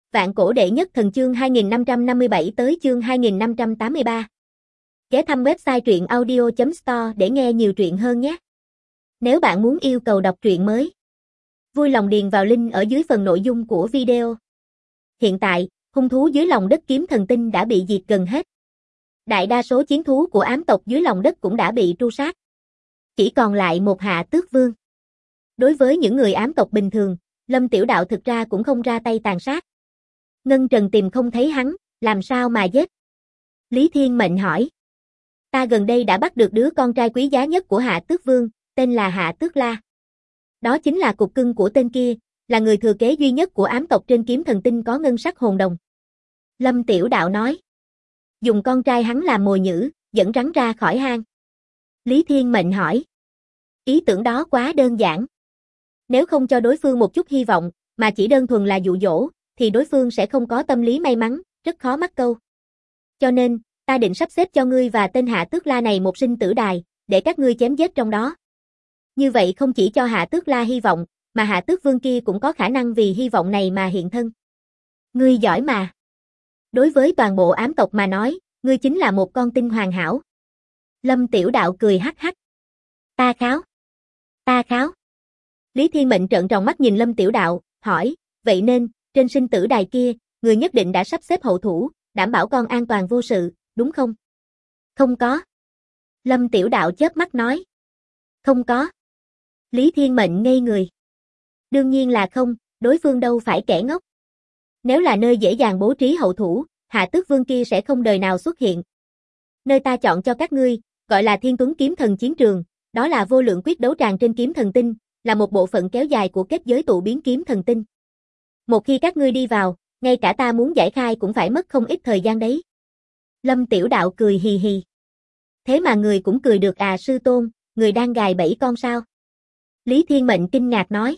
Vạn cổ đệ nhất thần chương 2557 tới chương 2583. Ghé thăm website truyện audio.store để nghe nhiều truyện hơn nhé. Nếu bạn muốn yêu cầu đọc truyện mới, vui lòng điền vào link ở dưới phần nội dung của video. Hiện tại, hung thú dưới lòng đất kiếm thần tinh đã bị diệt gần hết. Đại đa số chiến thú của ám tộc dưới lòng đất cũng đã bị tru sát. Chỉ còn lại một Hạ Tước Vương. Đối với những người ám tộc bình thường, Lâm Tiểu Đạo thực ra cũng không ra tay tàn sát. Ngân Trần tìm không thấy hắn, làm sao mà giết? Lý Thiên Mệnh hỏi. Ta gần đây đã bắt được đứa con trai quý giá nhất của Hạ Tước Vương, tên là Hạ Tước La. Đó chính là cục cưng của tên kia, là người thừa kế duy nhất của ám tộc trên kiếm thần tinh có ngân sắc hồn đồng. Lâm Tiểu Đạo nói. Dùng con trai hắn làm mồi nhử, dẫn rắn ra khỏi hang. Lý Thiên Mệnh hỏi. Ý tưởng đó quá đơn giản. Nếu không cho đối phương một chút hy vọng, mà chỉ đơn thuần là dụ dỗ, thì đối phương sẽ không có tâm lý may mắn, rất khó mắc câu. Cho nên, ta định sắp xếp cho ngươi và tên Hạ Tước La này một sinh tử đài, để các ngươi chém giết trong đó. Như vậy không chỉ cho Hạ Tước La hy vọng, mà Hạ Tước Vương kia cũng có khả năng vì hy vọng này mà hiện thân. Ngươi giỏi mà. Đối với toàn bộ ám tộc mà nói, ngươi chính là một con tinh hoàn hảo. Lâm Tiểu Đạo cười hắc hắc. Ta kháo. Ta kháo. Lý Thiên Mệnh trợn tròn mắt nhìn Lâm Tiểu Đạo, hỏi, vậy nên, trên sinh tử đài kia, người nhất định đã sắp xếp hậu thủ, đảm bảo con an toàn vô sự, đúng không? Không có. Lâm Tiểu Đạo chớp mắt nói. Không có. Lý Thiên Mệnh ngây người. Đương nhiên là không, đối phương đâu phải kẻ ngốc. Nếu là nơi dễ dàng bố trí hậu thủ, Hạ Tước Vương kia sẽ không đời nào xuất hiện. Nơi ta chọn cho các ngươi, gọi là Thiên Tuấn Kiếm Thần Chiến Trường, đó là vô lượng quyết đấu tràng trên kiếm thần tinh, là một bộ phận kéo dài của kết giới tụ biến kiếm thần tinh. Một khi các ngươi đi vào, ngay cả ta muốn giải khai cũng phải mất không ít thời gian đấy. Lâm Tiểu Đạo cười hì hì. Thế mà người cũng cười được à sư tôn, người đang gài bẫy con sao? Lý Thiên Mệnh kinh ngạc nói.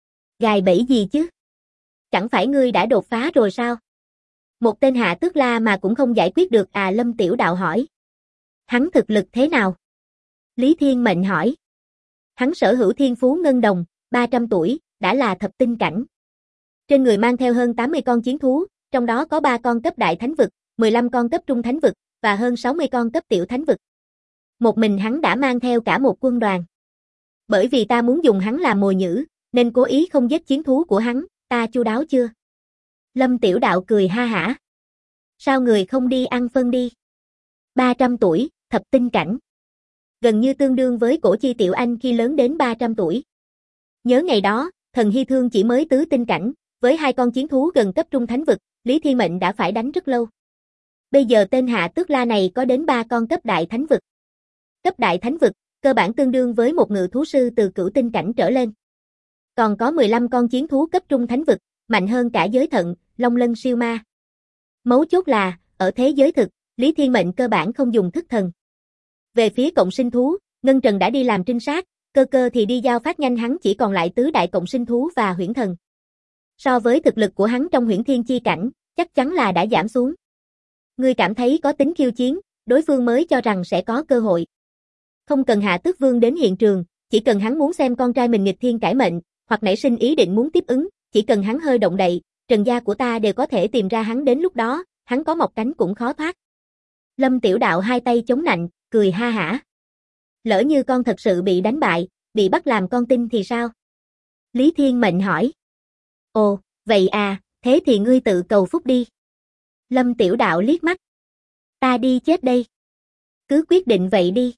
Gài bẫy gì chứ? Chẳng phải ngươi đã đột phá rồi sao? Một tên Hạ Tước La mà cũng không giải quyết được à? Lâm Tiểu Đạo hỏi. Hắn thực lực thế nào? Lý Thiên Mệnh hỏi. Hắn sở hữu thiên phú ngân đồng, 300 tuổi, đã là thập tinh cảnh. Trên người mang theo hơn 80 con chiến thú, trong đó có 3 con cấp đại thánh vực, 15 con cấp trung thánh vực, và hơn 60 con cấp tiểu thánh vực. Một mình hắn đã mang theo cả một quân đoàn. Bởi vì ta muốn dùng hắn làm mồi nhử, nên cố ý không giết chiến thú của hắn, ta chu đáo chưa? Lâm Tiểu Đạo cười ha hả. Sao người không đi ăn phân đi? 300 tuổi, thập tinh cảnh. Gần như tương đương với Cổ Chi Tiểu Anh khi lớn đến 300 tuổi. Nhớ ngày đó, Thần Hy Thương chỉ mới tứ tinh cảnh, với 2 con chiến thú gần cấp trung thánh vực, Lý Thiên Mệnh đã phải đánh rất lâu. Bây giờ tên Hạ Tước La này có đến 3 con cấp đại thánh vực. Cấp đại thánh vực, cơ bản tương đương với một ngự thú sư từ cửu tinh cảnh trở lên. Còn có 15 con chiến thú cấp trung thánh vực, mạnh hơn cả giới thận, long lân siêu ma. Mấu chốt là, ở thế giới thực, Lý Thiên Mệnh cơ bản không dùng thức thần. Về phía cộng sinh thú, Ngân Trần đã đi làm trinh sát, Cơ Cơ thì đi giao phát nhanh, hắn chỉ còn lại tứ đại cộng sinh thú và huyễn thần. So với thực lực của hắn trong huyễn thiên chi cảnh, chắc chắn là đã giảm xuống. Ngươi cảm thấy có tính khiêu chiến, đối phương mới cho rằng sẽ có cơ hội. Không cần Hạ Tước Vương đến hiện trường, chỉ cần hắn muốn xem con trai mình nghịch thiên cải mệnh, hoặc nảy sinh ý định muốn tiếp ứng, chỉ cần hắn hơi động đậy, trần gia của ta đều có thể tìm ra hắn, đến lúc đó, hắn có mọc cánh cũng khó thoát. Lâm Tiểu Đạo hai tay chống nạnh, cười ha hả. Lỡ như con thật sự bị đánh bại, bị bắt làm con tin thì sao? Lý Thiên Mệnh hỏi. Ồ, vậy à, thế thì ngươi tự cầu phúc đi. Lâm Tiểu Đạo liếc mắt. Ta đi chết đây. Cứ quyết định vậy đi.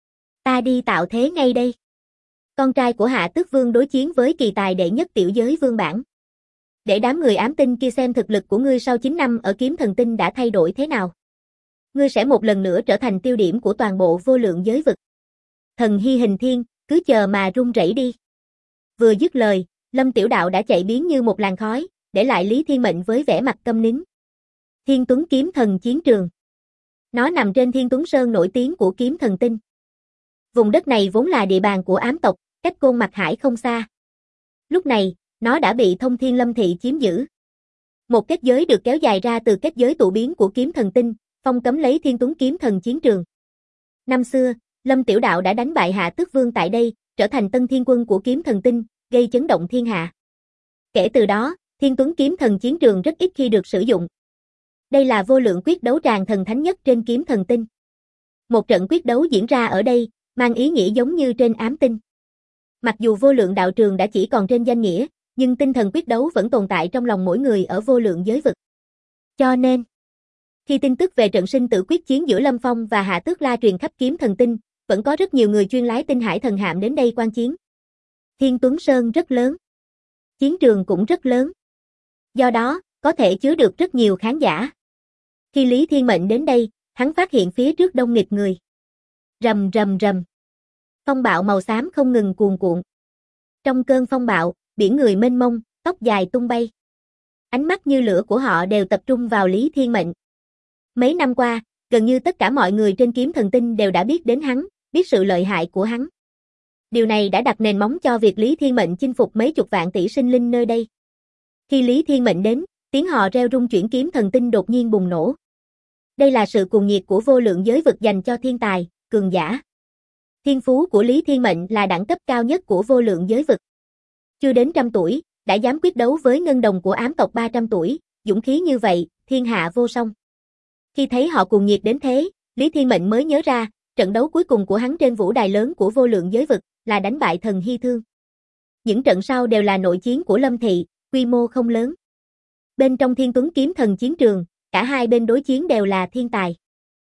Ta đi tạo thế ngay đây. Con trai của Hạ Tước Vương đối chiến với kỳ tài đệ nhất tiểu giới vương bản. Để đám người ám tinh kia xem thực lực của ngươi sau 9 năm ở kiếm thần tinh đã thay đổi thế nào. Ngươi sẽ một lần nữa trở thành tiêu điểm của toàn bộ vô lượng giới vực. Thần Hy Hình Thiên, cứ chờ mà run rẩy đi. Vừa dứt lời, Lâm Tiểu Đạo đã chạy biến như một làn khói, để lại Lý Thiên Mệnh với vẻ mặt câm nín. Thiên Tuấn Kiếm Thần Chiến Trường. Nó nằm trên Thiên Tuấn Sơn nổi tiếng của kiếm thần tinh. Vùng đất này vốn là địa bàn của ám tộc, cách Côn Mặt Hải không xa. Lúc này, nó đã bị Thông Thiên Lâm Thị chiếm giữ. Một kết giới được kéo dài ra từ kết giới tụ biến của kiếm thần tinh, phong cấm lấy Thiên Tuấn Kiếm Thần Chiến Trường. Năm xưa, Lâm Tiểu Đạo đã đánh bại Hạ Tước Vương tại đây, trở thành tân thiên quân của kiếm thần tinh, gây chấn động thiên hạ. Kể từ đó, Thiên Tuấn kiếm thần chiến trường rất ít khi được sử dụng. Đây là vô lượng quyết đấu tràng thần thánh nhất trên kiếm thần tinh. Một trận quyết đấu diễn ra ở đây, mang ý nghĩa giống như trên ám tinh. Mặc dù vô lượng đạo trường đã chỉ còn trên danh nghĩa, nhưng tinh thần quyết đấu vẫn tồn tại trong lòng mỗi người ở vô lượng giới vực. Cho nên, khi tin tức về trận sinh tử quyết chiến giữa Lâm Phong và Hạ Tước La truyền khắp kiếm thần tinh, vẫn có rất nhiều người chuyên lái tinh hải thần hạm đến đây quan chiến. Thiên Tuấn Sơn rất lớn. Chiến trường cũng rất lớn. Do đó, có thể chứa được rất nhiều khán giả. Khi Lý Thiên Mệnh đến đây, hắn phát hiện phía trước đông nghịt người. Rầm rầm rầm. Phong bạo màu xám không ngừng cuồn cuộn. Trong cơn phong bạo, biển người mênh mông, tóc dài tung bay. Ánh mắt như lửa của họ đều tập trung vào Lý Thiên Mệnh. Mấy năm qua, gần như tất cả mọi người trên kiếm thần tinh đều đã biết đến hắn, biết sự lợi hại của hắn. Điều này đã đặt nền móng cho việc Lý Thiên Mệnh chinh phục mấy chục vạn tỷ sinh linh nơi đây. Khi Lý Thiên Mệnh đến, tiếng hò reo rung chuyển kiếm thần tinh đột nhiên bùng nổ. Đây là sự cuồng nhiệt của vô lượng giới vực dành cho thiên tài, cường giả. Thiên phú của Lý Thiên Mệnh là đẳng cấp cao nhất của vô lượng giới vực. Chưa đến 100 tuổi, đã dám quyết đấu với ngân đồng của ám tộc 300 tuổi, dũng khí như vậy, thiên hạ vô song. Khi thấy họ cuồng nhiệt đến thế, Lý Thiên Mệnh mới nhớ ra, trận đấu cuối cùng của hắn trên vũ đài lớn của vô lượng giới vực là đánh bại thần Hy Thương. Những trận sau đều là nội chiến của Lâm Thị, quy mô không lớn. Bên trong Thiên Tuấn kiếm thần chiến trường, cả hai bên đối chiến đều là thiên tài.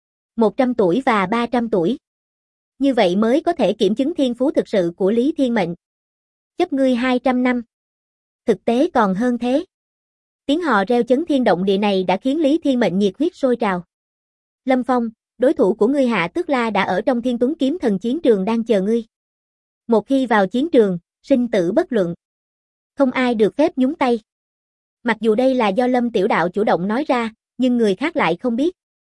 100 tuổi và 300 tuổi. Như vậy mới có thể kiểm chứng thiên phú thực sự của Lý Thiên Mệnh. Chấp ngươi 200 năm. Thực tế còn hơn thế. Tiếng hò reo chấn thiên động địa này đã khiến Lý Thiên Mệnh nhiệt huyết sôi trào. Lâm Phong, đối thủ của ngươi Hạ Tước La đã ở trong Thiên Tuấn kiếm thần chiến trường đang chờ ngươi. Một khi vào chiến trường, sinh tử bất luận. Không ai được phép nhúng tay. Mặc dù đây là do Lâm Tiểu Đạo chủ động nói ra, nhưng người khác lại không biết.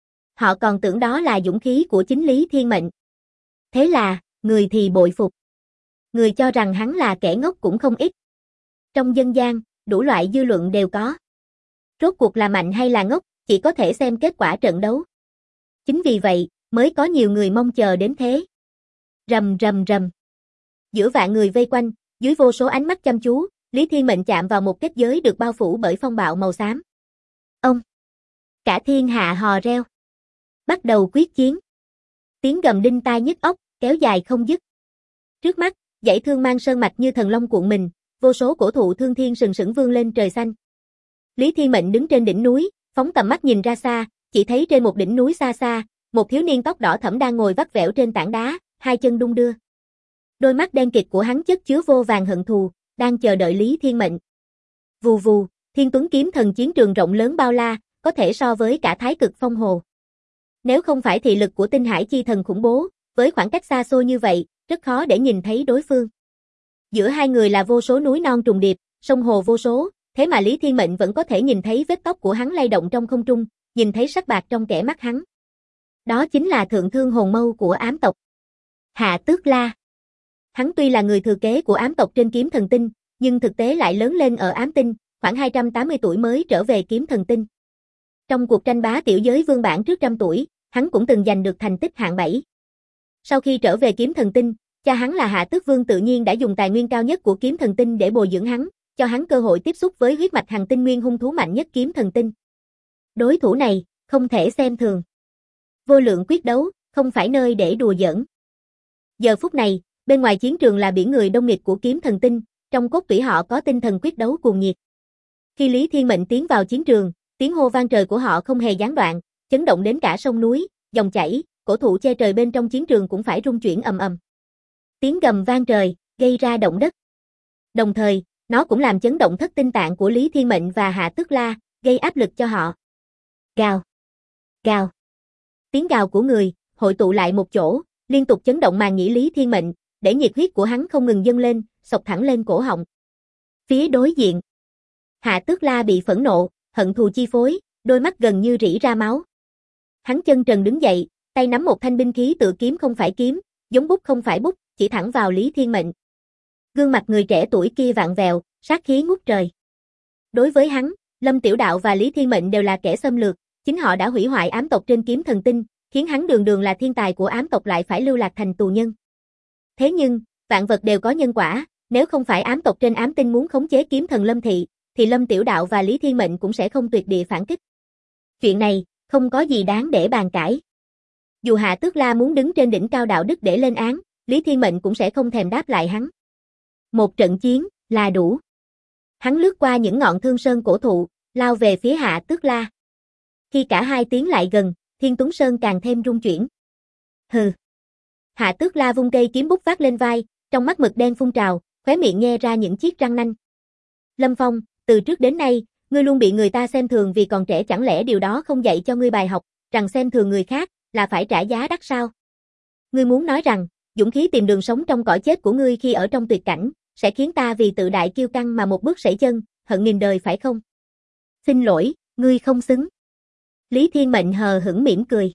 Họ còn tưởng đó là dũng khí của chính Lý Thiên Mệnh. Thế là, người thì bội phục. Người cho rằng hắn là kẻ ngốc cũng không ít. Trong dân gian, đủ loại dư luận đều có. Rốt cuộc là mạnh hay là ngốc, chỉ có thể xem kết quả trận đấu. Chính vì vậy, mới có nhiều người mong chờ đến thế. Rầm rầm rầm. Giữa vạn người vây quanh, dưới vô số ánh mắt chăm chú, Lý Thiên Mệnh chạm vào một kết giới được bao phủ bởi phong bạo màu xám. Ông! Cả thiên hạ hò reo. Bắt đầu quyết chiến. Tiếng gầm đinh tai nhức óc, kéo dài không dứt. Trước mắt, dãy thương mang sơn mạch như thần long cuộn mình, vô số cổ thụ thương thiên sừng sững vươn lên trời xanh. Lý Thiên Mệnh đứng trên đỉnh núi, phóng tầm mắt nhìn ra xa, chỉ thấy trên một đỉnh núi xa xa, một thiếu niên tóc đỏ thẫm đang ngồi vắt vẻo trên tảng đá, hai chân đung đưa. Đôi mắt đen kịt của hắn chất chứa vô vàn hận thù, đang chờ đợi Lý Thiên Mệnh. Vù vù, Thiên Tuấn kiếm thần chiến trường rộng lớn bao la, có thể so với cả Thái Cực Phong Hồ. Nếu không phải thị lực của Tinh Hải chi thần khủng bố, với khoảng cách xa xôi như vậy, rất khó để nhìn thấy đối phương. Giữa hai người là vô số núi non trùng điệp, sông hồ vô số, thế mà Lý Thiên Mệnh vẫn có thể nhìn thấy vết tóc của hắn lay động trong không trung, nhìn thấy sắc bạc trong kẽ mắt hắn. Đó chính là thượng thương hồn mâu của ám tộc. Hạ Tước La. Hắn tuy là người thừa kế của ám tộc trên kiếm thần tinh, nhưng thực tế lại lớn lên ở ám tinh, khoảng 280 tuổi mới trở về kiếm thần tinh. Trong cuộc tranh bá tiểu giới vương bản trước 100 tuổi, hắn cũng từng giành được thành tích hạng 7. Sau khi trở về kiếm thần tinh, cha hắn là Hạ Tước Vương tự nhiên đã dùng tài nguyên cao nhất của kiếm thần tinh để bồi dưỡng hắn, cho hắn cơ hội tiếp xúc với huyết mạch hằng tinh nguyên hung thú mạnh nhất kiếm thần tinh. Đối thủ này, không thể xem thường. Vô lượng quyết đấu, không phải nơi để đùa giỡn. Giờ phút này, bên ngoài chiến trường là biển người đông nghịt của kiếm thần tinh, trong cốt tủy họ có tinh thần quyết đấu cuồng nhiệt. Khi Lý Thiên Mệnh tiến vào chiến trường, tiếng hô vang trời của họ không hề gián đoạn, chấn động đến cả sông núi, dòng chảy, cổ thụ che trời bên trong chiến trường cũng phải rung chuyển ầm ầm. Tiếng gầm vang trời, gây ra động đất. Đồng thời, nó cũng làm chấn động thất tinh tạng của Lý Thiên Mệnh và Hạ Tước La, gây áp lực cho họ. Gào, gào. Tiếng gào của người, hội tụ lại một chỗ, liên tục chấn động màng nhĩ Lý Thiên Mệnh, để nhiệt huyết của hắn không ngừng dâng lên, xộc thẳng lên cổ họng. Phía đối diện, Hạ Tước La bị phẫn nộ, hận thù chi phối, đôi mắt gần như rỉ ra máu. Hắn chân trần đứng dậy, tay nắm một thanh binh khí tựa kiếm không phải kiếm, giống bút không phải bút, chỉ thẳng vào Lý Thiên Mệnh. Gương mặt người trẻ tuổi kia vặn vẹo, sát khí ngút trời. Đối với hắn, Lâm Tiểu Đạo và Lý Thiên Mệnh đều là kẻ xâm lược, chính họ đã hủy hoại ám tộc trên kiếm thần tinh, khiến hắn đường đường là thiên tài của ám tộc lại phải lưu lạc thành tù nhân. Thế nhưng, vạn vật đều có nhân quả, nếu không phải ám tộc trên ám tinh muốn khống chế kiếm thần Lâm Thị, thì Lâm Tiểu Đạo và Lý Thiên Mệnh cũng sẽ không tuyệt địa phản kích. Chuyện này, không có gì đáng để bàn cãi. Dù Hạ Tước La muốn đứng trên đỉnh cao đạo đức để lên án, Lý Thiên Mệnh cũng sẽ không thèm đáp lại hắn. Một trận chiến, là đủ. Hắn lướt qua những ngọn thương sơn cổ thụ, lao về phía Hạ Tước La. Khi cả hai tiến lại gần, Thiên Tuấn Sơn càng thêm rung chuyển. Hừ. Hạ Tước La vung cây kiếm bút vác lên vai, trong mắt mực đen phun trào, khóe miệng nhe ra những chiếc răng nanh. Lâm Phong, từ trước đến nay, ngươi luôn bị người ta xem thường vì còn trẻ, chẳng lẽ điều đó không dạy cho ngươi bài học, rằng xem thường người khác là phải trả giá đắt sao? Ngươi muốn nói rằng, dũng khí tìm đường sống trong cõi chết của ngươi khi ở trong tuyệt cảnh, sẽ khiến ta vì tự đại kiêu căng mà một bước sẩy chân, hận nghìn đời phải không? Xin lỗi, ngươi không xứng. Lý Thiên Mệnh hờ hững mỉm cười.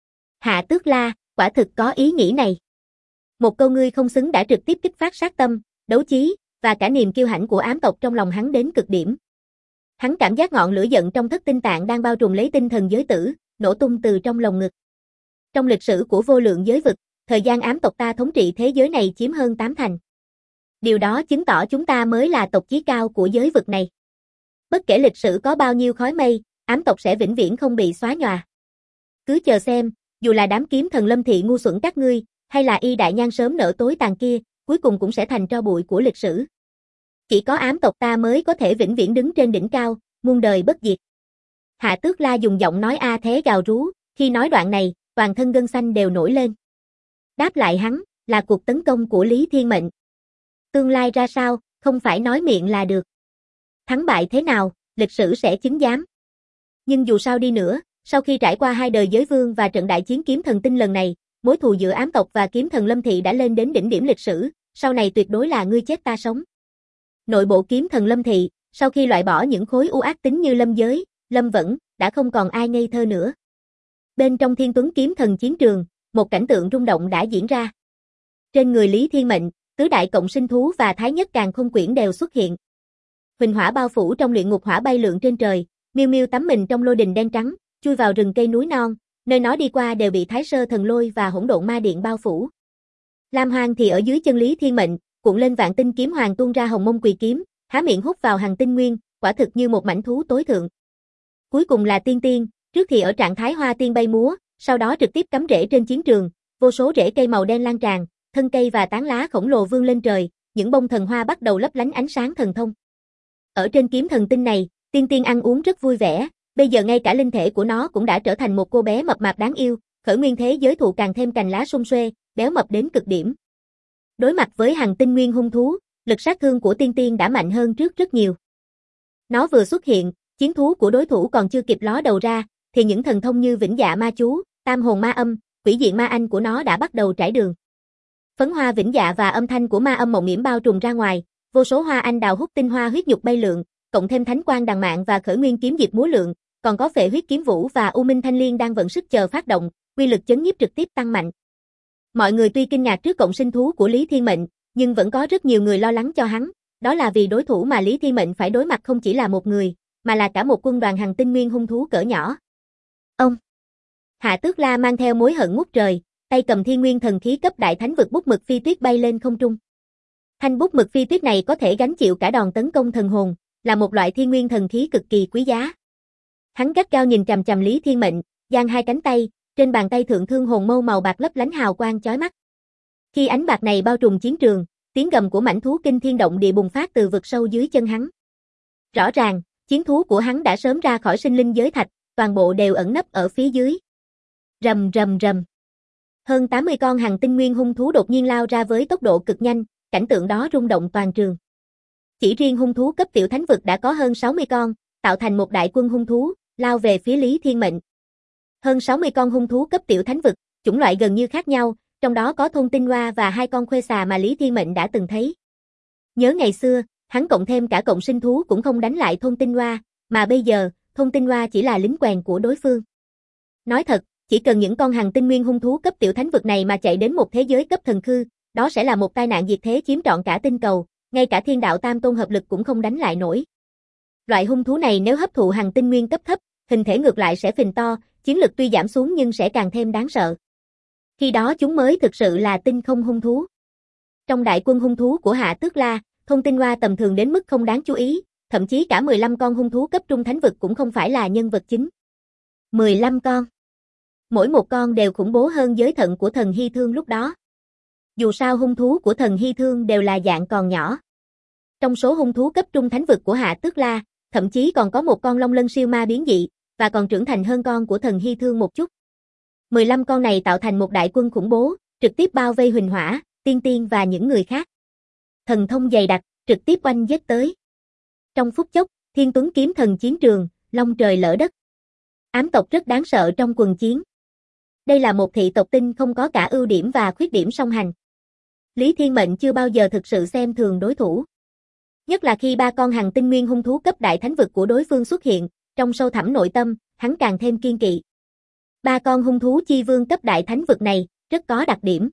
Hạ Tước La, quả thực có ý nghĩ này. Một câu ngươi không xứng đã trực tiếp kích phát sát tâm, đấu chí, và cả niềm kiêu hãnh của ám tộc trong lòng hắn đến cực điểm. Hắn cảm giác ngọn lửa giận trong thất tinh tạng đang bao trùm lấy tinh thần giới tử, nổ tung từ trong lồng ngực. Trong lịch sử của vô lượng giới vực, thời gian ám tộc ta thống trị thế giới này chiếm hơn 8 thành. Điều đó chứng tỏ chúng ta mới là tộc chí cao của giới vực này. Bất kể lịch sử có bao nhiêu khói mây, ám tộc sẽ vĩnh viễn không bị xóa nhòa. Cứ chờ xem, dù là đám kiếm thần Lâm Thị ngu xuẩn các ngươi, hay là Y Đại Nhan sớm nở tối tàn kia, cuối cùng cũng sẽ thành tro bụi của lịch sử. Chỉ có ám tộc ta mới có thể vĩnh viễn đứng trên đỉnh cao, muôn đời bất diệt. Hạ Tước La dùng giọng nói a thế gào rú, khi nói đoạn này, toàn thân gân xanh đều nổi lên. Đáp lại hắn, là cuộc tấn công của Lý Thiên Mệnh. Tương lai ra sao, không phải nói miệng là được. Thắng bại thế nào, lịch sử sẽ chứng giám. Nhưng dù sao đi nữa, sau khi trải qua 2 đời giới vương và trận đại chiến kiếm thần tinh lần này, mối thù giữa ám tộc và kiếm thần Lâm Thị đã lên đến đỉnh điểm lịch sử, sau này tuyệt đối là ngươi chết ta sống. Nội bộ kiếm thần Lâm Thị, sau khi loại bỏ những khối u ác tính như Lâm Giới, Lâm Vẫn, đã không còn ai ngây thơ nữa. Bên trong Thiên Tuấn kiếm thần chiến trường, một cảnh tượng rung động đã diễn ra. Trên người Lý Thiên Mệnh, tứ đại cộng sinh thú và thái nhất càn khôn quyển đều xuất hiện. Huỳnh hỏa bao phủ trong luyện ngục hỏa bay lượn trên trời, Miêu Miêu tắm mình trong lôi đình đen trắng, chui vào rừng cây núi non, nơi nó đi qua đều bị Thái Sơ Thần Lôi và Hỗn Độn Ma Điện bao phủ. Lam Hoang thì ở dưới chân Lý Thiên Mệnh, cuộn lên vạn tinh kiếm hoàng tuôn ra hồng mông quỳ kiếm, há miệng hút vào hằng tinh nguyên, quả thực như một mảnh thú tối thượng. Cuối cùng là Tiên Tiên, trước thì ở trạng thái hoa tiên bay múa, sau đó trực tiếp cắm rễ trên chiến trường, vô số rễ cây màu đen lan tràn, thân cây và tán lá khổng lồ vươn lên trời, những bông thần hoa bắt đầu lấp lánh ánh sáng thần thông. Ở trên kiếm thần tinh này, Tiên Tiên ăn uống rất vui vẻ, bây giờ ngay cả linh thể của nó cũng đã trở thành một cô bé mập mạp đáng yêu, khởi nguyên thế giới thụ càng thêm cành lá sum xuê, béo mập đến cực điểm. Đối mặt với hằng tinh nguyên hung thú, lực sát thương của Tiên Tiên đã mạnh hơn trước rất nhiều. Nó vừa xuất hiện, chiến thú của đối thủ còn chưa kịp ló đầu ra, thì những thần thông như Vĩnh Dạ Ma Chú, Tam Hồn Ma Âm, Quỷ Diện Ma Anh của nó đã bắt đầu trải đường. Phấn hoa Vĩnh Dạ và âm thanh của Ma Âm mộng yểm bao trùm ra ngoài, vô số hoa anh đào hút tinh hoa huyết nhục bay lượn, cộng thêm thánh quang đằng mạn và khởi nguyên kiếm diệt múa lượng, còn có Phệ huyết kiếm vũ và U Minh Thanh Liên đang vận sức chờ phát động, quy lực chấn nhiếp trực tiếp tăng mạnh. Mọi người tuy kinh ngạc trước cộng sinh thú của Lý Thiên Mệnh, nhưng vẫn có rất nhiều người lo lắng cho hắn, đó là vì đối thủ mà Lý Thiên Mệnh phải đối mặt không chỉ là một người, mà là cả một quân đoàn hằng tinh nguyên hung thú cỡ nhỏ. Ông Hạ Tước La mang theo mối hận ngút trời, tay cầm thiên nguyên thần khí cấp đại thánh vực bút mực phi tuyết bay lên không trung. Thanh bút mực phi tuyết này có thể gánh chịu cả đòn tấn công thần hồn, là một loại thiên nguyên thần khí cực kỳ quý giá. Hắn gắt gao nhìn chằm chằm Lý Thiên Mệnh, giang hai cánh tay, trên bàn tay thượng thương hồn mâu màu bạc lấp lánh hào quang chói mắt. Khi ánh bạc này bao trùm chiến trường, tiếng gầm của mãnh thú kinh thiên động địa bùng phát từ vực sâu dưới chân hắn. Rõ ràng, chiến thú của hắn đã sớm ra khỏi sinh linh giới thạch, toàn bộ đều ẩn nấp ở phía dưới. Rầm rầm rầm. Hơn 80 con hằng tinh nguyên hung thú đột nhiên lao ra với tốc độ cực nhanh, cảnh tượng đó rung động toàn trường. Chỉ riêng hung thú cấp tiểu thánh vực đã có hơn 60 con, tạo thành một đại quân hung thú, lao về phía Lý Thiên Mệnh. Hơn 60 con hung thú cấp tiểu thánh vực, chủng loại gần như khác nhau, trong đó có thôn tinh hoa và 2 con khuê xà mà Lý Thiên Mệnh đã từng thấy. Nhớ ngày xưa, hắn cộng thêm cả cộng sinh thú cũng không đánh lại thôn tinh hoa, mà bây giờ, thôn tinh hoa chỉ là lính quèn của đối phương. Nói thật, chỉ cần những con hằng tinh nguyên hung thú cấp tiểu thánh vực này mà chạy đến một thế giới cấp thần khư, đó sẽ là một tai nạn diệt thế chiếm trọn cả tinh cầu, ngay cả thiên đạo tam tôn hợp lực cũng không đánh lại nổi. Loại hung thú này nếu hấp thụ hằng tinh nguyên cấp thấp, hình thể ngược lại sẽ phình to, chiến lực tuy giảm xuống nhưng sẽ càng thêm đáng sợ. Khi đó chúng mới thực sự là tinh không hung thú. Trong đại quân hung thú của Hạ Tước La, thôn tinh hoa tầm thường đến mức không đáng chú ý, thậm chí cả 15 con hung thú cấp trung thánh vực cũng không phải là nhân vật chính. 15 con. Mỗi một con đều khủng bố hơn giới thận của thần Hy Thương lúc đó. Dù sao hung thú của thần Hy Thương đều là dạng còn nhỏ. Trong số hung thú cấp trung thánh vực của Hạ Tước La, thậm chí còn có một con long lân siêu ma biến dị, và còn trưởng thành hơn con của thần Hy Thương một chút. 15 con này tạo thành một đại quân khủng bố, trực tiếp bao vây Huỳnh Hỏa, Tiên Tiên và những người khác. Thần thông dày đặc, trực tiếp oanh giết tới. Trong phút chốc, Thiên Tuấn kiếm thần chiến trường, long trời lỡ đất. Ám tộc rất đáng sợ trong quần chiến. Đây là một thị tộc tinh không có cả ưu điểm và khuyết điểm song hành. Lý Thiên Mệnh chưa bao giờ thực sự xem thường đối thủ. Nhất là khi 3 con hằng tinh nguyên hung thú cấp đại thánh vực của đối phương xuất hiện, trong sâu thẳm nội tâm, hắn càng thêm kiên kỵ. 3 con hung thú chi vương cấp đại thánh vực này, rất có đặc điểm.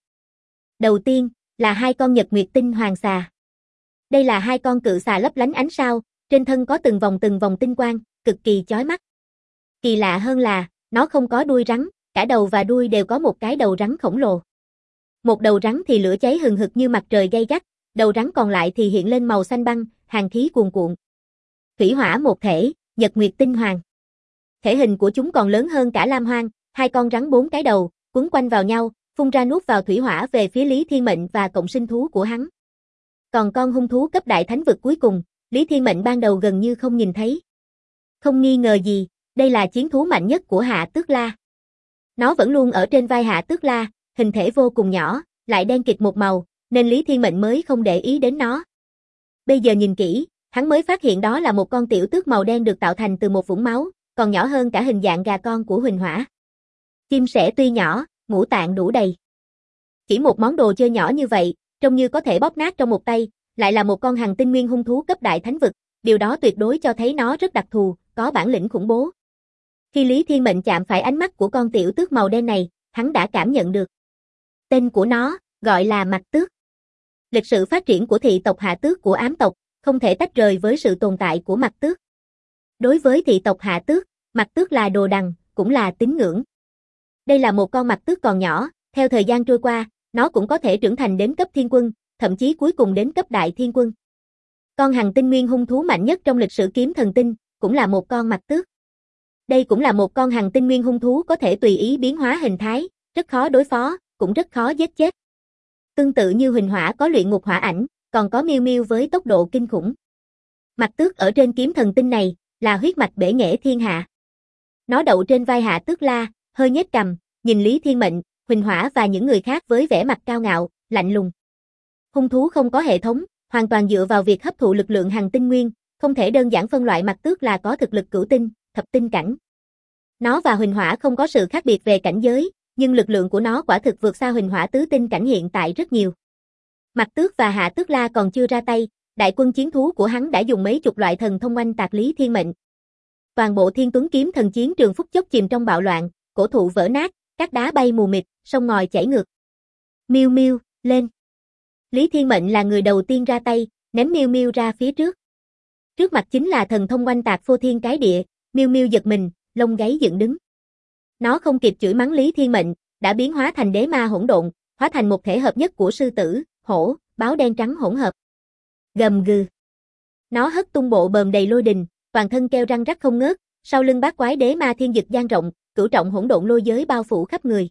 Đầu tiên, là 2 con nhật nguyệt tinh hoàng xà. Đây là 2 con cự xà lấp lánh ánh sao, trên thân có từng vòng tinh quang, cực kỳ chói mắt. Kỳ lạ hơn là, nó không có đuôi rắn, cả đầu và đuôi đều có một cái đầu rắn khổng lồ. Một đầu rắn thì lửa cháy hừng hực như mặt trời gay gắt, đầu rắn còn lại thì hiện lên màu xanh băng, hàn khí cuồn cuộn. Thủy hỏa một thể, nhật nguyệt tinh hoàng. Thể hình của chúng còn lớn hơn cả lam hoang, 2 con rắn 4 cái đầu, quấn quanh vào nhau, phun ra nuốt vào thủy hỏa về phía Lý Thiên Mệnh và cộng sinh thú của hắn. Còn con hung thú cấp đại thánh vực cuối cùng, Lý Thiên Mệnh ban đầu gần như không nhìn thấy. Không nghi ngờ gì, đây là chiến thú mạnh nhất của Hạ Tước La. Nó vẫn luôn ở trên vai Hạ Tước La, hình thể vô cùng nhỏ, lại đen kịt một màu, nên Lý Thiên Mệnh mới không để ý đến nó. Bây giờ nhìn kỹ, hắn mới phát hiện đó là một con tiểu tước màu đen được tạo thành từ một vũng máu, còn nhỏ hơn cả hình dạng gà con của Huỳnh Hỏa. Chim sẻ tuy nhỏ, ngũ tạng đủ đầy. Chỉ một món đồ chơi nhỏ như vậy, trông như có thể bóp nát trong một tay, lại là một con hằng tinh nguyên hung thú cấp đại thánh vực, điều đó tuyệt đối cho thấy nó rất đặc thù, có bản lĩnh khủng bố. Khi Lý Thiên Mệnh chạm phải ánh mắt của con tiểu tước màu đen này, hắn đã cảm nhận được. Tên của nó, gọi là Mạc Tước. Lịch sử phát triển của thị tộc Hạ Tước của ám tộc, không thể tách rời với sự tồn tại của Mạc Tước. Đối với thị tộc Hạ Tước, Mạc Tước là đồ đằng, cũng là tín ngưỡng. Đây là một con Mạc Tước còn nhỏ, theo thời gian trôi qua, nó cũng có thể trưởng thành đến cấp thiên quân, thậm chí cuối cùng đến cấp đại thiên quân. Con hằng tinh nguyên hung thú mạnh nhất trong lịch sử kiếm thần tinh, cũng là một con Mạc Tước. Đây cũng là một con hằng tinh nguyên hung thú có thể tùy ý biến hóa hình thái, rất khó đối phó, cũng rất khó giết chết. Tương tự như Huỳnh Hỏa có luyện ngục hỏa ảnh, còn có Miêu Miêu với tốc độ kinh khủng. Mạc Tước ở trên kiếm thần tinh này, là huyết mạch bể nghệ thiên hạ. Nó đậu trên vai Hạ Tước La, hơi nhếch cằm, nhìn Lý Thiên Mệnh, Huỳnh Hỏa và những người khác với vẻ mặt cao ngạo, lạnh lùng. Hung thú không có hệ thống, hoàn toàn dựa vào việc hấp thụ lực lượng hằng tinh nguyên, không thể đơn giản phân loại Mạc Tước là có thực lực cửu tinh, thập tinh cảnh. Nó và Huỳnh Hỏa không có sự khác biệt về cảnh giới, nhưng lực lượng của nó quả thực vượt xa Huỳnh Hỏa tứ tinh cảnh hiện tại rất nhiều. Mạc Tước và Hạ Tước La còn chưa ra tay, đại quân chiến thú của hắn đã dùng mấy chục loại thần thông oanh tạc Lý Thiên Mệnh. Toàn bộ Thiên Tuấn kiếm thần chiến trường phút chốc chìm trong bạo loạn, cổ thụ vỡ nát, các đá bay mù mịt, sông ngòi chảy ngược. Miêu Miêu, lên. Lý Thiên Mệnh là người đầu tiên ra tay, ném Miêu Miêu ra phía trước. Trước mặt chính là thần thông oanh tạc phô thiên cái địa, Miêu Miêu giật mình, lông gáy dựng đứng. Nó không kịp chửi mắng Lý Thiên Mệnh, đã biến hóa thành đế ma hỗn độn, hóa thành một thể hợp nhất của sư tử, hổ, báo đen trắng hỗn hợp. Gầm gừ. Nó hất tung bộ bờm đầy lôi đình, toàn thân kêu răng rắc không ngớt, sau lưng bát quái đế ma thiên dực dang rộng, cửu trọng hỗn độn lôi giới bao phủ khắp người.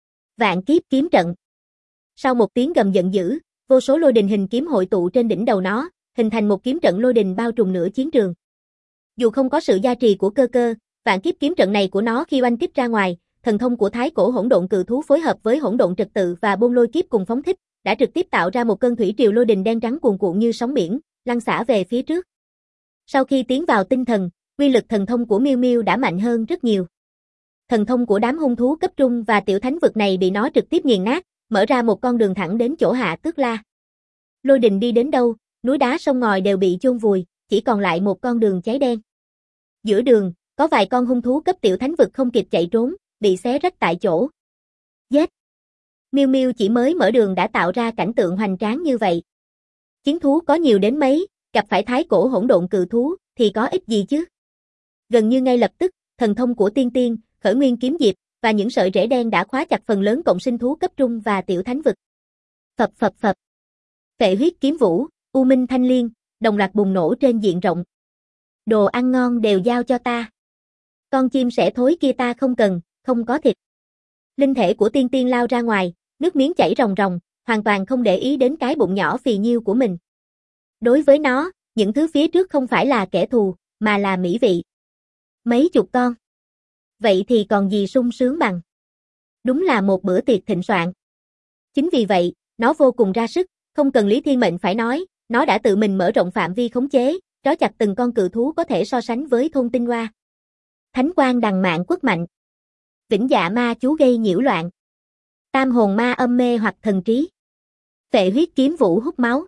Vạn kiếp kiếm trận. Sau một tiếng gầm giận dữ, vô số lôi đình hình kiếm hội tụ trên đỉnh đầu nó, hình thành một kiếm trận lôi đình bao trùm nửa chiến trường. Dù không có sự gia trì của cơ cơ, vạn kiếp kiếm trận này của nó khi oanh kích ra ngoài, thần thông của thái cổ hỗn độn cự thú phối hợp với hỗn độn trật tự và bôn lôi kiếp cùng phóng thích, đã trực tiếp tạo ra một cơn thủy triều lôi đình đen trắng cuồn cuộn như sóng biển, lăn xả về phía trước. Sau khi tiến vào tinh thần, uy lực thần thông của Miêu Miêu đã mạnh hơn rất nhiều. Thần thông của đám hung thú cấp trung và tiểu thánh vực này bị nó trực tiếp nghiền nát, mở ra một con đường thẳng đến chỗ Hạ Tước La. Lôi đình đi đến đâu, núi đá sông ngòi đều bị chôn vùi, chỉ còn lại một con đường cháy đen. Giữa đường, có vài con hung thú cấp tiểu thánh vực không kịp chạy trốn, bị xé rách tại chỗ. Giết! Miêu Miêu chỉ mới mở đường đã tạo ra cảnh tượng hoành tráng như vậy. Chiến thú có nhiều đến mấy, gặp phải thái cổ hỗn độn cự thú, thì có ích gì chứ? Gần như ngay lập tức, thần thông của Tiên Tiên, Khởi Nguyên kiếm diệp, và những sợi rễ đen đã khóa chặt phần lớn cộng sinh thú cấp trung và tiểu thánh vực. Phập phập phập. Phệ huyết kiếm vũ, U Minh Thanh Liên, đồng loạt bùng nổ trên diện rộng. Đồ ăn ngon đều giao cho ta. Con chim sẻ thối kia ta không cần, không có thịt. Linh thể của Tiên Tiên lao ra ngoài, nước miếng chảy ròng ròng, hoàn toàn không để ý đến cái bụng nhỏ phì nhiêu của mình. Đối với nó, những thứ phía trước không phải là kẻ thù, mà là mỹ vị. Mấy chục con. Vậy thì còn gì sung sướng bằng. Đúng là một bữa tiệc thịnh soạn. Chính vì vậy, nó vô cùng ra sức, không cần Lý Thiên Mệnh phải nói, nó đã tự mình mở rộng phạm vi khống chế, trói chặt từng con cự thú có thể so sánh với thôn tinh hoa. Thánh quang đằng mạn quất mạnh. Vĩnh dạ ma chú gây nhiễu loạn. Tam hồn ma âm mê hoặc thần trí. Phệ huyết kiếm vũ hút máu.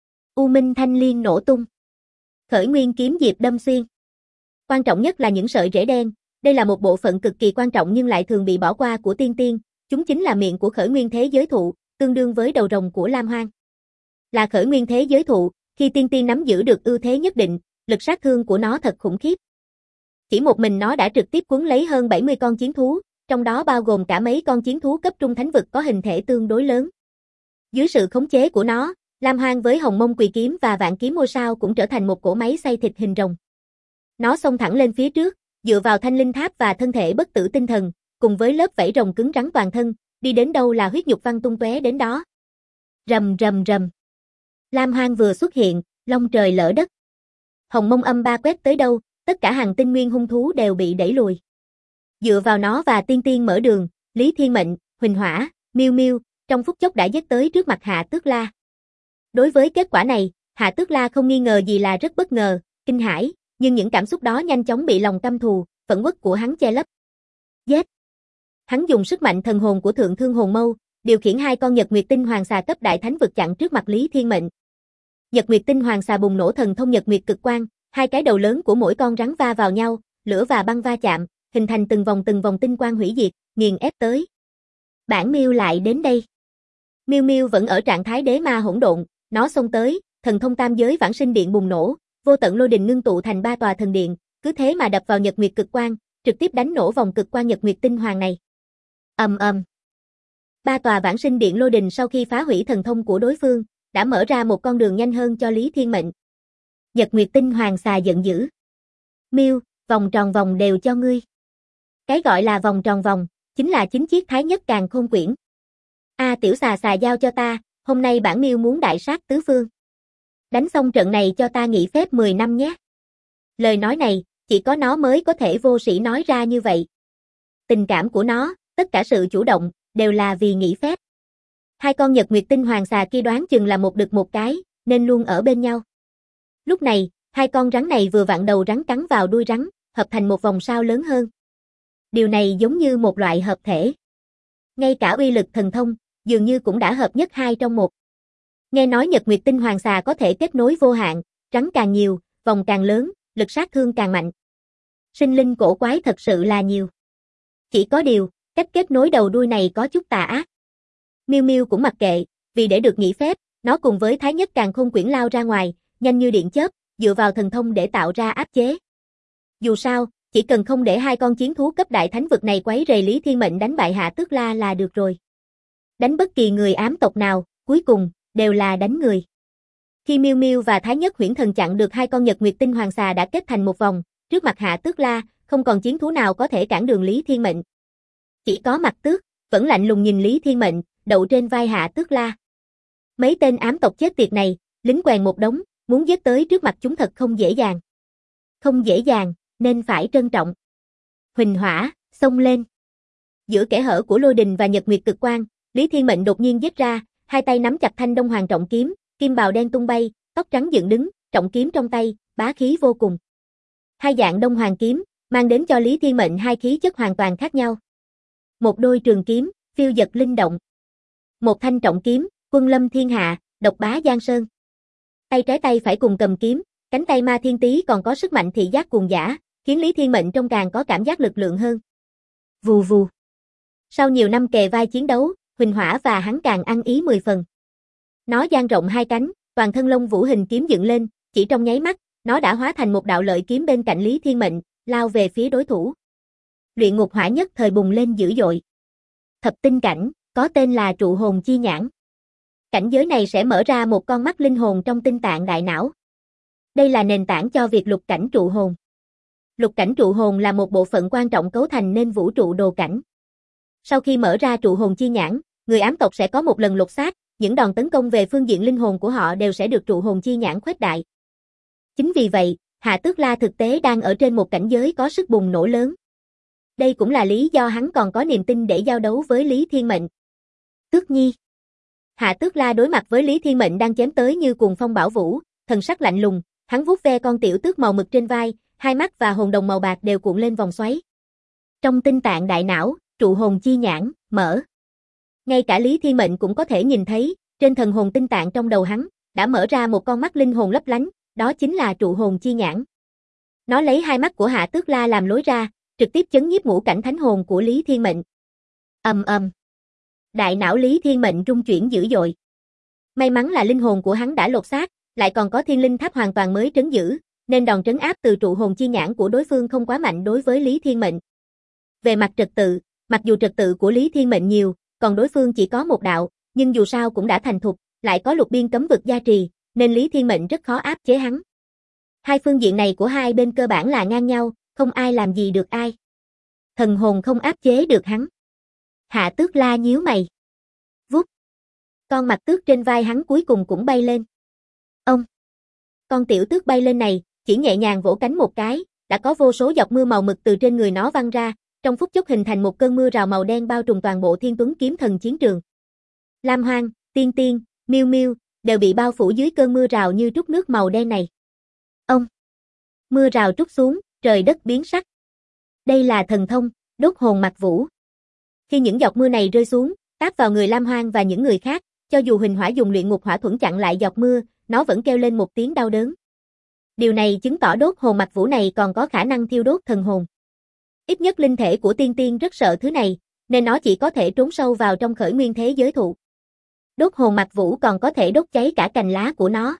U minh thanh liên nổ tung. Khởi nguyên kiếm diệp đâm xuyên. Quan trọng nhất là những sợi rễ đen, đây là một bộ phận cực kỳ quan trọng nhưng lại thường bị bỏ qua của Tiên Tiên, chúng chính là miệng của khởi nguyên thế giới thụ, tương đương với đầu rồng của Lam Hoang. Là khởi nguyên thế giới thụ, khi Tiên Tiên nắm giữ được ưu thế nhất định, lực sát thương của nó thật khủng khiếp. Chỉ một mình nó đã trực tiếp cuốn lấy hơn 70 con chiến thú, trong đó bao gồm cả mấy con chiến thú cấp trung thánh vực có hình thể tương đối lớn. Dưới sự khống chế của nó, Lam Hoang với Hồng Mông Quỳ Kiếm và Vạn Kiếm Ngôi Sao cũng trở thành một cỗ máy xay thịt hình rồng. Nó xông thẳng lên phía trước, dựa vào thanh linh tháp và thân thể bất tử tinh thần, cùng với lớp vảy rồng cứng rắn toàn thân, đi đến đâu là huyết nhục văng tung tóe đến đó. Rầm rầm rầm. Lam Hoang vừa xuất hiện, long trời lở đất. Hồng Mông âm ba quét tới đâu, tất cả hàng tinh nguyên hung thú đều bị đẩy lùi. Dựa vào nó và Tiên Tiên mở đường, Lý Thiên Mệnh, Huỳnh Hỏa, Miêu Miêu, trong phút chốc đã giết tới trước mặt Hạ Tước La. Đối với kết quả này, Hạ Tước La không nghi ngờ gì là rất bất ngờ, kinh hãi, nhưng những cảm xúc đó nhanh chóng bị lòng căm thù, phẫn uất của hắn che lấp. Giết! Hắn dùng sức mạnh thần hồn của Thượng Thương Hồn Mâu, điều khiển hai con Nhật Nguyệt Tinh Hoàng Xà cấp đại thánh vực chặn trước mặt Lý Thiên Mệnh. Nhật Nguyệt Tinh Hoàng Xà bùng nổ thần thông Nhật Nguyệt cực quang, hai cái đầu lớn của mỗi con rắn va vào nhau, lửa và băng va chạm, hình thành từng vòng tinh quang hủy diệt, nghiền ép tới. Bản Miêu lại đến đây. Miêu Miêu vẫn ở trạng thái đế ma hỗn độn, nó xông tới, thần thông tam giới vãng sinh điện bùng nổ, vô tận lôi đình ngưng tụ thành 3 tòa thần điện, cứ thế mà đập vào Nhật Nguyệt cực quang, trực tiếp đánh nổ vòng cực quang Nhật Nguyệt Tinh Hoàng này. Ầm ầm. 3 tòa vãng sinh điện lôi đình sau khi phá hủy thần thông của đối phương, đã mở ra một con đường nhanh hơn cho Lý Thiên Mệnh. Nhật Nguyệt Tinh Hoàng Xà giận dữ. Miêu, vòng tròn vòng đều cho ngươi. Cái gọi là vòng tròn vòng, chính là chính chiết thái nhất càn khôn quyển. Tiểu xà xà giao cho ta, hôm nay bản Miêu muốn đại sát tứ phương. Đánh xong trận này cho ta nghỉ phép 10 năm nhé. Lời nói này, chỉ có nó mới có thể vô sĩ nói ra như vậy. Tình cảm của nó, tất cả sự chủ động, đều là vì nghỉ phép. Hai con Nhật Nguyệt Tinh Hoàng Xà kia đoán chừng là một đực một cái, nên luôn ở bên nhau. Lúc này, hai con rắn này vừa vặn đầu rắn cắn vào đuôi rắn, hợp thành một vòng sao lớn hơn. Điều này giống như một loại hợp thể. Ngay cả uy lực thần thông, dường như cũng đã hợp nhất hai trong một. Nghe nói Nhật Nguyệt Tinh Hoàng Xà có thể kết nối vô hạn, rắn càng nhiều, vòng càng lớn, lực sát thương càng mạnh. Sinh linh cổ quái thật sự là nhiều. Chỉ có điều, cách kết nối đầu đuôi này có chút tà ác. Miêu Miêu cũng mặc kệ, vì để được nghỉ phép, nó cùng với Thái Nhất Càn Khôn Quyển lao ra ngoài, nhanh như điện chớp, dựa vào thần thông để tạo ra áp chế. Dù sao, chỉ cần không để hai con chiến thú cấp đại thánh vực này quấy rầy Lý Thiên Mệnh đánh bại Hạ Tước La là được rồi. Đánh bất kỳ người ám tộc nào, cuối cùng đều là đánh người. Khi Miêu Miêu và Thái Nhất Huyễn Thần chặn được hai con Nhật Nguyệt Tinh Hoàng Xà đã kết thành một vòng, trước mặt Hạ Tước La, không còn chiến thú nào có thể cản đường Lý Thiên Mệnh. Chỉ có Mặt Tước, vẫn lạnh lùng nhìn Lý Thiên Mệnh, đậu trên vai Hạ Tước La. Mấy tên ám tộc chết tiệt này, lính quèn một đống, muốn giết tới trước mặt chúng thật không dễ dàng. Không dễ dàng, nên phải trân trọng. Huỳnh Hỏa, xông lên. Giữa kẽ hở của lôi đình và Nhật Nguyệt cực quang, Lý Thiên Mệnh đột nhiên giết ra, hai tay nắm chặt thanh Đông Hoàng trọng kiếm, kim bào đen tung bay, tóc trắng dựng đứng, trọng kiếm trong tay, bá khí vô cùng. Hai dạng Đông Hoàng kiếm, mang đến cho Lý Thiên Mệnh hai khí chất hoàn toàn khác nhau. Một đôi trường kiếm, phiêu dật linh động. Một thanh trọng kiếm, quân lâm thiên hạ, độc bá giang sơn. Tay trái tay phải cùng cầm kiếm, cánh tay ma thiên tý còn có sức mạnh thị giác cuồng dã, khiến Lý Thiên Mệnh trông càng có cảm giác lực lượng hơn. Vù vù. Sau nhiều năm kề vai chiến đấu, Huỳnh Hỏa và hắn càng ăn ý 10 phần. Nó dang rộng hai cánh, toàn thân lông vũ hình kiếm dựng lên, chỉ trong nháy mắt, nó đã hóa thành một đạo lợi kiếm bên cạnh Lý Thiên Mệnh, lao về phía đối thủ. Luyện ngục hỏa nhất thời bùng lên dữ dội. Thập tinh cảnh, có tên là trụ hồn chi nhãn. Cảnh giới này sẽ mở ra một con mắt linh hồn trong tinh tạng đại não. Đây là nền tảng cho việc lục cảnh trụ hồn. Lục cảnh trụ hồn là một bộ phận quan trọng cấu thành nên vũ trụ đồ cảnh. Sau khi mở ra trụ hồn chi nhãn, người ám tộc sẽ có một lần lột xác, những đòn tấn công về phương diện linh hồn của họ đều sẽ được trụ hồn chi nhãn khuếch đại. Chính vì vậy, Hạ Tước La thực tế đang ở trên một cảnh giới có sức bùng nổ lớn. Đây cũng là lý do hắn còn có niềm tin để giao đấu với Lý Thiên Mệnh. Tước Nhi. Hạ Tước La đối mặt với Lý Thiên Mệnh đang chém tới như cuồng phong bão vũ, thần sắc lạnh lùng, hắn vuốt ve con tiểu tước màu mực trên vai, hai mắt và hồn đồng màu bạc đều cuộn lên vòng xoáy. Trong tinh tạng đại não, trụ hồn chi nhãn mở. Ngay cả Lý Thiên Mệnh cũng có thể nhìn thấy, trên thần hồn tinh tạng trong đầu hắn đã mở ra một con mắt linh hồn lấp lánh, đó chính là trụ hồn chi nhãn. Nó lấy hai mắt của Hạ Tước La làm lối ra, trực tiếp chấn nhiếp ngũ cảnh thánh hồn của Lý Thiên Mệnh. Ầm ầm. Đại não Lý Thiên Mệnh rung chuyển dữ dội. May mắn là linh hồn của hắn đã lột xác, lại còn có thiên linh tháp hoàn toàn mới trấn giữ, nên đòn trấn áp từ trụ hồn chi nhãn của đối phương không quá mạnh đối với Lý Thiên Mệnh. Về mặt trật tự, mặc dù trật tự của Lý Thiên Mệnh nhiều, còn đối phương chỉ có một đạo, nhưng dù sao cũng đã thành thục, lại có lục biên cấm vực gia trì, nên Lý Thiên Mệnh rất khó áp chế hắn. Hai phương diện này của hai bên cơ bản là ngang nhau, không ai làm gì được ai. Thần hồn không áp chế được hắn. Hạ Tước La nhíu mày. Vút. Con mặt tước trên vai hắn cuối cùng cũng bay lên. Ông. Con tiểu tước bay lên này, chỉ nhẹ nhàng vỗ cánh một cái, đã có vô số giọt mưa màu mực từ trên người nó văng ra, trong phút chốc hình thành một cơn mưa rào màu đen bao trùm toàn bộ Thiên Tuấn Kiếm Thần chiến trường. Lam Hoang, Tiên Tiên, Miêu Miêu đều bị bao phủ dưới cơn mưa rào như trút nước màu đen này. Ông. Mưa rào trút xuống, trời đất biến sắc. Đây là thần thông, đốt hồn mặc vũ. Khi những giọt mưa này rơi xuống, táp vào người Lam Hoang và những người khác, cho dù Huỳnh Hỏa dùng luyện ngục hỏa thuẫn chặn lại giọt mưa, nó vẫn kêu lên một tiếng đau đớn. Điều này chứng tỏ đốt hồn mặc vũ này còn có khả năng thiêu đốt thần hồn. Ít nhất linh thể của Tiên Tiên rất sợ thứ này, nên nó chỉ có thể trốn sâu vào trong khởi nguyên thế giới thụ. Đốt hồn mặc vũ còn có thể đốt cháy cả cành lá của nó.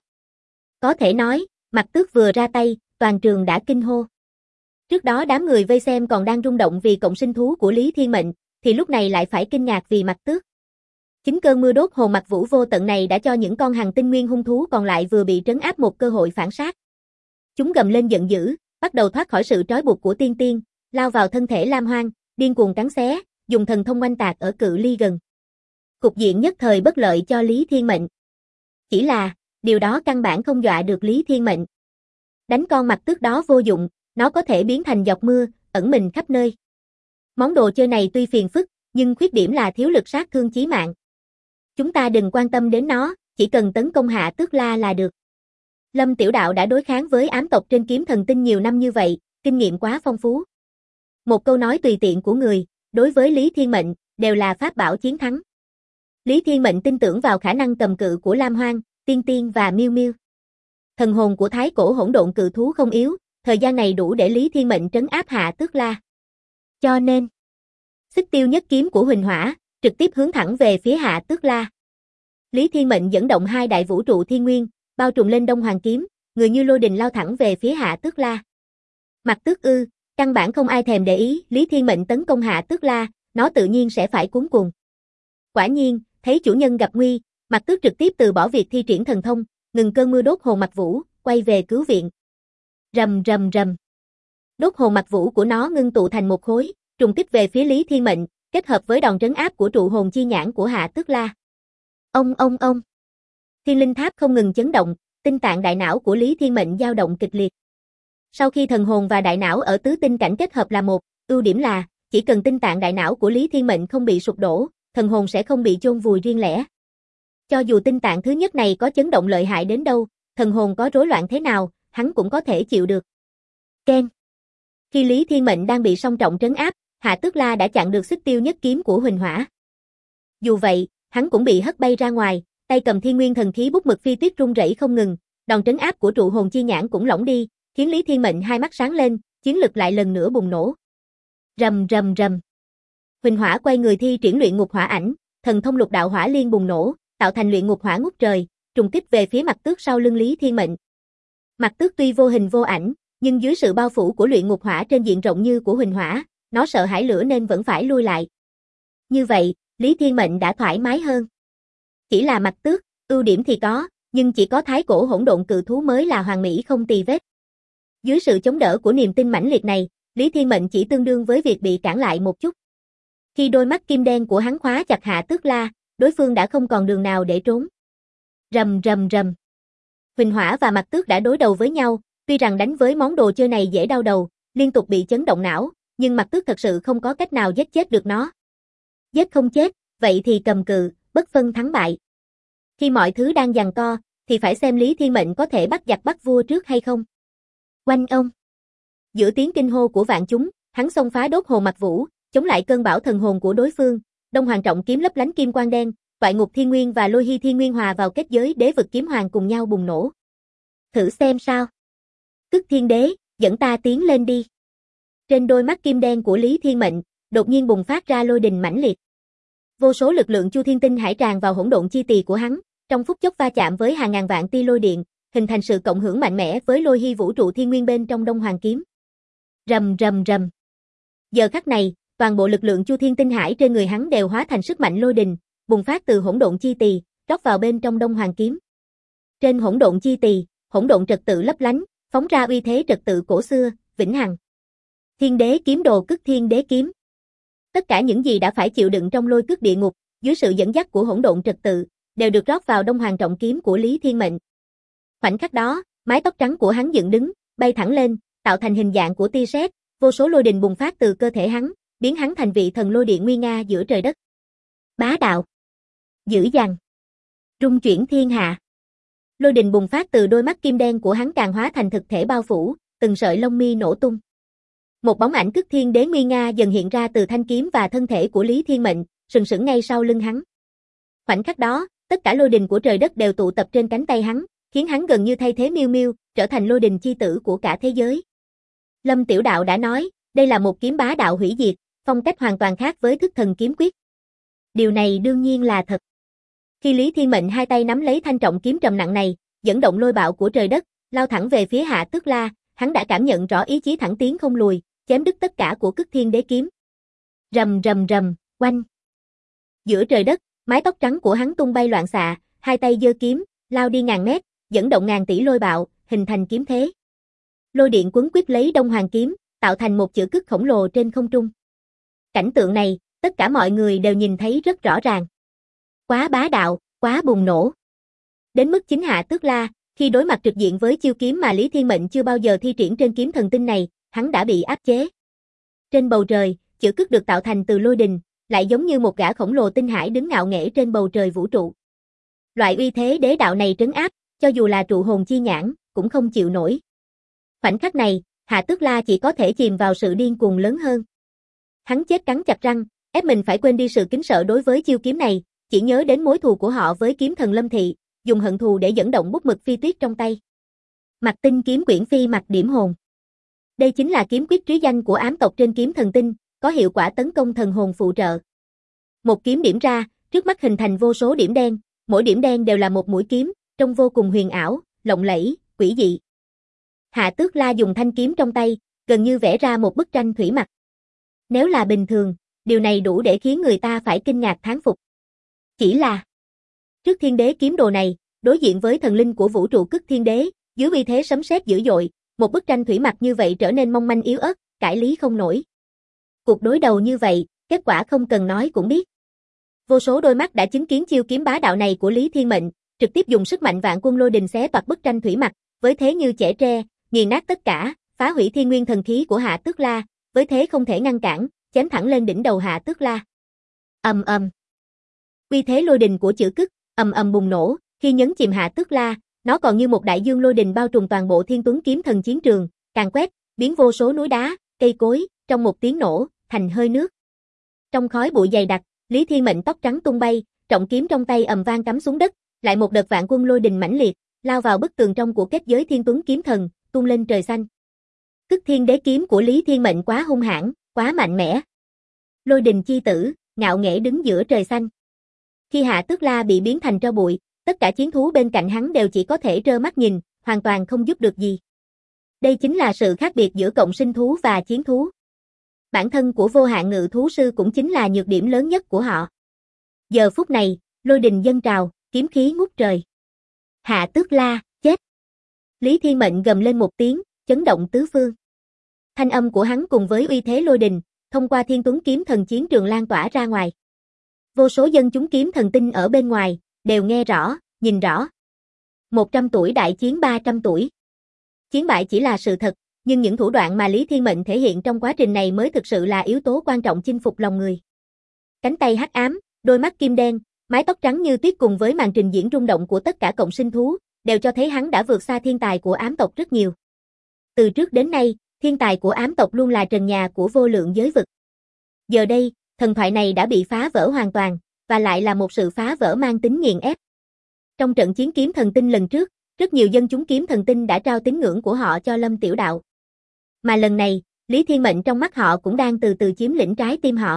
Có thể nói, Mặc Tước vừa ra tay, toàn trường đã kinh hô. Trước đó đám người vây xem còn đang rung động vì cộng sinh thú của Lý Thiên Mệnh, thì lúc này lại phải kinh ngạc vì Mặc Tước. Chính cơn mưa đốt hồn mặc vũ vô tận này đã cho những con hằng tinh nguyên hung thú còn lại vừa bị trấn áp một cơ hội phản sát. Chúng gầm lên giận dữ, bắt đầu thoát khỏi sự trói buộc của Tiên Tiên, lao vào thân thể Lam Hoang, điên cuồng cắn xé, dùng thần thông oanh tạc ở cự ly gần. Cục diện nhất thời bất lợi cho Lý Thiên Mệnh. Chỉ là, điều đó căn bản không dọa được Lý Thiên Mệnh. Đánh con Mặc Tước đó vô dụng, nó có thể biến thành giọt mưa, ẩn mình khắp nơi. Món đồ chơi này tuy phiền phức, nhưng khuyết điểm là thiếu lực sát thương chí mạng. Chúng ta đừng quan tâm đến nó, chỉ cần tấn công Hạ Tước La là được. Lâm Tiểu Đạo đã đối kháng với ám tộc trên kiếm thần tinh nhiều năm như vậy, kinh nghiệm quá phong phú. Một câu nói tùy tiện của người, đối với Lý Thiên Mệnh, đều là pháp bảo chiến thắng. Lý Thiên Mệnh tin tưởng vào khả năng cầm cự của Lam Hoang, Tiên Tiên và Miêu Miêu. Thần hồn của thái cổ hỗn độn cự thú không yếu, thời gian này đủ để Lý Thiên Mệnh trấn áp Hạ Tước La. Cho nên, xích tiêu nhất kiếm của Huỳnh Hỏa, trực tiếp hướng thẳng về phía Hạ Tước La. Lý Thiên Mệnh dẫn động hai đại vũ trụ thiên nguyên, bao trùm lên Đông Hoàng kiếm, người như lôi đình lao thẳng về phía Hạ Tước La. Mặc Tước ư, căn bản không ai thèm để ý, Lý Thiên Mệnh tấn công Hạ Tước La, nó tự nhiên sẽ phải cuống cuồng. Quả nhiên, thấy chủ nhân gặp nguy, Mặc Tước trực tiếp từ bỏ việc thi triển thần thông, ngừng cơn mưa đốt hồn mặc vũ, quay về cứu viện. Rầm rầm rầm. Đốt hồn mặc vũ của nó ngưng tụ thành một khối, trùng kích về phía Lý Thiên Mệnh, kết hợp với đòn trấn áp của trụ hồn chi nhãn của Hạ Tước La. Ông. Thiên linh tháp không ngừng chấn động, tinh tạng đại não của Lý Thiên Mệnh dao động kịch liệt. Sau khi thần hồn và đại não ở tứ tinh cảnh kết hợp là một, ưu điểm là, chỉ cần tinh tạng đại não của Lý Thiên Mệnh không bị sụp đổ, thần hồn sẽ không bị chôn vùi riêng lẻ. Cho dù tinh tạng thứ nhất này có chấn động lợi hại đến đâu, thần hồn có rối loạn thế nào, hắn cũng có thể chịu được. Ken. Khi Lý Thiên Mệnh đang bị song trọng trấn áp, Hạ Tước La đã chặn được xích tiêu nhất kiếm của Huỳnh Hỏa. Dù vậy, hắn cũng bị hất bay ra ngoài, tay cầm thiên nguyên thần khí bút mực phi tuyết rung rẩy không ngừng, đòn trấn áp của trụ hồn chi nhãn cũng lỏng đi, khiến Lý Thiên Mệnh hai mắt sáng lên, chiến lực lại lần nữa bùng nổ. Rầm rầm rầm. Huỳnh Hỏa quay người thi triển luyện ngục hỏa ảnh, thần thông lục đạo hỏa liên bùng nổ, tạo thành luyện ngục hỏa ngút trời, trùng kích về phía Mặc Tước sau lưng Lý Thiên Mệnh. Mặc Tước tuy vô hình vô ảnh, nhưng dưới sự bao phủ của luyện ngục hỏa trên diện rộng như của Huỳnh Hỏa, nó sợ hãi lửa nên vẫn phải lui lại. Như vậy, Lý Thiên Mệnh đã thoải mái hơn. Chỉ là Mặc Tước, ưu điểm thì có, Nhưng chỉ có thái cổ hỗn độn cự thú mới là hoàn mỹ không tì vết. Dưới sự chống đỡ của niềm tin mãnh liệt này, Lý Thiên Mệnh chỉ tương đương với việc bị cản lại một chút. Khi đôi mắt kim đen của hắn khóa chặt Hạ Tước La, đối phương đã không còn đường nào để trốn. Rầm rầm rầm. Huỳnh Hỏa và Mặt Tước đã đối đầu với nhau, tuy rằng đánh với món đồ chơi này dễ đau đầu, liên tục bị chấn động não, nhưng Mặt Tước thật sự không có cách nào giết chết được nó. Giết không chết, vậy thì cầm cự, bất phân thắng bại. Khi mọi thứ đang giằng co, thì phải xem Lý Thiên Mệnh có thể bắt giặc bắt vua trước hay không. Oanh ông. Giữa tiếng kinh hô của vạn chúng, hắn xông phá đốt hồn Mặc Vũ, chống lại cơn bão thần hồn của đối phương. Đông Hoàng trọng kiếm lấp lánh kim quang đen, Toại Ngục Thiên Nguyên và Lôi Hy Thiên Nguyên hòa vào kết giới Đế Vực Kiếm Hoàng cùng nhau bùng nổ. Thử xem sao. Tức Thiên Đế, dẫn ta tiến lên đi. Trên đôi mắt kim đen của Lý Thiên Mệnh, đột nhiên bùng phát ra lôi đình mãnh liệt. Vô số lực lượng Chu Thiên Tinh hải tràn vào hỗn độn chi tỳ của hắn, trong phút chốc va chạm với hàng ngàn vạn tia lôi điện, hình thành sự cộng hưởng mạnh mẽ với Lôi Hy vũ trụ thiên nguyên bên trong Đông Hoàng kiếm. Rầm rầm rầm. Giờ khắc này, toàn bộ lực lượng Chu Thiên Tinh hải trên người hắn đều hóa thành sức mạnh lôi đình, bùng phát từ hỗn độn chi tỳ, rót vào bên trong Đông Hoàng kiếm. Trên hỗn độn chi tỳ, hỗn độn trật tự lấp lánh, phóng ra uy thế trật tự cổ xưa, vĩnh hằng. Thiên Đế kiếm đồ Cức Thiên Đế kiếm. Tất cả những gì đã phải chịu đựng trong lôi cước địa ngục, dưới sự dẫn dắt của hỗn độn trật tự, đều được rót vào Đông Hoàng trọng kiếm của Lý Thiên Mệnh. Khoảnh khắc đó, mái tóc trắng của hắn dựng đứng, bay thẳng lên, tạo thành hình dạng của tia sét, vô số lôi đình bùng phát từ cơ thể hắn, biến hắn thành vị thần lôi điện nguy nga giữa trời đất. Bá đạo, dữ dằn, rung chuyển thiên hạ. Lôi đình bùng phát từ đôi mắt kim đen của hắn càng hóa thành thực thể bao phủ, từng sợi lông mi nổ tung. Một bóng ảnh Cức Thiên Đế nguy nga dần hiện ra từ thanh kiếm và thân thể của Lý Thiên Mệnh, sừng sững ngay sau lưng hắn. Khoảnh khắc đó, tất cả lôi đình của trời đất đều tụ tập trên cánh tay hắn, khiến hắn gần như thay thế Miêu Miêu, trở thành lôi đình chi tử của cả thế giới. Lâm Tiểu Đạo đã nói, đây là một kiếm bá đạo hủy diệt, phong cách hoàn toàn khác với Thức Thần kiếm quyết. Điều này đương nhiên là thật. Khi Lý Thiên Mệnh hai tay nắm lấy thanh trọng kiếm trầm nặng này, dẫn động lôi bạo của trời đất, lao thẳng về phía Hạ Tước La, hắn đã cảm nhận rõ ý chí thẳng tiến không lùi, chém đứt tất cả của Cức Thiên Đế kiếm. Rầm rầm rầm, oanh. Giữa trời đất, mái tóc trắng của hắn tung bay loạn xạ, hai tay giơ kiếm, lao đi ngàn mét, dẫn động ngàn tỷ lôi bạo, hình thành kiếm thế. Lôi điện quấn quýt lấy Đông Hoàng kiếm, tạo thành một chữ Cức khổng lồ trên không trung. Cảnh tượng này, tất cả mọi người đều nhìn thấy rất rõ ràng. Quá bá đạo, quá bùng nổ. Đến mức chính Hạ Tước La, khi đối mặt trực diện với chiêu kiếm mà Lý Thiên Mệnh chưa bao giờ thi triển trên kiếm thần tinh này, hắn đã bị áp chế. Trên bầu trời, chữ Cức được tạo thành từ lôi đình, lại giống như một gã khổng lồ tinh hải đứng ngạo nghễ trên bầu trời vũ trụ. Loại uy thế đế đạo này trấn áp, cho dù là trụ hồn chi nhãn, cũng không chịu nổi. Khoảnh khắc này, Hạ Tước La chỉ có thể chìm vào sự điên cuồng lớn hơn. Hắn chết cắn chặt răng, ép mình phải quên đi sự kính sợ đối với chiêu kiếm này, chỉ nhớ đến mối thù của họ với kiếm thần Lâm Thị, dùng hận thù để dẫn động bút mực phi tuyết trong tay. Mặc Tinh kiếm quyển phi mặc điểm hồn. Đây chính là kiếm quyết trứ danh của ám tộc trên kiếm thần tinh, có hiệu quả tấn công thần hồn phụ trợ. Một kiếm điểm ra, trước mắt hình thành vô số điểm đen, mỗi điểm đen đều là một mũi kiếm, trông vô cùng huyền ảo, lộng lẫy, quỷ dị. Hạ Tước La dùng thanh kiếm trong tay, gần như vẽ ra một bức tranh thủy mặc. Nếu là bình thường, điều này đủ để khiến người ta phải kinh ngạc thán phục. Chỉ là, trước Thiên Đế kiếm đồ này, đối diện với thần linh của vũ trụ Cức Thiên Đế, dưới uy thế sấm sét dữ dội, một bức tranh thủy mặc như vậy trở nên mong manh yếu ớt, cải lý không nổi. Cuộc đối đầu như vậy, kết quả không cần nói cũng biết. Vô số đôi mắt đã chứng kiến chiêu kiếm bá đạo này của Lý Thiên Mệnh, trực tiếp dùng sức mạnh vạn quân lôi đình xé toạc bức tranh thủy mặc, với thế như chẻ tre, nghiền nát tất cả, phá hủy thiên nguyên thần khí của Hạ Tước La, với thế không thể ngăn cản, chém thẳng lên đỉnh đầu Hạ Tước La. Ầm ầm. Uy thế lôi đình của chữ Cức ầm ầm bùng nổ, khi nhấn chìm Hạ Tước La, nó còn như một đại dương lôi đình bao trùm toàn bộ Thiên Tuấn kiếm thần chiến trường, càn quét, biến vô số núi đá, cây cối, trong một tiếng nổ, thành hơi nước. Trong khói bụi dày đặc, Lý Thiên Mệnh tóc trắng tung bay, trọng kiếm trong tay ầm vang cắm xuống đất, lại một đợt vạn quân lôi đình mãnh liệt, lao vào bức tường trong của kết giới Thiên Tuấn kiếm thần, tung lên trời xanh. Cức Thiên Đế kiếm của Lý Thiên Mệnh quá hung hãn, quá mạnh mẽ. Lôi đình chi tử, ngạo nghễ đứng giữa trời xanh. Khi Hạ Tước La bị biến thành tro bụi, tất cả chiến thú bên cạnh hắn đều chỉ có thể trơ mắt nhìn, hoàn toàn không giúp được gì. Đây chính là sự khác biệt giữa cộng sinh thú và chiến thú. Bản thân của Vô Hạn Ngự Thú Sư cũng chính là nhược điểm lớn nhất của họ. Giờ phút này, lôi đình dâng trào, kiếm khí ngút trời. Hạ Tước La, chết! Lý Thiên Mệnh gầm lên một tiếng, chấn động tứ phương. Thanh âm của hắn cùng với uy thế lôi đình, thông qua Thiên Tuấn kiếm thần chiến trường lan tỏa ra ngoài. Vô số dân chúng kiếm thần tinh ở bên ngoài, đều nghe rõ, nhìn rõ. 100 tuổi đại chiến 300 tuổi. Chiến bại chỉ là sự thật, nhưng những thủ đoạn mà Lý Thiên Mệnh thể hiện trong quá trình này mới thực sự là yếu tố quan trọng chinh phục lòng người. Cánh tay hắc ám, đôi mắt kim đen, mái tóc trắng như tuyết cùng với màn trình diễn rung động của tất cả cộng sinh thú, đều cho thấy hắn đã vượt xa thiên tài của ám tộc rất nhiều. Từ trước đến nay, thiên tài của ám tộc luôn là trần nhà của vô lượng giới vực. Giờ đây, thần thoại này đã bị phá vỡ hoàn toàn, và lại là một sự phá vỡ mang tính nghiền ép. Trong trận chiến kiếm thần tinh lần trước, rất nhiều dân chúng kiếm thần tinh đã trao tín ngưỡng của họ cho Lâm Tiểu Đạo. Mà lần này, Lý Thiên Mệnh trong mắt họ cũng đang từ từ chiếm lĩnh trái tim họ.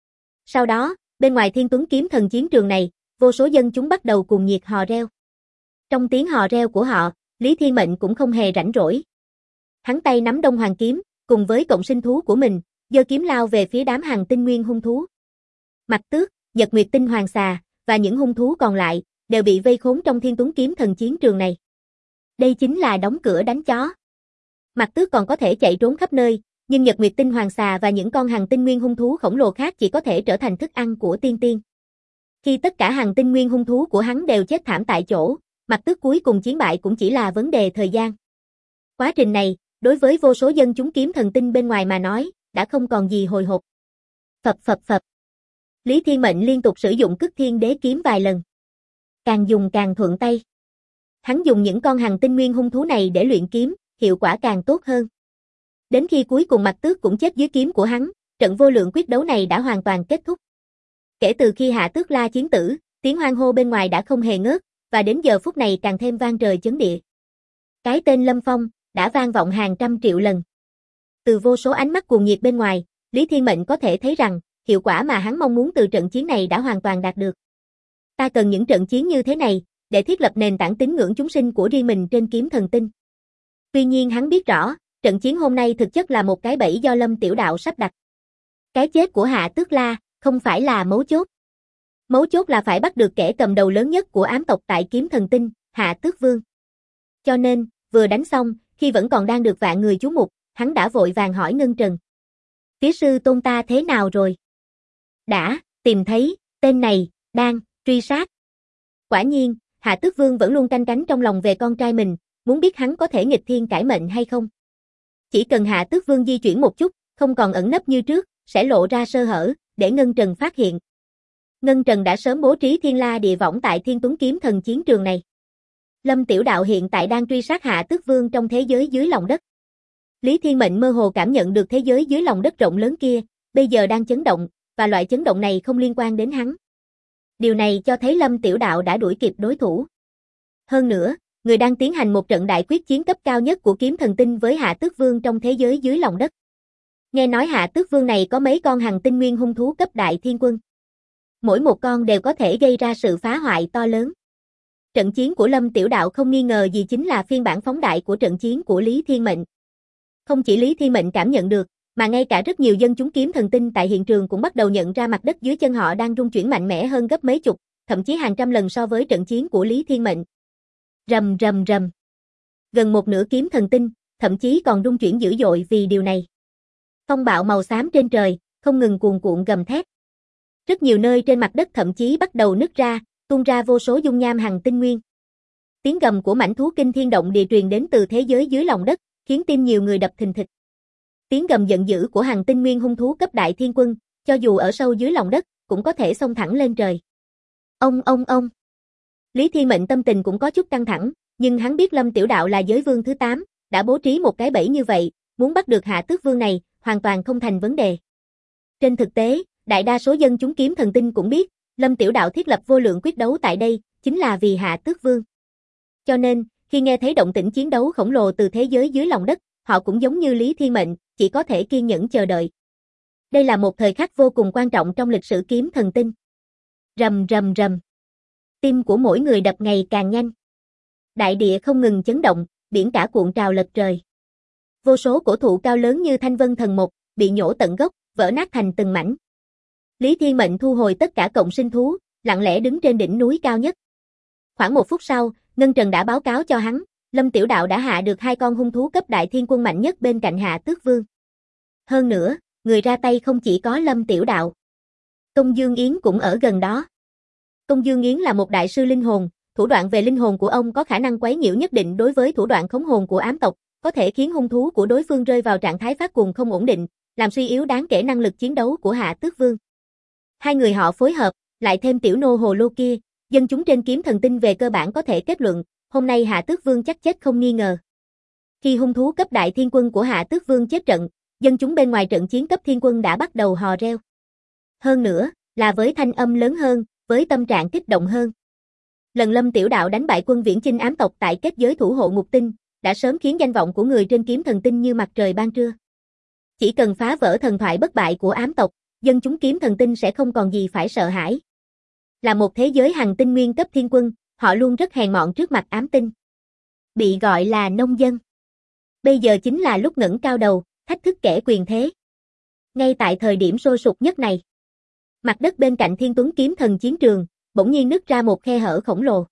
Sau đó, bên ngoài Thiên Tuấn kiếm thần chiến trường này, vô số dân chúng bắt đầu cùng nhiệt hò reo. Trong tiếng hò reo của họ, Lý Thiên Mệnh cũng không hề rảnh rỗi. Hắn tay nắm Đông Hoàng kiếm, cùng với cộng sinh thú của mình, giơ kiếm lao về phía đám Hằng Tinh Nguyên hung thú. Mặt Tước, Nhật Nguyệt Tinh Hoàng Xà và những hung thú còn lại đều bị vây khốn trong Thiên Tuấn kiếm thần chiến trường này. Đây chính là đóng cửa đánh chó. Mặt Tước còn có thể chạy trốn khắp nơi, nhưng Nhật Nguyệt Tinh Hoàng Xà và những con Hằng Tinh Nguyên hung thú khổng lồ khác chỉ có thể trở thành thức ăn của Tiên Tiên. Khi tất cả Hằng Tinh Nguyên hung thú của hắn đều chết thảm tại chỗ, Mặt Tước cuối cùng chiến bại cũng chỉ là vấn đề thời gian. Quá trình này, đối với vô số dân chúng kiếm thần tinh bên ngoài mà nói, đã không còn gì hồi hộp. Phập phập phập. Lý Thiên Mệnh liên tục sử dụng Cức Thiên Đế kiếm vài lần. Càng dùng càng thuận tay. Hắn dùng những con Hằng Tinh Nguyên hung thú này để luyện kiếm, hiệu quả càng tốt hơn. Đến khi cuối cùng Mặt Tước cũng chết dưới kiếm của hắn, trận vô lượng quyết đấu này đã hoàn toàn kết thúc. Kể từ khi Hạ Tước La chiến tử, tiếng hoan hô bên ngoài đã không hề ngớt, và đến giờ phút này càng thêm vang trời chấn địa. Cái tên Lâm Phong đã vang vọng hàng trăm triệu lần. Từ vô số ánh mắt cuồng nhiệt bên ngoài, Lý Thiên Mệnh có thể thấy rằng, hiệu quả mà hắn mong muốn từ trận chiến này đã hoàn toàn đạt được. Ta cần những trận chiến như thế này, để thiết lập nền tảng tín ngưỡng chúng sinh của riêng mình trên kiếm thần tinh. Tuy nhiên hắn biết rõ, trận chiến hôm nay thực chất là một cái bẫy do Lâm Tiểu Đạo sắp đặt. Cái chết của Hạ Tước La không phải là mấu chốt. Mấu chốt là phải bắt được kẻ cầm đầu lớn nhất của ám tộc tại kiếm thần tinh, Hạ Tước Vương. Cho nên, vừa đánh xong, khi vẫn còn đang được vạn người chú mục, hắn đã vội vàng hỏi Ngân Trần. Phía sư tôn ta thế nào rồi? Đã, tìm thấy, tên này, đang, truy sát. Quả nhiên, Hạ Tước Vương vẫn luôn canh cánh trong lòng về con trai mình, muốn biết hắn có thể nghịch thiên cải mệnh hay không. Chỉ cần Hạ Tước Vương di chuyển một chút, không còn ẩn nấp như trước, sẽ lộ ra sơ hở, để Ngân Trần phát hiện. Ngân Trần đã sớm bố trí Thiên La Địa Võng tại Thiên Tuấn kiếm thần chiến trường này. Lâm Tiểu Đạo hiện tại đang truy sát Hạ Tước Vương trong thế giới dưới lòng đất. Lý Thiên Mệnh mơ hồ cảm nhận được thế giới dưới lòng đất rộng lớn kia, bây giờ đang chấn động, và loại chấn động này không liên quan đến hắn. Điều này cho thấy Lâm Tiểu Đạo đã đuổi kịp đối thủ. Hơn nữa, người đang tiến hành một trận đại quyết chiến cấp cao nhất của kiếm thần tinh với Hạ Tước Vương trong thế giới dưới lòng đất. Nghe nói Hạ Tước Vương này có mấy con Hằng Tinh Nguyên hung thú cấp đại thiên quân. Mỗi một con đều có thể gây ra sự phá hoại to lớn. Trận chiến của Lâm Tiểu Đạo không nghi ngờ gì chính là phiên bản phóng đại của trận chiến của Lý Thiên Mệnh. Không chỉ Lý Thiên Mệnh cảm nhận được, mà ngay cả rất nhiều dân chúng kiếm thần tinh tại hiện trường cũng bắt đầu nhận ra mặt đất dưới chân họ đang rung chuyển mạnh mẽ hơn gấp mấy chục, thậm chí hàng trăm lần so với trận chiến của Lý Thiên Mệnh. Rầm rầm rầm. Gần một nửa kiếm thần tinh, thậm chí còn rung chuyển dữ dội vì điều này. Phong bạo màu xám trên trời, không ngừng cuồn cuộn gầm thét. Rất nhiều nơi trên mặt đất thậm chí bắt đầu nứt ra, tuôn ra vô số dung nham Hằng Tinh Nguyên. Tiếng gầm của mãnh thú kinh thiên động địa truyền đến từ thế giới dưới lòng đất, khiến tim nhiều người đập thình thịch. Tiếng gầm giận dữ của Hằng Tinh Nguyên hung thú cấp đại thiên quân, cho dù ở sâu dưới lòng đất, cũng có thể xông thẳng lên trời. Ông. Lý Thiên Mệnh tâm tình cũng có chút căng thẳng, nhưng hắn biết Lâm Tiểu Đạo là giới vương thứ 8, đã bố trí một cái bẫy như vậy, muốn bắt được Hạ Tước Vương này, hoàn toàn không thành vấn đề. Trên thực tế, đại đa số dân chúng kiếm thần tinh cũng biết, Lâm Tiểu Đạo thiết lập vô lượng quyết đấu tại đây, chính là vì Hạ Tước Vương. Cho nên, khi nghe thấy động tĩnh chiến đấu khổng lồ từ thế giới dưới lòng đất, họ cũng giống như Lý Thiên Mệnh, chỉ có thể kiên nhẫn chờ đợi. Đây là một thời khắc vô cùng quan trọng trong lịch sử kiếm thần tinh. Rầm rầm rầm. Tim của mỗi người đập ngày càng nhanh. Đại địa không ngừng chấn động, biển cả cuộn trào lật trời. Vô số cổ thụ cao lớn như Thanh Vân Thần Mục, bị nhổ tận gốc, vỡ nát thành từng mảnh. Lý Thiên Mệnh thu hồi tất cả cộng sinh thú, lặng lẽ đứng trên đỉnh núi cao nhất. Khoảng 1 phút sau, Ngân Trần đã báo cáo cho hắn, Lâm Tiểu Đạo đã hạ được 2 con hung thú cấp đại thiên quân mạnh nhất bên cạnh Hạ Tước Vương. Hơn nữa, người ra tay không chỉ có Lâm Tiểu Đạo. Công Dương Yến cũng ở gần đó. Công Dương Yến là một đại sư linh hồn, thủ đoạn về linh hồn của ông có khả năng quấy nhiễu nhất định đối với thủ đoạn khống hồn của ám tộc, có thể khiến hung thú của đối phương rơi vào trạng thái phát cuồng không ổn định, làm suy yếu đáng kể năng lực chiến đấu của Hạ Tước Vương. Hai người họ phối hợp, lại thêm tiểu nô hồ lô kia, dân chúng trên kiếm thần tinh về cơ bản có thể kết luận, hôm nay Hạ Tước Vương chắc chết không nghi ngờ. Khi hung thú cấp đại thiên quân của Hạ Tước Vương chết trận, dân chúng bên ngoài trận chiến cấp thiên quân đã bắt đầu hò reo. Hơn nữa, là với thanh âm lớn hơn, với tâm trạng kích động hơn. Lần Lâm Tiểu Đạo đánh bại quân viễn chinh ám tộc tại kết giới thủ hộ ngục tinh, đã sớm khiến danh vọng của người trên kiếm thần tinh như mặt trời ban trưa. Chỉ cần phá vỡ thần thoại bất bại của ám tộc, dân chúng kiếm thần tinh sẽ không còn gì phải sợ hãi. Là một thế giới hành tinh nguyên cấp thiên quân, họ luôn rất hèn mọn trước mặt ám tinh. Bị gọi là nông dân. Bây giờ chính là lúc ngẩng cao đầu, thách thức kẻ quyền thế. Ngay tại thời điểm sôi sục nhất này, mặt đất bên cạnh Thiên Tuấn kiếm thần chiến trường, bỗng nhiên nứt ra một khe hở khổng lồ.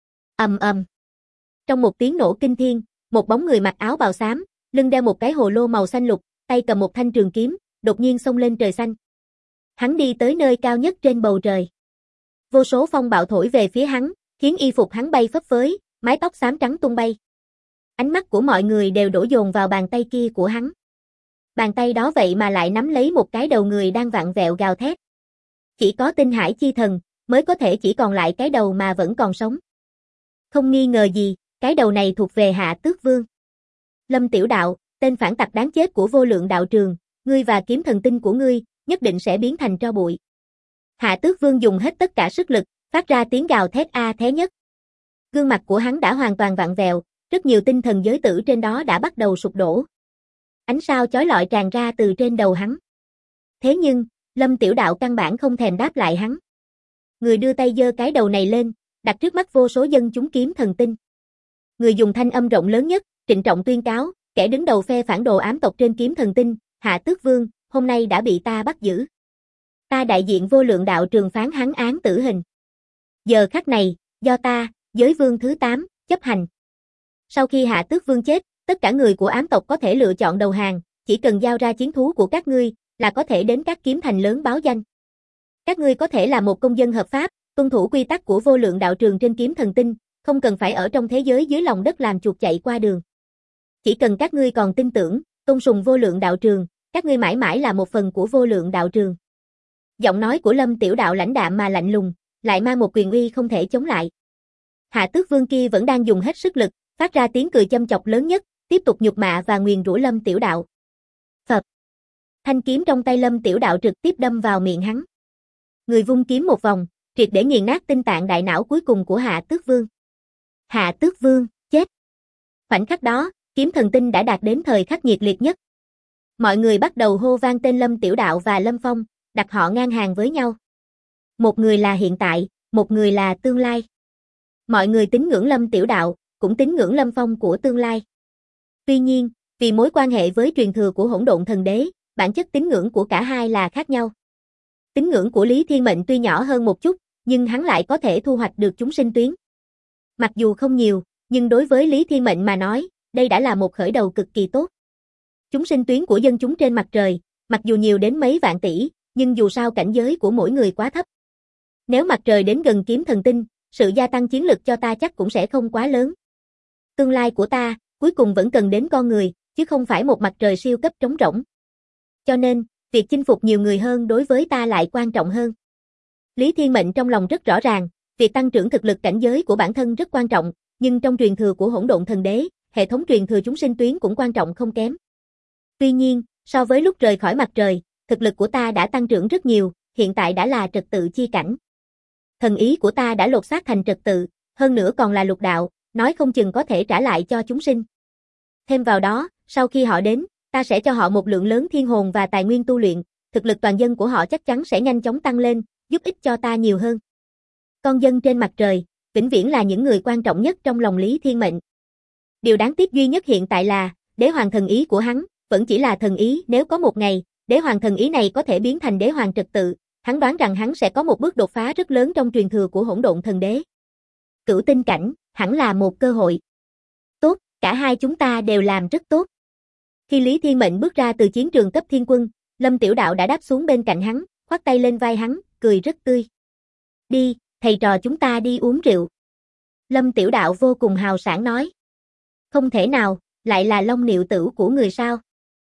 Ầm ầm. Trong một tiếng nổ kinh thiên, một bóng người mặc áo bào xám, lưng đeo một cái hồ lô màu xanh lục, tay cầm một thanh trường kiếm, đột nhiên xông lên trời xanh. Hắn đi tới nơi cao nhất trên bầu trời. Vô số phong bạo thổi về phía hắn, khiến y phục hắn bay phấp phới, mái tóc xám trắng tung bay. Ánh mắt của mọi người đều đổ dồn vào bàn tay kia của hắn. Bàn tay đó vậy mà lại nắm lấy một cái đầu người đang vặn vẹo gào thét. Chỉ có Tinh Hải chi thần mới có thể chỉ còn lại cái đầu mà vẫn còn sống. Không nghi ngờ gì, cái đầu này thuộc về Hạ Tước Vương. Lâm Tiểu Đạo, tên phản tặc đáng chết của Vô Lượng Đạo Trường, ngươi và kiếm thần tinh của ngươi nhất định sẽ biến thành tro bụi. Hạ Tước Vương dùng hết tất cả sức lực, phát ra tiếng gào thét thế nhất. Gương mặt của hắn đã hoàn toàn vặn vẹo, rất nhiều tinh thần giới tử trên đó đã bắt đầu sụp đổ. Ánh sao chói lọi tràn ra từ trên đầu hắn. Thế nhưng, Lâm Tiểu Đạo căn bản không thèm đáp lại hắn. Người đưa tay giơ cái đầu này lên, đặt trước mắt vô số dân chúng kiếm thần tinh. Người dùng thanh âm rộng lớn nhất, trịnh trọng tuyên cáo, kẻ đứng đầu phe phản đồ ám tộc trên kiếm thần tinh, Hạ Tước Vương, hôm nay đã bị ta bắt giữ. Ta đại diện Vô Lượng Đạo Trường phán hắn án tử hình. Giờ khắc này, do ta, Giới Vương thứ 8, chấp hành. Sau khi Hạ Tước Vương chết, tất cả người của ám tộc có thể lựa chọn đầu hàng, chỉ cần giao ra chiến thú của các ngươi, là có thể đến các kiếm thành lớn báo danh. Các ngươi có thể là một công dân hợp pháp, tuân thủ quy tắc của Vô Lượng Đạo Trường trên kiếm thần tinh, không cần phải ở trong thế giới dưới lòng đất làm chuột chạy qua đường. Chỉ cần các ngươi còn tin tưởng, tôn sùng Vô Lượng Đạo Trường, các ngươi mãi mãi là một phần của Vô Lượng Đạo Trường. Giọng nói của Lâm Tiểu Đạo lãnh đạm mà lạnh lùng, lại mang một quyền uy không thể chống lại. Hạ Tước Vương kia vẫn đang dùng hết sức lực, phát ra tiếng cười châm chọc lớn nhất, tiếp tục nhục mạ và nguyền rủa Lâm Tiểu Đạo. Phập. Thanh kiếm trong tay Lâm Tiểu Đạo trực tiếp đâm vào miệng hắn. Người vung kiếm một vòng, triệt để nghiền nát tinh tạng đại não cuối cùng của Hạ Tước Vương. Hạ Tước Vương, chết. Khoảnh khắc đó, kiếm thần tinh đã đạt đến thời khắc nhiệt liệt nhất. Mọi người bắt đầu hô vang tên Lâm Tiểu Đạo và Lâm Phong, đặt họ ngang hàng với nhau. Một người là hiện tại, một người là tương lai. Mọi người tín ngưỡng Lâm Tiểu Đạo, cũng tín ngưỡng Lâm Phong của tương lai. Tuy nhiên, vì mối quan hệ với truyền thừa của Hỗn Độn Thần Đế, bản chất tín ngưỡng của cả hai là khác nhau. Tín ngưỡng của Lý Thiên Mệnh tuy nhỏ hơn một chút, nhưng hắn lại có thể thu hoạch được chúng sinh tuyến. Mặc dù không nhiều, nhưng đối với Lý Thiên Mệnh mà nói, đây đã là một khởi đầu cực kỳ tốt. Chúng sinh tuyến của dân chúng trên mặt trời, mặc dù nhiều đến mấy vạn tỷ, nhưng dù sao cảnh giới của mỗi người quá thấp. Nếu mặt trời đến gần kiếm thần tinh, sự gia tăng chiến lực cho ta chắc cũng sẽ không quá lớn. Tương lai của ta, cuối cùng vẫn cần đến con người, chứ không phải một mặt trời siêu cấp trống rỗng. Cho nên, việc chinh phục nhiều người hơn đối với ta lại quan trọng hơn. Lý Thiên Mệnh trong lòng rất rõ ràng, việc tăng trưởng thực lực cảnh giới của bản thân rất quan trọng, nhưng trong truyền thừa của Hỗn Độn Thần Đế, hệ thống truyền thừa chúng sinh tuyến cũng quan trọng không kém. Tuy nhiên, so với lúc rời khỏi mặt trời, thực lực của ta đã tăng trưởng rất nhiều, hiện tại đã là trật tự chi cảnh. Thần ý của ta đã lột xác thành trật tự, hơn nữa còn là lục đạo, nói không chừng có thể trả lại cho chúng sinh. Thêm vào đó, sau khi họ đến, ta sẽ cho họ một lượng lớn thiên hồn và tài nguyên tu luyện, thực lực toàn dân của họ chắc chắn sẽ nhanh chóng tăng lên, giúp ích cho ta nhiều hơn. Con dân trên mặt trời, vĩnh viễn là những người quan trọng nhất trong lòng Lý Thiên Mệnh. Điều đáng tiếc duy nhất hiện tại là, đế hoàng thần ý của hắn, vẫn chỉ là thần ý, nếu có một ngày, đế hoàng thần ý này có thể biến thành đế hoàng trật tự, hắn đoán rằng hắn sẽ có một bước đột phá rất lớn trong truyền thừa của Hỗn Độn Thần Đế. Cửu tinh cảnh, hẳn là một cơ hội. Tốt, cả hai chúng ta đều làm rất tốt. Khi Lý Thiên Mệnh bước ra từ chiến trường cấp thiên quân, Lâm Tiểu Đạo đã đáp xuống bên cạnh hắn, khoác tay lên vai hắn, cười rất tươi. Đi, thầy trò chúng ta đi uống rượu. Lâm Tiểu Đạo vô cùng hào sảng nói. Không thể nào, lại là Long Niệu Tửu của người sao.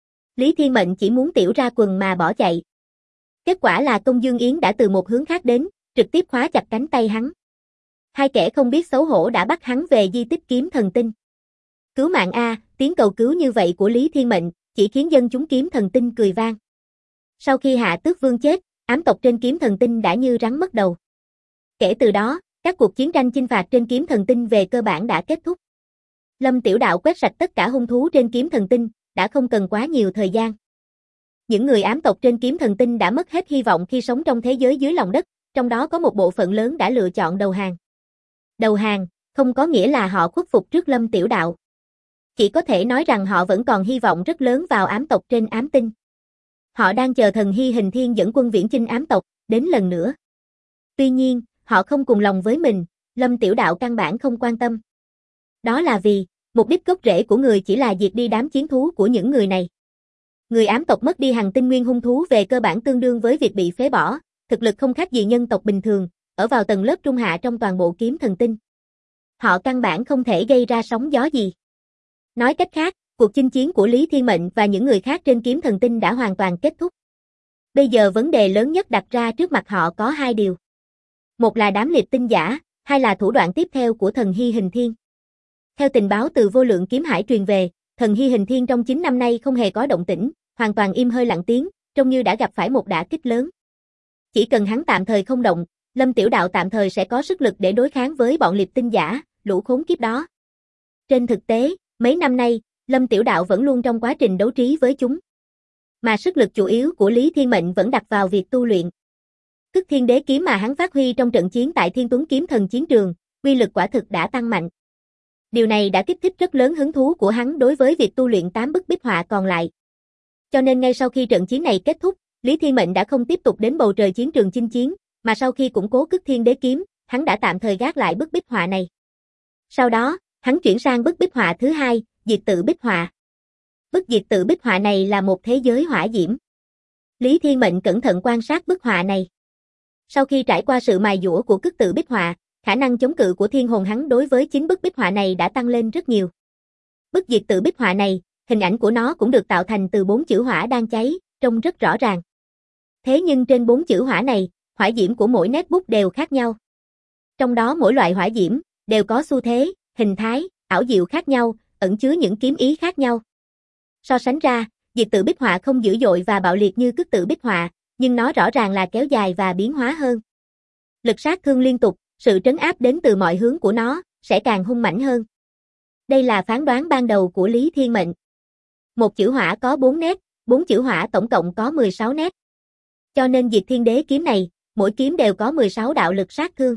Lý Thiên Mệnh chỉ muốn tiểu ra quần mà bỏ chạy. Kết quả là Công Dương Yến đã từ một hướng khác đến, trực tiếp khóa chặt cánh tay hắn. Hai kẻ không biết xấu hổ đã bắt hắn về di tích kiếm thần tinh. Cứu mạng A, tiếng cầu cứu như vậy của Lý Thiên Mệnh, chỉ khiến dân chúng kiếm thần tinh cười vang. Sau khi Hạ Tước Vương chết, ám tộc trên kiếm thần tinh đã như rắn mất đầu. Kể từ đó, các cuộc chiến tranh chinh phạt trên kiếm thần tinh về cơ bản đã kết thúc. Lâm Tiểu Đạo quét sạch tất cả hung thú trên kiếm thần tinh, đã không cần quá nhiều thời gian. Những người ám tộc trên kiếm thần tinh đã mất hết hy vọng khi sống trong thế giới dưới lòng đất, trong đó có một bộ phận lớn đã lựa chọn đầu hàng. Đầu hàng, không có nghĩa là họ khuất phục trước Lâm Tiểu Đạo. Chỉ có thể nói rằng họ vẫn còn hy vọng rất lớn vào ám tộc trên ám tinh. Họ đang chờ thần Hy Hình Thiên dẫn quân viễn chinh ám tộc, đến lần nữa. Tuy nhiên, họ không cùng lòng với mình, Lâm Tiểu Đạo căn bản không quan tâm. Đó là vì, mục đích gốc rễ của người chỉ là diệt đi đám chiến thú của những người này. Người ám tộc mất đi hàng tinh nguyên hung thú về cơ bản tương đương với việc bị phế bỏ, thực lực không khác gì nhân tộc bình thường, ở vào tầng lớp trung hạ trong toàn bộ kiếm thần tinh. Họ căn bản không thể gây ra sóng gió gì. Nói cách khác, cuộc chinh chiến của Lý Thiên Mệnh và những người khác trên kiếm thần tinh đã hoàn toàn kết thúc. Bây giờ vấn đề lớn nhất đặt ra trước mặt họ có hai điều. Một là đám liệt tinh giả, hai là thủ đoạn tiếp theo của thần Hy Hình Thiên. Theo tình báo từ Vô Lượng Kiếm Hải truyền về, thần Hy Hình Thiên trong 9 năm nay không hề có động tĩnh, hoàn toàn im hơi lặng tiếng, trông như đã gặp phải một đả kích lớn. Chỉ cần hắn tạm thời không động, Lâm Tiểu Đạo tạm thời sẽ có sức lực để đối kháng với bọn liệt tinh giả, lũ khốn kiếp đó. Trên thực tế, mấy năm nay, Lâm Tiểu Đạo vẫn luôn trong quá trình đấu trí với chúng. Mà sức lực chủ yếu của Lý Thiên Mệnh vẫn đặt vào việc tu luyện. Tức Thiên Đế kiếm mà hắn phát huy trong trận chiến tại Thiên Tuấn Kiếm Thần chiến trường, uy lực quả thực đã tăng mạnh. Điều này đã kích thích rất lớn hứng thú của hắn đối với việc tu luyện 8 bức bích họa còn lại. Cho nên ngay sau khi trận chiến này kết thúc, Lý Thiên Mệnh đã không tiếp tục đến bầu trời chiến trường chinh chiến, mà sau khi củng cố Cức Thiên Đế kiếm, hắn đã tạm thời gác lại bức bích họa này. Sau đó, hắn chuyển sang bức bích họa thứ hai, Diệt Tự Bích Họa. Bức Diệt Tự Bích Họa này là một thế giới hỏa diễm. Lý Thiên Mệnh cẩn thận quan sát bức họa này. Sau khi trải qua sự mài dũa của Cức Tự Bích Họa, khả năng chống cự của thiên hồn hắn đối với chính bức bích họa này đã tăng lên rất nhiều. Bức Diệt Tự Bích Họa này, hình ảnh của nó cũng được tạo thành từ 4 chữ hỏa đang cháy, trông rất rõ ràng. Thế nhưng trên 4 chữ hỏa này, hỏa diễm của mỗi nét bút đều khác nhau. Trong đó mỗi loại hỏa diễm đều có xu thế, hình thái, ảo diệu khác nhau, ẩn chứa những kiếm ý khác nhau. So sánh ra, Diệt Tự Bích Họa không dữ dội và bạo liệt như Cức Tự Bích Họa, nhưng nó rõ ràng là kéo dài và biến hóa hơn. Lực sát thương liên tục, sự trấn áp đến từ mọi hướng của nó sẽ càng hung mãnh hơn. Đây là phán đoán ban đầu của Lý Thiên Mệnh. Một chữ hỏa có 4 nét, 4 chữ hỏa tổng cộng có 16 nét. Cho nên Diệt Thiên Đế kiếm này, mỗi kiếm đều có 16 đạo lực sát thương.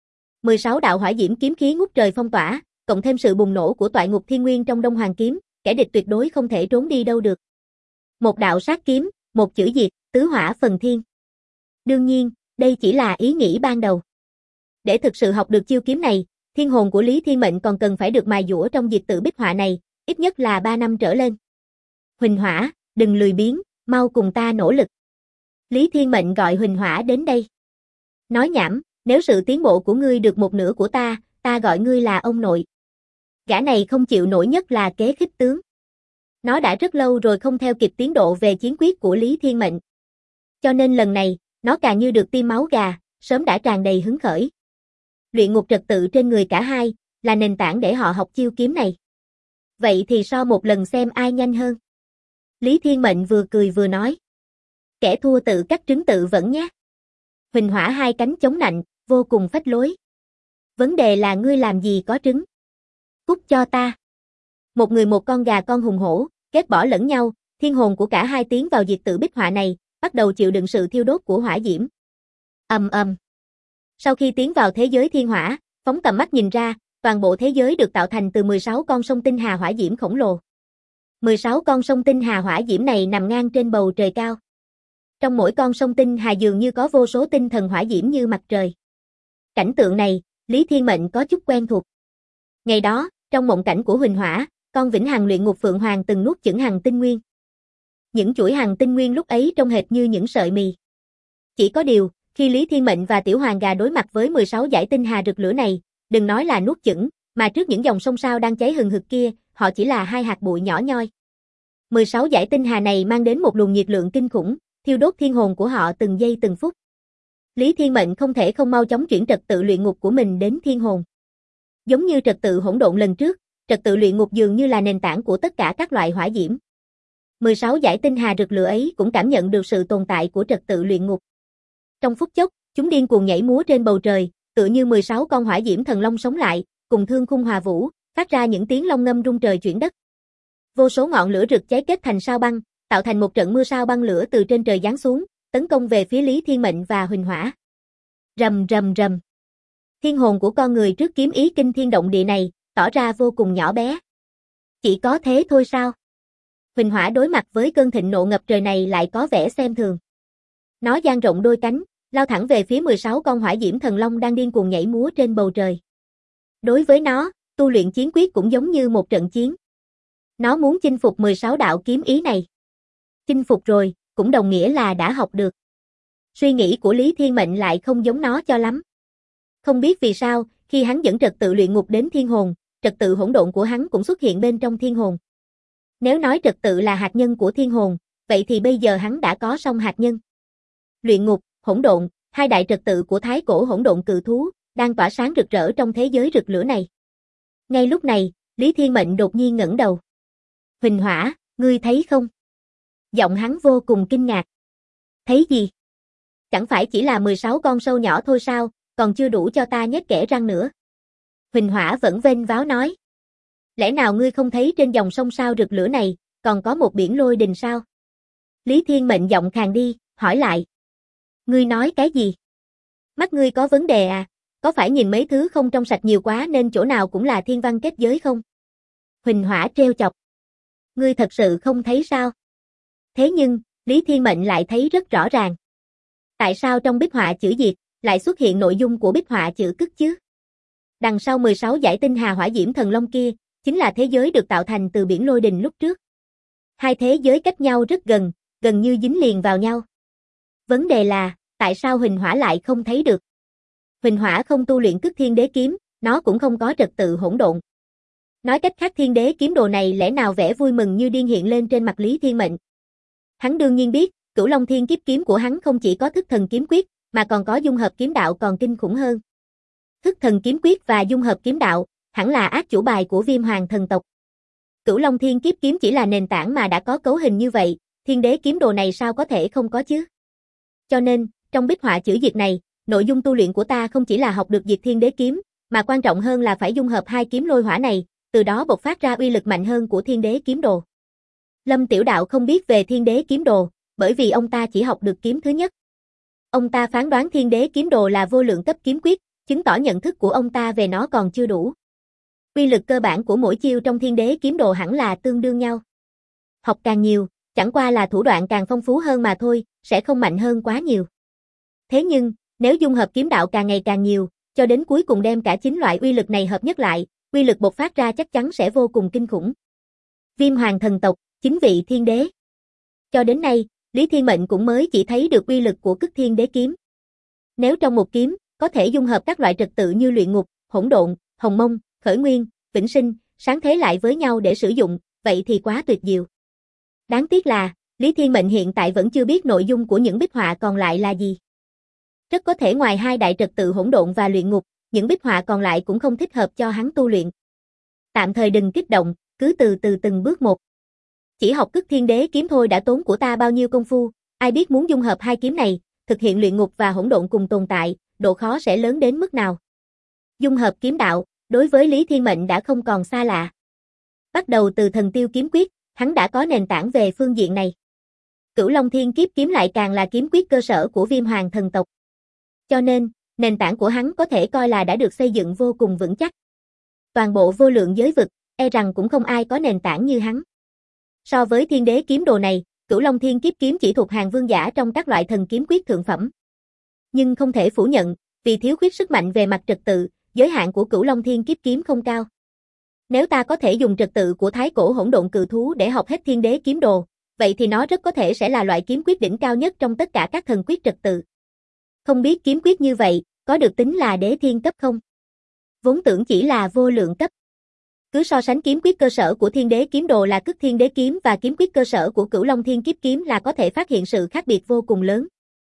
16 đạo hỏa diễm kiếm khí ngút trời phong tỏa, cộng thêm sự bùng nổ của Toại Ngục Thiên Nguyên trong Đông Hoàng kiếm, kẻ địch tuyệt đối không thể trốn đi đâu được. Một đạo sát kiếm, một chữ diệt, tứ hỏa phần thiên. Đương nhiên, đây chỉ là ý nghĩ ban đầu. Để thực sự học được chiêu kiếm này, thiên hồn của Lý Thiên Mệnh còn cần phải được mài dũa trong Diệt Tự Bích Họa này, ít nhất là 3 năm trở lên. Huỳnh Hỏa, đừng lười biếng, mau cùng ta nỗ lực. Lý Thiên Mệnh gọi Huỳnh Hỏa đến đây. Nói nhảm, nếu sự tiến bộ của ngươi được một nửa của ta gọi ngươi là ông nội. Gã này không chịu nổi nhất là kế khích tướng. Nó đã rất lâu rồi không theo kịp tiến độ về chiến quyết của Lý Thiên Mệnh. Cho nên lần này, nó càng như được tiêm máu gà, sớm đã tràn đầy hứng khởi. Luyện ngục trật tự trên người cả hai, là nền tảng để họ học chiêu kiếm này. Vậy thì so một lần xem ai nhanh hơn. Lý Thiên Mệnh vừa cười vừa nói. Kẻ thua tự cắt trứng tự vẫn nhé. Huỳnh Hỏa hai cánh chống nạnh, vô cùng phách lối. Vấn đề là ngươi làm gì có trứng. Cút cho ta. Một người một con gà con hùng hổ, ghét bỏ lẫn nhau, thiên hồn của cả hai tiến vào Diệt Tự Bích Họa này, bắt đầu chịu đựng sự thiêu đốt của hỏa diễm. Ầm ầm. Sau khi tiến vào thế giới thiên hỏa, phóng tầm mắt nhìn ra, toàn bộ thế giới được tạo thành từ 16 con sông tinh hà hỏa diễm khổng lồ. 16 con sông tinh hà hỏa diễm này nằm ngang trên bầu trời cao. Trong mỗi con sông tinh hà dường như có vô số tinh thần hỏa diễm như mặt trời. Cảnh tượng này, Lý Thiên Mệnh có chút quen thuộc. Ngày đó, trong mộng cảnh của Huỳnh Hỏa, con Vĩnh Hằng luyện ngục Phượng Hoàng từng nuốt chửng hằng tinh nguyên. Những chuỗi hằng tinh nguyên lúc ấy trông hệt như những sợi mì. Chỉ có điều, khi Lý Thiên Mệnh và Tiểu Hoàng Gà đối mặt với 16 dải tinh hà rực lửa này, đừng nói là nuốt chửng, mà trước những dòng sông sao đang cháy hừng hực kia, họ chỉ là hai hạt bụi nhỏ nhoi. 16 dải tinh hà này mang đến một luồng nhiệt lượng kinh khủng, thiêu đốt thiên hồn của họ từng giây từng phút. Lý Thiên Mệnh không thể không mau chóng chuyển trật tự luyện ngục của mình đến thiên hồn. Giống như trật tự hỗn độn lần trước, trật tự luyện ngục dường như là nền tảng của tất cả các loại hỏa diễm. 16 dải tinh hà rực lửa ấy cũng cảm nhận được sự tồn tại của trật tự luyện ngục. Trong phút chốc, chúng điên cuồng nhảy múa trên bầu trời, tựa như 16 con hỏa diễm thần long sống lại, cùng thương khung hòa vũ, phát ra những tiếng long ngâm rung trời chuyển đất. Vô số ngọn lửa rực cháy kết thành sao băng, tạo thành một trận mưa sao băng lửa từ trên trời giáng xuống, tấn công về phía Lý Thiên Mệnh và Huỳnh Hỏa. Rầm rầm rầm. Thiên hồn của con người trước kiếm ý kinh thiên động địa này, tỏ ra vô cùng nhỏ bé. Chỉ có thế thôi sao? Huỳnh Hỏa đối mặt với cơn thịnh nộ ngập trời này lại có vẻ xem thường. Nó dang rộng đôi cánh, lao thẳng về phía 16 con hỏa diễm thần long đang điên cuồng nhảy múa trên bầu trời. Đối với nó, tu luyện chiến quyết cũng giống như một trận chiến. Nó muốn chinh phục 16 đạo kiếm ý này. Chinh phục rồi, cũng đồng nghĩa là đã học được. Suy nghĩ của Lý Thiên Mệnh lại không giống nó cho lắm. Không biết vì sao, khi hắn dẫn trật tự luyện ngục đến thiên hồn, trật tự hỗn độn của hắn cũng xuất hiện bên trong thiên hồn. Nếu nói trật tự là hạt nhân của thiên hồn, vậy thì bây giờ hắn đã có song hạt nhân. Luyện ngục, hỗn độn, hai đại trật tự của thái cổ hỗn độn cự thú, đang tỏa sáng rực rỡ trong thế giới rực lửa này. Ngay lúc này, Lý Thiên Mệnh đột nhiên ngẩng đầu. Huỳnh Hỏa, ngươi thấy không? Giọng hắn vô cùng kinh ngạc. Thấy gì? Chẳng phải chỉ là 16 con sâu nhỏ thôi sao, còn chưa đủ cho ta nhét kẽ răng nữa. Huỳnh Hỏa vẫn vênh váo nói. Lẽ nào ngươi không thấy trên dòng sông sao rực lửa này, còn có một biển lôi đình sao? Lý Thiên Mệnh giọng khàn đi, hỏi lại. Ngươi nói cái gì? Mắt ngươi có vấn đề à? Có phải nhìn mấy thứ không trong sạch nhiều quá nên chỗ nào cũng là thiên văn kết giới không? Huỳnh Hỏa trêu chọc. Ngươi thật sự không thấy sao? Thế nhưng, Lý Thiên Mệnh lại thấy rất rõ ràng. Tại sao trong bích họa chữ diệt, lại xuất hiện nội dung của bích họa chữ cức chứ? Đằng sau 16 dải tinh hà hỏa diễm thần long kia, chính là thế giới được tạo thành từ biển lôi đình lúc trước. Hai thế giới cách nhau rất gần, gần như dính liền vào nhau. Vấn đề là, tại sao Huỳnh Hỏa lại không thấy được? Huỳnh Hỏa không tu luyện Cức Thiên Đế kiếm, nó cũng không có trật tự hỗn độn. Nói cách khác Thiên Đế kiếm đồ này lẽ nào vẻ vui mừng như điên hiện lên trên mặt Lý Thiên Mệnh. Hắn đương nhiên biết, Cửu Long Thiên Kiếp kiếm của hắn không chỉ có thức thần kiếm quyết, mà còn có dung hợp kiếm đạo còn kinh khủng hơn. Thức thần kiếm quyết và dung hợp kiếm đạo, hẳn là át chủ bài của Viêm Hoàng thần tộc. Cửu Long Thiên Kiếp kiếm chỉ là nền tảng mà đã có cấu hình như vậy, Thiên Đế kiếm đồ này sao có thể không có chứ? Cho nên, trong bích họa chữ diệt này, nội dung tu luyện của ta không chỉ là học được diệt Thiên Đế kiếm, mà quan trọng hơn là phải dung hợp hai kiếm lôi hỏa này, từ đó bộc phát ra uy lực mạnh hơn của Thiên Đế kiếm đồ. Lâm Tiểu Đạo không biết về Thiên Đế kiếm đồ, bởi vì ông ta chỉ học được kiếm thứ nhất. Ông ta phán đoán Thiên Đế kiếm đồ là vô lượng cấp kiếm quyết, chứng tỏ nhận thức của ông ta về nó còn chưa đủ. Uy lực cơ bản của mỗi chiêu trong Thiên Đế kiếm đồ hẳn là tương đương nhau. Học càng nhiều, chẳng qua là thủ đoạn càng phong phú hơn mà thôi, sẽ không mạnh hơn quá nhiều. Thế nhưng, nếu dung hợp kiếm đạo càng ngày càng nhiều, cho đến cuối cùng đem cả 9 loại uy lực này hợp nhất lại, uy lực bộc phát ra chắc chắn sẽ vô cùng kinh khủng. Viêm Hoàng thần tộc, 9 vị Thiên Đế. Cho đến nay, Lý Thiên Mệnh cũng mới chỉ thấy được uy lực của Cức Thiên Đế kiếm. Nếu trong một kiếm, có thể dung hợp các loại trật tự như luyện ngục, hỗn độn, hồng mông, khởi nguyên, vĩnh sinh, sáng thế lại với nhau để sử dụng, vậy thì quá tuyệt diệu. Đáng tiếc là, Lý Thiên Mệnh hiện tại vẫn chưa biết nội dung của những bích họa còn lại là gì. Rất có thể ngoài hai đại trật tự hỗn độn và luyện ngục, những bích họa còn lại cũng không thích hợp cho hắn tu luyện. Tạm thời đừng kích động, cứ từ từ từng bước một. Chỉ học Cức Thiên Đế kiếm thôi đã tốn của ta bao nhiêu công phu, ai biết muốn dung hợp hai kiếm này, thực hiện luyện ngục và hỗn độn cùng tồn tại, độ khó sẽ lớn đến mức nào. Dung hợp kiếm đạo, đối với Lý Thiên Mệnh đã không còn xa lạ. Bắt đầu từ Thần Tiêu kiếm quyết, hắn đã có nền tảng về phương diện này. Cửu Long Thiên Kiếp kiếm lại càng là kiếm quyết cơ sở của Viêm Hoàng thần tộc. Cho nên, nền tảng của hắn có thể coi là đã được xây dựng vô cùng vững chắc. Toàn bộ vô lượng giới vực, e rằng cũng không ai có nền tảng như hắn. So với Thiên Đế kiếm đồ này, Cửu Long Thiên Kiếp kiếm chỉ thuộc hàng vương giả trong các loại thần kiếm quyết thượng phẩm. Nhưng không thể phủ nhận, vì thiếu khuyết sức mạnh về mặt trật tự, giới hạn của Cửu Long Thiên Kiếp kiếm không cao. Nếu ta có thể dùng trật tự của thái cổ hỗn độn cự thú để học hết thiên đế kiếm đồ, vậy thì nó rất có thể sẽ là loại kiếm quyết đỉnh cao nhất trong tất cả các thần quyết trật tự. Không biết kiếm quyết như vậy, có được tính là đế thiên cấp không? Vốn tưởng chỉ là vô lượng cấp. Cứ so sánh kiếm quyết cơ sở của thiên đế kiếm đồ là Cức Thiên Đế kiếm và kiếm quyết cơ sở của Cửu Long Thiên Kiếp kiếm là có thể phát hiện sự khác biệt vô cùng lớn.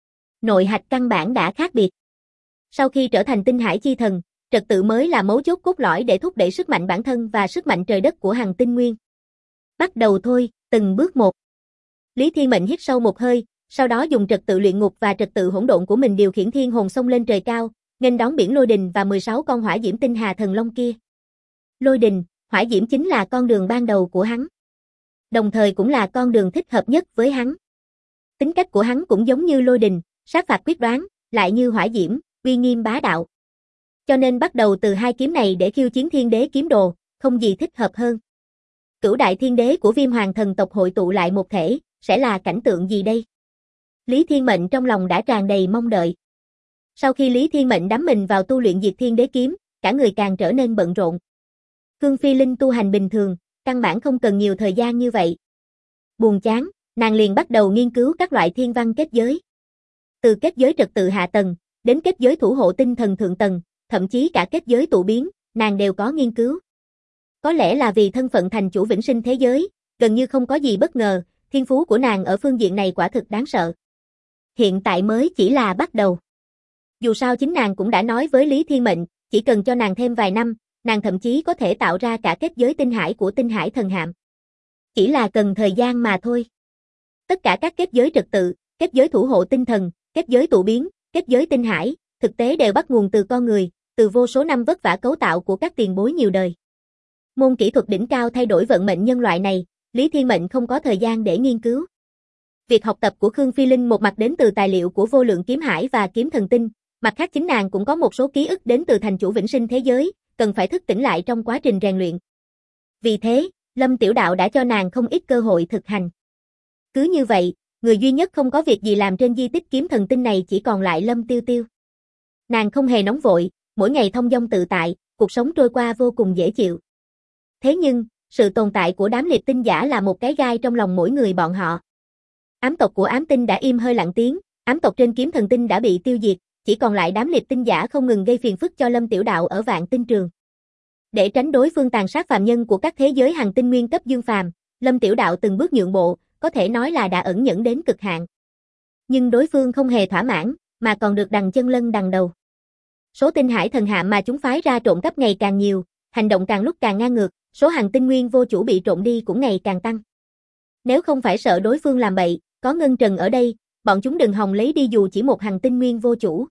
Nội hạch căn bản đã khác biệt. Sau khi trở thành tinh hải chi thần, trật tự mới là mấu chốt cốt lõi để thúc đẩy sức mạnh bản thân và sức mạnh trời đất của Hằng Tinh Nguyên. Bắt đầu thôi, từng bước một. Lý Thiên Mệnh hít sâu một hơi, sau đó dùng trật tự luyện ngục và trật tự hỗn độn của mình điều khiển thiên hồn xông lên trời cao, nghênh đón biển lôi đình và 16 con hỏa diễm tinh hà thần long kia. Lôi đình, hỏa diễm chính là con đường ban đầu của hắn. Đồng thời cũng là con đường thích hợp nhất với hắn. Tính cách của hắn cũng giống như lôi đình, sát phạt quyết đoán, lại như hỏa diễm, uy nghiêm bá đạo. Cho nên bắt đầu từ hai kiếm này để khiêu chiến thiên đế kiếm đồ, không gì thích hợp hơn. Cửu đại thiên đế của Viêm Hoàng thần tộc hội tụ lại một thể, sẽ là cảnh tượng gì đây? Lý Thiên Mệnh trong lòng đã tràn đầy mong đợi. Sau khi Lý Thiên Mệnh đắm mình vào tu luyện Diệt Thiên Đế kiếm, cả người càng trở nên bận rộn. Khương Phi Linh tu hành bình thường, căn bản không cần nhiều thời gian như vậy. Buồn chán, nàng liền bắt đầu nghiên cứu các loại thiên văn kết giới. Từ kết giới trật tự hạ tầng, đến kết giới thủ hộ tinh thần thượng tầng, thậm chí cả kết giới tụ biến, nàng đều có nghiên cứu. Có lẽ là vì thân phận thành chủ vĩnh sinh thế giới, gần như không có gì bất ngờ, thiên phú của nàng ở phương diện này quả thực đáng sợ. Hiện tại mới chỉ là bắt đầu. Dù sao chính nàng cũng đã nói với Lý Thiên Mệnh, chỉ cần cho nàng thêm vài năm, nàng thậm chí có thể tạo ra cả kết giới tinh hải của tinh hải thần hạm. Chỉ là cần thời gian mà thôi. Tất cả các kết giới trật tự, kết giới thủ hộ tinh thần, kết giới tụ biến, kết giới tinh hải, thực tế đều bắt nguồn từ con người, từ vô số năm vất vả cấu tạo của các tiền bối nhiều đời. Môn kỹ thuật đỉnh cao thay đổi vận mệnh nhân loại này, Lý Thiên Mệnh không có thời gian để nghiên cứu. Việc học tập của Khương Phi Linh một mặt đến từ tài liệu của Vô Lượng Kiếm Hải và Kiếm Thần Tinh, mặt khác chính nàng cũng có một số ký ức đến từ thành chủ vĩnh sinh thế giới, cần phải thức tỉnh lại trong quá trình rèn luyện. Vì thế, Lâm Tiểu Đạo đã cho nàng không ít cơ hội thực hành. Cứ như vậy, người duy nhất không có việc gì làm trên di tích Kiếm Thần Tinh này chỉ còn lại Lâm Tiêu Tiêu. Nàng không hề nóng vội, mỗi ngày thông dong tự tại, cuộc sống trôi qua vô cùng dễ chịu. Thế nhưng, sự tồn tại của đám liệt tinh giả là một cái gai trong lòng mỗi người bọn họ. Ám tộc của ám tinh đã im hơi lặng tiếng, ám tộc trên Kiếm Thần Tinh đã bị tiêu diệt, chỉ còn lại đám liệt tinh giả không ngừng gây phiền phức cho Lâm Tiểu Đạo ở Vạn Tinh Trường. Để tránh đối phương tàn sát phàm nhân của các thế giới Hằng Tinh Nguyên cấp dương phàm, Lâm Tiểu Đạo từng bước nhượng bộ, có thể nói là đã ẩn nhẫn đến cực hạn. Nhưng đối phương không hề thỏa mãn, mà còn được đằng chân lân đằng đầu. Số tinh hải thần hạm mà chúng phái ra trộm cắp ngày càng nhiều, hành động càng lúc càng ngang ngược, số Hằng Tinh Nguyên vô chủ bị trộm đi cũng ngày càng tăng. Nếu không phải sợ đối phương làm bậy, có Ngân Trần ở đây, bọn chúng đừng hòng lấy đi dù chỉ một Hằng Tinh Nguyên vô chủ.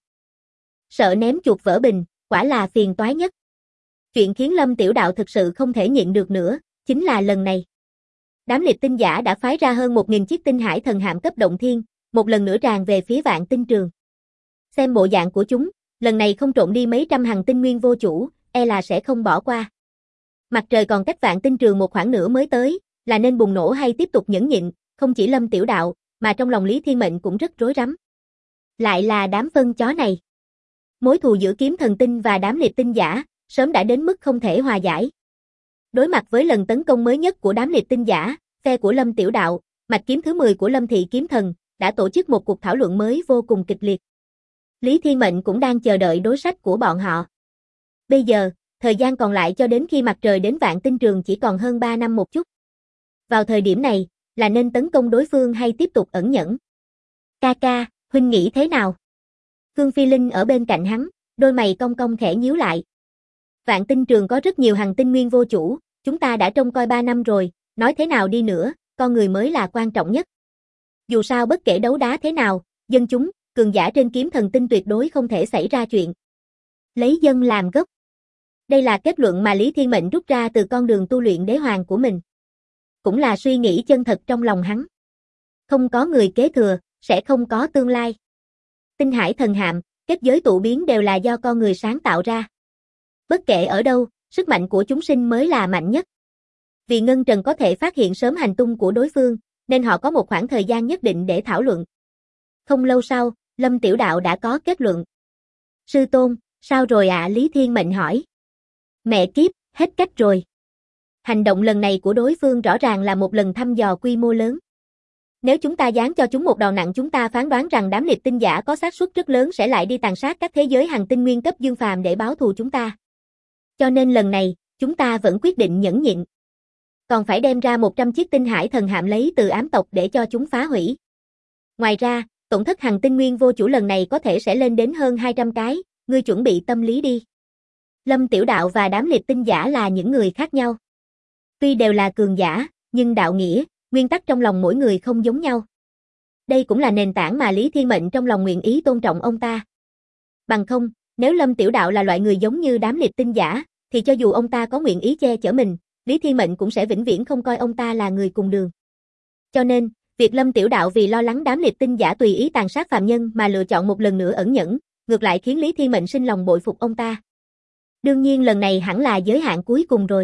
Sợ ném chuột vỡ bình, quả là phiền toái nhất. Chuyện khiến Lâm Tiểu Đạo thực sự không thể nhịn được nữa, chính là lần này. Đám liệt tinh giả đã phái ra hơn 1.000 chiếc tinh hải thần hạm cấp động thiên, một lần nữa tràn về phía Vạn Tinh Trường. Xem bộ dạng của chúng, lần này không trộm đi mấy trăm Hằng Tinh Nguyên vô chủ, e là sẽ không bỏ qua. Mặt trời còn cách Vạn Tinh Trường một khoảng nữa mới tới, là nên bùng nổ hay tiếp tục nhẫn nhịn, không chỉ Lâm Tiểu Đạo, mà trong lòng Lý Thiên Mệnh cũng rất rối rắm. Lại là đám phân chó này. Mối thù giữa Kiếm Thần Tinh và đám liệt tinh giả, sớm đã đến mức không thể hòa giải. Đối mặt với lần tấn công mới nhất của đám liệt tinh giả, phe của Lâm Tiểu Đạo, mạch kiếm thứ 10 của Lâm Thị Kiếm Thần, đã tổ chức một cuộc thảo luận mới vô cùng kịch liệt. Lý Thiên Mệnh cũng đang chờ đợi đối sách của bọn họ. Bây giờ, thời gian còn lại cho đến khi mặt trời đến Vạn Tinh Trường chỉ còn hơn 3 năm một chút. Vào thời điểm này, là nên tấn công đối phương hay tiếp tục ẩn nhẫn? Ca ca, huynh nghĩ thế nào? Khương Phi Linh ở bên cạnh hắn, đôi mày cong cong khẽ nhíu lại. Vạn Tinh Trường có rất nhiều Hằng Tinh Nguyên vô chủ, chúng ta đã trông coi 3 năm rồi, nói thế nào đi nữa, con người mới là quan trọng nhất. Dù sao bất kể đấu đá thế nào, dân chúng, cường giả trên Kiếm Thần Tinh tuyệt đối không thể xảy ra chuyện. Lấy dân làm gốc. Đây là kết luận mà Lý Thiên Mệnh rút ra từ con đường tu luyện đế hoàng của mình. Cũng là suy nghĩ chân thật trong lòng hắn. Không có người kế thừa, sẽ không có tương lai. Tinh hải thần hạm, kết giới tụ biến đều là do con người sáng tạo ra. Bất kể ở đâu, sức mạnh của chúng sinh mới là mạnh nhất. Vì Ngân Trần có thể phát hiện sớm hành tung của đối phương, nên họ có một khoảng thời gian nhất định để thảo luận. Không lâu sau, Lâm Tiểu Đạo đã có kết luận. Sư tôn, sao rồi ạ? Lý Thiên Mệnh hỏi. Mẹ kiếp, hết cách rồi. Hành động lần này của đối phương rõ ràng là một lần thăm dò quy mô lớn. Nếu chúng ta giáng cho chúng một đòn nặng, chúng ta phán đoán rằng đám liệt tinh giả có xác suất rất lớn sẽ lại đi tàn sát các thế giới hành tinh nguyên cấp dương phàm để báo thù chúng ta. Cho nên lần này, chúng ta vẫn quyết định nhẫn nhịn. Còn phải đem ra 100 chiếc tinh hải thần hạm lấy từ ám tộc để cho chúng phá hủy. Ngoài ra, tổn thất hành tinh nguyên vô chủ lần này có thể sẽ lên đến hơn 200 cái, ngươi chuẩn bị tâm lý đi. Lâm Tiểu Đạo và đám liệt tinh giả là những người khác nhau. Tuy đều là cường giả, nhưng đạo nghĩa, nguyên tắc trong lòng mỗi người không giống nhau. Đây cũng là nền tảng mà Lý Thiên Mệnh trong lòng nguyện ý tôn trọng ông ta. Bằng không, nếu Lâm Tiểu Đạo là loại người giống như đám liệt tinh giả, thì cho dù ông ta có nguyện ý che chở mình, Lý Thiên Mệnh cũng sẽ vĩnh viễn không coi ông ta là người cùng đường. Cho nên, việc Lâm Tiểu Đạo vì lo lắng đám liệt tinh giả tùy ý tàn sát phàm nhân mà lựa chọn một lần nữa ẩn nhẫn, ngược lại khiến Lý Thiên Mệnh sinh lòng bội phục ông ta. Đương nhiên lần này hẳn là giới hạn cuối cùng rồi.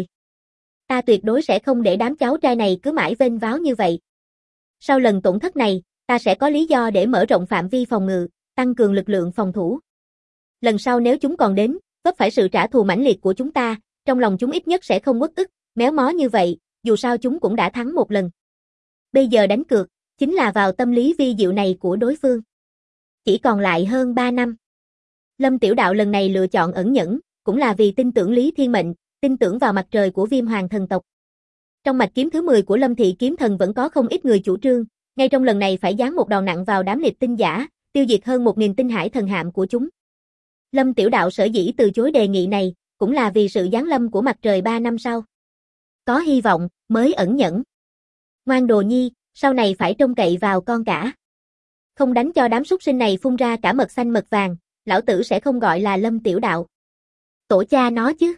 Ta tuyệt đối sẽ không để đám cháu trai này cứ mãi vênh váo như vậy. Sau lần tổn thất này, ta sẽ có lý do để mở rộng phạm vi phòng ngự, tăng cường lực lượng phòng thủ. Lần sau nếu chúng còn đến, vấp phải sự trả thù mãnh liệt của chúng ta, trong lòng chúng ít nhất sẽ không uất ức, méo mó như vậy, dù sao chúng cũng đã thắng một lần. Bây giờ đánh cược, chính là vào tâm lý vi diệu này của đối phương. Chỉ còn lại hơn 3 năm. Lâm Tiểu Đạo lần này lựa chọn ẩn nhẫn, cũng là vì tin tưởng Lý Thiên Mệnh, tin tưởng vào mặt trời của Viêm Hoàng thần tộc. Trong mạch kiếm thứ 10 của Lâm Thị Kiếm Thần vẫn có không ít người chủ trương, ngay trong lần này phải giáng một đòn nặng vào đám liệt tinh giả, tiêu diệt hơn 1000 tinh hải thần hạm của chúng. Lâm Tiểu Đạo sở dĩ từ chối đề nghị này, cũng là vì sự giáng lâm của mặt trời 3 năm sau. Có hy vọng, mới ẩn nhẫn. Ngoan đồ nhi, sau này phải trông cậy vào con cả. Không đánh cho đám súc sinh này phun ra cả mật xanh mật vàng, lão tử sẽ không gọi là Lâm Tiểu Đạo. Tổ cha nó chứ.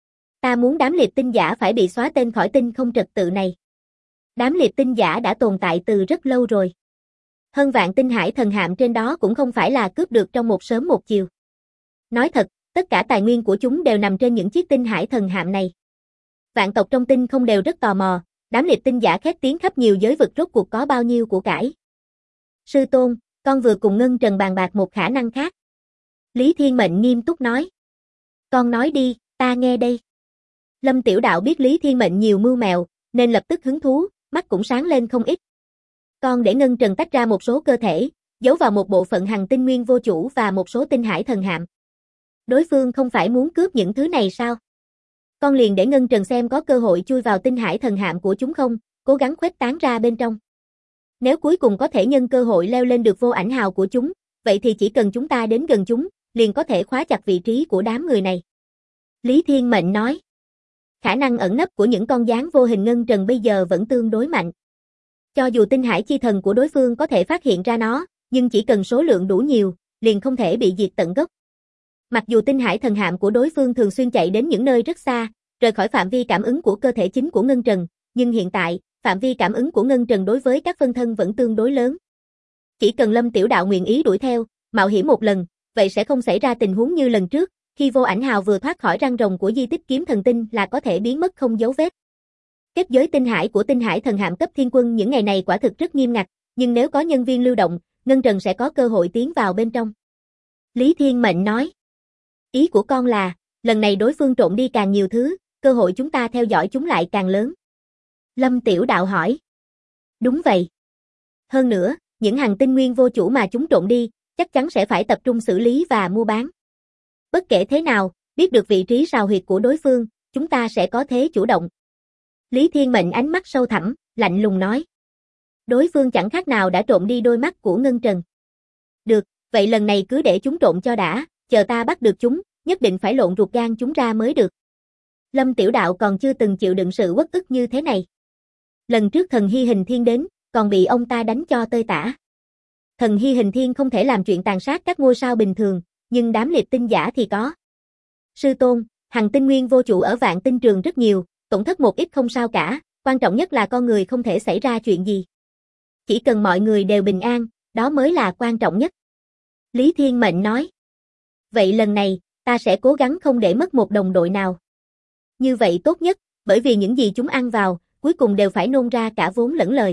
Ta muốn đám liệt tinh giả phải bị xóa tên khỏi tinh không trật tự này. Đám liệt tinh giả đã tồn tại từ rất lâu rồi. Hơn vạn tinh hải thần hạm trên đó cũng không phải là cướp được trong một sớm một chiều. Nói thật, tất cả tài nguyên của chúng đều nằm trên những chiếc tinh hải thần hạm này. Vạn tộc trong tinh không đều rất tò mò, đám liệt tinh giả khét tiếng khắp nhiều giới vực rốt cuộc có bao nhiêu của cải. Sư tôn, con vừa cùng Ngân Trần bàn bạc một khả năng khác. Lý Thiên Mệnh nghiêm túc nói. Con nói đi, ta nghe đây. Lâm Tiểu Đạo biết Lý Thiên Mệnh nhiều mưu mẹo, nên lập tức hứng thú, mắt cũng sáng lên không ít. Con để Ngân Trần tách ra một số cơ thể, giấu vào một bộ phận hành tinh nguyên vô chủ và một số tinh hải thần hạm. Đối phương không phải muốn cướp những thứ này sao? Con liền để Ngân Trần xem có cơ hội chui vào tinh hải thần hạm của chúng không, cố gắng khuếch tán ra bên trong. Nếu cuối cùng có thể nhân cơ hội leo lên được vô ảnh hào của chúng, vậy thì chỉ cần chúng ta đến gần chúng, liền có thể khóa chặt vị trí của đám người này. Lý Thiên Mệnh nói. Khả năng ẩn nấp của những con gián vô hình Ngân Trần bây giờ vẫn tương đối mạnh. Cho dù tinh hải chi thần của đối phương có thể phát hiện ra nó, nhưng chỉ cần số lượng đủ nhiều, liền không thể bị diệt tận gốc. Mặc dù tinh hải thần hạm của đối phương thường xuyên chạy đến những nơi rất xa, rời khỏi phạm vi cảm ứng của cơ thể chính của Ngân Trần, nhưng hiện tại, phạm vi cảm ứng của Ngân Trần đối với các phân thân vẫn tương đối lớn. Chỉ cần Lâm Tiểu Đạo nguyện ý đuổi theo, mạo hiểm một lần, vậy sẽ không xảy ra tình huống như lần trước, khi vô ảnh hào vừa thoát khỏi răng rồng của di tích kiếm thần tinh là có thể biến mất không dấu vết. Kết giới tinh hải của tinh hải thần hạm cấp thiên quân những ngày này quả thực rất nghiêm ngặt, nhưng nếu có nhân viên lưu động, Ngân Trần sẽ có cơ hội tiến vào bên trong. Lý Thiên Mệnh nói. Ý của con là, lần này đối phương trộn đi càng nhiều thứ, cơ hội chúng ta theo dõi chúng lại càng lớn. Lâm Tiểu Đạo hỏi. Đúng vậy. Hơn nữa, những hành tinh nguyên vô chủ mà chúng trộn đi, chắc chắn sẽ phải tập trung xử lý và mua bán. Bất kể thế nào, biết được vị trí sào huyệt của đối phương, chúng ta sẽ có thế chủ động. Lý Thiên Mệnh ánh mắt sâu thẳm, lạnh lùng nói. Đối phương chẳng khác nào đã trộn đi đôi mắt của Ngân Trần. Được, vậy lần này cứ để chúng trộn cho đã, chờ ta bắt được chúng, nhất định phải lộn ruột gan chúng ra mới được. Lâm Tiểu Đạo còn chưa từng chịu đựng sự uất ức như thế này. Lần trước thần Hy Hình Thiên đến, còn bị ông ta đánh cho tơi tả. Thần Hy Hình Thiên không thể làm chuyện tàn sát các ngôi sao bình thường, nhưng đám liệt tinh giả thì có. Sư tôn, hành tinh nguyên vô chủ ở vạn tinh trường rất nhiều, tổn thất một ít không sao cả, quan trọng nhất là con người không thể xảy ra chuyện gì. Chỉ cần mọi người đều bình an, đó mới là quan trọng nhất. Lý Thiên Mệnh nói. Vậy lần này, ta sẽ cố gắng không để mất một đồng đội nào. Như vậy tốt nhất, bởi vì những gì chúng ăn vào, cuối cùng đều phải nôn ra cả vốn lẫn lời.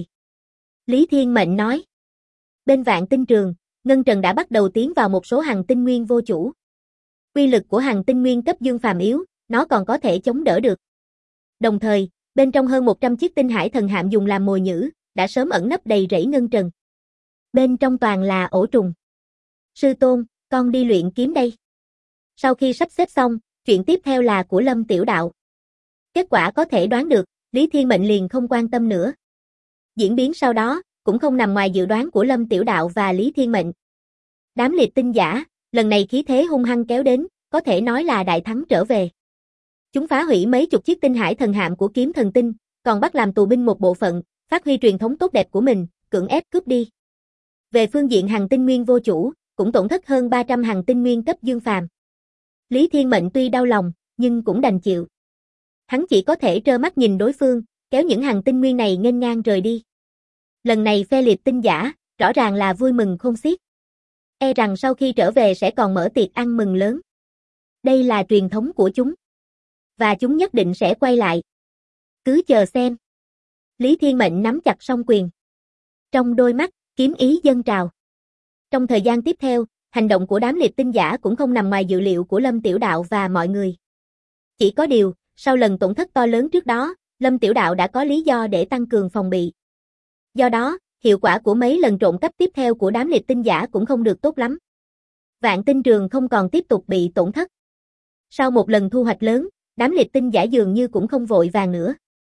Lý Thiên Mệnh nói. Bên vạn tinh trường, Ngân Trần đã bắt đầu tiến vào một số hành tinh nguyên vô chủ. Uy lực của hành tinh nguyên cấp dương phàm yếu, nó còn có thể chống đỡ được. Đồng thời, Bên trong hơn 100 chiếc tinh hải thần hạm dùng làm mồi nhử, đã sớm ẩn nấp đầy rẫy ngân trần. Bên trong toàn là ổ trùng. Sư tôn, con đi luyện kiếm đây. Sau khi sắp xếp xong, chuyện tiếp theo là của Lâm Tiểu Đạo. Kết quả có thể đoán được, Lý Thiên Mệnh liền không quan tâm nữa. Diễn biến sau đó, cũng không nằm ngoài dự đoán của Lâm Tiểu Đạo và Lý Thiên Mệnh. Đám liệt tinh giả, lần này khí thế hung hăng kéo đến, có thể nói là đại thắng trở về. Chúng phá hủy mấy chục chiếc tinh hải thần hạm của kiếm thần tinh, còn bắt làm tù binh một bộ phận, phát huy truyền thống tốt đẹp của mình, cưỡng ép cướp đi. Về phương diện hằng tinh nguyên vô chủ, cũng tổn thất hơn 300 hằng tinh nguyên cấp dương phàm. Lý Thiên Mệnh tuy đau lòng, nhưng cũng đành chịu. Hắn chỉ có thể trơ mắt nhìn đối phương, kéo những hằng tinh nguyên này nghênh ngang rời đi. Lần này phe liệt tinh giả, rõ ràng là vui mừng khôn xiết. E rằng sau khi trở về sẽ còn mở tiệc ăn mừng lớn. Đây là truyền thống của chúng. Và chúng nhất định sẽ quay lại. Cứ chờ xem. Lý Thiên Mệnh nắm chặt song quyền. Trong đôi mắt, kiếm ý dâng trào. Trong thời gian tiếp theo, hành động của đám liệt tinh giả cũng không nằm ngoài dự liệu của Lâm Tiểu Đạo và mọi người. Chỉ có điều, sau lần tổn thất to lớn trước đó, Lâm Tiểu Đạo đã có lý do để tăng cường phòng bị. Do đó, hiệu quả của mấy lần trộm cắp tiếp theo của đám liệt tinh giả cũng không được tốt lắm. Vạn tinh trường không còn tiếp tục bị tổn thất. Sau một lần thu hoạch lớn, đám liệt tinh giả dường như cũng không vội vàng nữa.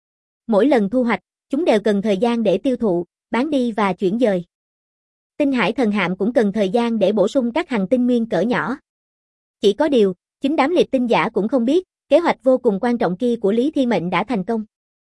Mỗi lần thu hoạch, chúng đều cần thời gian để tiêu thụ, bán đi và chuyển dời. Tinh hải thần hạm cũng cần thời gian để bổ sung các hằng tinh nguyên cỡ nhỏ. Chỉ có điều, chính đám liệt tinh giả cũng không biết, kế hoạch vô cùng quan trọng kia của Lý Thiên Mệnh đã thành công.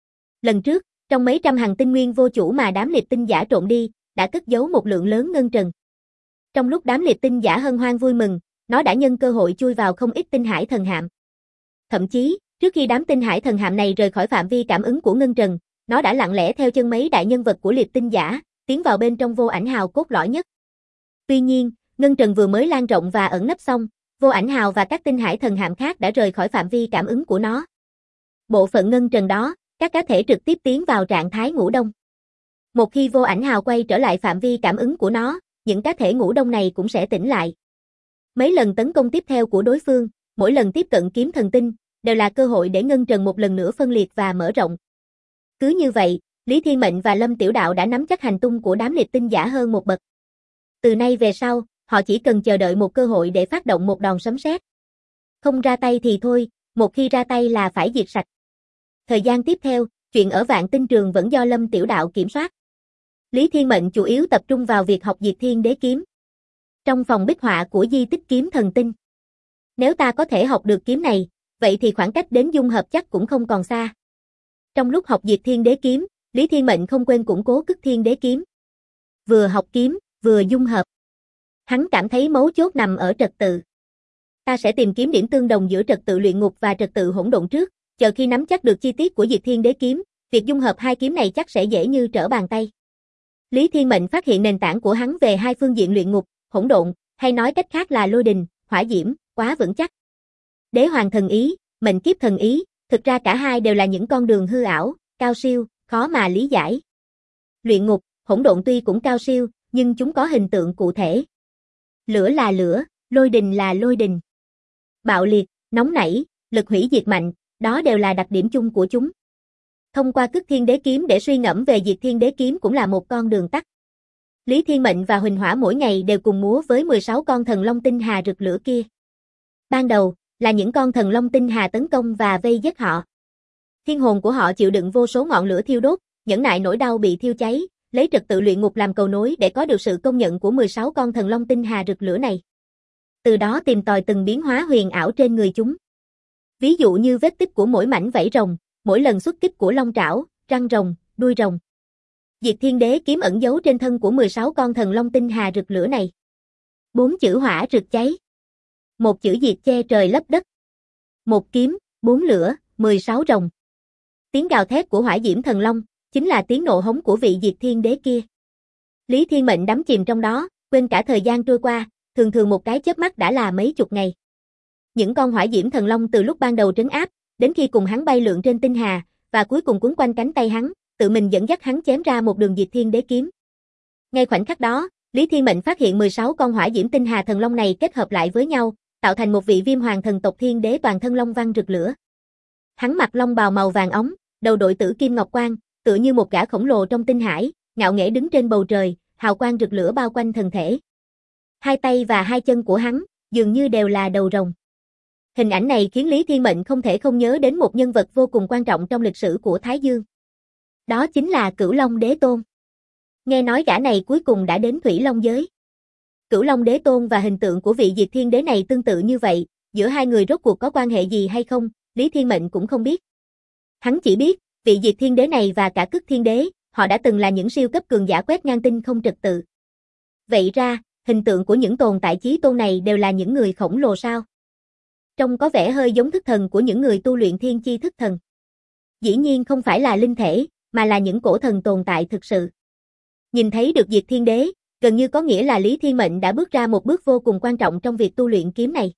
Lần trước, trong mấy trăm hằng tinh nguyên vô chủ mà đám liệt tinh giả trộm đi, đã cất giấu một lượng lớn ngân trần. Trong lúc đám liệt tinh giả hân hoan vui mừng, nó đã nhân cơ hội chui vào không ít tinh hải thần hạm. Thậm chí, trước khi đám tinh hải thần hạm này rời khỏi phạm vi cảm ứng của ngân trần, nó đã lặng lẽ theo chân mấy đại nhân vật của liệt tinh giả, tiến vào bên trong vô ảnh hào cốt lõi nhất. Tuy nhiên, ngân trần vừa mới lan rộng và ẩn nấp xong, vô ảnh hào và các tinh hải thần hạm khác đã rời khỏi phạm vi cảm ứng của nó. Bộ phận ngân trần đó, các cá thể trực tiếp tiến vào trạng thái ngủ đông. Một khi vô ảnh hào quay trở lại phạm vi cảm ứng của nó, những cá thể ngủ đông này cũng sẽ tỉnh lại. Mấy lần tấn công tiếp theo của đối phương, mỗi lần tiếp cận kiếm thần tinh, đều là cơ hội để ngân trần một lần nữa phân liệt và mở rộng. Cứ như vậy, Lý Thiên Mệnh và Lâm Tiểu Đạo đã nắm chắc hành tung của đám liệt tinh giả hơn một bậc. Từ nay về sau, họ chỉ cần chờ đợi một cơ hội để phát động một đòn sấm sét. Không ra tay thì thôi, một khi ra tay là phải diệt sạch. Thời gian tiếp theo, chuyện ở Vạn Tinh Trường vẫn do Lâm Tiểu Đạo kiểm soát. Lý Thiên Mệnh chủ yếu tập trung vào việc học Diệt Thiên Đế Kiếm. Trong phòng bích họa của di tích kiếm thần tinh. Nếu ta có thể học được kiếm này, vậy thì khoảng cách đến dung hợp chắc cũng không còn xa. Trong lúc học Diệt Thiên Đế Kiếm, Lý Thiên Mệnh không quên củng cố Cức Thiên Đế Kiếm. Vừa học kiếm, vừa dung hợp. Hắn cảm thấy mấu chốt nằm ở trật tự. Ta sẽ tìm kiếm điểm tương đồng giữa trật tự luyện ngục và trật tự hỗn độn trước, chờ khi nắm chắc được chi tiết của Diệt Thiên Đế Kiếm, việc dung hợp hai kiếm này chắc sẽ dễ như trở bàn tay. Lý Thiên Mệnh phát hiện nền tảng của hắn về hai phương diện luyện ngục, hỗn độn, hay nói cách khác là lôi đình, hỏa diễm, quá vững chắc. Đế hoàng thần ý, mệnh kiếp thần ý, thực ra cả hai đều là những con đường hư ảo, cao siêu, khó mà lý giải. Luyện ngục, hỗn độn tuy cũng cao siêu, nhưng chúng có hình tượng cụ thể. Lửa là lửa, lôi đình là lôi đình. Bạo liệt, nóng nảy, lực hủy diệt mạnh, đó đều là đặc điểm chung của chúng. Thông qua Cức Thiên Đế Kiếm để suy ngẫm về Diệt Thiên Đế Kiếm cũng là một con đường tắt. Lý Thiên Mệnh và Huỳnh Hỏa mỗi ngày đều cùng múa với 16 con thần long tinh hà rực lửa kia. Ban đầu, là những con thần long tinh hà tấn công và vây giết họ. Thiên hồn của họ chịu đựng vô số ngọn lửa thiêu đốt, nhẫn nại nỗi đau bị thiêu cháy, lấy trật tự luyện ngục làm cầu nối để có được sự công nhận của 16 con thần long tinh hà rực lửa này. Từ đó tìm tòi từng biến hóa huyền ảo trên người chúng. Ví dụ như vết tích của mỗi mảnh vảy rồng, mỗi lần xuất kích của long trảo, răng rồng, đuôi rồng. Diệt Thiên Đế Kiếm ẩn giấu trên thân của 16 con thần long tinh hà rực lửa này. 4 chữ hỏa rực cháy. 1 chữ diệt che trời lấp đất. 1 kiếm, 4 lửa, 16 rồng. Tiếng gào thét của hỏa diễm thần long, chính là tiếng nộ hống của vị Diệt Thiên Đế kia. Lý Thiên Mệnh đắm chìm trong đó, quên cả thời gian trôi qua, thường thường một cái chớp mắt đã là mấy chục ngày. Những con hỏa diễm thần long từ lúc ban đầu trấn áp, đến khi cùng hắn bay lượn trên tinh hà, và cuối cùng quấn quanh cánh tay hắn, tự mình dẫn dắt hắn chém ra một đường Diệt Thiên Đế Kiếm. Ngay khoảnh khắc đó, Lý Thiên Mệnh phát hiện 16 con hỏa diễm tinh hà thần long này kết hợp lại với nhau, tạo thành một vị Viêm Hoàng thần tộc Thiên Đế toàn thân long văn rực lửa. Hắn mặc long bào màu vàng óng, đầu đội tử kim ngọc quan, tựa như một gã khổng lồ trong tinh hải, ngạo nghễ đứng trên bầu trời, hào quang rực lửa bao quanh thân thể. Hai tay và hai chân của hắn, dường như đều là đầu rồng. Hình ảnh này khiến Lý Thiên Mệnh không thể không nhớ đến một nhân vật vô cùng quan trọng trong lịch sử của Thái Dương. Đó chính là Cửu Long Đế Tôn. Nghe nói gã này cuối cùng đã đến Thủy Long giới. Cửu Long Đế Tôn và hình tượng của vị Diệt Thiên Đế này tương tự như vậy, giữa hai người rốt cuộc có quan hệ gì hay không, Lý Thiên Mệnh cũng không biết. Hắn chỉ biết, vị Diệt Thiên Đế này và cả Cức Thiên Đế, họ đã từng là những siêu cấp cường giả quét ngang tinh không trật tự. Vậy ra, hình tượng của những tồn tại chí tôn này đều là những người khổng lồ sao? Trông có vẻ hơi giống thức thần của những người tu luyện thiên chi thức thần. Dĩ nhiên không phải là linh thể, mà là những cổ thần tồn tại thực sự. Nhìn thấy được Diệt Thiên Đế, gần như có nghĩa là Lý Thiên Mệnh đã bước ra một bước vô cùng quan trọng trong việc tu luyện kiếm này.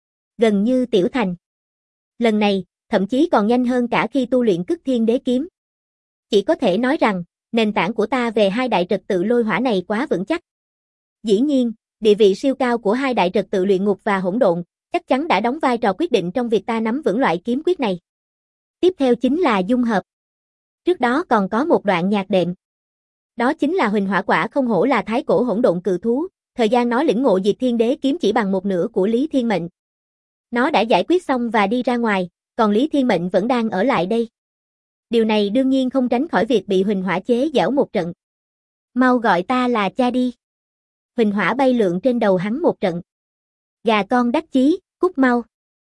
Gần như tiểu thành. Lần này, thậm chí còn nhanh hơn cả khi tu luyện Cức Thiên Đế kiếm. Chỉ có thể nói rằng, nền tảng của ta về hai đại trật tự lôi hỏa này quá vững chắc. Dĩ nhiên, địa vị siêu cao của hai đại trật tự luyện ngục và hỗn độn, chắc chắn đã đóng vai trò quyết định trong việc ta nắm vững loại kiếm quyết này. Tiếp theo chính là dung hợp. Trước đó còn có một đoạn nhạc đệm. Đó chính là Huỳnh Hỏa Quả không hổ là thái cổ hỗn độn cự thú, thời gian nó lĩnh ngộ Diệt Thiên Đế kiếm chỉ bằng một nửa của Lý Thiên Mệnh. Nó đã giải quyết xong và đi ra ngoài, còn Lý Thiên Mệnh vẫn đang ở lại đây. Điều này đương nhiên không tránh khỏi việc bị Huỳnh Hỏa chế giễu một trận. Mau gọi ta là cha đi. Huỳnh Hỏa bay lượn trên đầu hắn một trận. Gà con đắc chí, cút mau.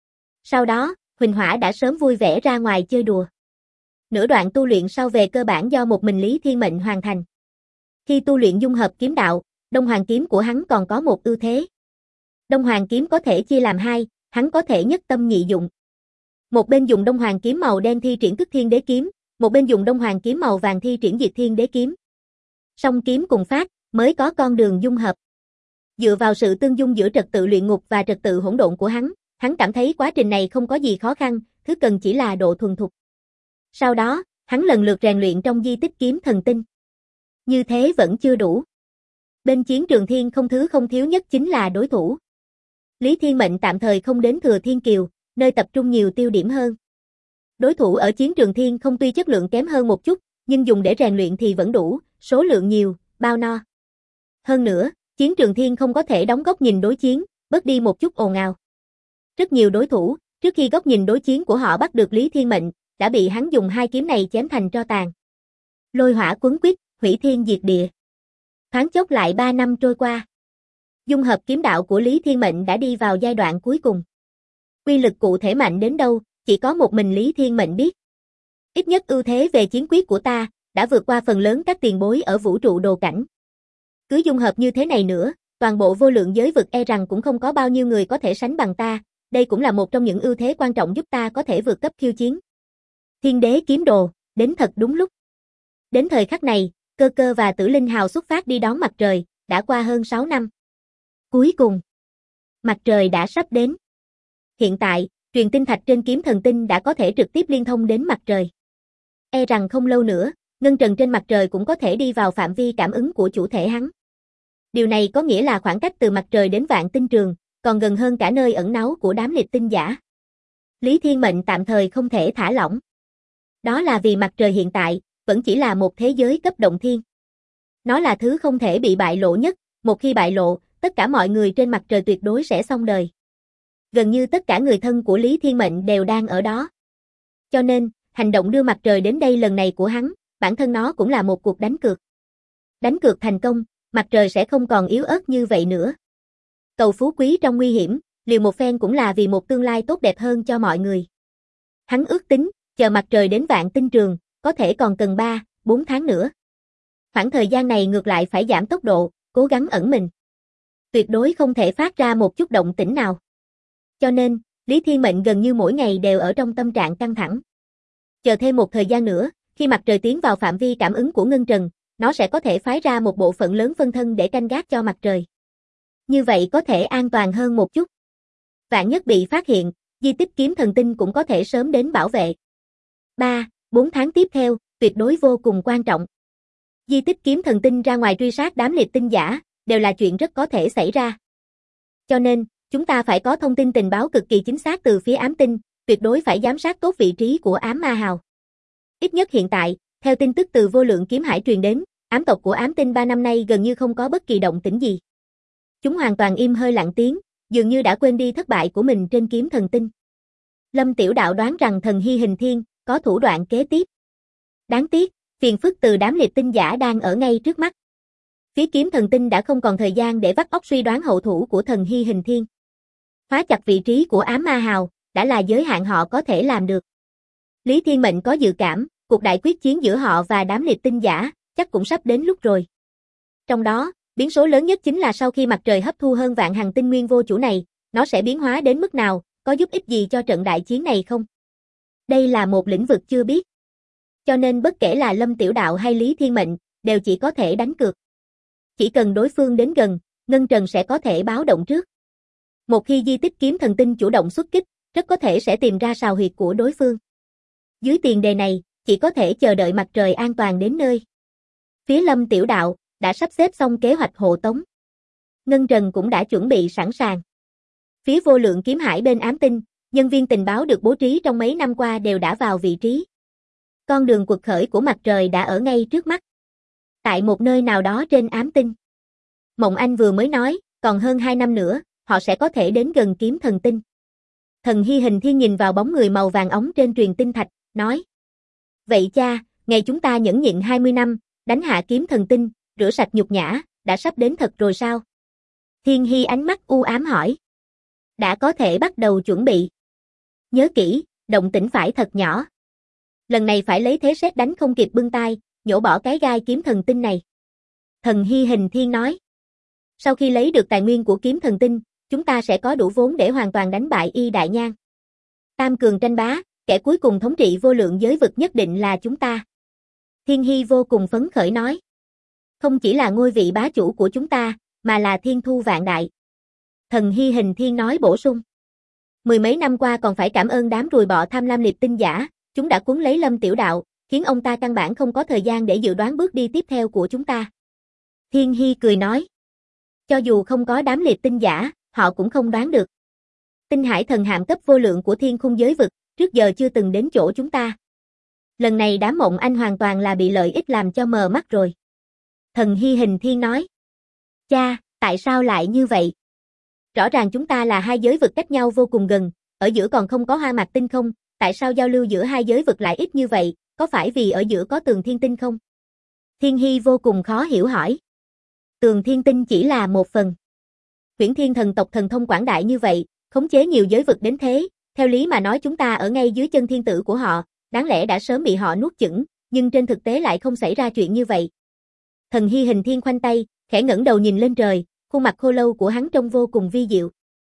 Sau đó, Huỳnh Hỏa đã sớm vui vẻ ra ngoài chơi đùa. Nửa đoạn tu luyện sau về cơ bản do một mình Lý Thiên Mệnh hoàn thành. Khi tu luyện dung hợp kiếm đạo, Đông Hoàng kiếm của hắn còn có một ưu thế. Đông Hoàng kiếm có thể chia làm hai, hắn có thể nhất tâm nhị dụng. Một bên dùng Đông Hoàng kiếm màu đen thi triển Cức Thiên Đế kiếm, một bên dùng Đông Hoàng kiếm màu vàng thi triển Diệt Thiên Đế kiếm. Song kiếm cùng phát, mới có con đường dung hợp. Dựa vào sự tương dung giữa trật tự luyện ngục và trật tự hỗn độn của hắn cảm thấy quá trình này không có gì khó khăn, thứ cần chỉ là độ thuần thục. Sau đó, hắn lần lượt rèn luyện trong di tích kiếm thần tinh. Như thế vẫn chưa đủ. Bên chiến trường thiên không thứ không thiếu nhất chính là đối thủ. Lý Thiên Mệnh tạm thời không đến Thừa Thiên Kiều, nơi tập trung nhiều tiêu điểm hơn. Đối thủ ở chiến trường thiên không tuy chất lượng kém hơn một chút, nhưng dùng để rèn luyện thì vẫn đủ, số lượng nhiều, bao no. Hơn nữa, chiến trường thiên không có thể đóng góc nhìn đối chiến, bớt đi một chút ồn ào. Rất nhiều đối thủ, trước khi góc nhìn đối chiến của họ bắt được Lý Thiên Mệnh, đã bị hắn dùng hai kiếm này chém thành tro tàn. Lôi hỏa quấn quýt, hủy thiên diệt địa. Thoáng chốc lại 3 năm trôi qua. Dung hợp kiếm đạo của Lý Thiên Mệnh đã đi vào giai đoạn cuối cùng. Quy lực cụ thể mạnh đến đâu, chỉ có một mình Lý Thiên Mệnh biết. Ít nhất ưu thế về chiến quyết của ta, đã vượt qua phần lớn các tiền bối ở vũ trụ đồ cảnh. Cứ dung hợp như thế này nữa, toàn bộ vô lượng giới vực e rằng cũng không có bao nhiêu người có thể sánh bằng ta, đây cũng là một trong những ưu thế quan trọng giúp ta có thể vượt cấp khiêu chiến. Thiên Đế kiếm đồ, đến thật đúng lúc. Đến thời khắc này, Cơ Cơ và Tử Linh Hào xuất phát đi đón mặt trời, đã qua hơn 6 năm. Cuối cùng, mặt trời đã sắp đến. Hiện tại, truyền tinh thạch trên kiếm thần tinh đã có thể trực tiếp liên thông đến mặt trời. E rằng không lâu nữa, ngân trần trên mặt trời cũng có thể đi vào phạm vi cảm ứng của chủ thể hắn. Điều này có nghĩa là khoảng cách từ mặt trời đến vạn tinh trường, còn gần hơn cả nơi ẩn náu của đám nghịch tinh giả. Lý Thiên Mệnh tạm thời không thể thả lỏng. Đó là vì mặt trời hiện tại, vẫn chỉ là một thế giới cấp động thiên. Nó là thứ không thể bị bại lộ nhất, một khi bại lộ, tất cả mọi người trên mặt trời tuyệt đối sẽ xong đời. Gần như tất cả người thân của Lý Thiên Mệnh đều đang ở đó. Cho nên, hành động đưa mặt trời đến đây lần này của hắn, bản thân nó cũng là một cuộc đánh cược. Đánh cược thành công, mặt trời sẽ không còn yếu ớt như vậy nữa. Cầu phú quý trong nguy hiểm, liều một phen cũng là vì một tương lai tốt đẹp hơn cho mọi người. Hắn ước tính, chờ mặt trời đến vạn tinh trường, có thể còn cần 3, 4 tháng nữa. Khoảng thời gian này ngược lại phải giảm tốc độ, cố gắng ẩn mình. Tuyệt đối không thể phát ra một chút động tĩnh nào. Cho nên, Lý Thiên Mệnh gần như mỗi ngày đều ở trong tâm trạng căng thẳng. Chờ thêm một thời gian nữa, khi mặt trời tiến vào phạm vi cảm ứng của ngân trần, nó sẽ có thể phái ra một bộ phận lớn phân thân để canh gác cho mặt trời. Như vậy có thể an toàn hơn một chút. Vạn nhất bị phát hiện, di tích kiếm thần tinh cũng có thể sớm đến bảo vệ. 3, 4 tháng tiếp theo, tuyệt đối vô cùng quan trọng. Di tích kiếm thần tinh ra ngoài truy sát đám liệt tinh giả, đều là chuyện rất có thể xảy ra. Cho nên, chúng ta phải có thông tin tình báo cực kỳ chính xác từ phía ám tinh, tuyệt đối phải giám sát tốt vị trí của ám ma hào. Ít nhất hiện tại, theo tin tức từ vô lượng kiếm hải truyền đến, ám tộc của ám tinh 3 năm nay gần như không có bất kỳ động tĩnh gì. Chúng hoàn toàn im hơi lặng tiếng, dường như đã quên đi thất bại của mình trên kiếm thần tinh. Lâm Tiểu Đạo đoán rằng thần Hy Hình Thiên có thủ đoạn kế tiếp. Đáng tiếc, phiền phức từ đám liệt tinh giả đang ở ngay trước mắt. Phía kiếm thần tinh đã không còn thời gian để vắt óc suy đoán hậu thủ của thần Hy Hình Thiên. Khóa chặt vị trí của ám ma hào, đã là giới hạn họ có thể làm được. Lý Thiên Mệnh có dự cảm, cuộc đại quyết chiến giữa họ và đám liệt tinh giả, chắc cũng sắp đến lúc rồi. Trong đó, biến số lớn nhất chính là sau khi mặt trời hấp thu hơn vạn hành tinh nguyên vô chủ này, nó sẽ biến hóa đến mức nào, có giúp ích gì cho trận đại chiến này không? Đây là một lĩnh vực chưa biết. Cho nên bất kể là Lâm Tiểu Đạo hay Lý Thiên Mệnh, đều chỉ có thể đánh cược. Chỉ cần đối phương đến gần, Ngân Trần sẽ có thể báo động trước. Một khi di tích kiếm thần tinh chủ động xuất kích, rất có thể sẽ tìm ra sào huyệt của đối phương. Dưới tiền đề này, chỉ có thể chờ đợi mặt trời an toàn đến nơi. Phía Lâm Tiểu Đạo đã sắp xếp xong kế hoạch hộ tống. Ngân Trần cũng đã chuẩn bị sẵn sàng. Phía vô lượng kiếm hải bên ám tinh, nhân viên tình báo được bố trí trong mấy năm qua đều đã vào vị trí. Con đường quật khởi của mặt trời đã ở ngay trước mắt. Tại một nơi nào đó trên ám tinh. Mộng Anh vừa mới nói, còn hơn 2 năm nữa, họ sẽ có thể đến gần kiếm thần tinh. Thần Hy Hình Thiên nhìn vào bóng người màu vàng óng trên truyền tinh thạch, nói. Vậy cha, ngày chúng ta nhẫn nhịn 20 năm, đánh hạ kiếm thần tinh, rửa sạch nhục nhã, đã sắp đến thật rồi sao? Thiên Hy ánh mắt u ám hỏi. Đã có thể bắt đầu chuẩn bị. Nhớ kỹ, động tĩnh phải thật nhỏ. Lần này phải lấy thế sét đánh không kịp bưng tay, nhổ bỏ cái gai kiếm thần tinh này. Thần Hy Hình Thiên nói. Sau khi lấy được tài nguyên của kiếm thần tinh, chúng ta sẽ có đủ vốn để hoàn toàn đánh bại Y Đại Nhang. Tam cường tranh bá, kẻ cuối cùng thống trị vô lượng giới vực nhất định là chúng ta. Thiên Hy vô cùng phấn khởi nói. Không chỉ là ngôi vị bá chủ của chúng ta, mà là thiên thu vạn đại. Thần Hy Hình Thiên nói bổ sung. 10 mấy năm qua còn phải cảm ơn đám ruồi bọ tham lam liệt tinh giả, chúng đã cuốn lấy Lâm Tiểu Đạo, khiến ông ta căn bản không có thời gian để dự đoán bước đi tiếp theo của chúng ta. Thiên Hy cười nói. Cho dù không có đám liệt tinh giả, họ cũng không đoán được. Tinh hải thần hạm cấp vô lượng của thiên khung giới vực, trước giờ chưa từng đến chỗ chúng ta. Lần này đám Mộng Anh hoàn toàn là bị lợi ích làm cho mờ mắt rồi. Thần Hy Hình Thiên nói. Cha, tại sao lại như vậy? Rõ ràng chúng ta là hai giới vực cách nhau vô cùng gần, ở giữa còn không có hoa mạc tinh không, tại sao giao lưu giữa hai giới vực lại ít như vậy, có phải vì ở giữa có tường thiên tinh không? Thiên Hy vô cùng khó hiểu hỏi. Tường thiên tinh chỉ là một phần. Huyễn Thiên thần tộc thần thông quảng đại như vậy, khống chế nhiều giới vực đến thế, theo lý mà nói chúng ta ở ngay dưới chân thiên tử của họ, đáng lẽ đã sớm bị họ nuốt chửng, nhưng trên thực tế lại không xảy ra chuyện như vậy. Thần Hy Hình Thiên khoanh tay, khẽ ngẩng đầu nhìn lên trời, khuôn mặt khô lâu của hắn trông vô cùng vi diệu.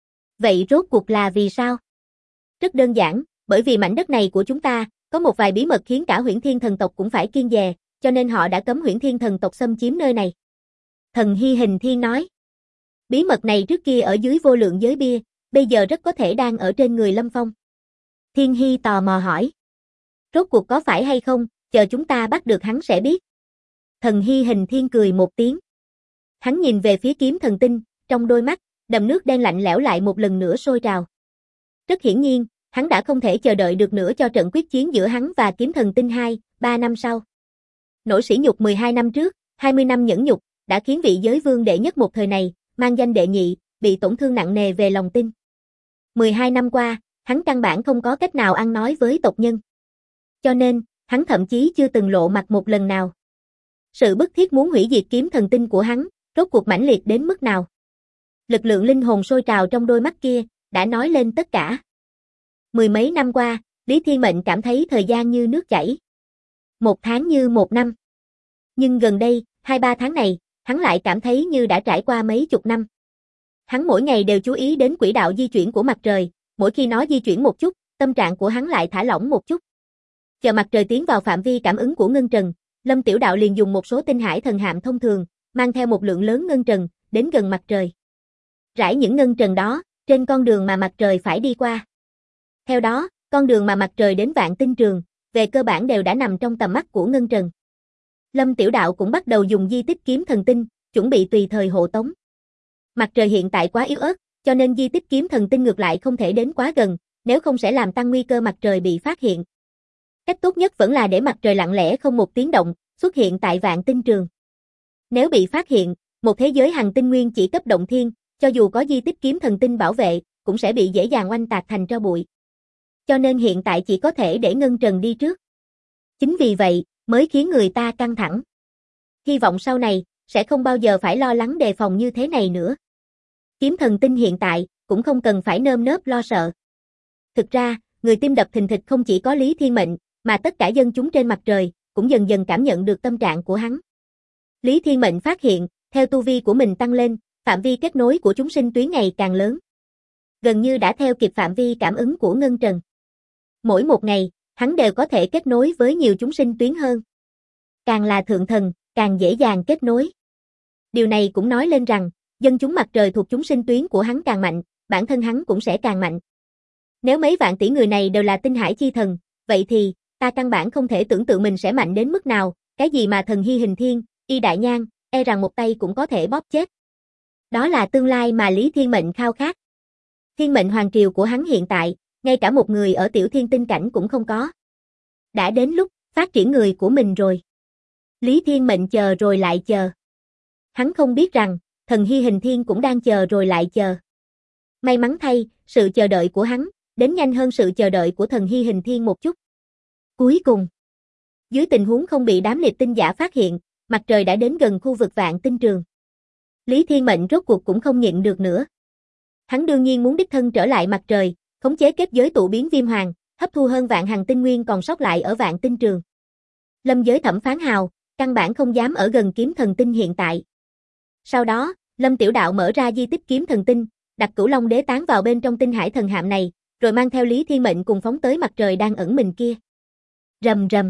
Vậy rốt cuộc là vì sao? Rất đơn giản, bởi vì mảnh đất này của chúng ta, có một vài bí mật khiến cả Huyễn Thiên thần tộc cũng phải kiêng dè, cho nên họ đã cấm Huyễn Thiên thần tộc xâm chiếm nơi này. Thần Hy Hình Thiên nói. Bí mật này trước kia ở dưới vô lượng giới bia, bây giờ rất có thể đang ở trên người Lâm Phong. Thiên Hy tò mò hỏi. Rốt cuộc có phải hay không, chờ chúng ta bắt được hắn sẽ biết. Thần Hy Hình Thiên cười một tiếng. Hắn nhìn về phía kiếm thần tinh, trong đôi mắt, đầm nước đen lạnh lẽo lại một lần nữa sôi trào. Rất hiển nhiên, hắn đã không thể chờ đợi được nữa cho trận quyết chiến giữa hắn và kiếm thần tinh 2-3 năm sau. Nỗi sỉ nhục 12 năm trước, 20 năm nhẫn nhục, đã khiến vị giới vương đệ nhất một thời này, mang danh đệ nhị, bị tổn thương nặng nề về lòng tin. 12 năm qua, hắn căn bản không có cách nào ăn nói với tộc nhân. Cho nên, hắn thậm chí chưa từng lộ mặt một lần nào. Sự bức thiết muốn hủy diệt kiếm thần tinh của hắn, rốt cuộc mãnh liệt đến mức nào. Lực lượng linh hồn sôi trào trong đôi mắt kia, đã nói lên tất cả. 10 mấy năm qua, Lý Thiên Mệnh cảm thấy thời gian như nước chảy. 1 tháng như 1 năm. Nhưng gần đây, 2-3 tháng này, hắn lại cảm thấy như đã trải qua mấy chục năm. Hắn mỗi ngày đều chú ý đến quỹ đạo di chuyển của mặt trời, mỗi khi nó di chuyển một chút, tâm trạng của hắn lại thả lỏng một chút. Chờ mặt trời tiến vào phạm vi cảm ứng của ngân trần, Lâm Tiểu Đạo liền dùng một số tinh hải thần hạm thông thường, mang theo một lượng lớn ngân trần, đến gần mặt trời. Rải những ngân trần đó, trên con đường mà mặt trời phải đi qua. Theo đó, con đường mà mặt trời đến vạn tinh trường, về cơ bản đều đã nằm trong tầm mắt của ngân trần. Lâm Tiểu Đạo cũng bắt đầu dùng di tích kiếm thần tinh, chuẩn bị tùy thời hộ tống. Mặt trời hiện tại quá yếu ớt, cho nên di tích kiếm thần tinh ngược lại không thể đến quá gần, nếu không sẽ làm tăng nguy cơ mặt trời bị phát hiện. Cách tốt nhất vẫn là để mặt trời lặng lẽ không một tiếng động, xuất hiện tại vạn tinh trường. Nếu bị phát hiện, một thế giới hành tinh nguyên chỉ cấp động thiên, cho dù có di tích kiếm thần tinh bảo vệ, cũng sẽ bị dễ dàng oanh tạc thành tro bụi. Cho nên hiện tại chỉ có thể để Ngân Trần đi trước. Chính vì vậy, mới khiến người ta căng thẳng. Hy vọng sau này, sẽ không bao giờ phải lo lắng đề phòng như thế này nữa. Kiếm thần tinh hiện tại, cũng không cần phải nơm nớp lo sợ. Thực ra, người tim đập thình thịch không chỉ có Lý Thiên Mệnh, mà tất cả dân chúng trên mặt trời, cũng dần dần cảm nhận được tâm trạng của hắn. Lý Thiên Mệnh phát hiện, theo tu vi của mình tăng lên, phạm vi kết nối của chúng sinh tuyến ngày càng lớn. Gần như đã theo kịp phạm vi cảm ứng của Ngân Trần. Mỗi một ngày, hắn đều có thể kết nối với nhiều chúng sinh tuyến hơn. Càng là thượng thần, càng dễ dàng kết nối. Điều này cũng nói lên rằng, dân chúng mặt trời thuộc chúng sinh tuyến của hắn càng mạnh, bản thân hắn cũng sẽ càng mạnh. Nếu mấy vạn tỷ người này đều là tinh hải chi thần, vậy thì, ta căn bản không thể tưởng tượng mình sẽ mạnh đến mức nào, cái gì mà thần hy hình thiên, y đại nhan, e rằng một tay cũng có thể bóp chết. Đó là tương lai mà Lý Thiên Mệnh khao khát. Thiên mệnh hoàng triều của hắn hiện tại, ngay cả một người ở tiểu thiên tinh cảnh cũng không có. Đã đến lúc, phát triển người của mình rồi. Lý Thiên Mệnh chờ rồi lại chờ. Hắn không biết rằng, thần hy hình thiên cũng đang chờ rồi lại chờ. May mắn thay, sự chờ đợi của hắn, đến nhanh hơn sự chờ đợi của thần hy hình thiên một chút. Cuối cùng, dưới tình huống không bị đám liệt tinh giả phát hiện, mặt trời đã đến gần khu vực vạn tinh trường. Lý Thiên Mệnh rốt cuộc cũng không nhịn được nữa. Hắn đương nhiên muốn đích thân trở lại mặt trời, khống chế kết giới tụ biến viêm hoàng, hấp thu hơn vạn hằng tinh nguyên còn sót lại ở vạn tinh trường. Lâm giới thẩm phán hào, căn bản không dám ở gần kiếm thần tinh hiện tại. Sau đó, Lâm Tiểu Đạo mở ra di tích kiếm thần tinh, đặt Cửu Long đế tán vào bên trong tinh hải thần hạm này, rồi mang theo Lý Thiên Mệnh cùng phóng tới mặt trời đang ẩn mình kia. Rầm rầm.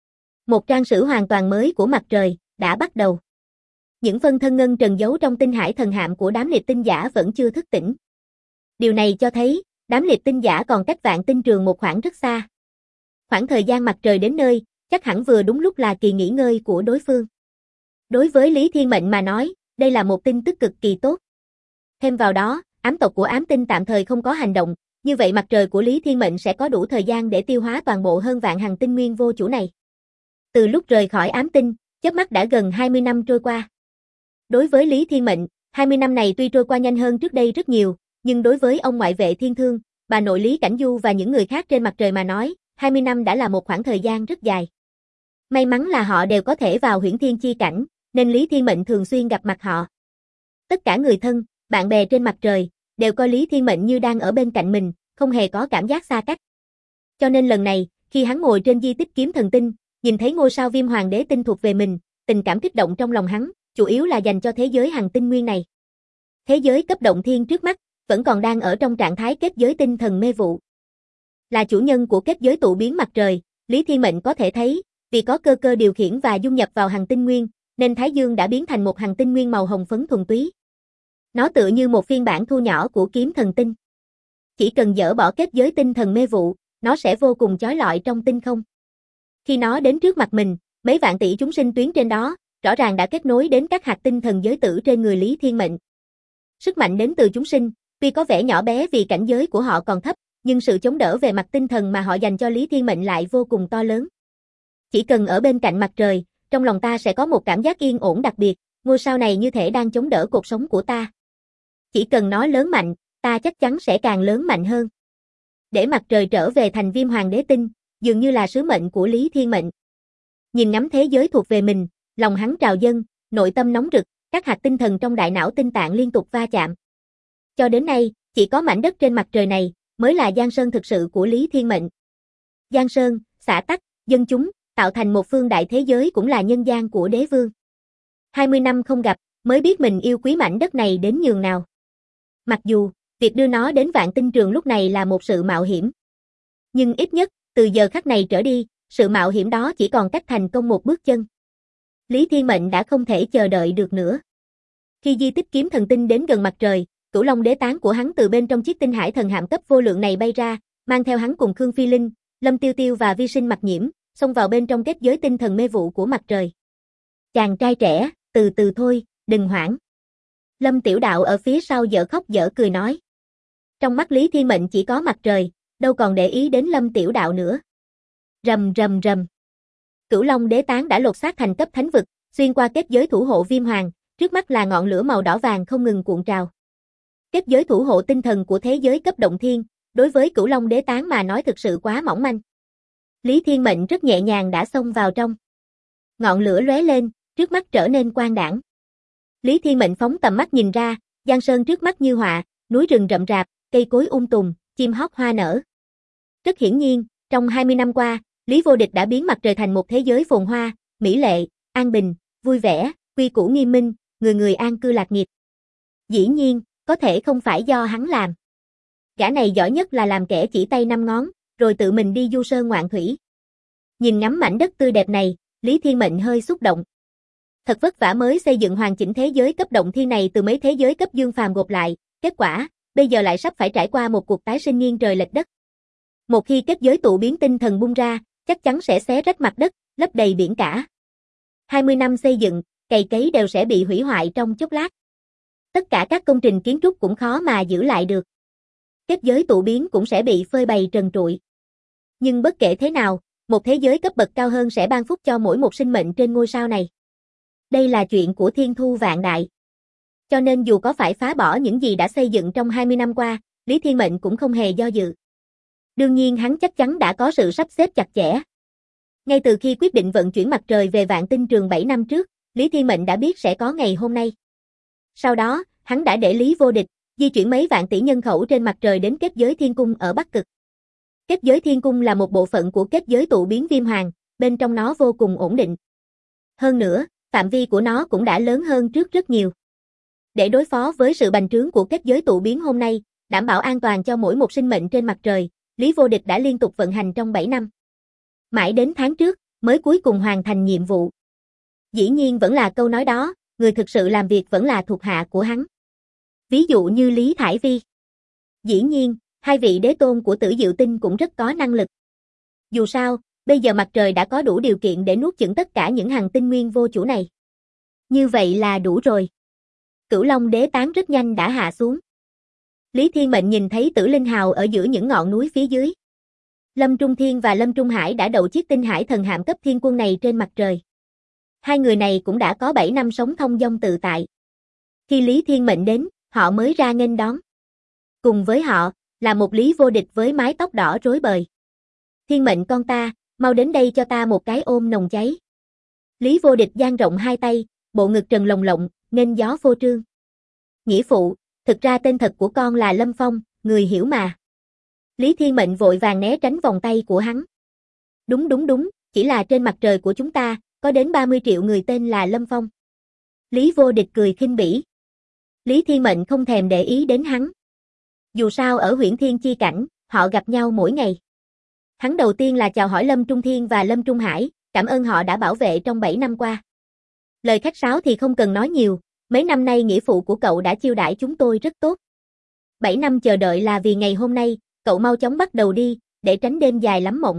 Một trang sử hoàn toàn mới của mặt trời đã bắt đầu. Những phân thân Ngân Trần giấu trong tinh hải thần hạm của đám liệt tinh giả vẫn chưa thức tỉnh. Điều này cho thấy, đám liệt tinh giả còn cách vạn tinh trường một khoảng rất xa. Khoảng thời gian mặt trời đến nơi, chắc hẳn vừa đúng lúc là kỳ nghỉ ngơi của đối phương. Đối với Lý Thiên Mệnh mà nói, đây là một tin tức cực kỳ tốt. Thêm vào đó, ám tộc của ám tinh tạm thời không có hành động, như vậy mặt trời của Lý Thiên Mệnh sẽ có đủ thời gian để tiêu hóa toàn bộ hơn vạn hằng tinh nguyên vô chủ này. Từ lúc rời khỏi ám tinh, chớp mắt đã gần 20 năm trôi qua. Đối với Lý Thiên Mệnh, 20 năm này tuy trôi qua nhanh hơn trước đây rất nhiều, nhưng đối với ông ngoại vệ Thiên Thương, bà nội Lý Cảnh Du và những người khác trên mặt trời mà nói, 20 năm đã là một khoảng thời gian rất dài. May mắn là họ đều có thể vào huyễn thiên chi cảnh, nên Lý Thiên Mệnh thường xuyên gặp mặt họ. Tất cả người thân, bạn bè trên mặt trời, đều coi Lý Thiên Mệnh như đang ở bên cạnh mình, không hề có cảm giác xa cách. Cho nên lần này, khi hắn ngồi trên di tích kiếm thần tinh, nhìn thấy ngôi sao viêm hoàng đế tinh thuộc về mình, tình cảm kích động trong lòng hắn, chủ yếu là dành cho thế giới hằng tinh nguyên này. Thế giới cấp động thiên trước mắt, vẫn còn đang ở trong trạng thái kết giới tinh thần mê vụ. Là chủ nhân của kết giới tụ biến mặt trời, Lý Thiên Mệnh có thể thấy, vì có cơ cơ điều khiển và dung nhập vào hằng tinh nguyên, nên Thái Dương đã biến thành một hằng tinh nguyên màu hồng phấn thuần túy. Nó tựa như một phiên bản thu nhỏ của kiếm thần tinh. Chỉ cần dỡ bỏ kết giới tinh thần mê vụ, nó sẽ vô cùng chói lọi trong tinh không. Khi nó đến trước mặt mình, mấy vạn tỷ chúng sinh tuyến trên đó, rõ ràng đã kết nối đến các hạt tinh thần giới tử trên người Lý Thiên Mệnh. Sức mạnh đến từ chúng sinh, tuy có vẻ nhỏ bé vì cảnh giới của họ còn thấp, nhưng sự chống đỡ về mặt tinh thần mà họ dành cho Lý Thiên Mệnh lại vô cùng to lớn. Chỉ cần ở bên cạnh mặt trời, trong lòng ta sẽ có một cảm giác yên ổn đặc biệt, ngôi sao này như thể đang chống đỡ cuộc sống của ta. Chỉ cần nó lớn mạnh, ta chắc chắn sẽ càng lớn mạnh hơn. Để mặt trời trở về thành viêm hoàng đế tinh, dường như là sứ mệnh của Lý Thiên Mệnh. Nhìn ngắm thế giới thuộc về mình, lòng hắn trào dâng, nội tâm nóng rực, các hạt tinh thần trong đại não tinh tạng liên tục va chạm. Cho đến nay, chỉ có mảnh đất trên mặt trời này, mới là Giang Sơn thực sự của Lý Thiên Mệnh. Giang Sơn, xã tắc, dân chúng, tạo thành một phương đại thế giới cũng là nhân gian của đế vương. 20 năm không gặp, mới biết mình yêu quý mảnh đất này đến nhường nào. Mặc dù, việc đưa nó đến vạn tinh trường lúc này là một sự mạo hiểm. Nhưng ít nhất, từ giờ khắc này trở đi, sự mạo hiểm đó chỉ còn cách thành công một bước chân. Lý Thiên Mệnh đã không thể chờ đợi được nữa. Khi di tích kiếm thần tinh đến gần mặt trời, Cửu Long đế tán của hắn từ bên trong chiếc tinh hải thần hạm cấp vô lượng này bay ra, mang theo hắn cùng Khương Phi Linh, Lâm Tiêu Tiêu và Vi Sinh Mặc Nhiễm, xông vào bên trong kết giới tinh thần mê vụ của mặt trời. Chàng trai trẻ, từ từ thôi, đừng hoảng. Lâm Tiểu Đạo ở phía sau dở khóc dở cười nói. Trong mắt Lý Thiên Mệnh chỉ có mặt trời, đâu còn để ý đến Lâm Tiểu Đạo nữa. Rầm rầm rầm. Cửu Long Đế Tán đã lột xác thành cấp thánh vực, xuyên qua kết giới thủ hộ viêm hoàng, trước mắt là ngọn lửa màu đỏ vàng không ngừng cuộn trào. Kết giới thủ hộ tinh thần của thế giới cấp động thiên, đối với Cửu Long Đế Tán mà nói thực sự quá mỏng manh. Lý Thiên Mệnh rất nhẹ nhàng đã xông vào trong. Ngọn lửa lóe lên, trước mắt trở nên quang đãng. Lý Thiên Mệnh phóng tầm mắt nhìn ra, giang sơn trước mắt như họa, núi rừng rậm rạp, cây cối tùng, chim hót hoa nở. Rất hiển nhiên, trong 20 năm qua, Lý Vô Địch đã biến mặt trời thành một thế giới phồn hoa, mỹ lệ, an bình, vui vẻ, quy củ nghiêm minh, người người an cư lạc nghiệp. Dĩ nhiên, có thể không phải do hắn làm. Gã này giỏi nhất là làm kẻ chỉ tay năm ngón, rồi tự mình đi du sơn ngoạn thủy. Nhìn ngắm mảnh đất tươi đẹp này, Lý Thiên Mệnh hơi xúc động. Thật vất vả mới xây dựng hoàn chỉnh thế giới cấp động thiên này từ mấy thế giới cấp dương phàm gộp lại, kết quả, bây giờ lại sắp phải trải qua một cuộc tái sinh nghiêng trời lệch đất. Một khi kết giới tụ biến tinh thần bung ra, chắc chắn sẽ xé rách mặt đất, lấp đầy biển cả. 20 năm xây dựng, cày cấy đều sẽ bị hủy hoại trong chốc lát. Tất cả các công trình kiến trúc cũng khó mà giữ lại được. Kết giới tụ biến cũng sẽ bị phơi bày trần trụi. Nhưng bất kể thế nào, một thế giới cấp bậc cao hơn sẽ ban phúc cho mỗi một sinh mệnh trên ngôi sao này. Đây là chuyện của thiên thu vạn đại. Cho nên dù có phải phá bỏ những gì đã xây dựng trong 20 năm qua, Lý Thiên Mệnh cũng không hề do dự. Đương nhiên hắn chắc chắn đã có sự sắp xếp chặt chẽ. Ngay từ khi quyết định vận chuyển mặt trời về Vạn Tinh Trường 7 năm trước, Lý Thiên Mệnh đã biết sẽ có ngày hôm nay. Sau đó, hắn đã để Lý Vô Địch di chuyển mấy vạn tỷ nhân khẩu trên mặt trời đến kết giới thiên cung ở Bắc Cực. Kết giới thiên cung là một bộ phận của kết giới tụ biến viêm hoàng, bên trong nó vô cùng ổn định. Hơn nữa, phạm vi của nó cũng đã lớn hơn trước rất nhiều. Để đối phó với sự bành trướng của kết giới tụ biến hôm nay, đảm bảo an toàn cho mỗi một sinh mệnh trên mặt trời, Lý Vô Địch đã liên tục vận hành trong 7 năm. Mãi đến tháng trước, mới cuối cùng hoàn thành nhiệm vụ. Dĩ nhiên vẫn là câu nói đó, người thực sự làm việc vẫn là thuộc hạ của hắn. Ví dụ như Lý Thải Vi. Dĩ nhiên, hai vị đế tôn của Tử Diệu Tinh cũng rất có năng lực. Dù sao, bây giờ mặt trời đã có đủ điều kiện để nuốt chửng tất cả những hành tinh nguyên vô chủ này. Như vậy là đủ rồi. Cửu Long Đế Tán rất nhanh đã hạ xuống. Lý Thiên Mệnh nhìn thấy Tử Linh Hào ở giữa những ngọn núi phía dưới. Lâm Trung Thiên và Lâm Trung Hải đã đậu chiếc tinh hải thần hạm cấp thiên quân này trên mặt trời. Hai người này cũng đã có 7 năm sống thông dong tự tại. Khi Lý Thiên Mệnh đến, họ mới ra nghênh đón. Cùng với họ, là một Lý Vô Địch với mái tóc đỏ rối bời. Thiên Mệnh con ta, mau đến đây cho ta một cái ôm nồng cháy. Lý Vô Địch dang rộng hai tay, bộ ngực trần lồng lộng, nên gió phô trương. Nghĩa phụ, thực ra tên thật của con là Lâm Phong, người hiểu mà. Lý Thiên Mệnh vội vàng né tránh vòng tay của hắn. Đúng, chỉ là trên mặt trời của chúng ta, có đến 30 triệu người tên là Lâm Phong. Lý Vô Địch cười khinh bỉ. Lý Thiên Mệnh không thèm để ý đến hắn. Dù sao ở Huyễn Thiên Chi Cảnh, họ gặp nhau mỗi ngày. Hắn đầu tiên là chào hỏi Lâm Trung Thiên và Lâm Trung Hải, cảm ơn họ đã bảo vệ trong 7 năm qua. Lời khách sáo thì không cần nói nhiều, mấy năm nay nghĩa phụ của cậu đã chiêu đãi chúng tôi rất tốt. 7 năm chờ đợi là vì ngày hôm nay, cậu mau chóng bắt đầu đi, để tránh đêm dài lắm mộng.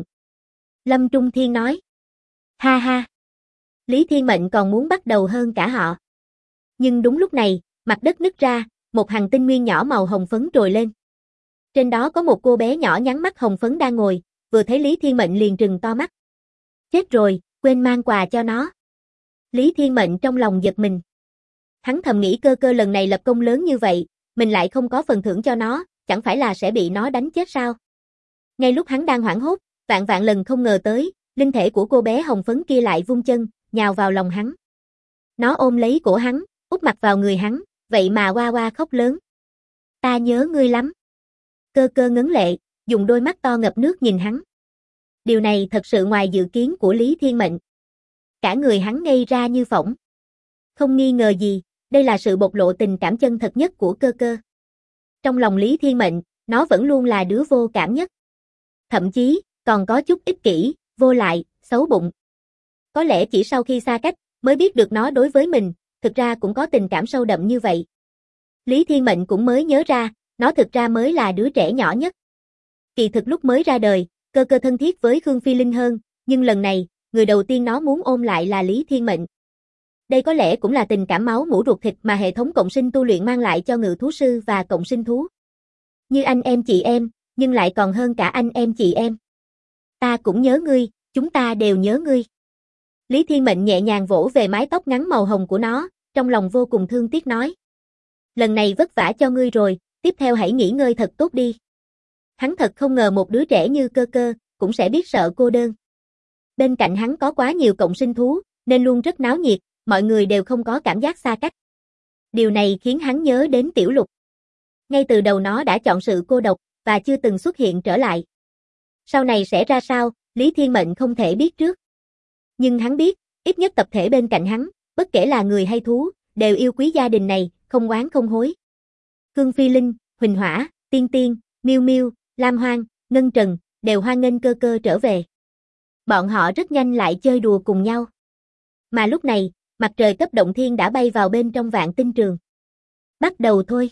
Lâm Trung Thiên nói. Ha ha. Lý Thiên Mệnh còn muốn bắt đầu hơn cả họ. Nhưng đúng lúc này, mặt đất nứt ra, một hành tinh nguyên nhỏ màu hồng phấn trồi lên. Trên đó có một cô bé nhỏ nhắn mắt hồng phấn đang ngồi, vừa thấy Lý Thiên Mệnh liền trừng to mắt. Chết rồi, quên mang quà cho nó. Lý Thiên Mệnh trong lòng giật mình. Hắn thầm nghĩ cơ cơ lần này lập công lớn như vậy, mình lại không có phần thưởng cho nó, chẳng phải là sẽ bị nó đánh chết sao? Ngay lúc hắn đang hoảng hốt, vạn lần không ngờ tới, linh thể của cô bé hồng phấn kia lại vung chân, nhào vào lòng hắn. Nó ôm lấy cổ hắn, úp mặt vào người hắn, vậy mà oa oa khóc lớn. Ta nhớ ngươi lắm. Cơ cơ ngấn lệ, dùng đôi mắt to ngập nước nhìn hắn. Điều này thật sự ngoài dự kiến của Lý Thiên Mệnh. Cả người hắn ngây ra như phỗng. Không nghi ngờ gì, đây là sự bộc lộ tình cảm chân thật nhất của cơ cơ. Trong lòng Lý Thiên Mệnh, nó vẫn luôn là đứa vô cảm nhất. Thậm chí, còn có chút ích kỷ, vô lại, xấu bụng. Có lẽ chỉ sau khi xa cách, mới biết được nó đối với mình, thực ra cũng có tình cảm sâu đậm như vậy. Lý Thiên Mệnh cũng mới nhớ ra, nó thực ra mới là đứa trẻ nhỏ nhất. Kỳ thực lúc mới ra đời, cơ cơ thân thiết với Khương Phi Linh hơn, nhưng lần này, người đầu tiên nó muốn ôm lại là Lý Thiên Mệnh. Đây có lẽ cũng là tình cảm máu mủ ruột thịt mà hệ thống cộng sinh tu luyện mang lại cho ngự thú sư và cộng sinh thú. Như anh em chị em, nhưng lại còn hơn cả anh em chị em. Ta cũng nhớ ngươi, Chúng ta đều nhớ ngươi. Lý Thiên Mệnh nhẹ nhàng vỗ về mái tóc ngắn màu hồng của nó, trong lòng vô cùng thương tiếc nói. Lần này vất vả cho ngươi rồi, tiếp theo hãy nghỉ ngơi thật tốt đi. Hắn thật không ngờ một đứa trẻ như Cơ Cơ, cũng sẽ biết sợ cô đơn. Bên cạnh hắn có quá nhiều cộng sinh thú, nên luôn rất náo nhiệt, mọi người đều không có cảm giác xa cách. Điều này khiến hắn nhớ đến Tiểu Lục. Ngay từ đầu nó đã chọn sự cô độc, và chưa từng xuất hiện trở lại. Sau này sẽ ra sao, Lý Thiên Mệnh không thể biết trước. Nhưng hắn biết, ít nhất tập thể bên cạnh hắn, bất kể là người hay thú, đều yêu quý gia đình này, không oán không hối. Cương Phi Linh, Huỳnh Hỏa, Tiên Tiên, Miêu Miêu, Lam Hoang, Ngân Trần, đều hoan nghênh Cơ Cơ trở về. Bọn họ rất nhanh lại chơi đùa cùng nhau. Mà lúc này, mặt trời cấp động thiên đã bay vào bên trong vạn tinh trường. Bắt đầu thôi.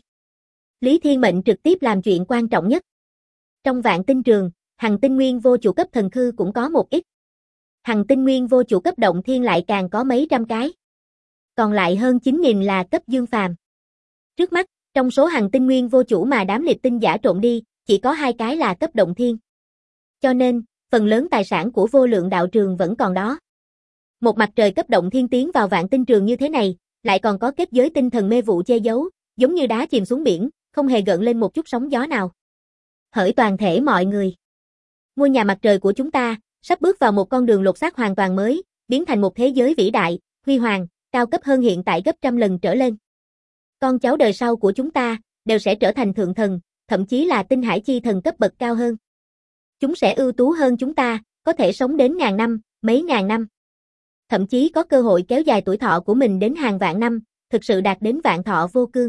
Lý Thiên Mệnh trực tiếp làm chuyện quan trọng nhất. Trong vạn tinh trường, hằng tinh nguyên vô chủ cấp thần khư cũng có một ít. Hằng tinh nguyên vô chủ cấp động thiên lại càng có mấy trăm cái. Còn lại hơn 9.000 là cấp dương phàm. Trước mắt, trong số hằng tinh nguyên vô chủ mà đám liệt tinh giả trộn đi, chỉ có 2 cái là cấp động thiên. Cho nên, phần lớn tài sản của vô lượng đạo trường vẫn còn đó. Một mặt trời cấp động thiên tiến vào vạn tinh trường như thế này, lại còn có kết giới tinh thần mê vụ che giấu, giống như đá chìm xuống biển, không hề gợn lên một chút sóng gió nào. Hỡi toàn thể mọi người. Ngôi nhà mặt trời của chúng ta, sắp bước vào một con đường lột xác hoàn toàn mới, biến thành một thế giới vĩ đại, huy hoàng, cao cấp hơn hiện tại gấp trăm lần trở lên. Con cháu đời sau của chúng ta, đều sẽ trở thành thượng thần, thậm chí là tinh hải chi thần cấp bậc cao hơn. Chúng sẽ ưu tú hơn chúng ta, có thể sống đến ngàn năm, mấy ngàn năm. Thậm chí có cơ hội kéo dài tuổi thọ của mình đến hàng vạn năm, thực sự đạt đến vạn thọ vô cương.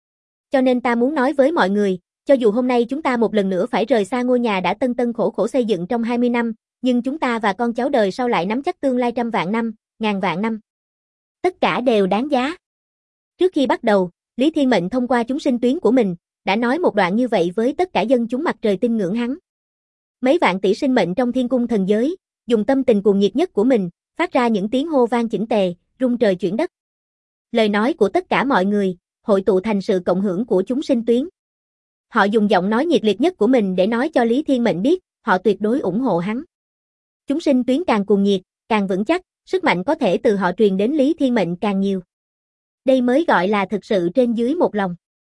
Cho nên ta muốn nói với mọi người, cho dù hôm nay chúng ta một lần nữa phải rời xa ngôi nhà đã tân tân khổ khổ xây dựng trong 20 năm, nhưng chúng ta và con cháu đời sau lại nắm chắc tương lai trăm vạn năm, ngàn vạn năm. Tất cả đều đáng giá. Trước khi bắt đầu, Lý Thiên Mệnh thông qua chúng sinh tuyến của mình, đã nói một đoạn như vậy với tất cả dân chúng mặt trời tin ngưỡng hắn. Mấy vạn tỷ sinh mệnh trong thiên cung thần giới, dùng tâm tình cuồng nhiệt nhất của mình, phát ra những tiếng hô vang chỉnh tề, rung trời chuyển đất. Lời nói của tất cả mọi người, hội tụ thành sự cộng hưởng của chúng sinh tuyến. Họ dùng giọng nói nhiệt liệt nhất của mình để nói cho Lý Thiên Mệnh biết, họ tuyệt đối ủng hộ hắn. Chúng sinh tuyến càng cuồng nhiệt, càng vững chắc, sức mạnh có thể từ họ truyền đến Lý Thiên Mệnh càng nhiều. Đây mới gọi là thực sự trên dưới một lòng.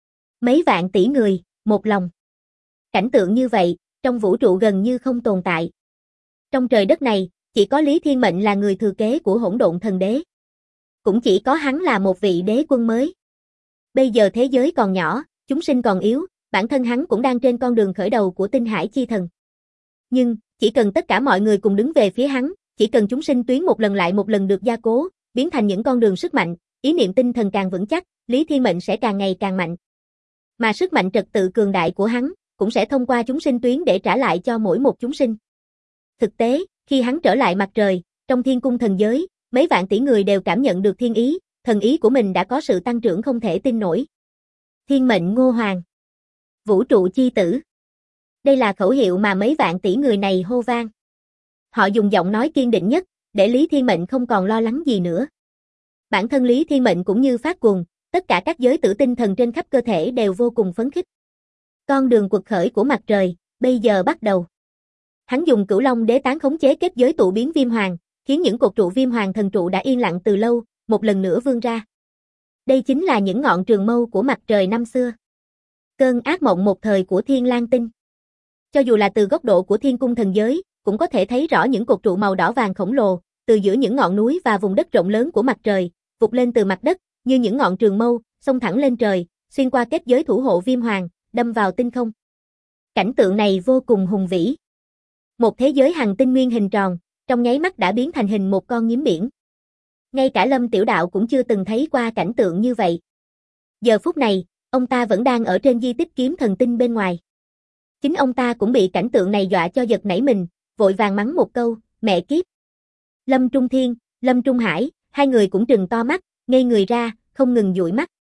Mấy vạn tỷ người, một lòng. Cảnh tượng như vậy, trong vũ trụ gần như không tồn tại. Trong trời đất này, chỉ có Lý Thiên Mệnh là người thừa kế của Hỗn Độn Thần Đế. Cũng chỉ có hắn là một vị đế quân mới. Bây giờ thế giới còn nhỏ, chúng sinh còn yếu, bản thân hắn cũng đang trên con đường khởi đầu của tinh hải chi thần. Nhưng, chỉ cần tất cả mọi người cùng đứng về phía hắn, chỉ cần chúng sinh tuyến một lần lại một lần được gia cố, biến thành những con đường sức mạnh, ý niệm tinh thần càng vững chắc, Lý Thiên Mệnh sẽ càng ngày càng mạnh. Mà sức mạnh trật tự cường đại của hắn, cũng sẽ thông qua chúng sinh tuyến để trả lại cho mỗi một chúng sinh. Thực tế, khi hắn trở lại mặt trời, trong thiên cung thần giới, mấy vạn tỷ người đều cảm nhận được thiên ý, thần ý của mình đã có sự tăng trưởng không thể tin nổi. Thiên mệnh Ngô Hoàng. Vũ trụ chi tử. Đây là khẩu hiệu mà mấy vạn tỷ người này hô vang. Họ dùng giọng nói kiên định nhất, để Lý Thiên Mệnh không còn lo lắng gì nữa. Bản thân Lý Thiên Mệnh cũng như phát cuồng, tất cả các giới tử tinh thần trên khắp cơ thể đều vô cùng phấn khích. Con đường quật khởi của mặt trời, bây giờ bắt đầu. Hắn dùng Cửu Long Đế tán khống chế kết giới tụ biến viêm hoàng, khiến những cột trụ viêm hoàng thần trụ đã yên lặng từ lâu, một lần nữa vươn ra. Đây chính là những ngọn trường mâu của mặt trời năm xưa. Cơn ác mộng một thời của Thiên Lang Tinh. Cho dù là từ góc độ của thiên cung thần giới, cũng có thể thấy rõ những cột trụ màu đỏ vàng khổng lồ, từ giữa những ngọn núi và vùng đất rộng lớn của mặt trời, vụt lên từ mặt đất, như những ngọn trường mâu, xông thẳng lên trời, xuyên qua kết giới thủ hộ viêm hoàng, đâm vào tinh không. Cảnh tượng này vô cùng hùng vĩ. Một thế giới hằng tinh nguyên hình tròn, trong nháy mắt đã biến thành hình một con nhím biển. Ngay cả Lâm Tiểu Đạo cũng chưa từng thấy qua cảnh tượng như vậy. Giờ phút này, ông ta vẫn đang ở trên di tích kiếm thần tinh bên ngoài. Chính ông ta cũng bị cảnh tượng này dọa cho giật nảy mình, vội vàng mắng một câu, mẹ kiếp. Lâm Trung Thiên, Lâm Trung Hải, hai người cũng trừng to mắt, ngây người ra, không ngừng dụi mắt.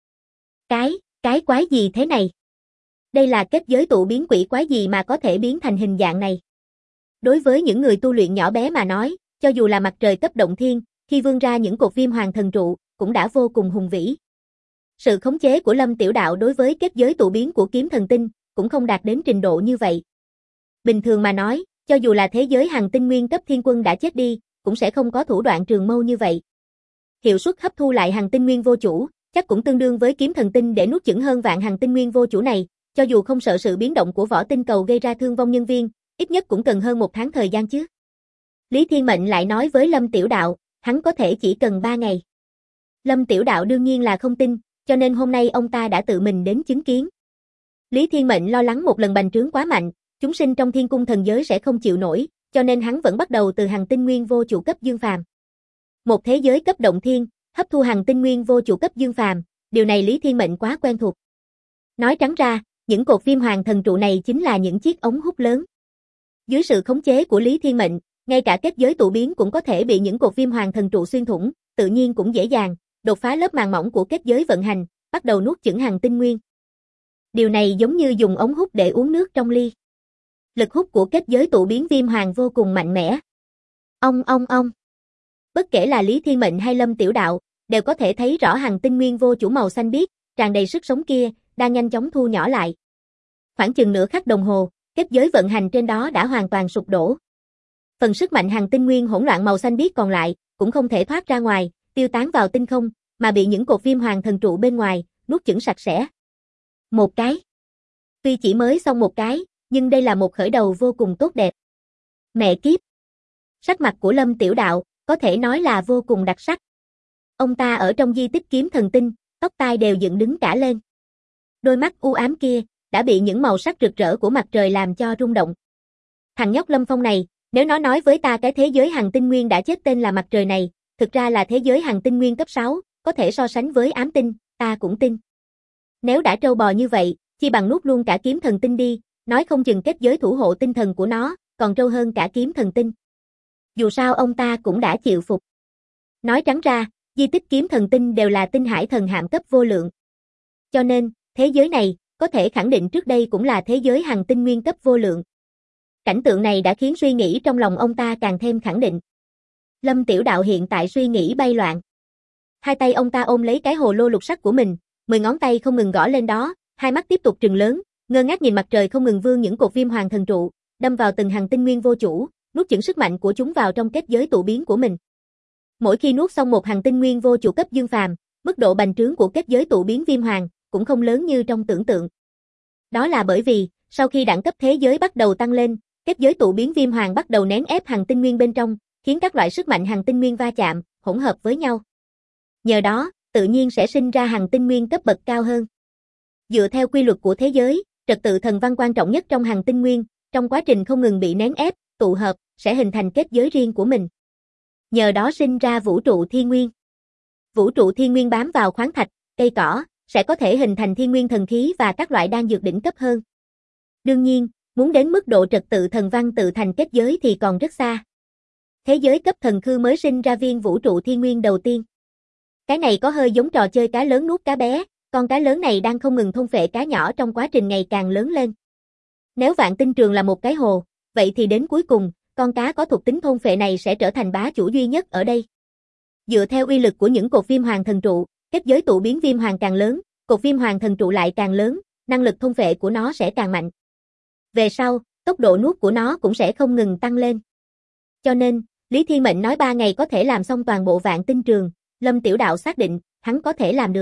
Cái quái gì thế này? Đây là kết giới tụ biến quỷ quái gì mà có thể biến thành hình dạng này? Đối với những người tu luyện nhỏ bé mà nói, cho dù là mặt trời cấp động thiên, khi vươn ra những cột viêm hoàng thần trụ, cũng đã vô cùng hùng vĩ. Sự khống chế của Lâm Tiểu Đạo đối với kết giới tụ biến của kiếm thần tinh, cũng không đạt đến trình độ như vậy. Bình thường mà nói, Cho dù là thế giới hành tinh nguyên cấp thiên quân đã chết đi, cũng sẽ không có thủ đoạn trường mâu như vậy. Hiệu suất hấp thu lại hành tinh nguyên vô chủ, chắc cũng tương đương với kiếm thần tinh để nuốt chửng hơn vạn hành tinh nguyên vô chủ này, cho dù không sợ sự biến động của vỏ tinh cầu gây ra thương vong nhân viên, ít nhất cũng cần hơn 1 tháng thời gian chứ. Lý Thiên Mệnh lại nói với Lâm Tiểu Đạo, hắn có thể chỉ cần 3 ngày. Lâm Tiểu Đạo đương nhiên là không tin, cho nên hôm nay ông ta đã tự mình đến chứng kiến. Lý Thiên Mệnh lo lắng một lần bành trướng quá mạnh, chúng sinh trong thiên cung thần giới sẽ không chịu nổi, cho nên hắn vẫn bắt đầu từ hành tinh nguyên vô chủ cấp dương phàm. Một thế giới cấp động thiên, hấp thu hành tinh nguyên vô chủ cấp dương phàm, điều này Lý Thiên Mệnh quá quen thuộc. Nói trắng ra, những cột viêm hoàng thần trụ này chính là những chiếc ống hút lớn. Dưới sự khống chế của Lý Thiên Mệnh, ngay cả kết giới tụ biến cũng có thể bị những cột viêm hoàng thần trụ xuyên thủng, tự nhiên cũng dễ dàng đột phá lớp màng mỏng của kết giới vận hành, bắt đầu nuốt chửng hành tinh nguyên. Điều này giống như dùng ống hút để uống nước trong ly. Lực hút của kết giới tụ biến viêm hoàng vô cùng mạnh mẽ. Ông. Bất kể là Lý Thiên Mệnh hay Lâm Tiểu Đạo, đều có thể thấy rõ hành tinh nguyên vô chủ màu xanh biếc, tràn đầy sức sống kia, đang nhanh chóng thu nhỏ lại. Khoảng chừng nửa khắc đồng hồ, kết giới vận hành trên đó đã hoàn toàn sụp đổ. Phần sức mạnh hành tinh nguyên hỗn loạn màu xanh biếc còn lại, cũng không thể thoát ra ngoài, tiêu tán vào tinh không, mà bị những cột viêm hoàng thần trụ bên ngoài, nuốt chửng sạch sẽ. Một cái. Tuy chỉ mới xong một cái, nhưng đây là một khởi đầu vô cùng tốt đẹp. Mẹ kiếp. Sắc mặt của Lâm Tiểu Đạo, có thể nói là vô cùng đặc sắc. Ông ta ở trong di tích kiếm thần tinh, tóc tai đều dựng đứng cả lên. Đôi mắt u ám kia, đã bị những màu sắc rực rỡ của mặt trời làm cho rung động. Thằng nhóc Lâm Phong này, nếu nó nói với ta cái thế giới hành tinh nguyên đã chết tên là mặt trời này, thực ra là thế giới hành tinh nguyên cấp 6, có thể so sánh với ám tinh, ta cũng tin. Nếu đã trâu bò như vậy, chi bằng nuốt luôn cả kiếm thần tinh đi, nói không chừng kết giới thủ hộ tinh thần của nó, còn trâu hơn cả kiếm thần tinh. Dù sao ông ta cũng đã chịu phục. Nói trắng ra, di tích kiếm thần tinh đều là tinh hải thần hạm cấp vô lượng. Cho nên, thế giới này, có thể khẳng định trước đây cũng là thế giới hành tinh nguyên cấp vô lượng. Cảnh tượng này đã khiến suy nghĩ trong lòng ông ta càng thêm khẳng định. Lâm Tiểu Đạo hiện tại suy nghĩ bay loạn. Hai tay ông ta ôm lấy cái hồ lô lục sắc của mình, 10 ngón tay không ngừng gõ lên đó, hai mắt tiếp tục trừng lớn, ngơ ngác nhìn mặt trời không ngừng vươn những cột viêm hoàng thần trụ, đâm vào từng hành tinh nguyên vô chủ, nuốt chửng sức mạnh của chúng vào trong kết giới tụ biến của mình. Mỗi khi nuốt xong một hành tinh nguyên vô chủ cấp dương phàm, mức độ bành trướng của kết giới tụ biến viêm hoàng cũng không lớn như trong tưởng tượng. Đó là bởi vì, sau khi đẳng cấp thế giới bắt đầu tăng lên, kết giới tụ biến viêm hoàng bắt đầu nén ép hành tinh nguyên bên trong, khiến các loại sức mạnh hành tinh nguyên va chạm, hỗn hợp với nhau. Nhờ đó, tự nhiên sẽ sinh ra hành tinh nguyên cấp bậc cao hơn. Dựa theo quy luật của thế giới, trật tự thần văn quan trọng nhất trong hành tinh nguyên, trong quá trình không ngừng bị nén ép, tụ hợp, sẽ hình thành kết giới riêng của mình. Nhờ đó sinh ra vũ trụ thiên nguyên. Vũ trụ thiên nguyên bám vào khoáng thạch, cây cỏ, sẽ có thể hình thành thiên nguyên thần khí và các loại đan dược đỉnh cấp hơn. Đương nhiên, muốn đến mức độ trật tự thần văn tự thành kết giới thì còn rất xa. Thế giới cấp thần khư mới sinh ra viên vũ trụ thiên nguyên đầu tiên. Cái này có hơi giống trò chơi cá lớn nuốt cá bé, con cá lớn này đang không ngừng thôn phệ cá nhỏ trong quá trình ngày càng lớn lên. Nếu vạn tinh trường là một cái hồ, vậy thì đến cuối cùng, con cá có thuộc tính thôn phệ này sẽ trở thành bá chủ duy nhất ở đây. Dựa theo uy lực của những cột viêm hoàng thần trụ, kết giới tụ biến viêm hoàng càng lớn, cột viêm hoàng thần trụ lại càng lớn, năng lực thôn phệ của nó sẽ càng mạnh. Về sau, tốc độ nuốt của nó cũng sẽ không ngừng tăng lên. Cho nên, Lý Thiên Mệnh nói 3 ngày có thể làm xong toàn bộ vạn tinh trường, Lâm Tiểu Đạo xác định, hắn có thể làm được.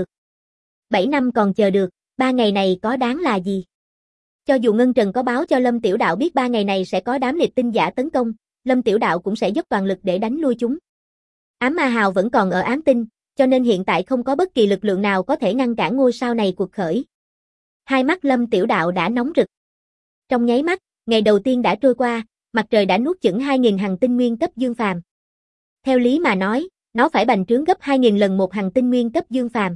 7 năm còn chờ được, 3 ngày này có đáng là gì? Cho dù Ngân Trần có báo cho Lâm Tiểu Đạo biết 3 ngày này sẽ có đám liệt tinh giả tấn công, Lâm Tiểu Đạo cũng sẽ dốc toàn lực để đánh lui chúng. Ám Ma Hào vẫn còn ở ám tinh, cho nên hiện tại không có bất kỳ lực lượng nào có thể ngăn cản ngôi sao này cuộc khởi. Hai mắt Lâm Tiểu Đạo đã nóng rực. Trong nháy mắt, ngày đầu tiên đã trôi qua, mặt trời đã nuốt chửng 2.000 hành tinh nguyên cấp dương phàm. Theo lý mà nói, nó phải bành trướng gấp 2.000 lần một hành tinh nguyên cấp dương phàm.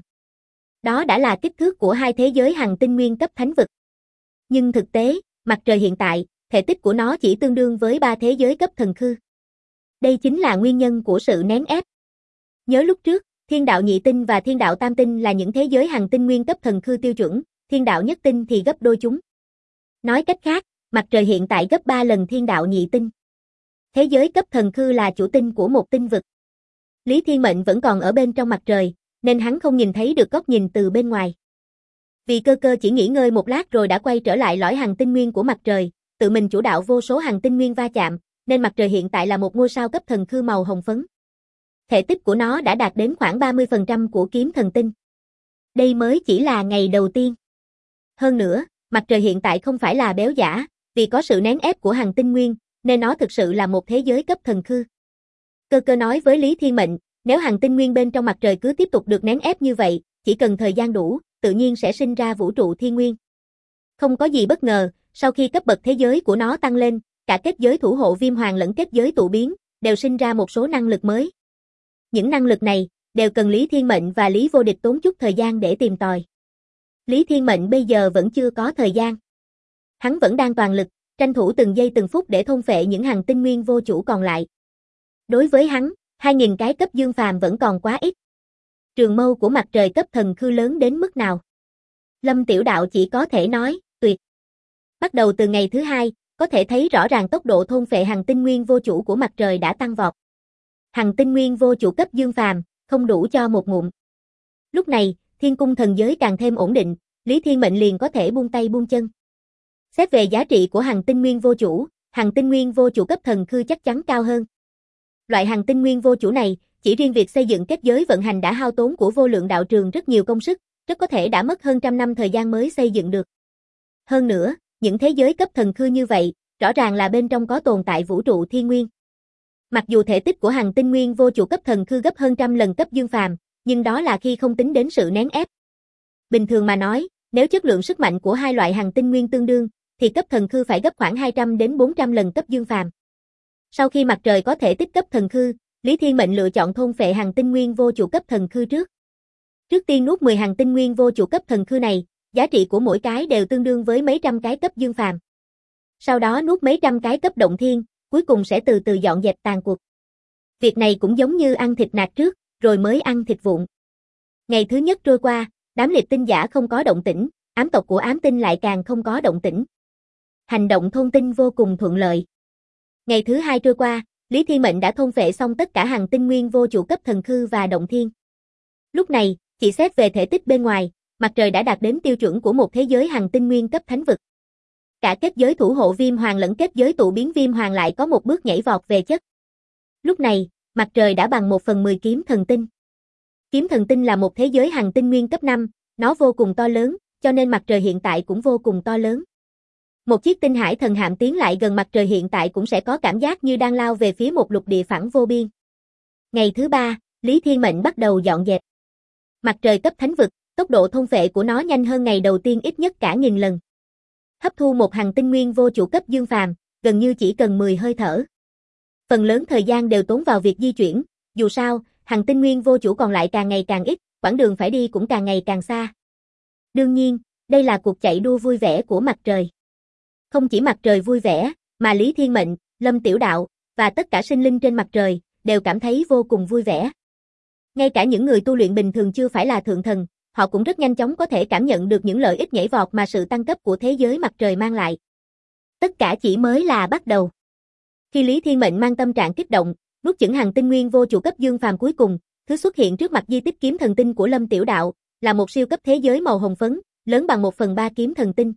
Đó đã là kích thước của hai thế giới hành tinh nguyên cấp thánh vực. Nhưng thực tế, mặt trời hiện tại, thể tích của nó chỉ tương đương với 3 thế giới cấp thần khư. Đây chính là nguyên nhân của sự nén ép. Nhớ lúc trước, thiên đạo nhị tinh và thiên đạo tam tinh là những thế giới hành tinh nguyên cấp thần khư tiêu chuẩn, thiên đạo nhất tinh thì gấp đôi chúng. Nói cách khác, mặt trời hiện tại gấp 3 lần thiên đạo nhị tinh. Thế giới cấp thần khư là chủ tinh của một tinh vực. Lý Thiên Mệnh vẫn còn ở bên trong mặt trời, nên hắn không nhìn thấy được góc nhìn từ bên ngoài. Vì cơ chỉ nghỉ ngơi một lát rồi đã quay trở lại lõi hành tinh nguyên của mặt trời, tự mình chủ đạo vô số hành tinh nguyên va chạm, nên mặt trời hiện tại là một ngôi sao cấp thần khư màu hồng phấn. Thể tích của nó đã đạt đến khoảng 30% của kiếm thần tinh. Đây mới chỉ là ngày đầu tiên. Hơn nữa, mặt trời hiện tại không phải là béo dã, vì có sự nén ép của hành tinh nguyên, nên nó thực sự là một thế giới cấp thần khư. Cơ cơ nói với Lý Thiên Mệnh, nếu hành tinh nguyên bên trong mặt trời cứ tiếp tục được nén ép như vậy, chỉ cần thời gian đủ, tự nhiên sẽ sinh ra vũ trụ thiên nguyên. Không có gì bất ngờ, sau khi cấp bậc thế giới của nó tăng lên, cả kết giới thủ hộ viêm hoàng lẫn kết giới tụ biến, đều sinh ra một số năng lực mới. Những năng lực này, đều cần Lý Thiên Mệnh và Lý Vô Địch tốn chút thời gian để tìm tòi. Lý Thiên Mệnh bây giờ vẫn chưa có thời gian. Hắn vẫn đang toàn lực, tranh thủ từng giây từng phút để thôn phệ những hành tinh nguyên vô chủ còn lại. Đối với hắn, 2.000 cái cấp dương phàm vẫn còn quá ít. Trường mâu của mặt trời cấp thần khư lớn đến mức nào? Lâm Tiểu Đạo chỉ có thể nói, tuyệt. Bắt đầu từ ngày thứ hai, có thể thấy rõ ràng tốc độ thôn phệ hành tinh nguyên vô chủ của mặt trời đã tăng vọt. Hành tinh nguyên vô chủ cấp dương phàm, không đủ cho một ngụm. Lúc này, thiên cung thần giới càng thêm ổn định, Lý Thiên Mệnh liền có thể buông tay buông chân. Xét về giá trị của hành tinh nguyên vô chủ, hành tinh nguyên vô chủ cấp thần khư chắc chắn cao hơn. Loại hành tinh nguyên vô chủ này, chỉ riêng việc xây dựng kết giới vận hành đã hao tốn của vô lượng đạo trường rất nhiều công sức, rất có thể đã mất hơn trăm năm thời gian mới xây dựng được. Hơn nữa, những thế giới cấp thần khư như vậy, rõ ràng là bên trong có tồn tại vũ trụ thiên nguyên. Mặc dù thể tích của hành tinh nguyên vô chủ cấp thần khư gấp hơn trăm lần cấp dương phàm, nhưng đó là khi không tính đến sự nén ép. Bình thường mà nói, nếu chất lượng sức mạnh của hai loại hành tinh nguyên tương đương, thì cấp thần khư phải gấp khoảng 200 đến 400 lần cấp dương phàm. Sau khi mặt trời có thể tích cấp thần khư, Lý Thiên Mệnh lựa chọn thôn phệ hành tinh nguyên vô chủ cấp thần khư trước. Trước tiên nuốt 10 hành tinh nguyên vô chủ cấp thần khư này, giá trị của mỗi cái đều tương đương với mấy trăm cái cấp dương phàm. Sau đó nuốt mấy trăm cái cấp động thiên, cuối cùng sẽ từ từ dọn dẹp tàn cuộc. Việc này cũng giống như ăn thịt nạc trước, rồi mới ăn thịt vụn. Ngày thứ nhất trôi qua, đám liệp tinh giả không có động tĩnh, ám tộc của ám tinh lại càng không có động tĩnh. Hành động thôn tinh vô cùng thuận lợi. Ngày thứ hai trôi qua, Lý Thiên Mệnh đã thôn phệ xong tất cả hành tinh nguyên vô chủ cấp thần khư và động thiên. Lúc này, chỉ xét về thể tích bên ngoài, mặt trời đã đạt đến tiêu chuẩn của một thế giới hành tinh nguyên cấp thánh vực. Cả kết giới thủ hộ viêm hoàng lẫn kết giới tụ biến viêm hoàng lại có một bước nhảy vọt về chất. Lúc này, mặt trời đã bằng 1/10 kiếm thần tinh. Kiếm thần tinh là một thế giới hành tinh nguyên cấp 5, nó vô cùng to lớn, cho nên mặt trời hiện tại cũng vô cùng to lớn. Một chiếc tinh hải thần hạm tiến lại gần mặt trời hiện tại cũng sẽ có cảm giác như đang lao về phía một lục địa phẳng vô biên. Ngày thứ ba, Lý Thiên Mệnh bắt đầu dọn dẹp. Mặt trời cấp thánh vực, tốc độ thôn phệ của nó nhanh hơn ngày đầu tiên ít nhất cả 1000 lần. Hấp thu một hành tinh nguyên vô chủ cấp dương phàm, gần như chỉ cần 10 hơi thở. Phần lớn thời gian đều tốn vào việc di chuyển, dù sao, hành tinh nguyên vô chủ còn lại càng ngày càng ít, quãng đường phải đi cũng càng ngày càng xa. Đương nhiên, đây là cuộc chạy đua vui vẻ của mặt trời. Không chỉ mặt trời vui vẻ, mà Lý Thiên Mệnh, Lâm Tiểu Đạo, và tất cả sinh linh trên mặt trời, đều cảm thấy vô cùng vui vẻ. Ngay cả những người tu luyện bình thường chưa phải là thượng thần, họ cũng rất nhanh chóng có thể cảm nhận được những lợi ích nhảy vọt mà sự tăng cấp của thế giới mặt trời mang lại. Tất cả chỉ mới là bắt đầu. Khi Lý Thiên Mệnh mang tâm trạng kích động, nuốt chửng hành tinh nguyên vô chủ cấp dương phàm cuối cùng, thứ xuất hiện trước mặt di tích kiếm thần tinh của Lâm Tiểu Đạo, là một siêu cấp thế giới màu hồng phấn, lớn bằng 1/3 kiếm thần tinh.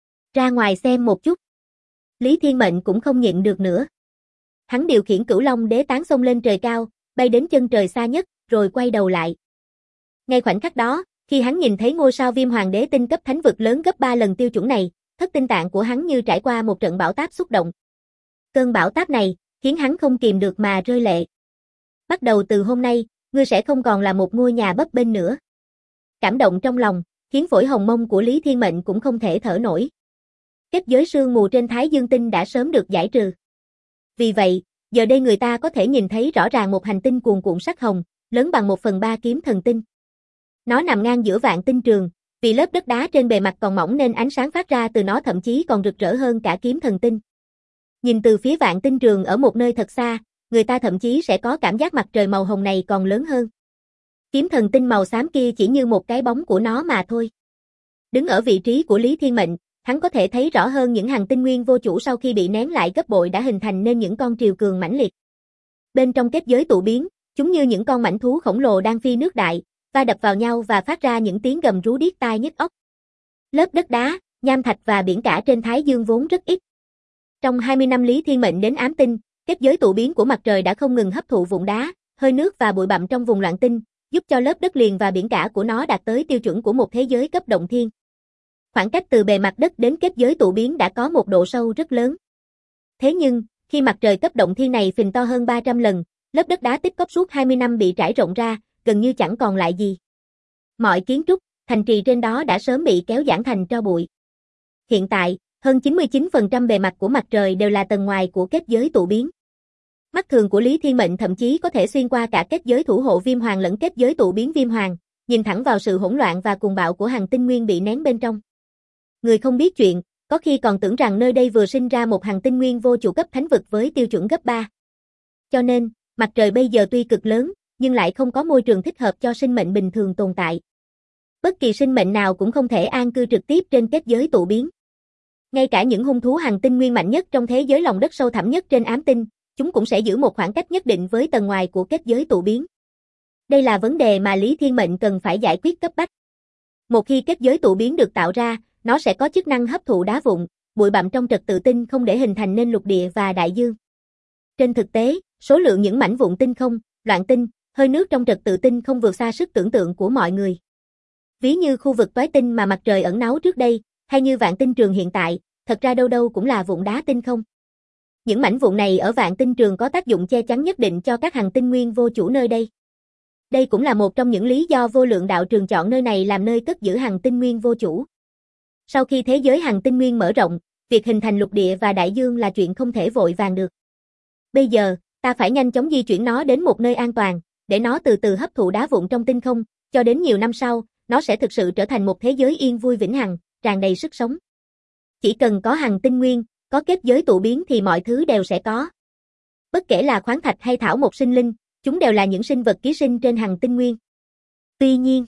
Ra ngoài xem một chút. Lý Thiên Mệnh cũng không nhịn được nữa. Hắn điều khiển Cửu Long Đế tán xông lên trời cao, bay đến chân trời xa nhất, rồi quay đầu lại. Ngay khoảnh khắc đó, khi hắn nhìn thấy ngôi sao viêm hoàng đế tinh cấp thánh vực lớn gấp 3 lần tiêu chuẩn này, thất tinh tạng của hắn như trải qua một trận bão táp xúc động. Cơn bão táp này, khiến hắn không kìm được mà rơi lệ. Bắt đầu từ hôm nay, ngươi sẽ không còn là một ngôi nhà bấp bênh nữa. Cảm động trong lòng, khiến phổi hồng mông của Lý Thiên Mệnh cũng không thể thở nổi. Kết giới sương mù trên Thái Dương tinh đã sớm được giải trừ. Vì vậy, giờ đây người ta có thể nhìn thấy rõ ràng một hành tinh cuồn cuộn sắc hồng, lớn bằng 1/3 kiếm thần tinh. Nó nằm ngang giữa vạn tinh trường, vì lớp đất đá trên bề mặt còn mỏng nên ánh sáng phát ra từ nó thậm chí còn rực rỡ hơn cả kiếm thần tinh. Nhìn từ phía vạn tinh trường ở một nơi thật xa, người ta thậm chí sẽ có cảm giác mặt trời màu hồng này còn lớn hơn. Kiếm thần tinh màu xám kia chỉ như một cái bóng của nó mà thôi. Đứng ở vị trí của Lý Thiên Mệnh, hắn có thể thấy rõ hơn những hành tinh nguyên vô chủ sau khi bị nén lại gấp bội đã hình thành nên những con triều cường mãnh liệt. Bên trong kết giới tụ biến, chúng như những con mãnh thú khổng lồ đang phi nước đại, va đập vào nhau và phát ra những tiếng gầm rú điếc tai nhức óc. Lớp đất đá, nham thạch và biển cả trên Thái Dương vốn rất ít. Trong 20 năm Lý Thiên Mệnh đến ám tinh, kết giới tụ biến của mặt trời đã không ngừng hấp thụ vụn đá, hơi nước và bụi bặm trong vùng loạn tinh, giúp cho lớp đất liền và biển cả của nó đạt tới tiêu chuẩn của một thế giới cấp động thiên. Khoảng cách từ bề mặt đất đến kết giới tụ biến đã có một độ sâu rất lớn. Thế nhưng, khi mặt trời cấp động thiên này phình to hơn 300 lần, lớp đất đá tích góp suốt 20 năm bị trải rộng ra, gần như chẳng còn lại gì. Mọi kiến trúc, thành trì trên đó đã sớm bị kéo giãn thành tro bụi. Hiện tại, hơn 99% bề mặt của mặt trời đều là tầng ngoài của kết giới tụ biến. Mắt thường của Lý Thiên Mệnh thậm chí có thể xuyên qua cả kết giới thủ hộ Viêm Hoàng lẫn kết giới tụ biến Viêm Hoàng, nhìn thẳng vào sự hỗn loạn và cuồng bạo của hành tinh nguyên bị nén bên trong. Người không biết chuyện, có khi còn tưởng rằng nơi đây vừa sinh ra một hành tinh nguyên vô chủ cấp thánh vực với tiêu chuẩn gấp 3. Cho nên, mặt trời bây giờ tuy cực lớn, nhưng lại không có môi trường thích hợp cho sinh mệnh bình thường tồn tại. Bất kỳ sinh mệnh nào cũng không thể an cư trực tiếp trên kết giới tụ biến. Ngay cả những hung thú hành tinh nguyên mạnh nhất trong thế giới lòng đất sâu thẳm nhất trên ám tinh, chúng cũng sẽ giữ một khoảng cách nhất định với tầng ngoài của kết giới tụ biến. Đây là vấn đề mà Lý Thiên Mệnh cần phải giải quyết cấp bách. Một khi kết giới tụ biến được tạo ra, nó sẽ có chức năng hấp thụ đá vụn, bụi bặm trong trật tự tinh không để hình thành nên lục địa và đại dương. Trên thực tế, số lượng những mảnh vụn tinh không, loạn tinh, hơi nước trong trật tự tinh không vượt xa sức tưởng tượng của mọi người. Ví như khu vực toái tinh mà mặt trời ẩn náu trước đây, hay như vạn tinh trường hiện tại, thật ra đâu đâu cũng là vụn đá tinh không. Những mảnh vụn này ở vạn tinh trường có tác dụng che chắn nhất định cho các hành tinh nguyên vô chủ nơi đây. Đây cũng là một trong những lý do vô lượng đạo trường chọn nơi này làm nơi cất giữ hành tinh nguyên vô chủ. Sau khi thế giới hành tinh nguyên mở rộng, việc hình thành lục địa và đại dương là chuyện không thể vội vàng được. Bây giờ, ta phải nhanh chóng di chuyển nó đến một nơi an toàn, để nó từ từ hấp thụ đá vụn trong tinh không, cho đến nhiều năm sau, nó sẽ thực sự trở thành một thế giới yên vui vĩnh hằng, tràn đầy sức sống. Chỉ cần có hành tinh nguyên, có kết giới tụ biến thì mọi thứ đều sẽ có. Bất kể là khoáng thạch hay thảo mộc sinh linh, chúng đều là những sinh vật ký sinh trên hành tinh nguyên. Tuy nhiên,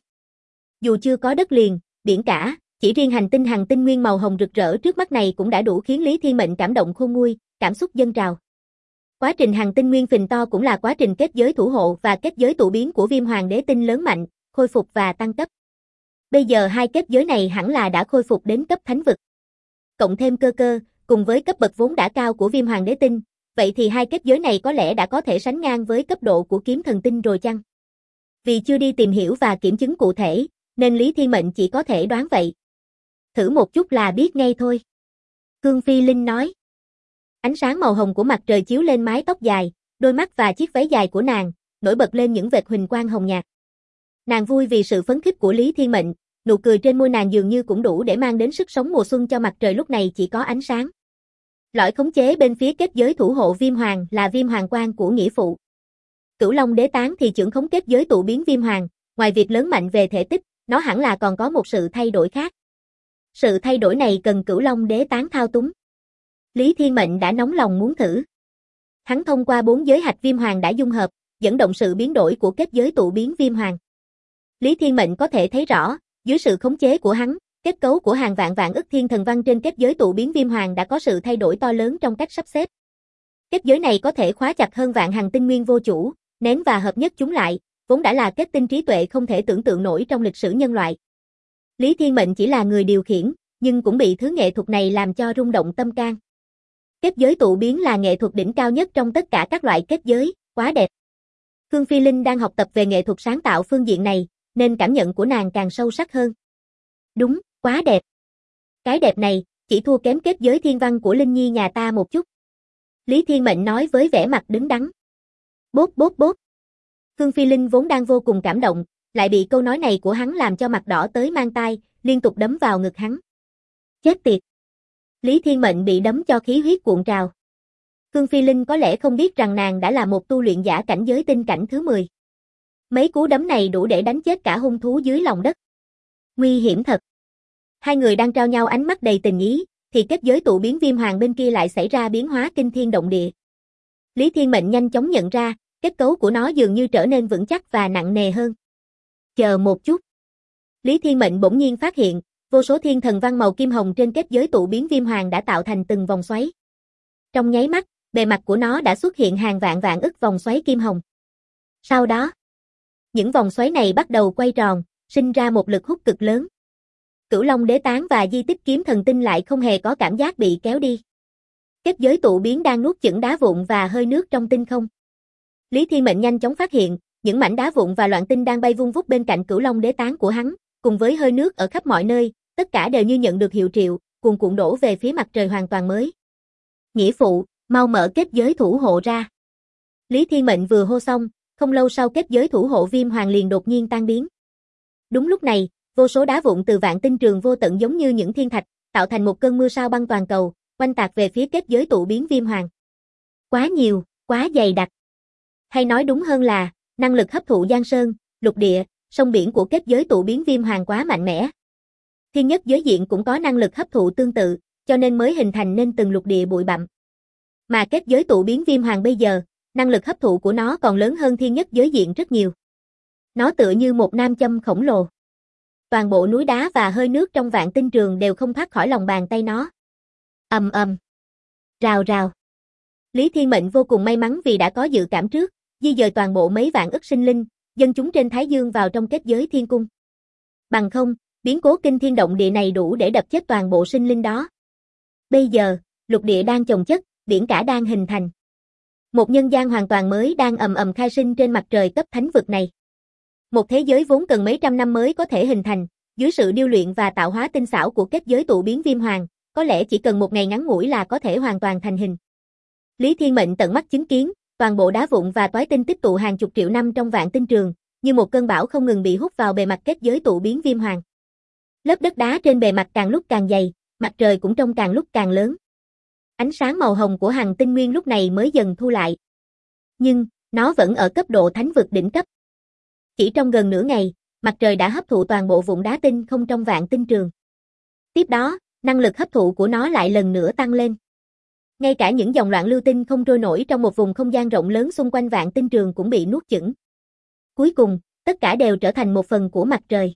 dù chưa có đất liền, biển cả, chỉ riêng hành tinh nguyên màu hồng rực rỡ trước mắt này cũng đã đủ khiến Lý Thiên Mệnh cảm động khôn nguôi, cảm xúc dâng trào. Quá trình hành tinh nguyên phình to cũng là quá trình kết giới thủ hộ và kết giới tụ biến của Viêm Hoàng đế tinh lớn mạnh, khôi phục và tăng cấp. Bây giờ hai kết giới này hẳn là đã khôi phục đến cấp thánh vực. Cộng thêm cơ, cùng với cấp bậc vốn đã cao của Viêm Hoàng đế tinh, vậy thì hai kết giới này có lẽ đã có thể sánh ngang với cấp độ của kiếm thần tinh rồi chăng? Vì chưa đi tìm hiểu và kiểm chứng cụ thể, nên Lý Thiên Mệnh chỉ có thể đoán vậy. Thử một chút là biết ngay thôi. Khương Phi Linh nói. Ánh sáng màu hồng của mặt trời chiếu lên mái tóc dài, đôi mắt và chiếc váy dài của nàng, nổi bật lên những vệt huỳnh quang hồng nhạt. Nàng vui vì sự phấn khích của Lý Thiên Mệnh, nụ cười trên môi nàng dường như cũng đủ để mang đến sức sống mùa xuân cho mặt trời lúc này chỉ có ánh sáng. Lõi khống chế bên phía kết giới thủ hộ Viêm Hoàng là Viêm Hoàng quan của nghĩa phụ. Cửu Long đế tán thì trưởng khống kết giới tụ biến Viêm Hoàng, ngoài việc lớn mạnh về thể tích, nó hẳn là còn có một sự thay đổi khác. Sự thay đổi này cần Cửu Long đế tán thao túng. Lý Thiên Mệnh đã nóng lòng muốn thử. Hắn thông qua 4 giới hạch Viêm Hoàng đã dung hợp, dẫn động sự biến đổi của kết giới tụ biến Viêm Hoàng. Lý Thiên Mệnh có thể thấy rõ, dưới sự khống chế của hắn, kết cấu của hàng vạn vạn ức thiên thần văn trên kết giới tụ biến Viêm Hoàng đã có sự thay đổi to lớn trong cách sắp xếp. Kết giới này có thể khóa chặt hơn vạn hành tinh nguyên vô chủ, nén và hợp nhất chúng lại, vốn đã là kết tinh trí tuệ không thể tưởng tượng nổi trong lịch sử nhân loại. Lý Thiên Mệnh chỉ là người điều khiển, nhưng cũng bị thứ nghệ thuật này làm cho rung động tâm can. Kết giới tụ biến là nghệ thuật đỉnh cao nhất trong tất cả các loại kết giới, quá đẹp. Khương Phi Linh đang học tập về nghệ thuật sáng tạo phương diện này, nên cảm nhận của nàng càng sâu sắc hơn. Đúng, quá đẹp. Cái đẹp này, chỉ thua kém kết giới thiên văn của Linh Nhi nhà ta một chút. Lý Thiên Mệnh nói với vẻ mặt đứng đắn. Bốp bốp bốp. Khương Phi Linh vốn đang vô cùng cảm động, lại bị câu nói này của hắn làm cho mặt đỏ tới mang tai, liên tục đấm vào ngực hắn. Chết tiệt. Lý Thiên Mệnh bị đấm cho khí huyết cuộn trào. Khương Phi Linh có lẽ không biết rằng nàng đã là một tu luyện giả cảnh giới tinh cảnh thứ 10. Mấy cú đấm này đủ để đánh chết cả hung thú dưới lòng đất. Nguy hiểm thật. Hai người đang trao nhau ánh mắt đầy tình ý, thì kết giới tụ biến Viêm Hoàng bên kia lại xảy ra biến hóa kinh thiên động địa. Lý Thiên Mệnh nhanh chóng nhận ra, kết cấu của nó dường như trở nên vững chắc và nặng nề hơn. Chờ một chút. Lý Thiên Mệnh bỗng nhiên phát hiện, vô số thiên thần văn màu kim hồng trên kết giới tụ biến Viêm Hoàng đã tạo thành từng vòng xoáy. Trong nháy mắt, bề mặt của nó đã xuất hiện hàng vạn vạn ức vòng xoáy kim hồng. Sau đó, những vòng xoáy này bắt đầu quay tròn, sinh ra một lực hút cực lớn. Cửu Long đế tán và di tích kiếm thần tinh lại không hề có cảm giác bị kéo đi. Kết giới tụ biến đang nuốt chửng đá vụn và hơi nước trong tinh không. Lý Thiên Mệnh nhanh chóng phát hiện, những mảnh đá vụn và loạn tinh đang bay vung vút bên cạnh Cửu Long đế tán của hắn, cùng với hơi nước ở khắp mọi nơi, tất cả đều như nhận được hiệu triệu, cuồn cuộn đổ về phía mặt trời hoàn toàn mới. Nghĩa phụ, mau mở kết giới thủ hộ ra. Lý Thiên Mệnh vừa hô xong, không lâu sau kết giới thủ hộ Viêm Hoàng liền đột nhiên tan biến. Đúng lúc này, vô số đá vụn từ vạn tinh trường vô tận giống như những thiên thạch, tạo thành một cơn mưa sao băng toàn cầu, oanh tạc về phía kết giới tụ biến Viêm Hoàng. Quá nhiều, quá dày đặc. Hay nói đúng hơn là, năng lực hấp thụ giang sơn, lục địa, sông biển của kết giới tụ biến Viêm Hoàng quá mạnh mẽ. Thiên nhất giới diện cũng có năng lực hấp thụ tương tự, cho nên mới hình thành nên từng lục địa bụi bặm. Mà kết giới tụ biến Viêm Hoàng bây giờ, năng lực hấp thụ của nó còn lớn hơn thiên nhất giới diện rất nhiều. Nó tựa như một nam châm khổng lồ. Toàn bộ núi đá và hơi nước trong vạn tinh trường đều không thoát khỏi lòng bàn tay nó. Ầm ầm. Rào rào. Lý Thiên Mệnh vô cùng may mắn vì đã có dự cảm trước, di dời toàn bộ mấy vạn ức sinh linh, dân chúng trên Thái Dương vào trong kết giới thiên cung. Bằng không, biến cố kinh thiên động địa này đủ để đập chết toàn bộ sinh linh đó. Bây giờ, lục địa đang chồng chất, biển cả đang hình thành. Một nhân gian hoàn toàn mới đang ầm ầm khai sinh trên mặt trời cấp thánh vực này. Một thế giới vốn cần mấy trăm năm mới có thể hình thành, dưới sự điêu luyện và tạo hóa tinh xảo của kết giới tụ biến Viêm Hoàng, có lẽ chỉ cần một ngày ngắn ngủi là có thể hoàn toàn thành hình. Lý Thiên Mệnh tận mắt chứng kiến, toàn bộ đá vụn và toái tinh tích tụ hàng chục triệu năm trong vạn tinh trường, như một cơn bão không ngừng bị hút vào bề mặt kết giới tụ biến Viêm Hoàng. Lớp đất đá trên bề mặt càng lúc càng dày, mặt trời cũng trông càng lúc càng lớn. Ánh sáng màu hồng của hành tinh nguyên lúc này mới dần thu lại. Nhưng, nó vẫn ở cấp độ thánh vực đỉnh cấp. Chỉ trong gần nửa ngày, mặt trời đã hấp thụ toàn bộ vụn đá tinh không trong vạn tinh trường. Tiếp đó, năng lực hấp thụ của nó lại lần nữa tăng lên. Ngay cả những dòng loạn lưu tinh không trôi nổi trong một vùng không gian rộng lớn xung quanh vạn tinh trường cũng bị nuốt chửng. Cuối cùng, tất cả đều trở thành một phần của mặt trời.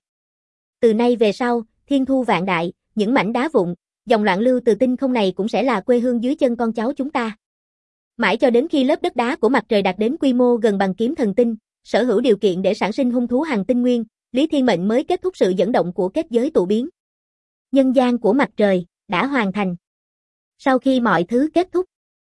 Từ nay về sau, thiên thu vạn đại, những mảnh đá vụn, dòng loạn lưu từ tinh không này cũng sẽ là quê hương dưới chân con cháu chúng ta. Mãi cho đến khi lớp đất đá của mặt trời đạt đến quy mô gần bằng kiếm thần tinh, sở hữu điều kiện để sản sinh hung thú hành tinh nguyên, Lý Thiên Mệnh mới kết thúc sự dẫn động của kết giới tụ biến. Nhân gian của mặt trời đã hoàn thành. Sau khi mọi thứ kết thúc,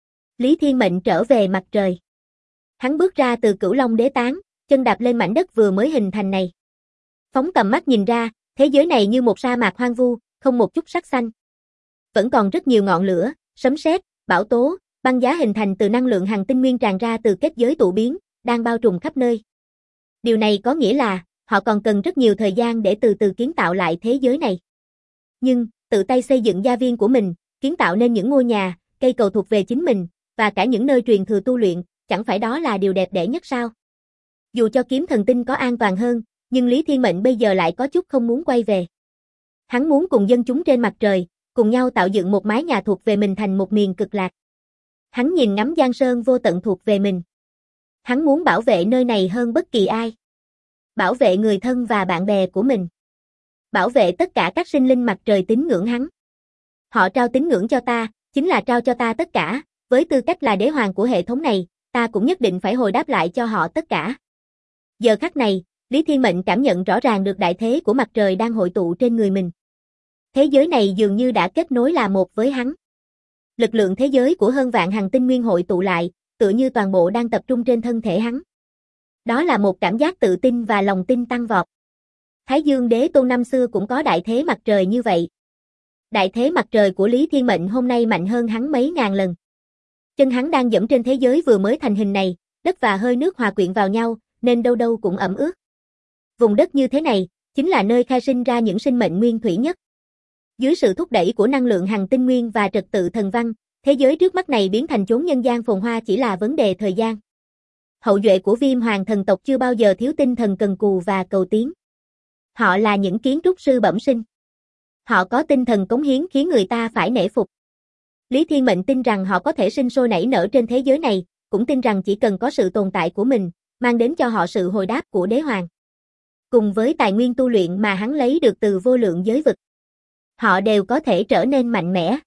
Lý Thiên Mệnh trở về mặt trời. Hắn bước ra từ Cửu Long đế tán, chân đạp lên mảnh đất vừa mới hình thành này. Phóng tầm mắt nhìn ra, thế giới này như một sa mạc hoang vu, không một chút sắc xanh. Vẫn còn rất nhiều ngọn lửa, sấm sét, bão tố, băng giá hình thành từ năng lượng hành tinh nguyên tràn ra từ kết giới tụ biến, đang bao trùm khắp nơi. Điều này có nghĩa là, họ còn cần rất nhiều thời gian để từ từ kiến tạo lại thế giới này. Nhưng, tự tay xây dựng gia viên của mình, kiến tạo nên những ngôi nhà, cây cầu thuộc về chính mình, và cả những nơi truyền thừa tu luyện, chẳng phải đó là điều đẹp đẽ nhất sao? Dù cho kiếm thần tinh có an toàn hơn, nhưng Lý Thiên Mệnh bây giờ lại có chút không muốn quay về. Hắn muốn cùng dân chúng trên mặt trời, cùng nhau tạo dựng một mái nhà thuộc về mình thành một miền cực lạc. Hắn nhìn ngắm giang sơn vô tận thuộc về mình. Hắn muốn bảo vệ nơi này hơn bất kỳ ai. Bảo vệ người thân và bạn bè của mình. Bảo vệ tất cả các sinh linh mặt trời tín ngưỡng hắn. Họ trao tín ngưỡng cho ta, chính là trao cho ta tất cả, với tư cách là đế hoàng của hệ thống này, ta cũng nhất định phải hồi đáp lại cho họ tất cả. Giờ khắc này, Lý Thiên Mệnh cảm nhận rõ ràng được đại thế của mặt trời đang hội tụ trên người mình. Thế giới này dường như đã kết nối là một với hắn. Lực lượng thế giới của hơn vạn hành tinh nguyên hội tụ lại, tựa như toàn bộ đang tập trung trên thân thể hắn. Đó là một cảm giác tự tin và lòng tin tăng vọt. Thái Dương Đế Tôn năm xưa cũng có đại thế mặt trời như vậy. Đại thế mặt trời của Lý Thiên Mệnh hôm nay mạnh hơn hắn mấy ngàn lần. Chân hắn đang dẫm trên thế giới vừa mới thành hình này, đất và hơi nước hòa quyện vào nhau, nên đâu đâu cũng ẩm ướt. Vùng đất như thế này, chính là nơi khai sinh ra những sinh mệnh nguyên thủy nhất. Dưới sự thúc đẩy của năng lượng hành tinh nguyên và trật tự thần văn, thế giới trước mắt này biến thành chốn nhân gian phồn hoa chỉ là vấn đề thời gian. Hậu duệ của Viêm Hoàng thần tộc chưa bao giờ thiếu tinh thần cần cù và cầu tiến. Họ là những kiến trúc sư bẩm sinh. Họ có tinh thần cống hiến khiến người ta phải nể phục. Lý Thiên Mệnh tin rằng họ có thể sinh sôi nảy nở trên thế giới này, cũng tin rằng chỉ cần có sự tồn tại của mình, mang đến cho họ sự hồi đáp của đế hoàng. Cùng với tài nguyên tu luyện mà hắn lấy được từ vô lượng giới vực, họ đều có thể trở nên mạnh mẽ.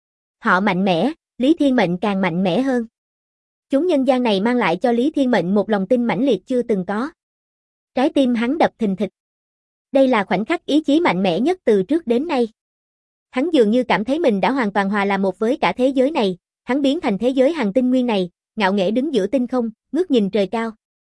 Họ mạnh mẽ, Lý Thiên Mệnh càng mạnh mẽ hơn. Chúng nhân gian này mang lại cho Lý Thiên Mệnh một lòng tin mãnh liệt chưa từng có. Trái tim hắn đập thình thịch. Đây là khoảnh khắc ý chí mạnh mẽ nhất từ trước đến nay. Hắn dường như cảm thấy mình đã hoàn toàn hòa là một với cả thế giới này, hắn biến thành thế giới hành tinh nguyên này, ngạo nghễ đứng giữa tinh không, ngước nhìn trời cao.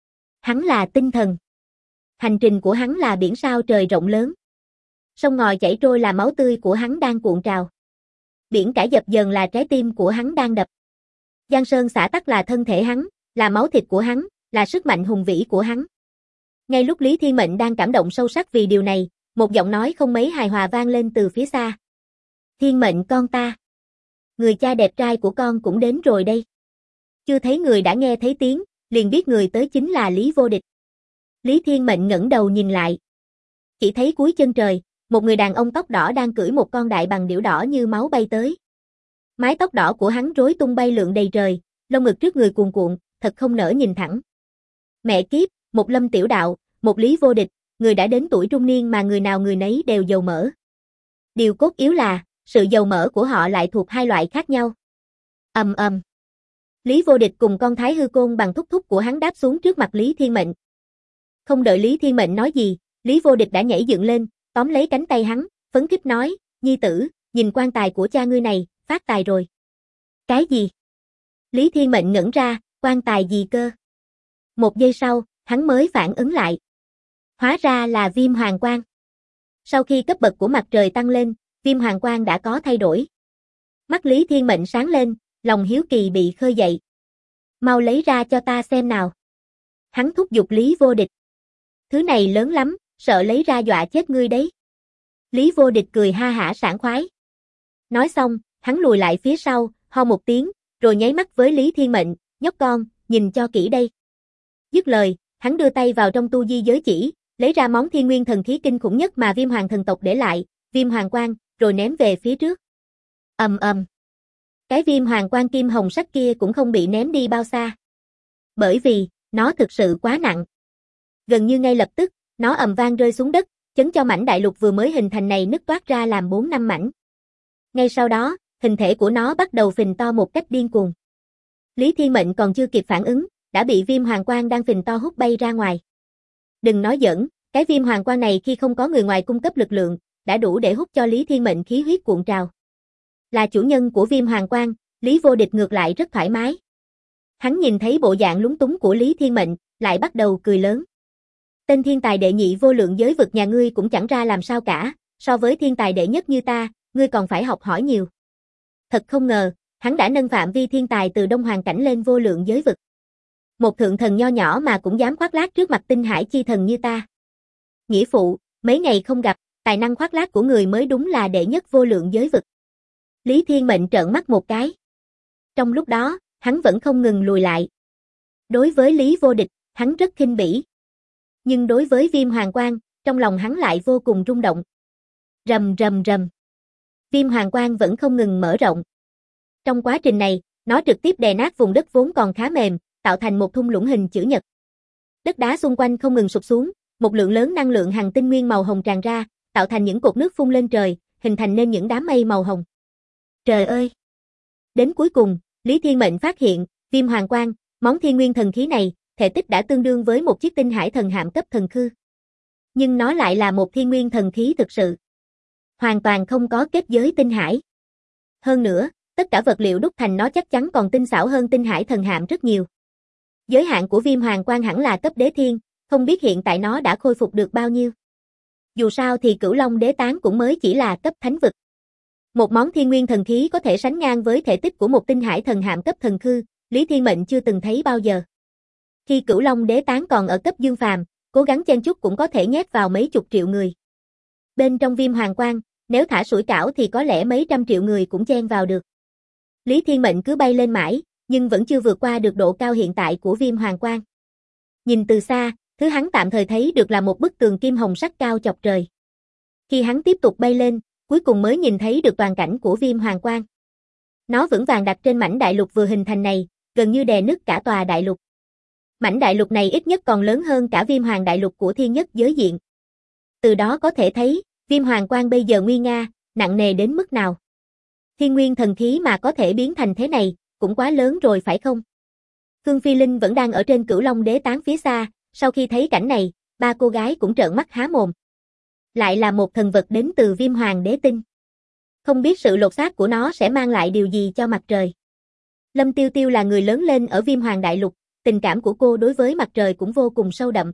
Hắn là tinh thần. Hành trình của hắn là biển sao trời rộng lớn. Sông ngòi chảy trôi là máu tươi của hắn đang cuộn trào. Biển cả dập dờn là trái tim của hắn đang đập. Giang sơn xã tắc là thân thể hắn, là máu thịt của hắn, là sức mạnh hùng vĩ của hắn. Ngay lúc Lý Thiên Mệnh đang cảm động sâu sắc vì điều này, một giọng nói không mấy hài hòa vang lên từ phía xa. Thiên Mệnh con ta. Người cha đẹp trai của con cũng đến rồi đây. Chưa thấy người đã nghe thấy tiếng, liền biết người tới chính là Lý Vô Địch. Lý Thiên Mệnh ngẩng đầu nhìn lại. Chỉ thấy cuối chân trời, một người đàn ông tóc đỏ đang cưỡi một con đại bàng điểu đỏ như máu bay tới. Mái tóc đỏ của hắn rối tung bay lượn đầy trời, lông ngực trước người cuồn cuộn, thật không nỡ nhìn thẳng. Mẹ kiếp, một Lâm Tiểu Đạo, một Lý Vô Địch, người đã đến tuổi trung niên mà người nào người nấy đều dầu mỡ. Điều cốt yếu là, sự dầu mỡ của họ lại thuộc hai loại khác nhau. Ầm ầm. Lý Vô Địch cùng con Thái Hư Côn bằng thúc thúc của hắn đáp xuống trước mặt Lý Thiên Mệnh. Không đợi Lý Thiên Mệnh nói gì, Lý Vô Địch đã nhảy dựng lên, tóm lấy cánh tay hắn, phấn khích nói, nhi tử, nhìn quan tài của cha ngươi này, phát tài rồi. Cái gì? Lý Thiên Mệnh ngẩn ra, quan tài gì cơ? Một giây sau, hắn mới phản ứng lại. Hóa ra là viêm hoàng quang. Sau khi cấp bậc của mặt trời tăng lên, viêm hoàng quang đã có thay đổi. Mắt Lý Thiên Mệnh sáng lên, lòng hiếu kỳ bị khơi dậy. Mau lấy ra cho ta xem nào. Hắn thúc giục Lý Vô Địch. Thứ này lớn lắm, sợ lấy ra dọa chết ngươi đấy. Lý Vô Địch cười ha hả sảng khoái. Nói xong, hắn lùi lại phía sau, ho một tiếng, rồi nháy mắt với Lý Thiên Mệnh, nhóc con, nhìn cho kỹ đây. Dứt lời, hắn đưa tay vào trong tu di giới chỉ, lấy ra món thiên nguyên thần khí kinh khủng nhất mà viêm hoàng thần tộc để lại, viêm hoàng quang, rồi ném về phía trước. Ầm ầm. Cái viêm hoàng quang kim hồng sắc kia cũng không bị ném đi bao xa. Bởi vì, nó thực sự quá nặng. Gần như ngay lập tức, nó ầm vang rơi xuống đất, chấn cho mảnh đại lục vừa mới hình thành này nứt toát ra làm 4-5 mảnh. Ngay sau đó, hình thể của nó bắt đầu phình to một cách điên cuồng. Lý Thiên Mệnh còn chưa kịp phản ứng, đã bị viêm hoàng quang đang phình to hút bay ra ngoài. Đừng nói giỡn, cái viêm hoàng quang này khi không có người ngoài cung cấp lực lượng, đã đủ để hút cho Lý Thiên Mệnh khí huyết cuộn trào. Là chủ nhân của viêm hoàng quang, Lý Vô Địch ngược lại rất thoải mái. Hắn nhìn thấy bộ dạng lúng túng của Lý Thiên Mệnh, lại bắt đầu cười lớn. Tên thiên tài đệ nhị vô lượng giới vực nhà ngươi cũng chẳng ra làm sao cả, so với thiên tài đệ nhất như ta, ngươi còn phải học hỏi nhiều. Thật không ngờ, hắn đã nâng phạm vi thiên tài từ Đông Hoàng cảnh lên vô lượng giới vực. Một thượng thần nho nhỏ mà cũng dám khoác lác trước mặt tinh hải chi thần như ta. Nghĩa phụ, mấy ngày không gặp, tài năng khoác lác của người mới đúng là đệ nhất vô lượng giới vực. Lý Thiên Mệnh trợn mắt một cái. Trong lúc đó, hắn vẫn không ngừng lùi lại. Đối với Lý Vô Địch, hắn rất khinh bỉ. Nhưng đối với viêm hoàng quang, trong lòng hắn lại vô cùng rung động. Rầm rầm rầm. Viêm hoàng quang vẫn không ngừng mở rộng. Trong quá trình này, nó trực tiếp đè nát vùng đất vốn còn khá mềm, tạo thành một thung lũng hình chữ nhật. Đất đá xung quanh không ngừng sụp xuống, một lượng lớn năng lượng hành tinh nguyên màu hồng tràn ra, tạo thành những cột nước phun lên trời, hình thành nên những đám mây màu hồng. Trời ơi! Đến cuối cùng, Lý Thiên Mệnh phát hiện, viêm hoàng quang, món thiên nguyên thần khí này, thể tích đã tương đương với một chiếc tinh hải thần hạm cấp thần khư. Nhưng nó lại là một thiên nguyên thần khí thực sự. Hoàn toàn không có kết giới tinh hải. Hơn nữa, tất cả vật liệu đúc thành nó chắc chắn còn tinh xảo hơn tinh hải thần hạm rất nhiều. Giới hạn của viêm hoàng quang hẳn là cấp đế thiên, không biết hiện tại nó đã khôi phục được bao nhiêu. Dù sao thì Cửu Long Đế Tán cũng mới chỉ là cấp thánh vực. Một món thiên nguyên thần khí có thể sánh ngang với thể tích của một tinh hải thần hạm cấp thần khư, Lý Thiên Mệnh chưa từng thấy bao giờ. Khi Cửu Long Đế Tán còn ở cấp dương phàm, cố gắng chen chút cũng có thể nhét vào mấy chục triệu người. Bên trong viêm hoàng quang, nếu thả sủi cảo thì có lẽ mấy trăm triệu người cũng chen vào được. Lý Thiên Mệnh cứ bay lên mãi, nhưng vẫn chưa vượt qua được độ cao hiện tại của viêm hoàng quang. Nhìn từ xa, thứ hắn tạm thời thấy được là một bức tường kim hồng sắc cao chọc trời. Khi hắn tiếp tục bay lên, cuối cùng mới nhìn thấy được toàn cảnh của viêm hoàng quang. Nó vững vàng đặt trên mảnh đại lục vừa hình thành này, gần như đè nứt cả tòa đại lục. Mảnh đại lục này ít nhất còn lớn hơn cả viêm hoàng đại lục của thiên nhất giới diện. Từ đó có thể thấy, viêm hoàng quang bây giờ nguy nga, nặng nề đến mức nào. Thiên nguyên thần khí mà có thể biến thành thế này, cũng quá lớn rồi phải không? Khương Phi Linh vẫn đang ở trên Cửu Long Đế Tán phía xa, sau khi thấy cảnh này, ba cô gái cũng trợn mắt há mồm. Lại là một thần vật đến từ viêm hoàng đế tinh. Không biết sự lột xác của nó sẽ mang lại điều gì cho mặt trời. Lâm Tiêu Tiêu là người lớn lên ở Viêm Hoàng Đại Lục, tình cảm của cô đối với mặt trời cũng vô cùng sâu đậm.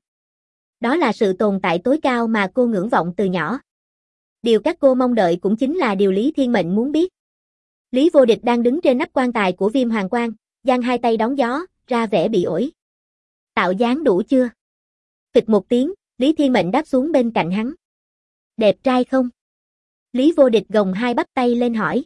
Đó là sự tồn tại tối cao mà cô ngưỡng vọng từ nhỏ. Điều các cô mong đợi cũng chính là điều Lý Thiên Mệnh muốn biết. Lý Vô Địch đang đứng trên nắp quan tài của Viêm Hoàng Quan, giang hai tay đón gió, ra vẻ bị ổi. Tạo dáng đủ chưa? Phịch một tiếng, Lý Thiên Mệnh đáp xuống bên cạnh hắn. Đẹp trai không? Lý Vô Địch gồng hai bắp tay lên hỏi.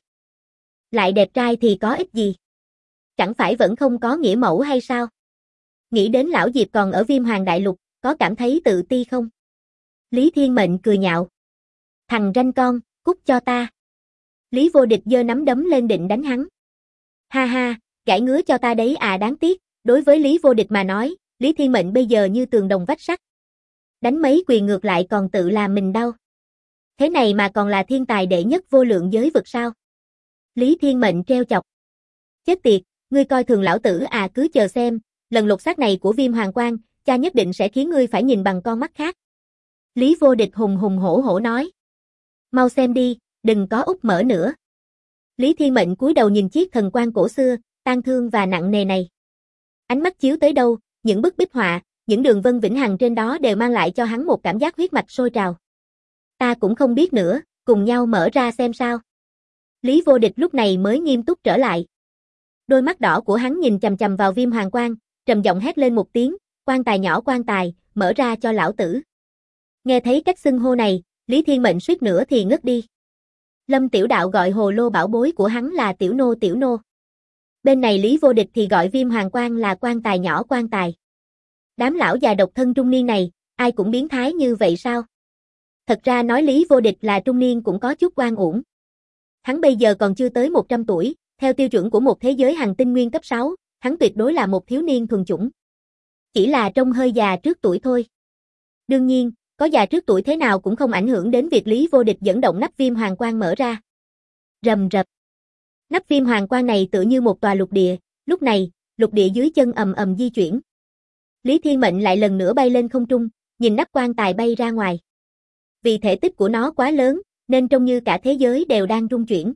Lại đẹp trai thì có ích gì? Chẳng phải vẫn không có nghĩa mẫu hay sao? Nghĩ đến lão Diệp còn ở Viêm Hoàng Đại Lục, có cảm thấy tự ti không? Lý Thiên Mệnh cười nhạo. Thằng ranh con, cút cho ta. Lý Vô Địch giơ nắm đấm lên định đánh hắn. Ha ha, gãi ngứa cho ta đấy à, đáng tiếc, đối với Lý Vô Địch mà nói, Lý Thiên Mệnh bây giờ như tường đồng vách sắt. Đánh mấy quyền ngược lại còn tự làm mình đau. Thế này mà còn là thiên tài đệ nhất vô lượng giới vực sao? Lý Thiên Mệnh treo chọc. Chết tiệt, ngươi coi thường lão tử à, cứ chờ xem, lần lột xác này của Viêm Hoàng Quan, cha nhất định sẽ khiến ngươi phải nhìn bằng con mắt khác. Lý Vô Địch hùng hùng hổ hổ nói. Mau xem đi, đừng có úp mở nữa. Lý Thiên Mệnh cúi đầu nhìn chiếc thần quan cổ xưa, tang thương và nặng nề này. Ánh mắt chiếu tới đâu, những bức bích họa, những đường vân vĩnh hằng trên đó đều mang lại cho hắn một cảm giác huyết mạch sôi trào. Ta cũng không biết nữa, cùng nhau mở ra xem sao. Lý Vô Địch lúc này mới nghiêm túc trở lại. Đôi mắt đỏ của hắn nhìn chằm chằm vào Viêm Hoàng Quan, trầm giọng hét lên một tiếng, quan tài nhỏ quan tài, mở ra cho lão tử. Nghe thấy cách xưng hô này, Lý Thiên Mệnh suýt nữa thì ngất đi. Lâm Tiểu Đạo gọi hồ lô bảo bối của hắn là tiểu nô tiểu nô. Bên này Lý Vô Địch thì gọi Viêm Hoàng Quan là quan tài nhỏ quan tài. Đám lão già độc thân trung niên này, ai cũng biến thái như vậy sao? Thật ra nói Lý Vô Địch là trung niên cũng có chút oan uổng. Hắn bây giờ còn chưa tới 100 tuổi, theo tiêu chuẩn của một thế giới hành tinh nguyên cấp 6, hắn tuyệt đối là một thiếu niên thuần chủng. Chỉ là trông hơi già trước tuổi thôi. Đương nhiên, có già trước tuổi thế nào cũng không ảnh hưởng đến việc Lý Vô Địch dẫn động nắp Viêm Hoàng Quan mở ra. Rầm rập. Nắp Viêm Hoàng Quan này tựa như một tòa lục địa, lúc này, lục địa dưới chân ầm ầm di chuyển. Lý Thiên Mệnh lại lần nữa bay lên không trung, nhìn nắp quan tài bay ra ngoài. Vì thể tích của nó quá lớn, nên trông như cả thế giới đều đang rung chuyển.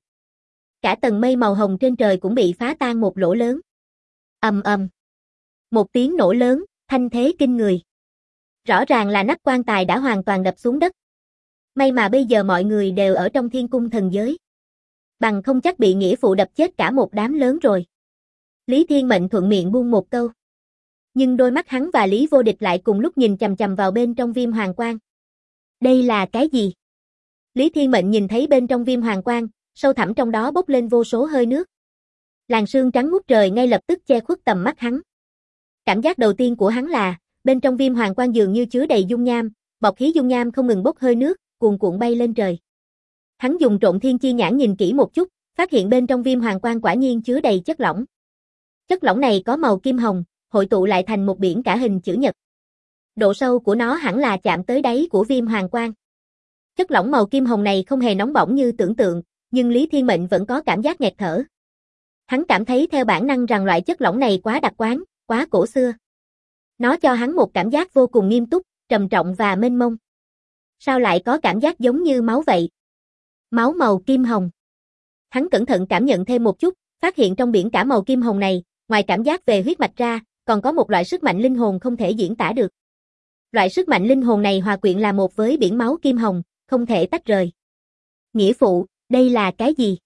Cả tầng mây màu hồng trên trời cũng bị phá tan một lỗ lớn. Ầm ầm. Một tiếng nổ lớn, thanh thế kinh người. Rõ ràng là nắp quan tài đã hoàn toàn đập xuống đất. May mà bây giờ mọi người đều ở trong thiên cung thần giới. Bằng không chắc bị nghĩa phụ đập chết cả một đám lớn rồi. Lý Thiên Mệnh thuận miệng buông một câu. Nhưng đôi mắt hắn và Lý Vô Địch lại cùng lúc nhìn chằm chằm vào bên trong Viêm Hoàng Quan. Đây là cái gì? Lý Thiên Mệnh nhìn thấy bên trong Viêm Hoàng Quan, sâu thẳm trong đó bốc lên vô số hơi nước. Làn sương trắng ngút trời ngay lập tức che khuất tầm mắt hắn. Cảm giác đầu tiên của hắn là, bên trong Viêm Hoàng Quan dường như chứa đầy dung nham, bọt khí dung nham không ngừng bốc hơi nước, cuồn cuộn bay lên trời. Hắn dùng trộn thiên chi nhãn nhìn kỹ một chút, phát hiện bên trong Viêm Hoàng Quan quả nhiên chứa đầy chất lỏng. Chất lỏng này có màu kim hồng, hội tụ lại thành một biển cả hình chữ nhật. Độ sâu của nó hẳn là chạm tới đáy của Viêm Hoàng Quan. Chất lỏng màu kim hồng này không hề nóng bỏng như tưởng tượng, nhưng Lý Thiên Mệnh vẫn có cảm giác nghẹt thở. Hắn cảm thấy theo bản năng rằng loại chất lỏng này quá đặc quán, quá cổ xưa. Nó cho hắn một cảm giác vô cùng nghiêm túc, trầm trọng và mênh mông. Sao lại có cảm giác giống như máu vậy? Máu màu kim hồng. Hắn cẩn thận cảm nhận thêm một chút, phát hiện trong biển cả màu kim hồng này, ngoài cảm giác về huyết mạch ra, còn có một loại sức mạnh linh hồn không thể diễn tả được. Loại sức mạnh linh hồn này hòa quyện là một với biển máu kim hồng, không thể tách rời. Nghĩa phụ, đây là cái gì?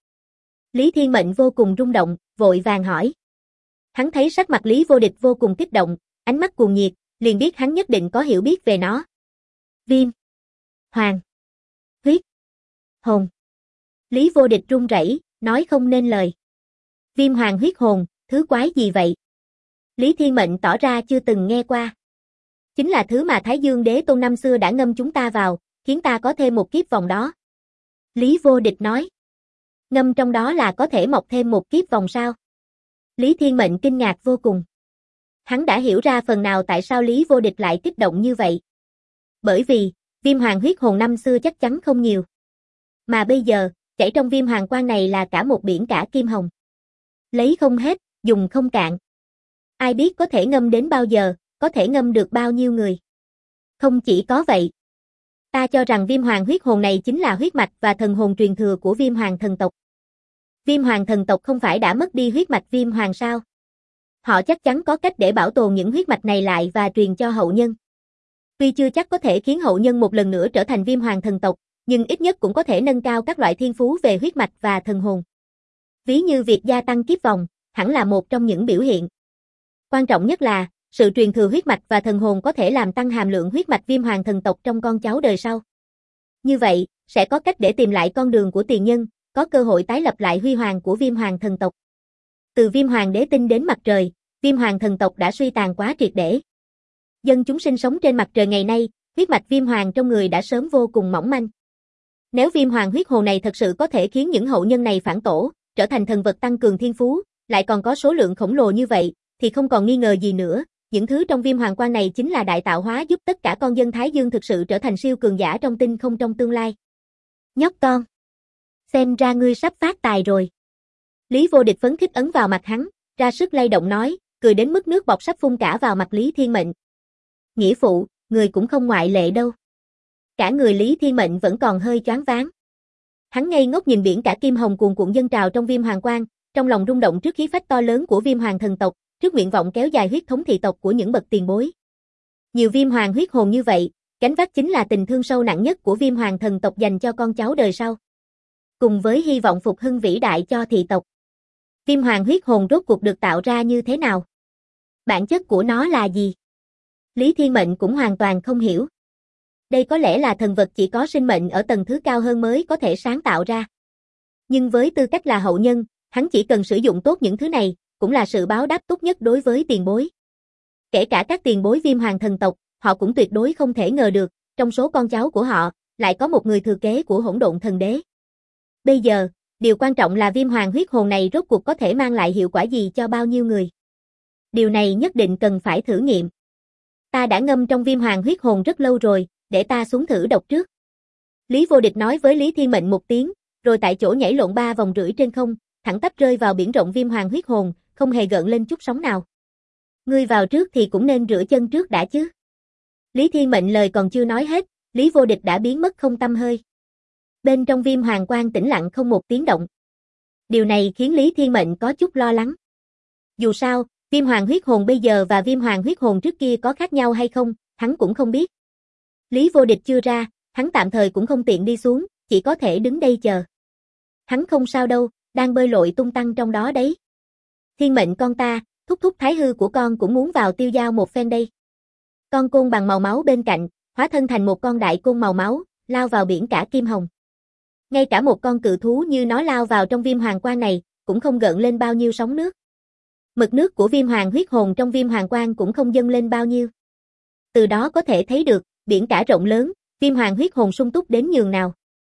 Lý Thiên Mệnh vô cùng rung động, vội vàng hỏi. Hắn thấy sắc mặt Lý Vô Địch vô cùng kích động, ánh mắt cuồng nhiệt, liền biết hắn nhất định có hiểu biết về nó. Viêm Hoàng Huyết Hồn. Lý Vô Địch run rẩy, nói không nên lời. Viêm Hoàng Huyết Hồn, thứ quái gì vậy? Lý Thiên Mệnh tỏ ra chưa từng nghe qua. Chính là thứ mà Thái Dương Đế Tôn năm xưa đã ngâm chúng ta vào, khiến ta có thêm một kiếp vòng đó. Lý Vô Địch nói. Ngâm trong đó là có thể mọc thêm một kiếp vòng sao? Lý Thiên Mệnh kinh ngạc vô cùng. Hắn đã hiểu ra phần nào tại sao Lý Vô Địch lại kích động như vậy. Bởi vì, Viêm Hoàng Huyết Hồn năm xưa chắc chắn không nhiều. Mà bây giờ, chảy trong Viêm Hoàng Quan này là cả một biển cả kim hồng. Lấy không hết, dùng không cạn. Ai biết có thể ngâm đến bao giờ, có thể ngâm được bao nhiêu người. Không chỉ có vậy. Ta cho rằng Viêm Hoàng Huyết Hồn này chính là huyết mạch và thần hồn truyền thừa của Viêm Hoàng thần tộc. Viêm hoàng thần tộc không phải đã mất đi huyết mạch viêm hoàng sao? Họ chắc chắn có cách để bảo tồn những huyết mạch này lại và truyền cho hậu nhân. Tuy chưa chắc có thể khiến hậu nhân một lần nữa trở thành viêm hoàng thần tộc, nhưng ít nhất cũng có thể nâng cao các loại thiên phú về huyết mạch và thần hồn. Ví như việc gia tăng kiếp vòng, hẳn là một trong những biểu hiện. Quan trọng nhất là, sự truyền thừa huyết mạch và thần hồn có thể làm tăng hàm lượng huyết mạch viêm hoàng thần tộc trong con cháu đời sau. Như vậy, sẽ có cách để tìm lại con đường của tiền nhân, có cơ hội tái lập lại huy hoàng của viêm hoàng thần tộc. Từ viêm hoàng đế tinh đến mặt trời, viêm hoàng thần tộc đã suy tàn quá triệt để. Dân chúng sinh sống trên mặt trời ngày nay, huyết mạch viêm hoàng trong người đã sớm vô cùng mỏng manh. Nếu viêm hoàng huyết hồn này thật sự có thể khiến những hậu nhân này phản tổ, trở thành thần vật tăng cường thiên phú, lại còn có số lượng khổng lồ như vậy, thì không còn nghi ngờ gì nữa, những thứ trong viêm hoàng quan này chính là đại tạo hóa giúp tất cả con dân Thái Dương thực sự trở thành siêu cường giả trong tinh không trong tương lai. Nhóc con, xem ra ngươi sắp phát tài rồi. Lý Vô Địch phấn khích ấn vào mặt hắn, ra sức lay động nói, cười đến mức nước bọt sắp phun cả vào mặt Lý Thiên Mệnh. Nghĩa phụ, người cũng không ngoại lệ đâu. Cả người Lý Thiên Mệnh vẫn còn hơi choáng váng. Hắn ngây ngốc nhìn biển cả kim hồng cuồn cuộn dâng trào trong viêm hoàng quang, trong lòng rung động trước khí phách to lớn của viêm hoàng thần tộc, trước nguyện vọng kéo dài huyết thống thị tộc của những bậc tiền bối. Nhiều viêm hoàng huyết hồn như vậy, gánh vác chính là tình thương sâu nặng nhất của viêm hoàng thần tộc dành cho con cháu đời sau. Cùng với hy vọng phục hưng vĩ đại cho thị tộc. Viêm hoàng huyết hồn rốt cuộc được tạo ra như thế nào? Bản chất của nó là gì? Lý Thiên Mệnh cũng hoàn toàn không hiểu. Đây có lẽ là thần vật chỉ có sinh mệnh ở tầng thứ cao hơn mới có thể sáng tạo ra. Nhưng với tư cách là hậu nhân, hắn chỉ cần sử dụng tốt những thứ này, cũng là sự báo đáp tốt nhất đối với tiền bối. Kể cả các tiền bối viêm hoàng thần tộc, họ cũng tuyệt đối không thể ngờ được, trong số con cháu của họ, lại có một người thừa kế của hỗn độn thần đế. Bây giờ, điều quan trọng là viêm hoàng huyết hồn này rốt cuộc có thể mang lại hiệu quả gì cho bao nhiêu người. Điều này nhất định cần phải thử nghiệm. Ta đã ngâm trong viêm hoàng huyết hồn rất lâu rồi, để ta xuống thử độc trước. Lý Vô Địch nói với Lý Thiên Mệnh một tiếng, rồi tại chỗ nhảy lộn 3 vòng rưỡi trên không, thẳng tắp rơi vào biển rộng viêm hoàng huyết hồn, không hề gợn lên chút sóng nào. Ngươi vào trước thì cũng nên rửa chân trước đã chứ. Lý Thiên Mệnh lời còn chưa nói hết, Lý Vô Địch đã biến mất không tăm hơi. Bên trong viêm hoàng quang tĩnh lặng không một tiếng động. Điều này khiến Lý Thiên Mệnh có chút lo lắng. Dù sao, viêm hoàng huyết hồn bây giờ và viêm hoàng huyết hồn trước kia có khác nhau hay không, hắn cũng không biết. Lý Vô Địch chưa ra, hắn tạm thời cũng không tiện đi xuống, chỉ có thể đứng đây chờ. Hắn không sao đâu, đang bơi lội tung tăng trong đó đấy. Thiên Mệnh con ta, thúc thúc thái hư của con cũng muốn vào tiêu dao một phen đây. Con côn bằng màu máu bên cạnh, hóa thân thành một con đại côn màu máu, lao vào biển cả kim hồng. Ngay cả một con cự thú như nó lao vào trong viêm hoàng quang này, cũng không gợn lên bao nhiêu sóng nước. Mực nước của viêm hoàng huyết hồn trong viêm hoàng quang cũng không dâng lên bao nhiêu. Từ đó có thể thấy được, biển cả rộng lớn, viêm hoàng huyết hồn sung túc đến nhường nào.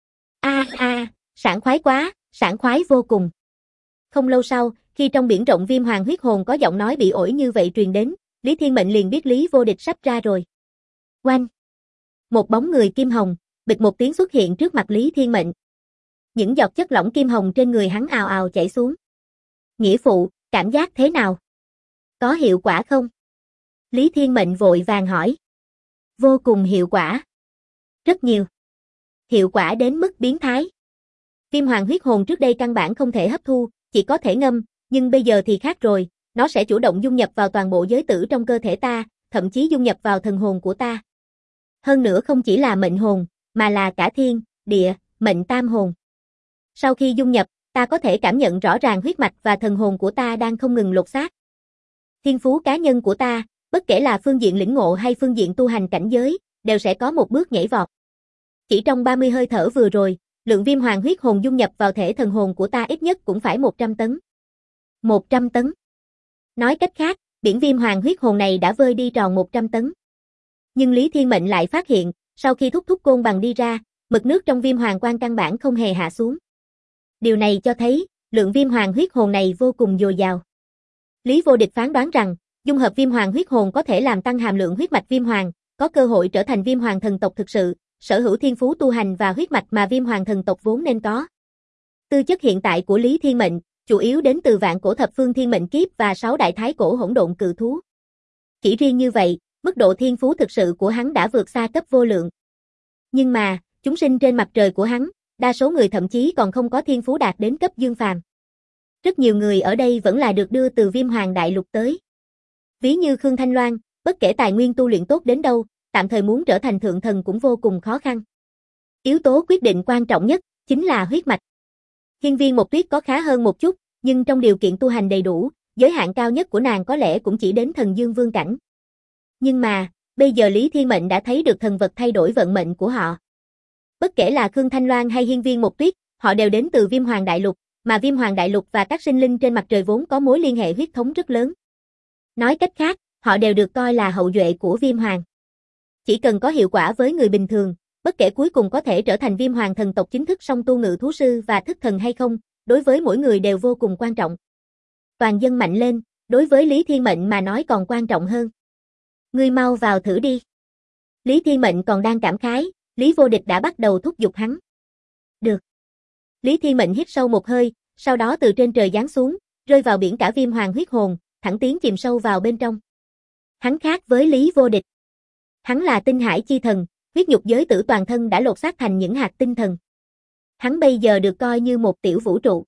Sảng khoái quá, sảng khoái vô cùng. Không lâu sau, khi trong biển rộng viêm hoàng huyết hồn có giọng nói bị ổi như vậy truyền đến, Lý Thiên Mệnh liền biết Lý Vô Địch sắp ra rồi. Oanh! Một bóng người kim hồng, bịch một tiếng xuất hiện trước mặt Lý Thiên Mệnh. Những giọt chất lỏng kim hồng trên người hắn ào ào chảy xuống. Nghĩa phụ, cảm giác thế nào? Có hiệu quả không? Lý Thiên Mệnh vội vàng hỏi. Vô cùng hiệu quả. Rất nhiều. Hiệu quả đến mức biến thái. Viêm hoàng huyết hồn trước đây căn bản không thể hấp thu, chỉ có thể ngâm, nhưng bây giờ thì khác rồi, nó sẽ chủ động dung nhập vào toàn bộ giới tử trong cơ thể ta, thậm chí dung nhập vào thần hồn của ta. Hơn nữa không chỉ là mệnh hồn, mà là cả thiên, địa, mệnh tam hồn. Sau khi dung nhập, ta có thể cảm nhận rõ ràng huyết mạch và thần hồn của ta đang không ngừng lột xác. Thiên phú cá nhân của ta, bất kể là phương diện lĩnh ngộ hay phương diện tu hành cảnh giới, đều sẽ có một bước nhảy vọt. Chỉ trong 30 hơi thở vừa rồi, lượng viêm hoàng huyết hồn dung nhập vào thể thần hồn của ta ít nhất cũng phải 100 tấn. 100 tấn. Nói cách khác, biển viêm hoàng huyết hồn này đã vơi đi tròn 100 tấn. Nhưng Lý Thiên Mệnh lại phát hiện, sau khi thúc côn bằng đi ra, mực nước trong viêm hoàng quang căn bản không hề hạ xuống. Điều này cho thấy, lượng viêm hoàng huyết hồn này vô cùng dồi dào. Lý Vô Địch phán đoán rằng, dung hợp viêm hoàng huyết hồn có thể làm tăng hàm lượng huyết mạch viêm hoàng, có cơ hội trở thành viêm hoàng thần tộc thực sự, sở hữu thiên phú tu hành và huyết mạch mà viêm hoàng thần tộc vốn nên có. Tư chất hiện tại của Lý Thiên Mệnh, chủ yếu đến từ vạn cổ thập phương thiên mệnh kiếp và 6 đại thái cổ hỗn độn cự thú. Chỉ riêng như vậy, mức độ thiên phú thực sự của hắn đã vượt xa cấp vô lượng. Nhưng mà, chúng sinh trên mặt trời của hắn, đa số người thậm chí còn không có thiên phú đạt đến cấp dương phàm. Rất nhiều người ở đây vẫn là được đưa từ Viêm Hoàng Đại Lục tới. Ví như Khương Thanh Loan, bất kể tài nguyên tu luyện tốt đến đâu, tạm thời muốn trở thành thượng thần cũng vô cùng khó khăn. Yếu tố quyết định quan trọng nhất chính là huyết mạch. Hiên Viên Mộc Tuyết có khá hơn một chút, nhưng trong điều kiện tu hành đầy đủ, giới hạn cao nhất của nàng có lẽ cũng chỉ đến thần dương vương cảnh. Nhưng mà, bây giờ Lý Thiên Mệnh đã thấy được thần vật thay đổi vận mệnh của họ. Bất kể là Khương Thanh Loan hay Hiên Viên Mộc Tuyết, họ đều đến từ Viêm Hoàng Đại Lục, mà Viêm Hoàng Đại Lục và các sinh linh trên mặt trời vốn có mối liên hệ huyết thống rất lớn. Nói cách khác, họ đều được coi là hậu duệ của Viêm Hoàng. Chỉ cần có hiệu quả với người bình thường, bất kể cuối cùng có thể trở thành Viêm Hoàng thần tộc chính thức song tu ngự thú sư và thức thần hay không, đối với mỗi người đều vô cùng quan trọng. Toàn dân mạnh lên, đối với Lý Thiên Mệnh mà nói còn quan trọng hơn. Ngươi mau vào thử đi. Lý Thiên Mệnh còn đang cảm khái, Lý Vô Địch đã bắt đầu thúc giục hắn. Được. Lý Thiên Mệnh hít sâu một hơi, sau đó từ trên trời giáng xuống, rơi vào biển cả Viêm Hoàng huyết hồn, thẳng tiến chìm sâu vào bên trong. Hắn khác với Lý Vô Địch. Hắn là tinh hải chi thần, huyết nhục giới tử toàn thân đã lột xác thành những hạt tinh thần. Hắn bây giờ được coi như một tiểu vũ trụ.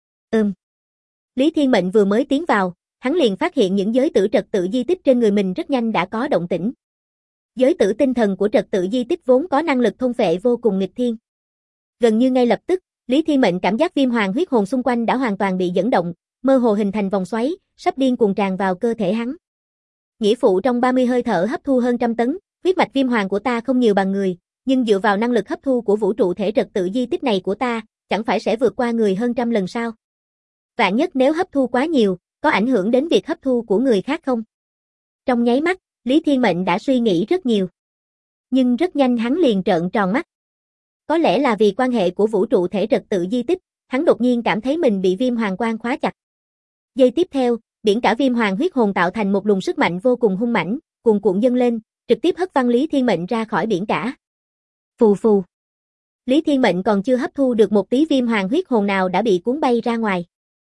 Lý Thiên Mệnh vừa mới tiến vào, hắn liền phát hiện những giới tử trật tự di tích trên người mình rất nhanh đã có động tĩnh. Giới tử tinh thần của trật tự di tích vốn có năng lực thôn phệ vô cùng nghịch thiên. Gần như ngay lập tức, Lý Thiên Mệnh cảm giác Viêm Hoàng huyết hồn xung quanh đã hoàn toàn bị dẫn động, mơ hồ hình thành vòng xoáy, sắp điên cuồng tràn vào cơ thể hắn. Nghĩa phụ trong 30 hơi thở hấp thu hơn trăm tấn, huyết mạch Viêm Hoàng của ta không nhiều bằng người, nhưng dựa vào năng lực hấp thu của vũ trụ thể trật tự di tích này của ta, chẳng phải sẽ vượt qua người hơn trăm lần sao? Vạn nhất nếu hấp thu quá nhiều, có ảnh hưởng đến việc hấp thu của người khác không? Trong nháy mắt, Lý Thiên Mệnh đã suy nghĩ rất nhiều. Nhưng rất nhanh hắn liền trợn tròn mắt. Có lẽ là vì quan hệ của vũ trụ thể trật tự di tích, hắn đột nhiên cảm thấy mình bị Viêm Hoàng quan khóa chặt. Giây tiếp theo, biển cả Viêm Hoàng huyết hồn tạo thành một luồng sức mạnh vô cùng hung mãnh, cuồn cuộn dâng lên, trực tiếp hất văng Lý Thiên Mệnh ra khỏi biển cả. Phù phù. Lý Thiên Mệnh còn chưa hấp thu được một tí Viêm Hoàng huyết hồn nào đã bị cuốn bay ra ngoài.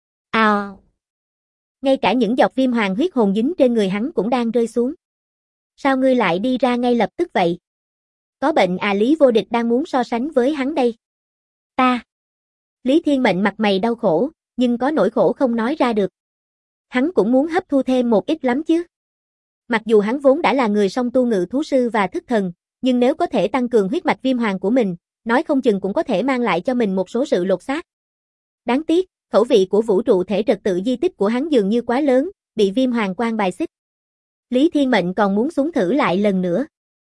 Ào. Ngay cả những giọt Viêm Hoàng huyết hồn dính trên người hắn cũng đang rơi xuống. Sao ngươi lại đi ra ngay lập tức vậy? Có bệnh à? Lý Vô Địch đang muốn so sánh với hắn đây. Ta. Lý Thiên Mệnh mặt mày đau khổ, nhưng có nỗi khổ không nói ra được. Hắn cũng muốn hấp thu thêm một ít lắm chứ. Mặc dù hắn vốn đã là người song tu ngự thú sư và thức thần, nhưng nếu có thể tăng cường huyết mạch Viêm Hoàng của mình, nói không chừng cũng có thể mang lại cho mình một số sự lột xác. Đáng tiếc, khẩu vị của vũ trụ thể trật tự di tích của hắn dường như quá lớn, bị Viêm Hoàng quan bài xích. Lý Thiên Mệnh còn muốn xuống thử lại lần nữa.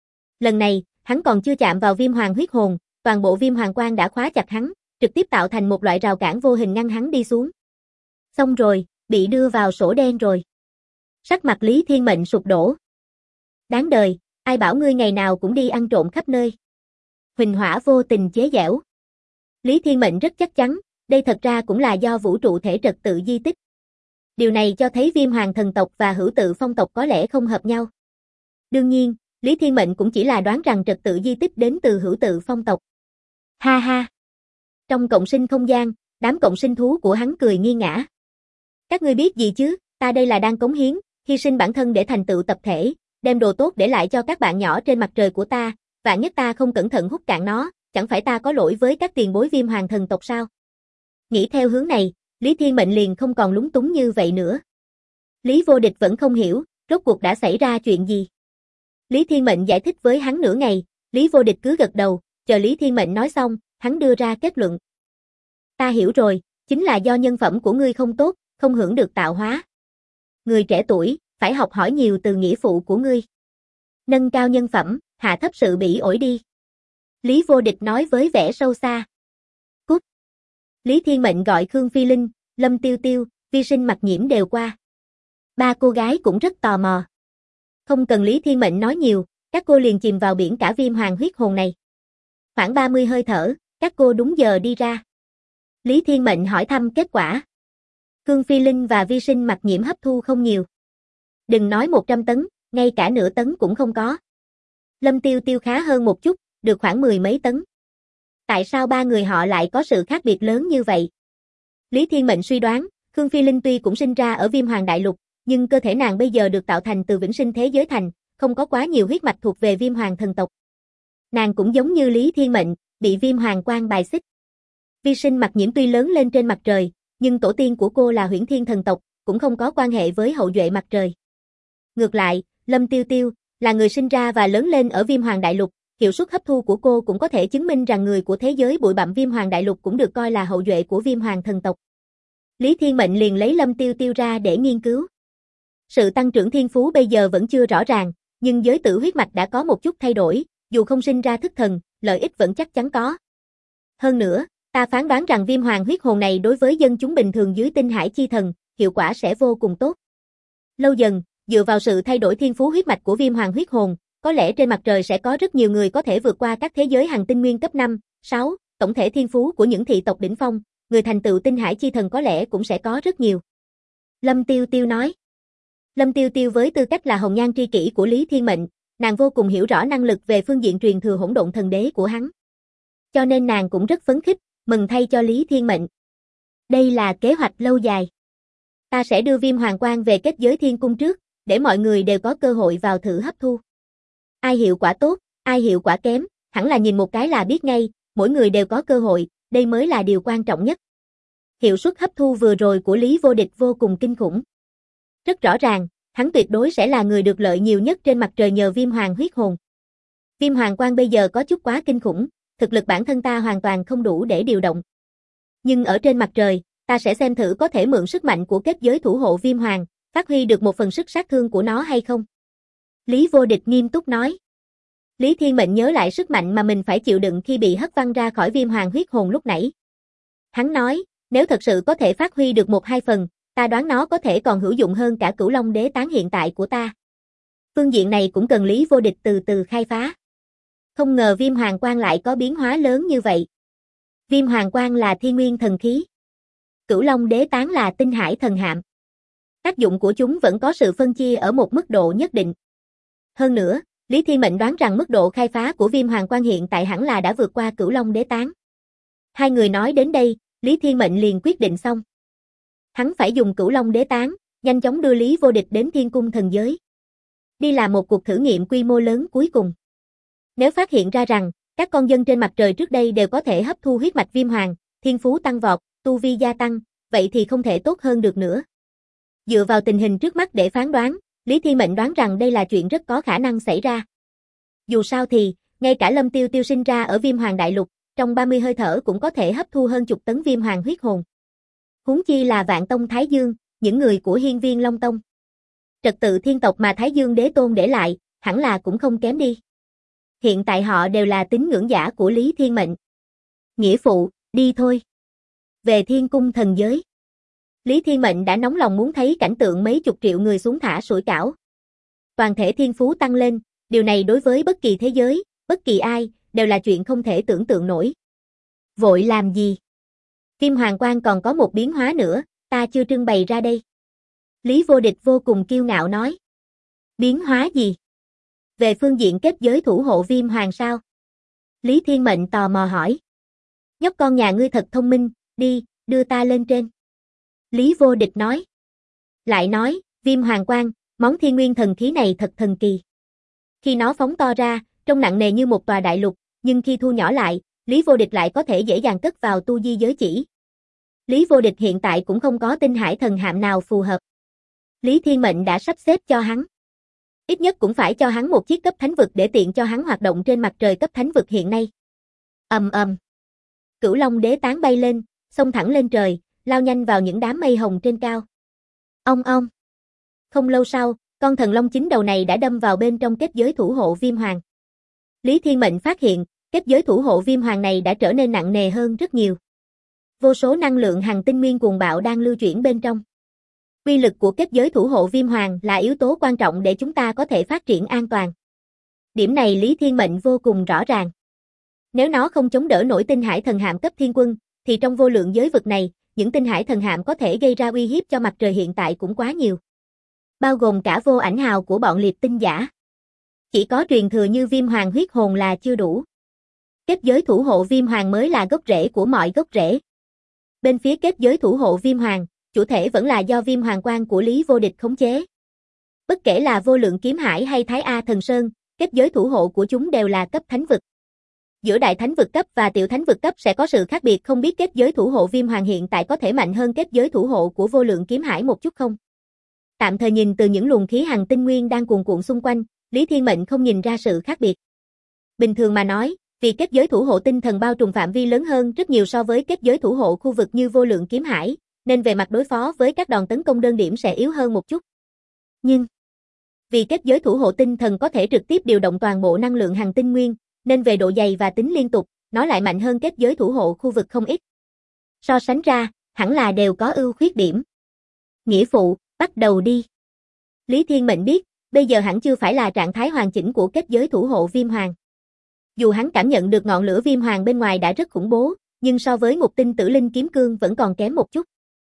Lần này, hắn còn chưa chạm vào Viêm Hoàng huyết hồn, toàn bộ Viêm Hoàng quan đã khóa chặt hắn, trực tiếp tạo thành một loại rào cản vô hình ngăn hắn đi xuống. Xong rồi, bị đưa vào sổ đen rồi. Sắc mặt Lý Thiên Mệnh sụp đổ. Đáng đời, ai bảo ngươi ngày nào cũng đi ăn trộm khắp nơi. Huỳnh Hỏa vô tình chế giễu. Lý Thiên Mệnh rất chắc chắn, đây thật ra cũng là do vũ trụ thể trật tự di tích. Điều này cho thấy Viêm Hoàng thần tộc và Hữu Tự Phong tộc có lẽ không hợp nhau. Đương nhiên, Lý Thiên Mệnh cũng chỉ là đoán rằng trật tự di tích đến từ Hữu Tự Phong tộc. Ha ha. Trong cộng sinh không gian, đám cộng sinh thú của hắn cười nghiêng ngã. Các ngươi biết gì chứ, ta đây là đang cống hiến, hy sinh bản thân để thành tựu tập thể, đem đồ tốt để lại cho các bạn nhỏ trên mặt trời của ta, vạn nhất ta không cẩn thận hút cạn nó, chẳng phải ta có lỗi với các tiền bối Viêm Hoàng thần tộc sao? Nghĩ theo hướng này, Lý Thiên Mệnh liền không còn lúng túng như vậy nữa. Lý Vô Địch vẫn không hiểu, rốt cuộc đã xảy ra chuyện gì. Lý Thiên Mệnh giải thích với hắn nửa ngày, Lý Vô Địch cứ gật đầu, chờ Lý Thiên Mệnh nói xong, hắn đưa ra kết luận. Ta hiểu rồi, chính là do nhân phẩm của ngươi không tốt, không hưởng được tạo hóa. Người trẻ tuổi, phải học hỏi nhiều từ nghĩa phụ của ngươi. Nâng cao nhân phẩm, hạ thấp sự bỉ ổi đi. Lý Vô Địch nói với vẻ sâu xa. Cút. Lý Thiên Mệnh gọi Khương Phi Linh, Lâm Tiêu Tiêu, Vi Sinh Mặc Nhiễm đều qua. Ba cô gái cũng rất tò mò. Không cần Lý Thiên Mệnh nói nhiều, các cô liền chìm vào biển cả Viêm Hoàng huyết hồn này. Khoảng 30 hơi thở, các cô đúng giờ đi ra. Lý Thiên Mệnh hỏi thăm kết quả. Khương Phi Linh và Vi Sinh Mặc Nhiễm hấp thu không nhiều. Đừng nói 100 tấn, ngay cả nửa tấn cũng không có. Lâm Tiêu Tiêu khá hơn một chút, được khoảng 10 mấy tấn. Tại sao ba người họ lại có sự khác biệt lớn như vậy? Lý Thiên Mệnh suy đoán, Khương Phi Linh tuy cũng sinh ra ở Viêm Hoàng Đại Lục, nhưng cơ thể nàng bây giờ được tạo thành từ vĩnh sinh thế giới thành, không có quá nhiều huyết mạch thuộc về Viêm Hoàng thần tộc. Nàng cũng giống như Lý Thiên Mệnh, bị Viêm Hoàng quan bài xích. Vi Sinh Mặc Nhiễm tuy lớn lên trên mặt trời, nhưng tổ tiên của cô là Huyễn Thiên thần tộc, cũng không có quan hệ với hậu duệ mặt trời. Ngược lại, Lâm Tiêu Tiêu là người sinh ra và lớn lên ở Viêm Hoàng Đại Lục, hiệu suất hấp thu của cô cũng có thể chứng minh rằng người của thế giới bụi bặm Viêm Hoàng Đại Lục cũng được coi là hậu duệ của Viêm Hoàng thần tộc. Lý Thiên Mệnh liền lấy Lâm Tiêu Tiêu ra để nghiên cứu. Sự tăng trưởng thiên phú bây giờ vẫn chưa rõ ràng, nhưng giới tử huyết mạch đã có một chút thay đổi, dù không sinh ra thức thần, lợi ích vẫn chắc chắn có. Hơn nữa, ta phán đoán rằng Viêm Hoàng huyết hồn này đối với dân chúng bình thường dưới tinh hải chi thần, hiệu quả sẽ vô cùng tốt. Lâu dần, dựa vào sự thay đổi thiên phú huyết mạch của Viêm Hoàng huyết hồn, có lẽ trên mặt trời sẽ có rất nhiều người có thể vượt qua các thế giới hành tinh nguyên cấp 5, 6, tổng thể thiên phú của những thị tộc đỉnh phong, người thành tựu tinh hải chi thần có lẽ cũng sẽ có rất nhiều. Lâm Tiêu Tiêu nói. Lâm Tiêu Tiêu với tư cách là hồng nhan tri kỷ của Lý Thiên Mệnh, nàng vô cùng hiểu rõ năng lực về phương diện truyền thừa hỗn độn thần đế của hắn. Cho nên nàng cũng rất phấn khích, mừng thay cho Lý Thiên Mệnh. Đây là kế hoạch lâu dài. Ta sẽ đưa Viêm Hoàng Quang về kết giới thiên cung trước, để mọi người đều có cơ hội vào thử hấp thu. Ai hiệu quả tốt, ai hiệu quả kém, hẳn là nhìn một cái là biết ngay, mỗi người đều có cơ hội, đây mới là điều quan trọng nhất. Hiệu suất hấp thu vừa rồi của Lý Vô Địch vô cùng kinh khủng. Rất rõ ràng, hắn tuyệt đối sẽ là người được lợi nhiều nhất trên mặt trời nhờ Viêm Hoàng huyết hồn. Viêm Hoàng Quang bây giờ có chút quá kinh khủng, thực lực bản thân ta hoàn toàn không đủ để điều động. Nhưng ở trên mặt trời, ta sẽ xem thử có thể mượn sức mạnh của kết giới thủ hộ Viêm Hoàng, phát huy được một phần sức sát thương của nó hay không. Lý Vô Địch nghiêm túc nói. Lý Thiên Mệnh nhớ lại sức mạnh mà mình phải chịu đựng khi bị hất văng ra khỏi Viêm Hoàng huyết hồn lúc nãy. Hắn nói, nếu thật sự có thể phát huy được 1-2 phần, ta đoán nó có thể còn hữu dụng hơn cả Cửu Long Đế tán hiện tại của ta. Phương diện này cũng cần Lý Vô Địch từ từ khai phá. Không ngờ Viêm Hoàng Quang lại có biến hóa lớn như vậy. Viêm Hoàng Quang là thiên nguyên thần khí. Cửu Long Đế tán là tinh hải thần hạm. Tác dụng của chúng vẫn có sự phân chia ở một mức độ nhất định. Hơn nữa, Lý Thiên Mệnh đoán rằng mức độ khai phá của Viêm Hoàng Quang hiện tại hẳn là đã vượt qua Cửu Long Đế tán. Hai người nói đến đây, Lý Thiên Mệnh liền quyết định xong. Hắn phải dùng Cửu Long Đế tán, nhanh chóng đưa Lý Vô Địch đến Thiên Cung thần giới. Đi làm một cuộc thử nghiệm quy mô lớn cuối cùng. Nếu phát hiện ra rằng, các con dân trên mặt trời trước đây đều có thể hấp thu huyết mạch Viêm Hoàng, thiên phú tăng vọt, tu vi gia tăng, vậy thì không thể tốt hơn được nữa. Dựa vào tình hình trước mắt để phán đoán, Lý Thiên Mệnh đoán rằng đây là chuyện rất có khả năng xảy ra. Dù sao thì, ngay cả Lâm Tiêu Tiêu sinh ra ở Viêm Hoàng Đại Lục, trong 30 hơi thở cũng có thể hấp thu hơn chục tấn Viêm Hoàng huyết hồn. Huống chi là Vạn Tông Thái Dương, những người của Hiên Viên Long Tông. Trật tự thiên tộc mà Thái Dương Đế Tôn để lại, hẳn là cũng không kém đi. Hiện tại họ đều là tín ngưỡng giả của Lý Thiên Mệnh. Nghĩa phụ, đi thôi. Về Thiên Cung thần giới. Lý Thiên Mệnh đã nóng lòng muốn thấy cảnh tượng mấy chục triệu người xuống thả sủi cảo. Toàn thể thiên phú tăng lên, điều này đối với bất kỳ thế giới, bất kỳ ai, đều là chuyện không thể tưởng tượng nổi. Vội làm gì? Viêm Hoàng Quang còn có một biến hóa nữa, ta chưa trưng bày ra đây. Lý Vô Địch vô cùng kiêu ngạo nói. Biến hóa gì? Về phương diện kết giới thủ hộ Viêm Hoàng sao? Lý Thiên Mệnh tò mò hỏi. Nhóc con nhà ngươi thật thông minh, đi, đưa ta lên trên. Lý Vô Địch nói. Lại nói, Viêm Hoàng Quang, món thiên nguyên thần khí này thật thần kỳ. Khi nó phóng to ra, trông nặng nề như một tòa đại lục, nhưng khi thu nhỏ lại, Lý Vô Địch lại có thể dễ dàng cất vào tu di giới chỉ. Lý Vô Địch hiện tại cũng không có tinh hải thần hạm nào phù hợp. Lý Thiên Mệnh đã sắp xếp cho hắn. Ít nhất cũng phải cho hắn một chiếc cấp thánh vực để tiện cho hắn hoạt động trên mặt trời cấp thánh vực hiện nay. Ầm ầm. Cửu Long Đế tán bay lên, xông thẳng lên trời, lao nhanh vào những đám mây hồng trên cao. Ong ong. Không lâu sau, con thần long chín đầu này đã đâm vào bên trong kết giới thủ hộ Viêm Hoàng. Lý Thiên Mệnh phát hiện, kết giới thủ hộ Viêm Hoàng này đã trở nên nặng nề hơn rất nhiều. Vô số năng lượng hành tinh nguyên cuồng bạo đang lưu chuyển bên trong. Uy lực của kết giới thủ hộ Viêm Hoàng là yếu tố quan trọng để chúng ta có thể phát triển an toàn. Điểm này Lý Thiên Mệnh vô cùng rõ ràng. Nếu nó không chống đỡ nổi tinh hải thần hạm cấp thiên quân, thì trong vô lượng giới vực này, những tinh hải thần hạm có thể gây ra uy hiếp cho mặt trời hiện tại cũng quá nhiều. Bao gồm cả vô ảnh hào của bọn liệt tinh giả. Chỉ có truyền thừa như Viêm Hoàng huyết hồn là chưa đủ. Kết giới thủ hộ Viêm Hoàng mới là gốc rễ của mọi gốc rễ. Bên phía kết giới thủ hộ Viêm Hoàng, chủ thể vẫn là do Viêm Hoàng Quang của Lý Vô Địch khống chế. Bất kể là Vô Lượng Kiếm Hải hay Thái A Thần Sơn, kết giới thủ hộ của chúng đều là cấp thánh vực. Giữa đại thánh vực cấp và tiểu thánh vực cấp sẽ có sự khác biệt, không biết kết giới thủ hộ Viêm Hoàng hiện tại có thể mạnh hơn kết giới thủ hộ của Vô Lượng Kiếm Hải một chút không? Tạm thời nhìn từ những luồng khí hằng tinh nguyên đang cuồn cuộn xung quanh, Lý Thiên Mệnh không nhìn ra sự khác biệt. Bình thường mà nói, vì kết giới thủ hộ tinh thần bao trùm phạm vi lớn hơn rất nhiều so với kết giới thủ hộ khu vực như Vô Lượng Kiếm Hải, nên về mặt đối phó với các đòn tấn công đơn điểm sẽ yếu hơn một chút. Nhưng vì kết giới thủ hộ tinh thần có thể trực tiếp điều động toàn bộ năng lượng hằng tinh nguyên, nên về độ dày và tính liên tục, nó lại mạnh hơn kết giới thủ hộ khu vực không ít. So sánh ra, hẳn là đều có ưu khuyết điểm. Nghĩa phụ, bắt đầu đi. Lý Thiên Mệnh biết, bây giờ hẳn chưa phải là trạng thái hoàn chỉnh của kết giới thủ hộ Viêm Hoàng. Dù hắn cảm nhận được ngọn lửa Viêm Hoàng bên ngoài đã rất khủng bố, nhưng so với Ngục Tinh Tử Linh Kiếm Cương vẫn còn kém một chút.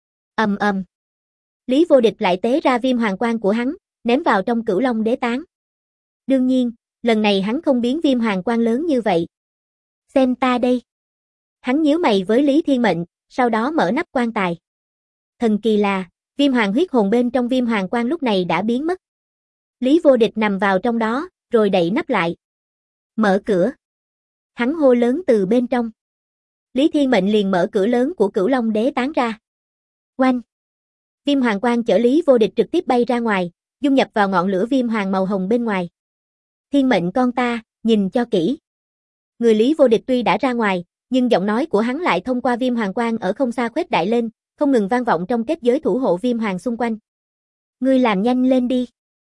Lý Vô Địch lại tế ra Viêm Hoàng quang của hắn, ném vào trong Cửu Long Đế Tán. Đương nhiên, lần này hắn không biến Viêm Hoàng quang lớn như vậy. Xem ta đây. Hắn nhíu mày với Lý Thiên Mệnh, sau đó mở nắp quan tài. Thần kỳ là, Viêm Hoàng huyết hồn bên trong Viêm Hoàng quang lúc này đã biến mất. Lý Vô Địch nằm vào trong đó, rồi đậy nắp lại. Mở cửa. Hắn hô lớn từ bên trong. Lý Thiên Mệnh liền mở cửa lớn của Cửu Long Đế Tán ra. Oanh! Viêm Hoàng quang chở Lý Vô Địch trực tiếp bay ra ngoài, dung nhập vào ngọn lửa Viêm Hoàng màu hồng bên ngoài. Thiên Mệnh con ta, nhìn cho kỹ. Người Lý Vô Địch tuy đã ra ngoài, nhưng giọng nói của hắn lại thông qua Viêm Hoàng quang ở không xa khuếch đại lên, không ngừng vang vọng trong kết giới thủ hộ Viêm Hoàng xung quanh. Ngươi làm nhanh lên đi.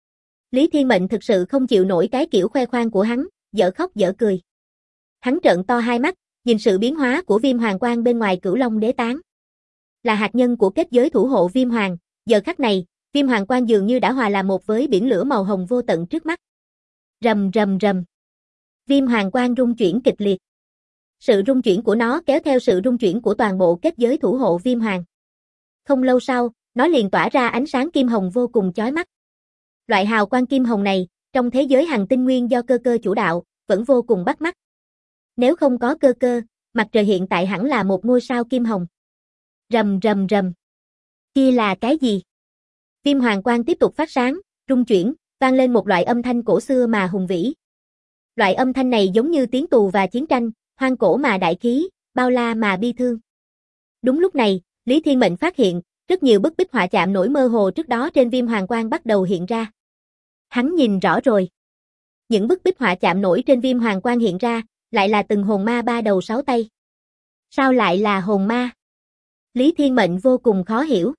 Lý Thiên Mệnh thực sự không chịu nổi cái kiểu khoe khoang của hắn, dở khóc dở cười. Hắn trợn to hai mắt, nhìn sự biến hóa của Viêm Hoàng quang bên ngoài Cửu Long Đế Tán. Là hạt nhân của kết giới thủ hộ Viêm Hoàng, giờ khắc này, Viêm Hoàng quang dường như đã hòa làm một với biển lửa màu hồng vô tận trước mắt. Rầm rầm rầm. Viêm Hoàng quang rung chuyển kịch liệt. Sự rung chuyển của nó kéo theo sự rung chuyển của toàn bộ kết giới thủ hộ Viêm Hoàng. Không lâu sau, nó liền tỏa ra ánh sáng kim hồng vô cùng chói mắt. Loại hào quang kim hồng này, trong thế giới hằng tinh nguyên do cơ cơ chủ đạo, vẫn vô cùng bắt mắt. Nếu không có cơ cơ, mặt trời hiện tại hẳn là một ngôi sao kim hồng. Rầm rầm rầm. Kia là cái gì? Viêm Hoàng quang tiếp tục phát sáng, rung chuyển, vang lên một loại âm thanh cổ xưa mà hùng vĩ. Loại âm thanh này giống như tiếng tù và chiến tranh, hoang cổ mà đại khí, bao la mà bi thương. Đúng lúc này, Lý Thiên Mệnh phát hiện, rất nhiều bức bích họa chạm nổi mơ hồ trước đó trên Viêm Hoàng quang bắt đầu hiện ra. Hắn nhìn rõ rồi. Những bức bích họa chạm nổi trên Viêm Hoàng quang hiện ra, lại là từng hồn ma ba đầu sáu tay. Sao lại là hồn ma? Lý Thiên Mệnh vô cùng khó hiểu.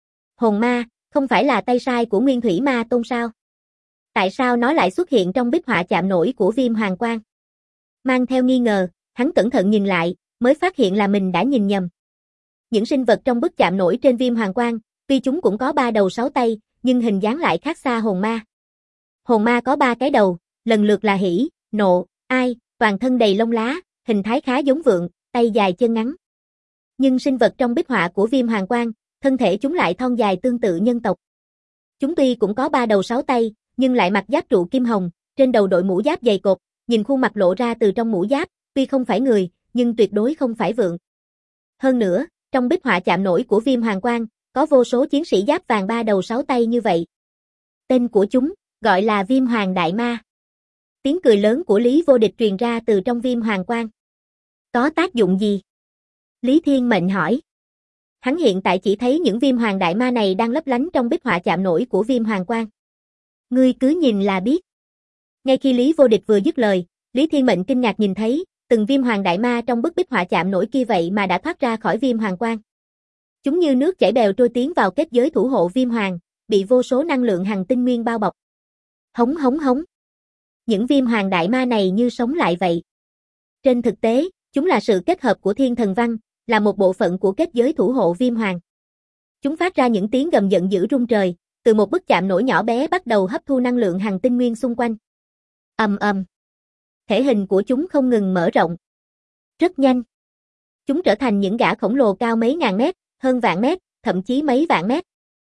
Hồn ma, không phải là tay sai của Nguyên Thủy Ma Tôn sao? Tại sao nó lại xuất hiện trong bích họa chạm nổi của Viêm Hoàng quang? Mang theo nghi ngờ, hắn cẩn thận nhìn lại, mới phát hiện là mình đã nhìn nhầm. Những sinh vật trong bức chạm nổi trên Viêm Hoàng quang, tuy chúng cũng có ba đầu sáu tay, nhưng hình dáng lại khác xa hồn ma. Hồn ma có ba cái đầu, lần lượt là hỉ, nộ, ai, toàn thân đầy lông lá, hình thái khá giống vượn, tay dài chân ngắn. Nhưng sinh vật trong bích họa của Viêm Hoàng quang, thân thể chúng lại thon dài tương tự nhân tộc. Chúng tuy cũng có ba đầu sáu tay, nhưng lại mặc giáp trụ kim hồng, trên đầu đội mũ giáp dày cộp, nhìn khuôn mặt lộ ra từ trong mũ giáp, tuy không phải người, nhưng tuyệt đối không phải vượn. Hơn nữa, trong bích họa chạm nổi của Viêm Hoàng quang, có vô số chiến sĩ giáp vàng ba đầu sáu tay như vậy. Tên của chúng, gọi là Viêm Hoàng Đại Ma. Tiếng cười lớn của Lý Vô Địch truyền ra từ trong Viêm Hoàng quang. Có tác dụng gì? Lý Thiên Mệnh hỏi. Hắn hiện tại chỉ thấy những Viêm Hoàng Đại Ma này đang lấp lánh trong bích họa chạm nổi của Viêm Hoàng quang. Ngươi cứ nhìn là biết. Ngay khi Lý Vô Địch vừa dứt lời, Lý Thiên Mệnh kinh ngạc nhìn thấy, từng Viêm Hoàng Đại Ma trong bức bích họa chạm nổi kia vậy mà đã thoát ra khỏi Viêm Hoàng quang. Chúng như nước chảy bèo trôi tiến vào kết giới thủ hộ Viêm Hoàng, bị vô số năng lượng hằng tinh nguyên bao bọc. Hống hống hống. Những Viêm Hoàng Đại Ma này như sống lại vậy. Trên thực tế, chúng là sự kết hợp của thiên thần văn, là một bộ phận của kết giới thủ hộ Viêm Hoàng. Chúng phát ra những tiếng gầm giận dữ rung trời, từ một bức chạm nổi nhỏ bé bắt đầu hấp thu năng lượng hằng tinh nguyên xung quanh. Thể hình của chúng không ngừng mở rộng. Rất nhanh. Chúng trở thành những gã khổng lồ cao mấy ngàn mét, hơn vạn mét, thậm chí mấy vạn mét.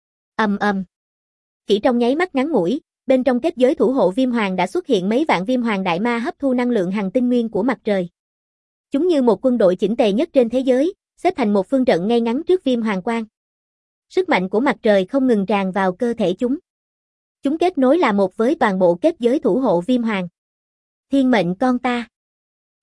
Chỉ trong nháy mắt ngắn ngủi, bên trong kết giới thủ hộ Viêm Hoàng đã xuất hiện mấy vạn Viêm Hoàng Đại Ma hấp thu năng lượng hằng tinh nguyên của mặt trời. Chúng như một quân đội chỉnh tề nhất trên thế giới, xếp thành một phương trận ngay ngắn trước Viêm Hoàng quang. Sức mạnh của mặt trời không ngừng tràn vào cơ thể chúng. Chúng kết nối là một với toàn bộ kết giới thủ hộ Viêm Hoàng. Thiên Mệnh con ta.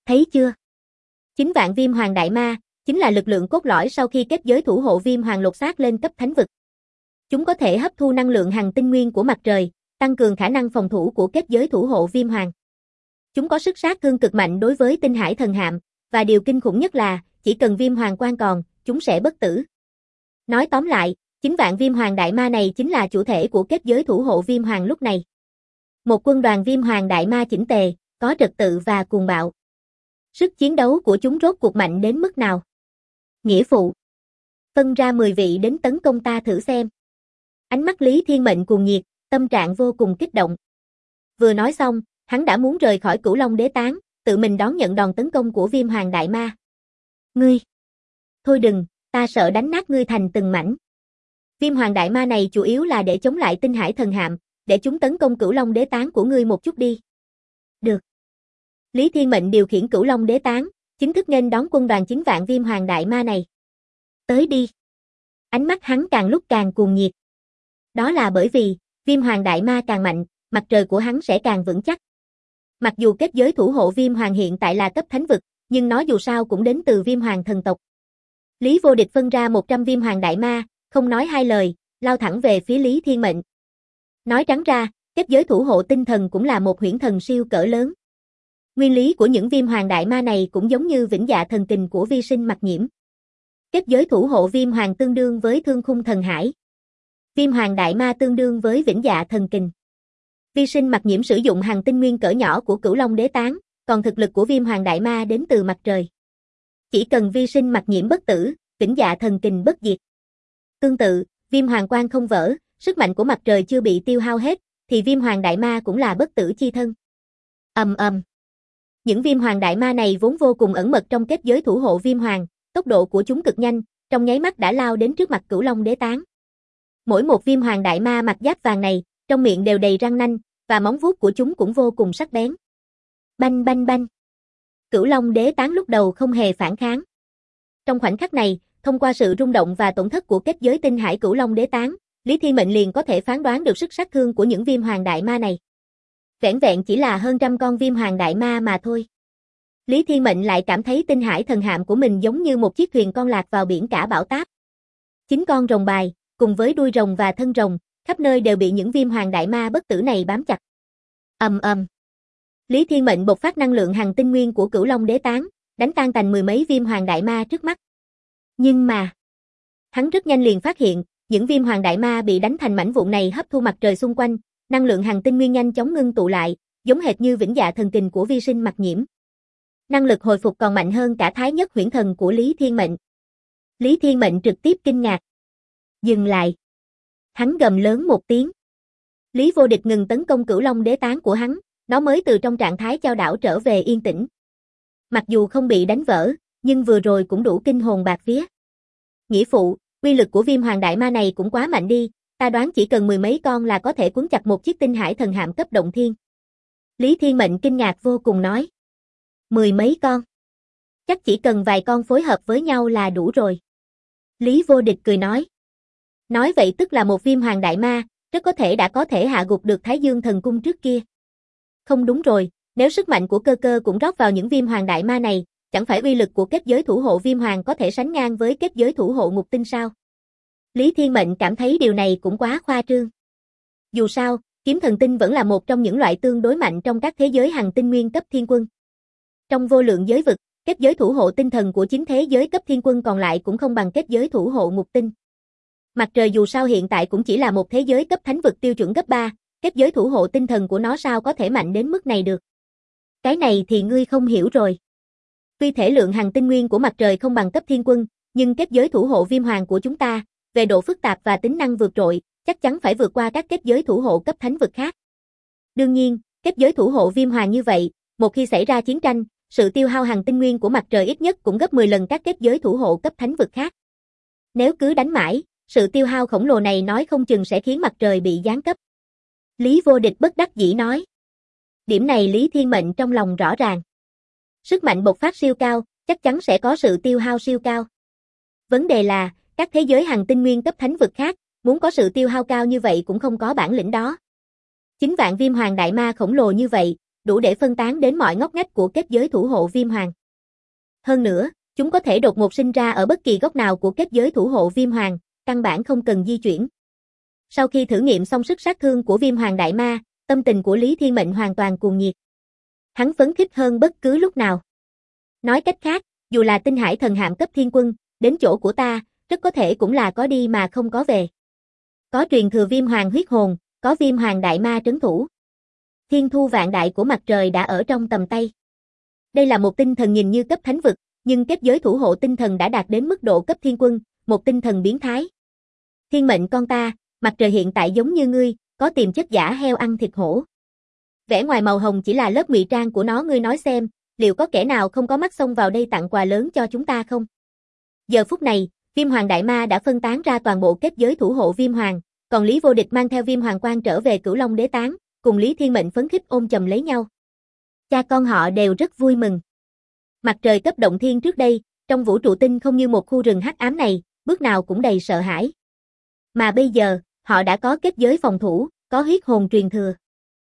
Thấy chưa? 9 vạn viêm hoàng đại ma, chính là lực lượng cốt lõi sau khi kết giới thủ hộ viêm hoàng lột xác lên cấp thánh vực. Chúng có thể hấp thu năng lượng hằng tinh nguyên của mặt trời, tăng cường khả năng phòng thủ của kết giới thủ hộ viêm hoàng. Chúng có sức sát thương cực mạnh đối với tinh hải thần hạm, và điều kinh khủng nhất là, chỉ cần viêm hoàng quan còn, chúng sẽ bất tử. Nói tóm lại, 9 vạn viêm hoàng đại ma này chính là chủ thể của kết giới thủ hộ viêm hoàng lúc này. Một quân đoàn viêm hoàng đại ma chỉnh tề, có trật tự và cuồng bạo. Sức chiến đấu của chúng rốt cuộc mạnh đến mức nào? Nghĩa phụ. Phân ra 10 vị đến tấn công ta thử xem. Ánh mắt Lý Thiên Mệnh cuồng nhiệt, tâm trạng vô cùng kích động. Vừa nói xong, hắn đã muốn rời khỏi Cửu Long Đế Tán, tự mình đón nhận đòn tấn công của viêm hoàng đại ma. Ngươi! Thôi đừng, ta sợ đánh nát ngươi thành từng mảnh. Viêm hoàng đại ma này chủ yếu là để chống lại tinh hải thần hạm, để chúng tấn công Cửu Long Đế Tán của ngươi một chút đi. Được. Lý Thiên Mệnh điều khiển Cửu Long Đế Tán, chính thức nghênh đón quân đoàn 9 vạn viêm hoàng đại ma này. Tới đi. Ánh mắt hắn càng lúc càng cuồng nhiệt. Đó là bởi vì, viêm hoàng đại ma càng mạnh, mặt trời của hắn sẽ càng vững chắc. Mặc dù kết giới thủ hộ viêm hoàng hiện tại là cấp thánh vực, nhưng nó dù sao cũng đến từ viêm hoàng thần tộc. Lý Vô Địch phân ra 100 viêm hoàng đại ma, không nói hai lời, lao thẳng về phía Lý Thiên Mệnh. Nói trắng ra, kết giới thủ hộ tinh thần cũng là một huyễn thần siêu cỡ lớn. Nguyên lý của những viêm hoàng đại ma này cũng giống như vĩnh dạ thần kình của vi sinh mặc nhiễm. Kết giới thủ hộ viêm hoàng tương đương với thương khung thần hải. Viêm hoàng đại ma tương đương với vĩnh dạ thần kình. Vi sinh mặc nhiễm sử dụng hằng tinh nguyên cỡ nhỏ của Cửu Long Đế Tán, còn thực lực của viêm hoàng đại ma đến từ mặt trời. Chỉ cần vi sinh mặc nhiễm bất tử, vĩnh dạ thần kình bất diệt. Tương tự, viêm hoàng quan không vỡ, sức mạnh của mặt trời chưa bị tiêu hao hết, thì viêm hoàng đại ma cũng là bất tử chi thân. Những viêm hoàng đại ma này vốn vô cùng ẩn mật trong kết giới thủ hộ viêm hoàng, tốc độ của chúng cực nhanh, trong nháy mắt đã lao đến trước mặt Cửu Long Đế Tán. Mỗi một viêm hoàng đại ma mặc giáp vàng này, trong miệng đều đầy răng nanh, và móng vuốt của chúng cũng vô cùng sắc bén. Banh banh banh. Cửu Long Đế Tán lúc đầu không hề phản kháng. Trong khoảnh khắc này, thông qua sự rung động và tổn thất của kết giới tinh hải Cửu Long Đế Tán, Lý Thiên Mệnh liền có thể phán đoán được sức sát thương của những viêm hoàng đại ma này. Vẻn vẹn chỉ là hơn trăm con viêm hoàng đại ma mà thôi. Lý Thiên Mệnh lại cảm thấy tinh hải thần hạm của mình giống như một chiếc thuyền con lạc vào biển cả bão táp. 9 con rồng bài, cùng với đuôi rồng và thân rồng, khắp nơi đều bị những viêm hoàng đại ma bất tử này bám chặt. Lý Thiên Mệnh bộc phát năng lượng hằng tinh nguyên của Cửu Long Đế Tán, đánh tan tành 10 mấy viêm hoàng đại ma trước mắt. Nhưng mà, hắn rất nhanh liền phát hiện, những viêm hoàng đại ma bị đánh thành mảnh vụn này hấp thu mặt trời xung quanh, năng lượng hằng tinh nguyên nhanh chóng ngưng tụ lại, giống hệt như vĩnh dạ thần kình của vi sinh mặc nhiễm. Năng lực hồi phục còn mạnh hơn cả thái nhất huyễn thần của Lý Thiên Mệnh. Lý Thiên Mệnh trực tiếp kinh ngạc. Dừng lại. Hắn gầm lớn một tiếng. Lý Vô Địch ngừng tấn công Cửu Long Đế Tán của hắn, nó mới từ trong trạng thái chao đảo trở về yên tĩnh. Mặc dù không bị đánh vỡ, nhưng vừa rồi cũng đủ kinh hồn bạt vía. Nghĩa phụ, uy lực của viêm hoàng đại ma này cũng quá mạnh đi, ta đoán chỉ cần 10 mấy con là có thể cuốn chặt một chiếc tinh hải thần hạm cấp động thiên. Lý Thiên Mệnh kinh ngạc vô cùng nói. 10 mấy con? Chắc chỉ cần vài con phối hợp với nhau là đủ rồi. Lý Vô Địch cười nói. Nói vậy tức là một viêm hoàng đại ma, rất có thể đã có thể hạ gục được Thái Dương thần cung trước kia. Không đúng rồi, nếu sức mạnh của cơ cơ cũng rót vào những viêm hoàng đại ma này, chẳng phải uy lực của kết giới thủ hộ viêm hoàng có thể sánh ngang với kết giới thủ hộ ngục tinh sao? Lý Thiên Mệnh cảm thấy điều này cũng quá khoa trương. Dù sao, kiếm thần tinh vẫn là một trong những loại tương đối mạnh trong các thế giới hằng tinh nguyên cấp thiên quân. Trong vô lượng giới vực, kết giới thủ hộ tinh thần của 9 thế giới cấp thiên quân còn lại cũng không bằng kết giới thủ hộ ngục tinh. Mặt trời dù sao hiện tại cũng chỉ là một thế giới cấp thánh vực tiêu chuẩn cấp 3, kết giới thủ hộ tinh thần của nó sao có thể mạnh đến mức này được. Cái này thì ngươi không hiểu rồi. Tuy thể lượng hằng tinh nguyên của mặt trời không bằng cấp thiên quân, nhưng kết giới thủ hộ viêm hoàng của chúng ta, về độ phức tạp và tính năng vượt trội, chắc chắn phải vượt qua các kết giới thủ hộ cấp thánh vực khác. Đương nhiên, kết giới thủ hộ viêm hoàng như vậy, một khi xảy ra chiến tranh, sự tiêu hao hằng tinh nguyên của mặt trời ít nhất cũng gấp 10 lần các kết giới thủ hộ cấp thánh vực khác. Nếu cứ đánh mãi, sự tiêu hao khổng lồ này nói không chừng sẽ khiến mặt trời bị giáng cấp. Lý Vô Địch bất đắc dĩ nói. Điểm này Lý Thiên Mệnh trong lòng rõ ràng. Sức mạnh bộc phát siêu cao, chắc chắn sẽ có sự tiêu hao siêu cao. Vấn đề là, các thế giới hằng tinh nguyên cấp thánh vực khác, muốn có sự tiêu hao cao như vậy cũng không có bản lĩnh đó. 9 vạn viêm hoàng đại ma khổng lồ như vậy, đủ để phân tán đến mọi ngóc ngách của kết giới thủ hộ viêm hoàng. Hơn nữa, chúng có thể đột ngột sinh ra ở bất kỳ góc nào của kết giới thủ hộ viêm hoàng, căn bản không cần di chuyển. Sau khi thử nghiệm xong sức sát thương của viêm hoàng đại ma, tâm tình của Lý Thiên Mệnh hoàn toàn cuồng nhiệt. Hắn phấn khích hơn bất cứ lúc nào. Nói cách khác, dù là tinh hải thần hạm cấp thiên quân, đến chỗ của ta, rất có thể cũng là có đi mà không có về. Có truyền thừa viêm hoàng huyết hồn, có viêm hoàng đại ma trấn thủ. Thiên thu vạn đại của mặt trời đã ở trong tầm tay. Đây là một tinh thần nhìn như cấp thánh vực, nhưng kết giới thủ hộ tinh thần đã đạt đến mức độ cấp thiên quân, một tinh thần biến thái. Thiên Mệnh con ta, mặt trời hiện tại giống như ngươi, có tiềm chất giả heo ăn thịt hổ. Vẻ ngoài màu hồng chỉ là lớp ngụy trang của nó, ngươi nói xem, liệu có kẻ nào không có mắt xông vào đây tặng quà lớn cho chúng ta không? Giờ phút này, viêm hoàng đại ma đã phân tán ra toàn bộ kết giới thủ hộ viêm hoàng, còn Lý Vô Địch mang theo viêm hoàng quan trở về Cửu Long Đế Tán, cùng Lý Thiên Mệnh phấn khích ôm chầm lấy nhau. Cha con họ đều rất vui mừng. Mặt trời cấp động thiên trước đây, trong vũ trụ tinh không như một khu rừng hắc ám này, bước nào cũng đầy sợ hãi. Mà bây giờ, họ đã có kết giới phòng thủ, có huyết hồn truyền thừa.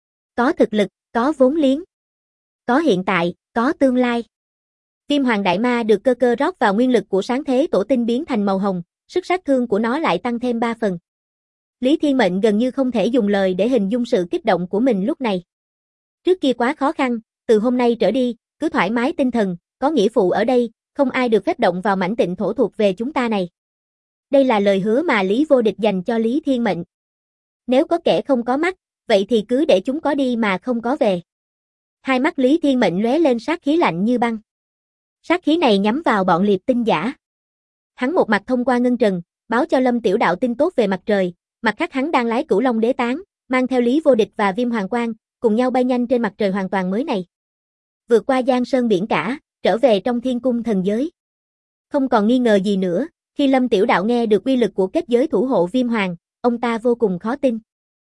Có thực lực, có vốn liếng. Có hiện tại, có tương lai. Viêm hoàng đại ma được cơ cơ rót vào nguyên lực của sáng thế tổ tinh biến thành màu hồng, sức sát thương của nó lại tăng thêm 3 phần. Lý Thiên Mệnh gần như không thể dùng lời để hình dung sự kích động của mình lúc này. Trước kia quá khó khăn, từ hôm nay trở đi, cứ thoải mái tinh thần, có nghĩa phụ ở đây, không ai được phép động vào mảnh tịnh thổ thuộc về chúng ta này. Đây là lời hứa mà Lý Vô Địch dành cho Lý Thiên Mệnh. Nếu có kẻ không có mắt, vậy thì cứ để chúng có đi mà không có về. Hai mắt Lý Thiên Mệnh lóe lên sát khí lạnh như băng. Sát khí này nhắm vào bọn liệp tinh giả. Hắn một mặt thông qua ngân trần, báo cho Lâm Tiểu Đạo tin tốt về mặt trời, mặt khác hắn đang lái Cửu Long Đế Tán, mang theo Lý Vô Địch và Viêm Hoàng Quang, cùng nhau bay nhanh trên mặt trời hoàn toàn mới này. Vượt qua giang sơn biển cả, trở về trong thiên cung thần giới. Không còn nghi ngờ gì nữa, khi Lâm Tiểu Đạo nghe được uy lực của kết giới thủ hộ Viêm Hoàng, ông ta vô cùng khó tin.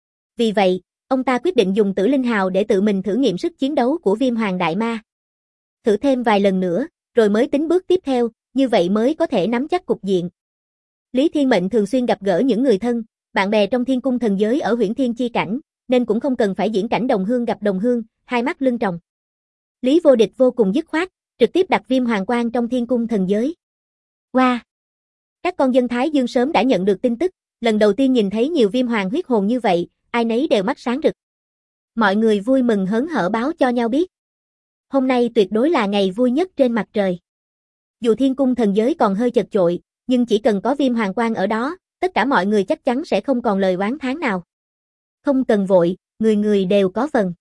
Vì vậy, ông ta quyết định dùng Tử Linh Hào để tự mình thử nghiệm sức chiến đấu của Viêm Hoàng Đại Ma. Thử thêm vài lần nữa, rồi mới tính bước tiếp theo, như vậy mới có thể nắm chắc cục diện. Lý Thiên Mệnh thường xuyên gặp gỡ những người thân, bạn bè trong thiên cung thần giới ở Huyễn Thiên chi cảnh, nên cũng không cần phải diễn cảnh đồng hương gặp đồng hương, hai mắt lưng tròng. Lý Vô Địch vô cùng dứt khoát, trực tiếp đặt Viêm Hoàng Quang trong thiên cung thần giới. Wow! Các con dân Thái Dương sớm đã nhận được tin tức, lần đầu tiên nhìn thấy nhiều viêm hoàng huyết hồn như vậy, ai nấy đều mắt sáng rực. Mọi người vui mừng hớn hở báo cho nhau biết. Hôm nay tuyệt đối là ngày vui nhất trên mặt trời. Dù thiên cung thần giới còn hơi chật chội, nhưng chỉ cần có Viêm Hoàng Quang ở đó, tất cả mọi người chắc chắn sẽ không còn lời oán thán nào. Không cần vội, người người đều có phần.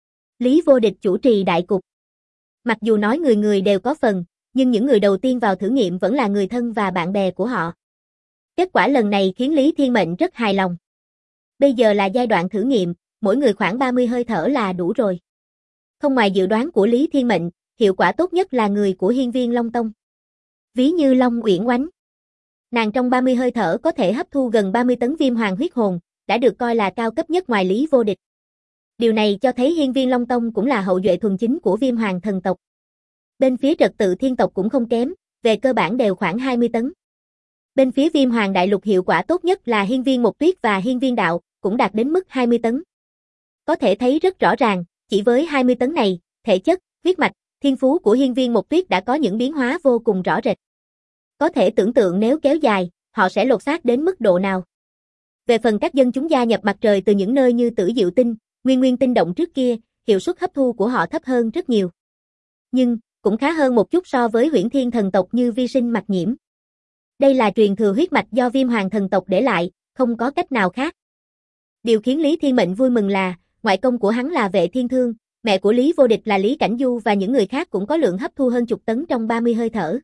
Lý Vô Địch chủ trì đại cục. Mặc dù nói người người đều có phần, nhưng những người đầu tiên vào thử nghiệm vẫn là người thân và bạn bè của họ. Kết quả lần này khiến Lý Thiên Mệnh rất hài lòng. Bây giờ là giai đoạn thử nghiệm, mỗi người khoảng 30 hơi thở là đủ rồi. Không ngoài dự đoán của Lý Thiên Mệnh, hiệu quả tốt nhất là người của Hiên Viên Long Tông. Ví như Long Uyển Oánh. Nàng trong 30 hơi thở có thể hấp thu gần 30 tấn viêm hoàng huyết hồn, đã được coi là cao cấp nhất ngoài Lý Vô Địch. Điều này cho thấy Hiên Viên Long Tông cũng là hậu duệ thuần chính của viêm hoàng thần tộc. Bên phía trật tự thiên tộc cũng không kém, về cơ bản đều khoảng 20 tấn. Bên phía viêm hoàng đại lục hiệu quả tốt nhất là Hiên Viên Một Tuyết và Hiên Viên Đạo, cũng đạt đến mức 20 tấn. Có thể thấy rất rõ ràng, chỉ với 20 tấn này, thể chất, huyết mạch, thiên phú của Hiên Viên Một Tuyết đã có những biến hóa vô cùng rõ rệt. Có thể tưởng tượng nếu kéo dài, họ sẽ lột xác đến mức độ nào. Về phần các dân chúng gia nhập mặt trời từ những nơi như Tử Diệu Tinh, Nguyên Tinh động trước kia, hiệu suất hấp thu của họ thấp hơn rất nhiều. Nhưng, cũng khá hơn một chút so với Huyễn Thiên thần tộc như Vi Sinh Mặc Nhiễm. Đây là truyền thừa huyết mạch do viêm hoàng thần tộc để lại, không có cách nào khác. Điều khiến Lý Thiên Mệnh vui mừng là, ngoại công của hắn là Vệ Thiên Thương, mẹ của Lý Vô Địch là Lý Cảnh Du và những người khác cũng có lượng hấp thu hơn chục tấn trong 30 hơi thở.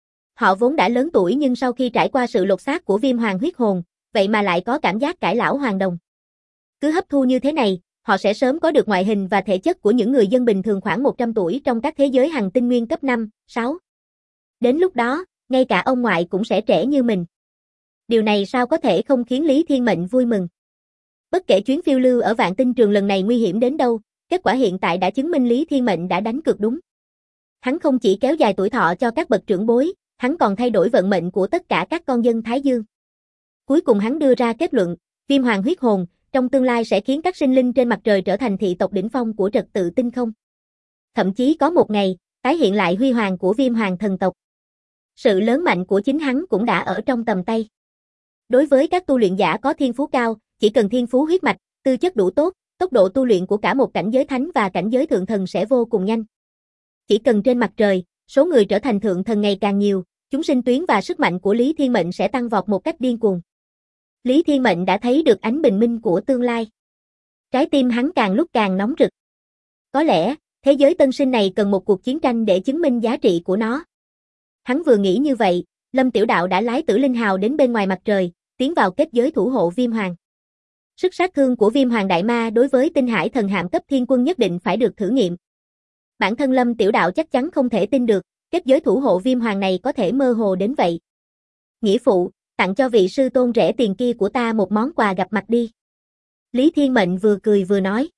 Họ vốn đã lớn tuổi nhưng sau khi trải qua sự lột xác của viêm hoàng huyết hồn, vậy mà lại có cảm giác cải lão hoàng đồng. Cứ hấp thu như thế này, họ sẽ sớm có được ngoại hình và thể chất của những người dân bình thường khoảng 100 tuổi trong các thế giới hành tinh nguyên cấp 5, 6. Đến lúc đó, ngay cả ông ngoại cũng sẽ trẻ như mình. Điều này sao có thể không khiến Lý Thiên Mệnh vui mừng. Bất kể chuyến phiêu lưu ở Vạn Tinh Trường lần này nguy hiểm đến đâu, kết quả hiện tại đã chứng minh Lý Thiên Mệnh đã đánh cược đúng. Hắn không chỉ kéo dài tuổi thọ cho các bậc trưởng bối, hắn còn thay đổi vận mệnh của tất cả các con dân Thái Dương. Cuối cùng hắn đưa ra kết luận, viêm hoàng huyết hồn, trong tương lai sẽ khiến các sinh linh trên mặt trời trở thành thị tộc đỉnh phong của trật tự tinh không. Thậm chí có một ngày, tái hiện lại huy hoàng của Viêm Hoàng thần tộc. Sự lớn mạnh của chính hắn cũng đã ở trong tầm tay. Đối với các tu luyện giả có thiên phú cao, chỉ cần thiên phú huyết mạch, tư chất đủ tốt, tốc độ tu luyện của cả một cảnh giới thánh và cảnh giới thượng thần sẽ vô cùng nhanh. Chỉ cần trên mặt trời, số người trở thành thượng thần ngày càng nhiều, chúng sinh tuyến và sức mạnh của Lý Thiên Mệnh sẽ tăng vọt một cách điên cuồng. Lý Thiên Mệnh đã thấy được ánh bình minh của tương lai. Trái tim hắn càng lúc càng nóng rực. Có lẽ, thế giới tân sinh này cần một cuộc chiến tranh để chứng minh giá trị của nó. Hắn vừa nghĩ như vậy, Lâm Tiểu Đạo đã lái Tử Linh Hào đến bên ngoài mặt trời, tiến vào kết giới thủ hộ Viêm Hoàng. Sức sát thương của Viêm Hoàng Đại Ma đối với tinh hải thần hạm cấp thiên quân nhất định phải được thử nghiệm. Bản thân Lâm Tiểu Đạo chắc chắn không thể tin được, kết giới thủ hộ Viêm Hoàng này có thể mơ hồ đến vậy. Nghĩa phụ, tặng cho vị sư tôn rẻ tiền kia của ta một món quà gặp mặt đi. Lý Thiên Mệnh vừa cười vừa nói.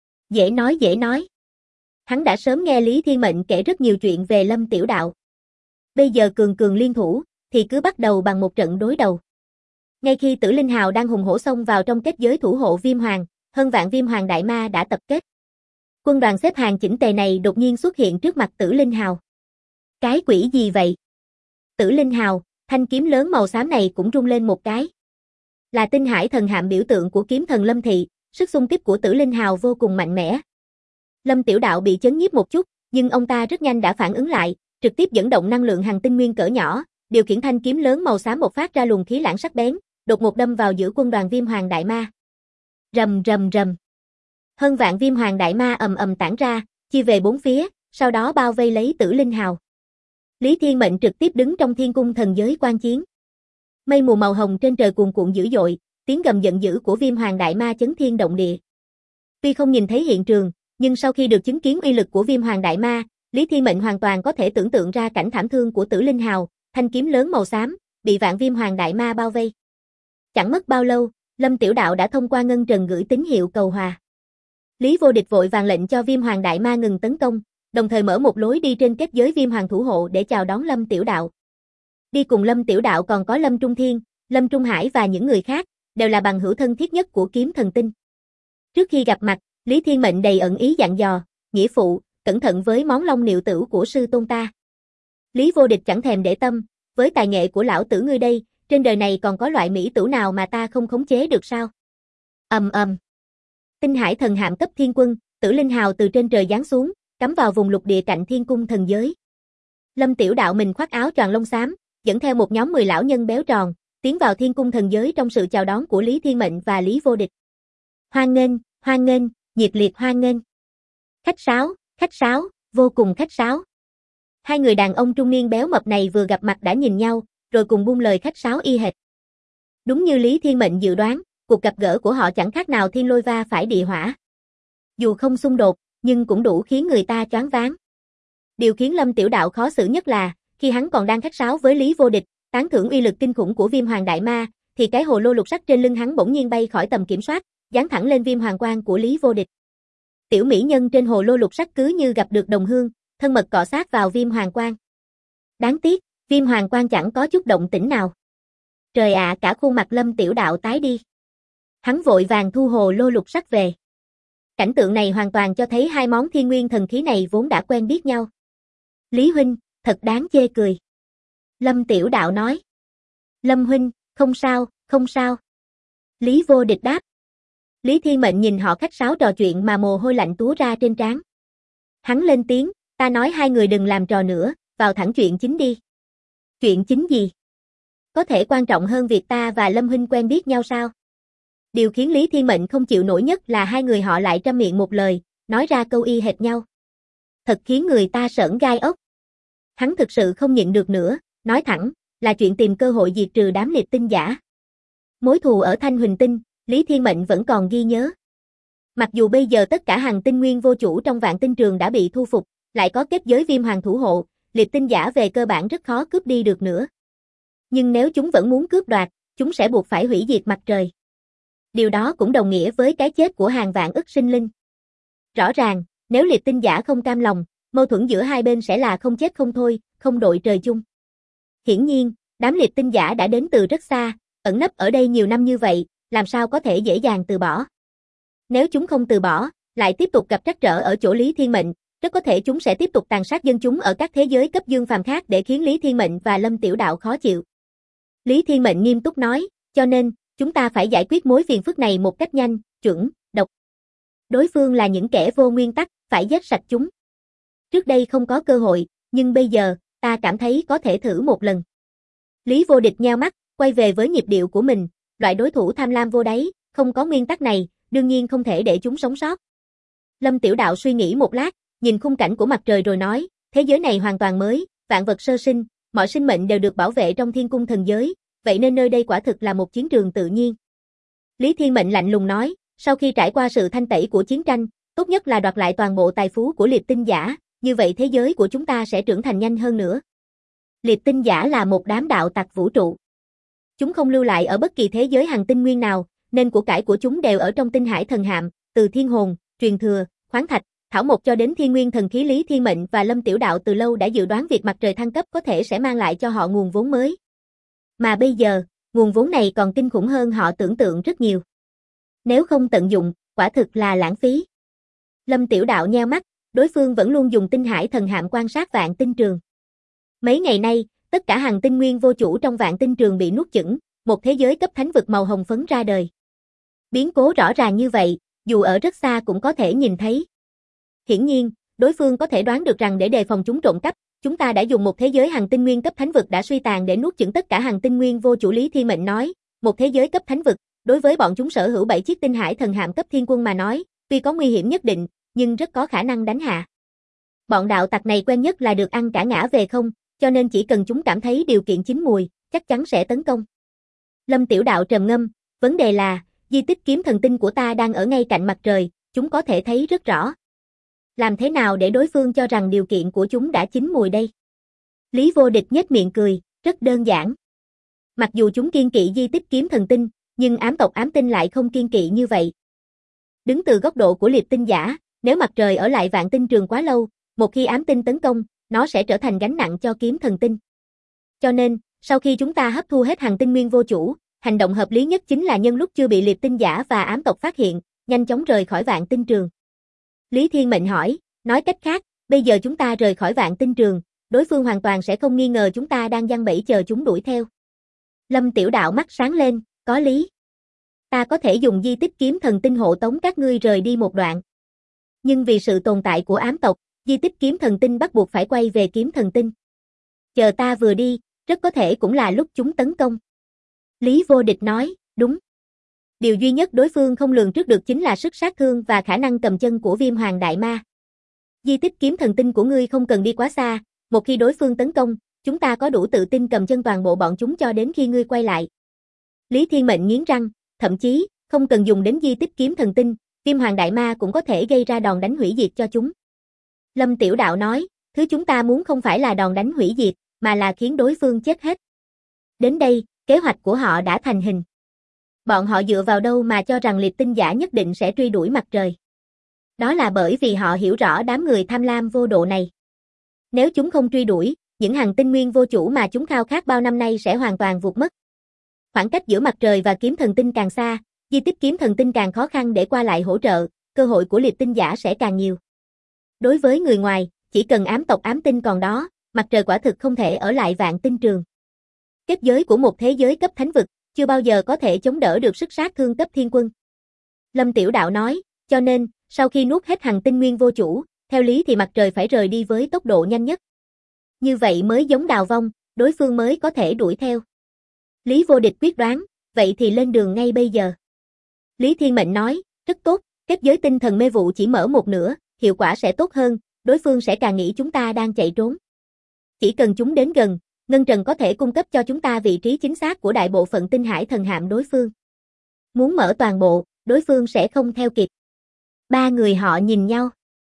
Dễ nói dễ nói. Hắn đã sớm nghe Lý Thiên Mệnh kể rất nhiều chuyện về Lâm Tiểu Đạo. Bây giờ cường cường liên thủ, thì cứ bắt đầu bằng một trận đối đầu. Ngay khi Tử Linh Hào đang hùng hổ xông vào trong kết giới thủ hộ Viêm Hoàng, hơn vạn Viêm Hoàng Đại Ma đã tập kết. Quân đoàn xếp hàng chỉnh tề này đột nhiên xuất hiện trước mặt Tử Linh Hào. Cái quỷ gì vậy? Tử Linh Hào, thanh kiếm lớn màu xám này cũng rung lên một cái. Là tinh hải thần hạm biểu tượng của kiếm thần Lâm Thị, sức xung kích của Tử Linh Hào vô cùng mạnh mẽ. Lâm Tiểu Đạo bị chấn nhiếp một chút, nhưng ông ta rất nhanh đã phản ứng lại, trực tiếp dẫn động năng lượng hành tinh nguyên cỡ nhỏ, điều khiển thanh kiếm lớn màu xám bộc phát ra luồng khí lãng sắc bén, đột ngột đâm vào giữa quân đoàn Viêm Hoàng Đại Ma. Rầm rầm rầm. Hơn vạn Viêm Hoàng Đại Ma ầm ầm tản ra, chia về bốn phía, sau đó bao vây lấy Tử Linh Hào. Lý Thiên Mệnh trực tiếp đứng trong thiên cung thần giới quan chiến. Mây mù màu hồng trên trời cuồn cuộn dữ dội, tiếng gầm giận dữ của Viêm Hoàng Đại Ma chấn thiên động địa. Tuy không nhìn thấy hiện trường, nhưng sau khi được chứng kiến uy lực của Viêm Hoàng Đại Ma, Lý Thiên Mệnh hoàn toàn có thể tưởng tượng ra cảnh thảm thương của Tử Linh Hào, thanh kiếm lớn màu xám, bị vạn Viêm Hoàng Đại Ma bao vây. Chẳng mất bao lâu, Lâm Tiểu Đạo đã thông qua ngân trần gửi tín hiệu cầu hòa. Lý Vô Địch vội vàng lệnh cho Viêm Hoàng Đại Ma ngừng tấn công, đồng thời mở một lối đi trên kết giới Viêm Hoàng thủ hộ để chào đón Lâm Tiểu Đạo. Đi cùng Lâm Tiểu Đạo còn có Lâm Trung Thiên, Lâm Trung Hải và những người khác, đều là bằng hữu thân thiết nhất của kiếm thần tinh. Trước khi gặp mặt, Lý Thiên Mệnh đầy ẩn ý dặn dò, nghĩa phụ, cẩn thận với món long niệu tử của sư tôn ta. Lý Vô Địch chẳng thèm để tâm, với tài nghệ của lão tử ngươi đây, trên đời này còn có loại mỹ tử nào mà ta không khống chế được sao? Ầm ầm. Tinh hải thần hạm cấp thiên quân, Tử Linh Hào từ trên trời giáng xuống, cắm vào vùng lục địa cạnh thiên cung thần giới. Lâm Tiểu Đạo mình khoác áo choàng lông xám, dẫn theo một nhóm 10 lão nhân béo tròn, tiến vào thiên cung thần giới trong sự chào đón của Lý Thiên Mệnh và Lý Vô Địch. Hoan nghênh, nhiệt liệt hoan nghênh. Khách sáo, vô cùng khách sáo. Hai người đàn ông trung niên béo mập này vừa gặp mặt đã nhìn nhau, rồi cùng buông lời khách sáo y hệt. Đúng như Lý Thiên Mệnh dự đoán, cuộc gặp gỡ của họ chẳng khác nào thiên lôi va phải địa hỏa. Dù không xung đột, nhưng cũng đủ khiến người ta choáng váng. Điều khiến Lâm Tiểu Đạo khó xử nhất là, khi hắn còn đang khách sáo với Lý Vô Địch, tán thưởng uy lực kinh khủng của Viêm Hoàng Đại Ma, thì cái hồ lô lục sắc trên lưng hắn bỗng nhiên bay khỏi tầm kiểm soát, giáng thẳng lên Viêm Hoàng Quan của Lý Vô Địch. Tiểu mỹ nhân trên hồ lô lục sắc cứ như gặp được đồng hương, thân mật cọ sát vào Viêm Hoàng Quan. Đáng tiếc, Viêm Hoàng Quan chẳng có chút động tĩnh nào. Trời ạ, cả khuôn mặt Lâm Tiểu Đạo tái đi. Hắn vội vàng thu hồ lô lục sắc về. Cảnh tượng này hoàn toàn cho thấy hai món thiên nguyên thần khí này vốn đã quen biết nhau. Lý huynh, thật đáng chê cười. Lâm Tiểu Đạo nói. Lâm huynh, không sao. Lý Vô Địch đáp. Lý Thiên Mệnh nhìn họ khách sáo trò chuyện mà mồ hôi lạnh túa ra trên trán. Hắn lên tiếng, ta nói hai người đừng làm trò nữa, vào thẳng chuyện chính đi. Chuyện chính gì? Có thể quan trọng hơn việc ta và Lâm huynh quen biết nhau sao? Điều khiến Lý Thiên Mệnh không chịu nổi nhất là hai người họ lại trăm miệng một lời, nói ra câu y hệt nhau. Thật khiến người ta sởn gai ốc. Hắn thực sự không nhịn được nữa, nói thẳng, là chuyện tìm cơ hội diệt trừ đám liệt tinh giả. Mối thù ở Thanh Huỳnh Tinh, Lý Thiên Mệnh vẫn còn ghi nhớ. Mặc dù bây giờ tất cả hàng tinh nguyên vô chủ trong vạn tinh trường đã bị thu phục, lại có kết giới Viêm Hoàng thủ hộ, liệt tinh giả về cơ bản rất khó cướp đi được nữa. Nhưng nếu chúng vẫn muốn cướp đoạt, chúng sẽ buộc phải hủy diệt mặt trời. Điều đó cũng đồng nghĩa với cái chết của hàng vạn ức sinh linh. Rõ ràng, nếu liệt tinh giả không cam lòng, mâu thuẫn giữa hai bên sẽ là không chết không thôi, không đội trời chung. Hiển nhiên, đám liệt tinh giả đã đến từ rất xa, ẩn nấp ở đây nhiều năm như vậy, làm sao có thể dễ dàng từ bỏ. Nếu chúng không từ bỏ, lại tiếp tục gặp trắc trở ở chỗ Lý Thiên Mệnh, rất có thể chúng sẽ tiếp tục tàn sát dân chúng ở các thế giới cấp dương phàm khác để khiến Lý Thiên Mệnh và Lâm Tiểu Đạo khó chịu. Lý Thiên Mệnh nghiêm túc nói, cho nên, chúng ta phải giải quyết mối phiền phức này một cách nhanh, chuẩn, độc. Đối phương là những kẻ vô nguyên tắc, phải giết sạch chúng. Trước đây không có cơ hội, nhưng bây giờ, ta cảm thấy có thể thử một lần. Lý Vô Địch nheo mắt, quay về với nhịp điệu của mình, loại đối thủ tham lam vô đáy, không có nguyên tắc này, đương nhiên không thể để chúng sống sót. Lâm Tiểu Đạo suy nghĩ một lát, nhìn khung cảnh của mặt trời rồi nói, thế giới này hoàn toàn mới, vạn vật sơ sinh, mọi sinh mệnh đều được bảo vệ trong thiên cung thần giới, vậy nên nơi đây quả thực là một chiến trường tự nhiên. Lý Thiên Mệnh lạnh lùng nói, sau khi trải qua sự thanh tẩy của chiến tranh, tốt nhất là đoạt lại toàn bộ tài phú của liệp tinh giả, như vậy thế giới của chúng ta sẽ trưởng thành nhanh hơn nữa. Liệp tinh giả là một đám đạo tặc vũ trụ. Chúng không lưu lại ở bất kỳ thế giới hành tinh nguyên nào, nên của cải của chúng đều ở trong tinh hải thần hạm, từ thiên hồn, truyền thừa, khoáng thạch, thảo mộc cho đến thiên nguyên thần khí. Lý Thiên Mệnh và Lâm Tiểu Đạo từ lâu đã dự đoán việc mặt trời thăng cấp có thể sẽ mang lại cho họ nguồn vốn mới. Mà bây giờ, nguồn vốn này còn kinh khủng hơn họ tưởng tượng rất nhiều. Nếu không tận dụng, quả thực là lãng phí. Lâm Tiểu Đạo nheo mắt, đối phương vẫn luôn dùng tinh hải thần hạm quan sát vạn tinh trường. Mấy ngày nay, tất cả hành tinh nguyên vô chủ trong vạn tinh trường bị nuốt chửng, một thế giới cấp thánh vực màu hồng phấn ra đời. Biến cố rõ ràng như vậy, dù ở rất xa cũng có thể nhìn thấy. Hiển nhiên, đối phương có thể đoán được rằng để đề phòng chúng trộm cắp, chúng ta đã dùng một thế giới hành tinh nguyên cấp thánh vực đã suy tàn để nuốt chửng tất cả hành tinh nguyên vô chủ. Lý Thiên Mệnh nói, một thế giới cấp thánh vực, đối với bọn chúng sở hữu 7 chiếc tinh hải thần hạm cấp thiên quân mà nói, tuy có nguy hiểm nhất định, nhưng rất có khả năng đánh hạ. Bọn đạo tặc này quen nhất là được ăn cả ngã về không, cho nên chỉ cần chúng cảm thấy điều kiện chín mùi, chắc chắn sẽ tấn công. Lâm Tiểu Đạo trầm ngâm, vấn đề là, di tích kiếm thần tinh của ta đang ở ngay cạnh mặt trời, chúng có thể thấy rất rõ. Làm thế nào để đối phương cho rằng điều kiện của chúng đã chín mùi đây? Lý Vô Địch nhếch miệng cười, rất đơn giản. Mặc dù chúng kiêng kỵ di tích kiếm thần tinh, nhưng ám tộc ám tinh lại không kiêng kỵ như vậy. Đứng từ góc độ của liệp tinh giả, nếu mặt trời ở lại vạn tinh trường quá lâu, một khi ám tinh tấn công, nó sẽ trở thành gánh nặng cho kiếm thần tinh. Cho nên, sau khi chúng ta hấp thu hết hành tinh nguyên vô chủ, hành động hợp lý nhất chính là nhân lúc chưa bị liệp tinh giả và ám tộc phát hiện, nhanh chóng rời khỏi vạn tinh trường. Lý Thiên Mệnh hỏi, nói cách khác, bây giờ chúng ta rời khỏi vạn tinh trường, đối phương hoàn toàn sẽ không nghi ngờ chúng ta đang giăng bẫy chờ chúng đuổi theo. Lâm Tiểu Đạo mắt sáng lên, có lý. Ta có thể dùng di tích kiếm thần tinh hộ tống các ngươi rời đi một đoạn. Nhưng vì sự tồn tại của ám tộc, di tích kiếm thần tinh bắt buộc phải quay về kiếm thần tinh. Chờ ta vừa đi, rất có thể cũng là lúc chúng tấn công. Lý Vô Địch nói, đúng. Điều duy nhất đối phương không lường trước được chính là sức sát thương và khả năng cầm chân của Viêm Hoàng Đại Ma. Di tích kiếm thần tinh của ngươi không cần đi quá xa, một khi đối phương tấn công, chúng ta có đủ tự tin cầm chân toàn bộ bọn chúng cho đến khi ngươi quay lại. Lý Thiên Mệnh nghiến răng, thậm chí, không cần dùng đến di tích kiếm thần tinh, Viêm Hoàng Đại Ma cũng có thể gây ra đòn đánh hủy diệt cho chúng. Lâm Tiểu Đạo nói, thứ chúng ta muốn không phải là đòn đánh hủy diệt, mà là khiến đối phương chết hết. Đến đây, kế hoạch của họ đã thành hình. Bọn họ dựa vào đâu mà cho rằng liệp tinh giả nhất định sẽ truy đuổi mặt trời? Đó là bởi vì họ hiểu rõ đám người tham lam vô độ này. Nếu chúng không truy đuổi, những hành tinh nguyên vô chủ mà chúng khao khát bao năm nay sẽ hoàn toàn vụt mất. Khoảng cách giữa mặt trời và kiếm thần tinh càng xa, di tích kiếm thần tinh càng khó khăn để qua lại hỗ trợ, cơ hội của liệp tinh giả sẽ càng nhiều. Đối với người ngoài, chỉ cần ám tộc ám tinh còn đó, mặt trời quả thực không thể ở lại vạn tinh trường. Kết giới của một thế giới cấp thánh vực, chưa bao giờ có thể chống đỡ được sức sát thương cấp thiên quân. Lâm Tiểu Đạo nói, cho nên, sau khi nuốt hết hành tinh nguyên vô chủ, theo lý thì mặt trời phải rời đi với tốc độ nhanh nhất. Như vậy mới giống đào vong, đối phương mới có thể đuổi theo. Lý Vô Địch quyết đoán, vậy thì lên đường ngay bây giờ. Lý Thiên Mệnh nói, rất tốt, kết giới tinh thần mê vụ chỉ mở một nửa, hiệu quả sẽ tốt hơn, đối phương sẽ càng nghĩ chúng ta đang chạy trốn. Chỉ cần chúng đến gần, Ngân Trần có thể cung cấp cho chúng ta vị trí chính xác của đại bộ phận tinh hải thần hạm đối phương. Muốn mở toàn bộ, đối phương sẽ không theo kịp. Ba người họ nhìn nhau.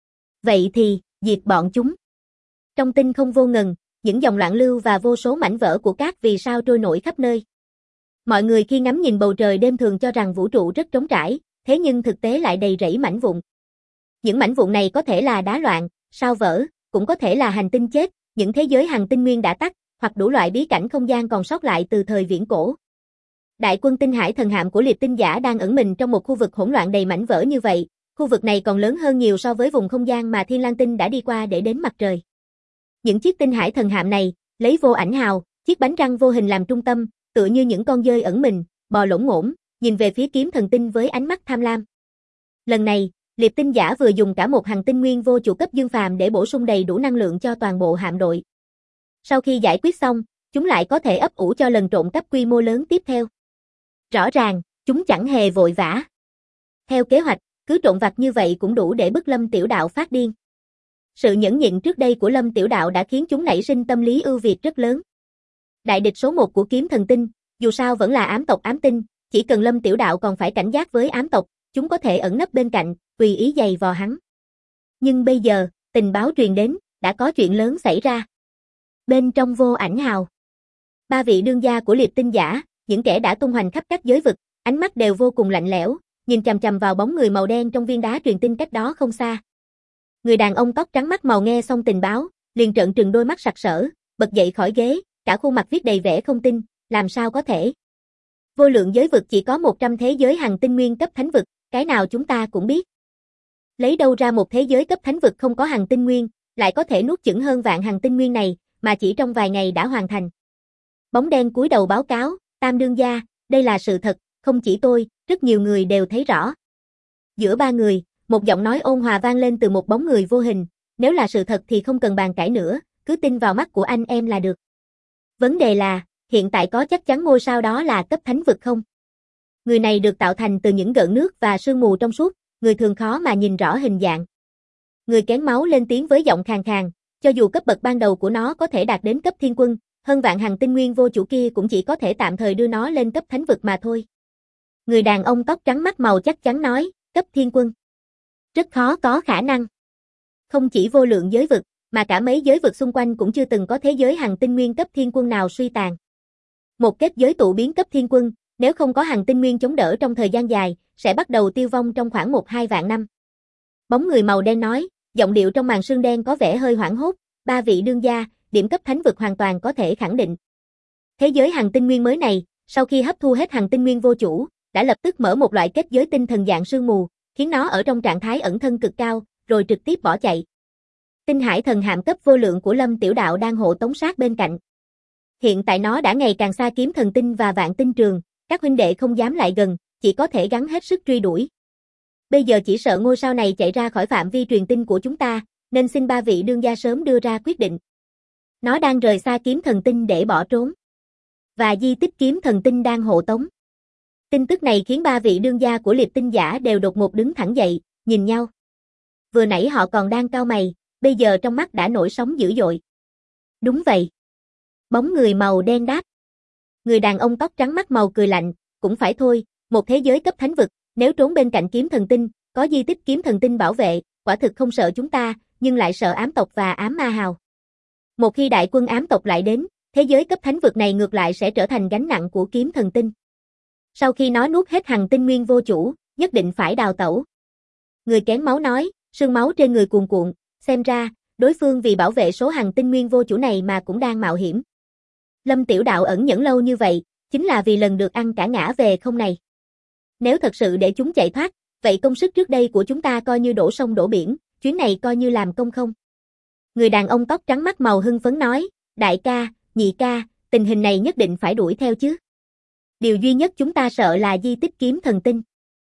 Vậy thì, diệt bọn chúng. Trong tinh không vô ngần, những dòng loạn lưu và vô số mảnh vỡ của các vì sao trôi nổi khắp nơi. Mọi người khi ngắm nhìn bầu trời đêm thường cho rằng vũ trụ rất trống trải, thế nhưng thực tế lại đầy rẫy mảnh vụn. Những mảnh vụn này có thể là đá loạn, sao vỡ, cũng có thể là hành tinh chết, những thế giới hành tinh nguyên đã tắt, hoặc đủ loại bí cảnh không gian còn sót lại từ thời viễn cổ. Đại quân tinh hải thần hạm của liệp tinh giả đang ẩn mình trong một khu vực hỗn loạn đầy mảnh vỡ như vậy, khu vực này còn lớn hơn nhiều so với vùng không gian mà Thiên Lang Tinh đã đi qua để đến mặt trời. Những chiếc tinh hải thần hạm này, lấy Vô Ảnh Hào, chiếc bánh răng vô hình làm trung tâm, tựa như những con dơi ẩn mình, bò lổn ngổn, nhìn về phía kiếm thần tinh với ánh mắt tham lam. Lần này, liệp tinh giả vừa dùng cả một hành tinh nguyên vô chủ cấp dương phàm để bổ sung đầy đủ năng lượng cho toàn bộ hạm đội. Sau khi giải quyết xong, chúng lại có thể ấp ủ cho lần trộn cấp quy mô lớn tiếp theo. Rõ ràng, chúng chẳng hề vội vã. Theo kế hoạch, cứ trộn vặt như vậy cũng đủ để bức Lâm Tiểu Đạo phát điên. Sự nhẫn nhịn trước đây của Lâm Tiểu Đạo đã khiến chúng nảy sinh tâm lý ưu việt rất lớn. Đại địch số 1 của kiếm thần tinh, dù sao vẫn là ám tộc ám tinh, chỉ cần Lâm Tiểu Đạo còn phải cảnh giác với ám tộc, chúng có thể ẩn nấp bên cạnh, tùy ý giày vò hắn. Nhưng bây giờ, tình báo truyền đến, đã có chuyện lớn xảy ra. Bên trong Vô Ảnh Hào, 3 vị đương gia của liệp tinh giả, những kẻ đã tung hoành khắp các giới vực, ánh mắt đều vô cùng lạnh lẽo, nhìn chằm chằm vào bóng người màu đen trong viên đá truyền tinh cách đó không xa. Người đàn ông tóc trắng mắt màu nghe xong tình báo, liền trợn trừng đôi mắt sặc sỡ, bật dậy khỏi ghế, cả khuôn mặt viết đầy vẻ không tin, làm sao có thể? Vô lượng giới vực chỉ có 100 thế giới hành tinh nguyên cấp thánh vực, cái nào chúng ta cũng biết. Lấy đâu ra một thế giới cấp thánh vực không có hành tinh nguyên, lại có thể nuốt chửng hơn vạn hành tinh nguyên này, mà chỉ trong vài ngày đã hoàn thành. Bóng đen cúi đầu báo cáo, Tam đương gia, đây là sự thật, không chỉ tôi, rất nhiều người đều thấy rõ. Giữa 3 người, một giọng nói ôn hòa vang lên từ một bóng người vô hình, nếu là sự thật thì không cần bàn cãi nữa, cứ tin vào mắt của anh em là được. Vấn đề là, hiện tại có chắc chắn ngôi sao đó là cấp thánh vực không? Người này được tạo thành từ những gợn nước và sương mù trong suốt, người thường khó mà nhìn rõ hình dạng. Người kén máu lên tiếng với giọng khàn khàn, cho dù cấp bậc ban đầu của nó có thể đạt đến cấp thiên quân, hơn vạn hành tinh nguyên vô chủ kia cũng chỉ có thể tạm thời đưa nó lên cấp thánh vực mà thôi. Người đàn ông tóc trắng mắt màu chắc chắn nói, cấp thiên quân. Rất khó có khả năng. Không chỉ vô lượng giới vực, mà cả mấy giới vực xung quanh cũng chưa từng có thế giới hành tinh nguyên cấp thiên quân nào suy tàn. Một kết giới tụ biến cấp thiên quân, nếu không có hành tinh nguyên chống đỡ trong thời gian dài, sẽ bắt đầu tiêu vong trong khoảng 1-2 vạn năm. Bóng người màu đen nói, giọng điệu trong màn sương đen có vẻ hơi hoảng hốt, 3 vị đương gia, điểm cấp thánh vực hoàn toàn có thể khẳng định. Thế giới hành tinh nguyên mới này, sau khi hấp thu hết hành tinh nguyên vô chủ, đã lập tức mở một loại kết giới tinh thần dạng sương mù, khiến nó ở trong trạng thái ẩn thân cực cao, rồi trực tiếp bỏ chạy. Tinh hải thần hạm cấp vô lượng của Lâm Tiểu Đạo đang hộ tống sát bên cạnh. Hiện tại nó đã ngày càng xa kiếm thần tinh và vạn tinh trường, các huynh đệ không dám lại gần, chỉ có thể gắng hết sức truy đuổi. Bây giờ chỉ sợ ngôi sao này chạy ra khỏi phạm vi truyền tinh của chúng ta, nên xin 3 vị đương gia sớm đưa ra quyết định. Nó đang rời xa kiếm thần tinh để bỏ trốn. Và di tích kiếm thần tinh đang hộ tống. Tin tức này khiến 3 vị đương gia của liệp tinh giả đều đột ngột đứng thẳng dậy, nhìn nhau. Vừa nãy họ còn đang cau mày, bây giờ trong mắt đã nổi sóng dữ dội. Đúng vậy. Bóng người màu đen đáp. Người đàn ông tóc trắng mắt màu cười lạnh, cũng phải thôi, một thế giới cấp thánh vực, nếu trốn bên cạnh kiếm thần tinh, có di tích kiếm thần tinh bảo vệ, quả thực không sợ chúng ta, nhưng lại sợ ám tộc và ám ma hào. Một khi đại quân ám tộc lại đến, thế giới cấp thánh vực này ngược lại sẽ trở thành gánh nặng của kiếm thần tinh. Sau khi nó nuốt hết hành tinh nguyên vô chủ, nhất định phải đào tẩu. Người kén máu nói, sương máu trên người cuồn cuộn, xem ra, đối phương vì bảo vệ số hành tinh nguyên vô chủ này mà cũng đang mạo hiểm. Lâm Tiểu Đạo ẩn nhẫn lâu như vậy, chính là vì lần được ăn cả ngã về không này. Nếu thật sự để chúng chạy thoát, vậy công sức trước đây của chúng ta coi như đổ sông đổ biển, chuyến này coi như làm công không. Người đàn ông tóc trắng mắt màu hưng phấn nói, đại ca, nhị ca, tình hình này nhất định phải đuổi theo chứ. Điều duy nhất chúng ta sợ là di tích kiếm thần tinh.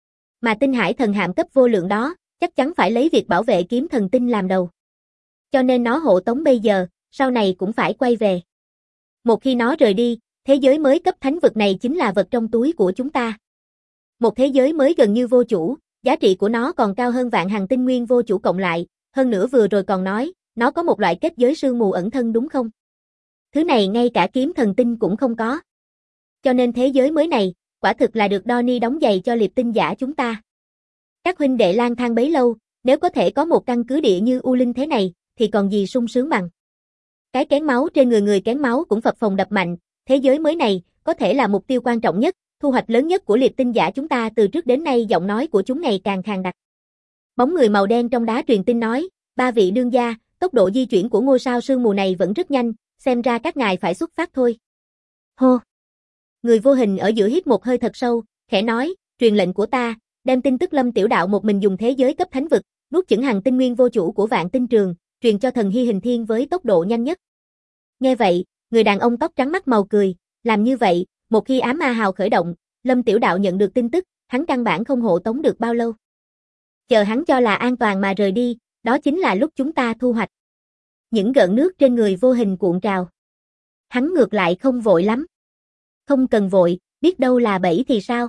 Mà tinh hải thần hạm cấp vô lượng đó, chắc chắn phải lấy việc bảo vệ kiếm thần tinh làm đầu. Cho nên nó hộ tống bây giờ, sau này cũng phải quay về. Một khi nó rời đi, thế giới mới cấp thánh vực này chính là vật trong túi của chúng ta. Một thế giới mới gần như vô chủ, giá trị của nó còn cao hơn vạn hành tinh nguyên vô chủ cộng lại, hơn nữa vừa rồi còn nói, nó có một loại kết giới sương mù ẩn thân đúng không? Thứ này ngay cả kiếm thần tinh cũng không có. Cho nên thế giới mới này, quả thực là được đo ni đóng giày cho liệp tinh giả chúng ta. Các huynh đệ lang thang bấy lâu, nếu có thể có một căn cứ địa như U Linh thế này, thì còn gì sung sướng bằng. Cái kén máu trên người kén máu cũng phập phồng đập mạnh, thế giới mới này, có thể là mục tiêu quan trọng nhất, thu hoạch lớn nhất của liệp tinh giả chúng ta từ trước đến nay. Giọng nói của chúng ngày càng khàn đặc. Bóng người màu đen trong đá truyền tin nói, 3 vị đương gia, tốc độ di chuyển của ngôi sao sương mù này vẫn rất nhanh, xem ra các ngài phải xuất phát thôi. Hô! Người vô hình ở giữa hít một hơi thật sâu, khẽ nói, truyền lệnh của ta, đem tin tức Lâm Tiểu Đạo một mình dùng thế giới cấp thánh vực, nuốt chửng hằng tinh nguyên vô chủ của Vạn Tinh Trường, truyền cho thần Hy Hình Thiên với tốc độ nhanh nhất. Nghe vậy, người đàn ông tóc trắng mắt màu cười, làm như vậy, một khi ám ma hào khởi động, Lâm Tiểu Đạo nhận được tin tức, hắn căn bản không hộ tống được bao lâu. Chờ hắn cho là an toàn mà rời đi, đó chính là lúc chúng ta thu hoạch. Những gợn nước trên người vô hình cuộn trào. Hắn ngược lại không vội lắm. Không cần vội, biết đâu là bẫy thì sao?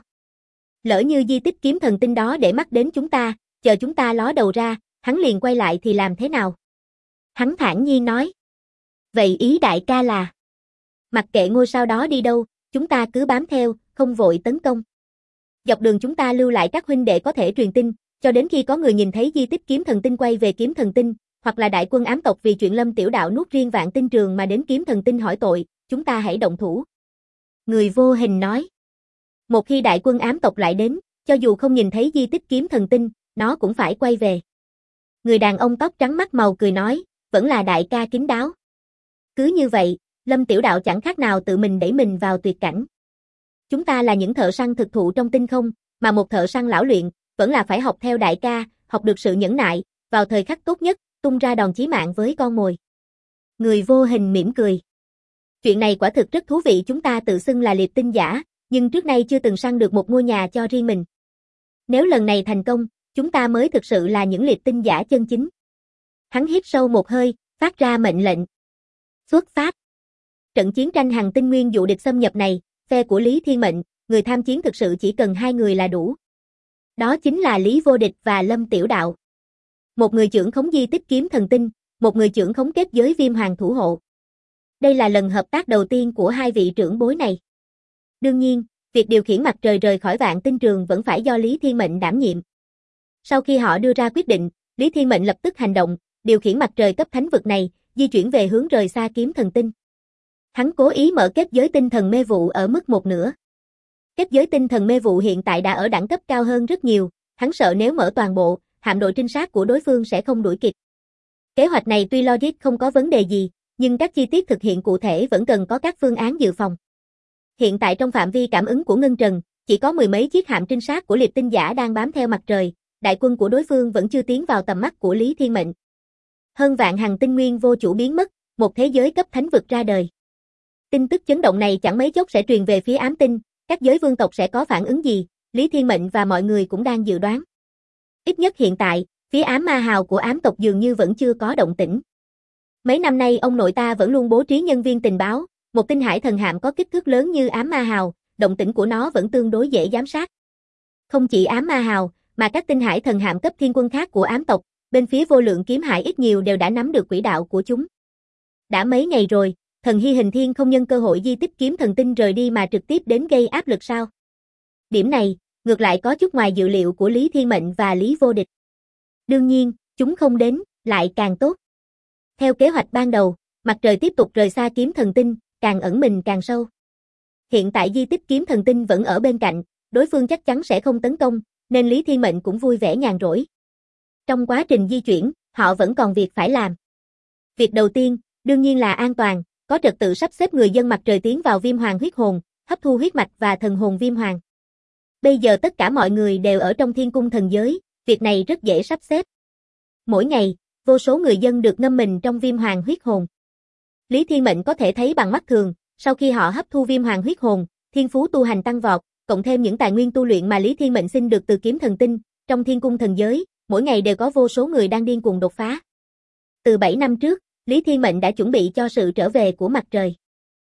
Lỡ như di tích kiếm thần tinh đó để mắt đến chúng ta, chờ chúng ta ló đầu ra, hắn liền quay lại thì làm thế nào? Hắn thản nhiên nói. Vậy ý đại ca là, mặc kệ ngôi sao đó đi đâu, chúng ta cứ bám theo, không vội tấn công. Dọc đường chúng ta lưu lại các huynh đệ có thể truyền tin, cho đến khi có người nhìn thấy di tích kiếm thần tinh quay về kiếm thần tinh, hoặc là đại quân ám tộc vì chuyện Lâm Tiểu Đạo nuốt riêng Vạn Tinh Trường mà đến kiếm thần tinh hỏi tội, chúng ta hãy động thủ. Người vô hình nói. Một khi đại quân ám tộc lại đến, cho dù không nhìn thấy di tích kiếm thần tinh, nó cũng phải quay về. Người đàn ông tóc trắng mắt màu cười nói, vẫn là đại ca kín đáo. Cứ như vậy, Lâm Tiểu Đạo chẳng khác nào tự mình đẩy mình vào tuyệt cảnh. Chúng ta là những thợ săn thực thụ trong tinh không, mà một thợ săn lão luyện, vẫn là phải học theo đại ca, học được sự nhẫn nại, vào thời khắc tốt nhất, tung ra đòn chí mạng với con mồi. Người vô hình mỉm cười. Chuyện này quả thực rất thú vị, chúng ta tự xưng là liệt tinh giả, nhưng trước nay chưa từng săn được một ngôi nhà cho riêng mình. Nếu lần này thành công, chúng ta mới thực sự là những liệt tinh giả chân chính. Hắn hít sâu một hơi, phát ra mệnh lệnh. Xuất phát. Trận chiến tranh hằng tinh nguyên dụ địch xâm nhập này, phe của Lý Thiên Mệnh, người tham chiến thực sự chỉ cần 2 người là đủ. Đó chính là Lý Vô Địch và Lâm Tiểu Đạo. Một người trưởng khống di tích kiếm thần tinh, một người trưởng khống kết giới viêm hoàng thủ hộ. Đây là lần hợp tác đầu tiên của hai vị trưởng bối này. Đương nhiên, việc điều khiển mặt trời rời khỏi Vạn Tinh Trường vẫn phải do Lý Thiên Mệnh đảm nhiệm. Sau khi họ đưa ra quyết định, Lý Thiên Mệnh lập tức hành động, điều khiển mặt trời cấp thánh vực này, di chuyển về hướng rời xa kiếm thần tinh. Hắn cố ý mở kết giới tinh thần mê vụ ở mức 1/2. Kết giới tinh thần mê vụ hiện tại đã ở đẳng cấp cao hơn rất nhiều, hắn sợ nếu mở toàn bộ, hạm đội trinh sát của đối phương sẽ không đuổi kịp. Kế hoạch này tuy logic không có vấn đề gì, nhưng các chi tiết thực hiện cụ thể vẫn cần có các phương án dự phòng. Hiện tại trong phạm vi cảm ứng của Ngân Trần, chỉ có 10 mấy chiếc hạm trinh sát của liệt tinh giả đang bám theo mặt trời, đại quân của đối phương vẫn chưa tiến vào tầm mắt của Lý Thiên Mệnh. Hơn vạn hằng tinh nguyên vô chủ biến mất, một thế giới cấp thánh vực ra đời. Tin tức chấn động này chẳng mấy chốc sẽ truyền về phía ám tinh, các giới vương tộc sẽ có phản ứng gì, Lý Thiên Mệnh và mọi người cũng đang dự đoán. Ít nhất hiện tại, phía ám ma hào của ám tộc dường như vẫn chưa có động tĩnh. Mấy năm nay ông nội ta vẫn luôn bố trí nhân viên tình báo, một tinh hải thần hạm có kích thước lớn như ám ma hào, động tĩnh của nó vẫn tương đối dễ giám sát. Không chỉ ám ma hào, mà các tinh hải thần hạm cấp thiên quân khác của ám tộc, bên phía vô lượng kiếm hải ít nhiều đều đã nắm được quỹ đạo của chúng. Đã mấy ngày rồi, thần Hy Hình Thiên không nhân cơ hội di tích kiếm thần tinh rời đi mà trực tiếp đến gây áp lực sao? Điểm này, ngược lại có chút ngoài dự liệu của Lý Thiên Mệnh và Lý Vô Địch. Đương nhiên, chúng không đến, lại càng tốt. Theo kế hoạch ban đầu, mặt trời tiếp tục rời xa kiếm thần tinh, càng ẩn mình càng sâu. Hiện tại di tích kiếm thần tinh vẫn ở bên cạnh, đối phương chắc chắn sẽ không tấn công, nên Lý Thiên Mệnh cũng vui vẻ nhàn rỗi. Trong quá trình di chuyển, họ vẫn còn việc phải làm. Việc đầu tiên, đương nhiên là an toàn, có trật tự sắp xếp người dân mặt trời tiến vào viêm hoàng huyết hồn, hấp thu huyết mạch và thần hồn viêm hoàng. Bây giờ tất cả mọi người đều ở trong thiên cung thần giới, việc này rất dễ sắp xếp. Mỗi ngày, vô số người dân được ngâm mình trong viêm hoàng huyết hồn. Lý Thiên Mệnh có thể thấy bằng mắt thường, sau khi họ hấp thu viêm hoàng huyết hồn, thiên phú tu hành tăng vọt, cộng thêm những tài nguyên tu luyện mà Lý Thiên Mệnh xin được từ kiếm thần tinh, trong thiên cung thần giới, mỗi ngày đều có vô số người đang điên cuồng đột phá. Từ 7 năm trước, Lý Thiên Mệnh đã chuẩn bị cho sự trở về của mặt trời.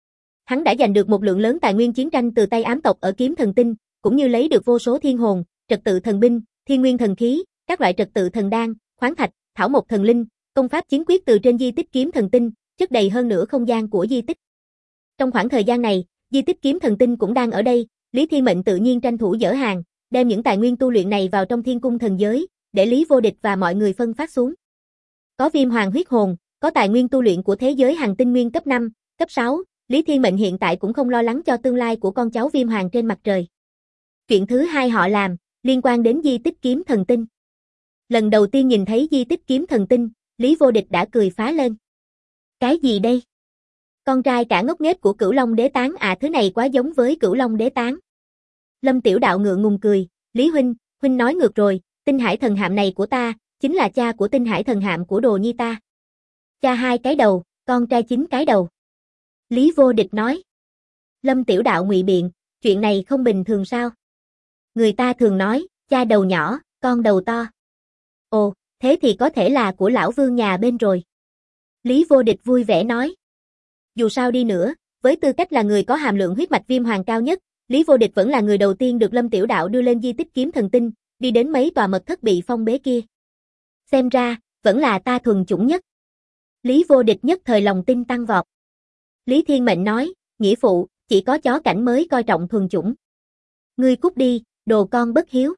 Hắn đã giành được một lượng lớn tài nguyên chiến tranh từ tay ám tộc ở kiếm thần tinh, cũng như lấy được vô số thiên hồn, trật tự thần binh, thiên nguyên thần khí, các loại trật tự thần đan, khoáng thạch, thảo mộc thần linh, công pháp chiến quyết từ trên di tích kiếm thần tinh, chất đầy hơn nửa không gian của di tích. Trong khoảng thời gian này, di tích kiếm thần tinh cũng đang ở đây, Lý Thiên Mệnh tự nhiên tranh thủ dỡ hàng, đem những tài nguyên tu luyện này vào trong thiên cung thần giới, để Lý Vô Địch và mọi người phân phát xuống. Có viêm hoàng huyết hồn, có tài nguyên tu luyện của thế giới hằng tinh nguyên cấp 5, cấp 6, Lý Thiên Mệnh hiện tại cũng không lo lắng cho tương lai của con cháu viêm hoàng trên mặt trời. Chuyện thứ hai họ làm, liên quan đến di tích kiếm thần tinh. Lần đầu tiên nhìn thấy di tích kiếm thần tinh, Lý Vô Địch đã cười phá lên. Cái gì đây? Con trai cả ngốc nghếch của Cửu Long Đế Tán à, thứ này quá giống với Cửu Long Đế Tán. Lâm Tiểu Đạo ngượng ngùng cười, Lý huynh nói ngược rồi, Tinh Hải Thần Hạm này của ta, chính là cha của Tinh Hải Thần Hạm của Đồ Nhi ta. Cha 2 cái đầu, con trai 9 cái đầu. Lý Vô Địch nói. Lâm Tiểu Đạo ngụy biện, chuyện này không bình thường sao? Người ta thường nói, cha đầu nhỏ, con đầu to. Ồ, thế thì có thể là của lão vương nhà bên rồi. Lý Vô Địch vui vẻ nói. Dù sao đi nữa, với tư cách là người có hàm lượng huyết mạch viêm hoàng cao nhất, Lý Vô Địch vẫn là người đầu tiên được Lâm Tiểu Đạo đưa lên di tích kiếm thần tinh, đi đến mấy tòa mật thất bị phong bế kia. Xem ra, vẫn là ta thuần chủng nhất. Lý Vô Địch nhất thời lòng tin tăng vọt. Lý Thiên Mệnh nói, nghĩa phụ, chỉ có chó cảnh mới coi trọng thuần chủng. Ngươi cút đi, đồ con bất hiếu.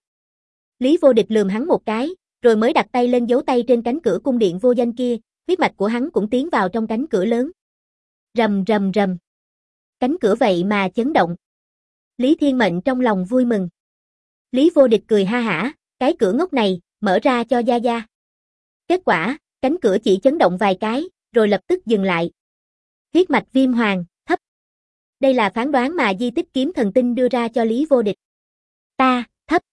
Lý Vô Địch lườm hắn một cái, rồi mới đặt tay lên dấu tay trên cánh cửa cung điện vô danh kia, huyết mạch của hắn cũng tiến vào trong cánh cửa lớn. Rầm rầm rầm. Cánh cửa vậy mà chấn động. Lý Thiên Mệnh trong lòng vui mừng. Lý Vô Địch cười ha hả, cái cửa ngốc này, mở ra cho gia gia. Kết quả, cánh cửa chỉ chấn động vài cái, rồi lập tức dừng lại. Huyết mạch viêm hoàng, thấp. Đây là phán đoán mà di tích kiếm thần tinh đưa ra cho Lý Vô Địch. Ta, thấp.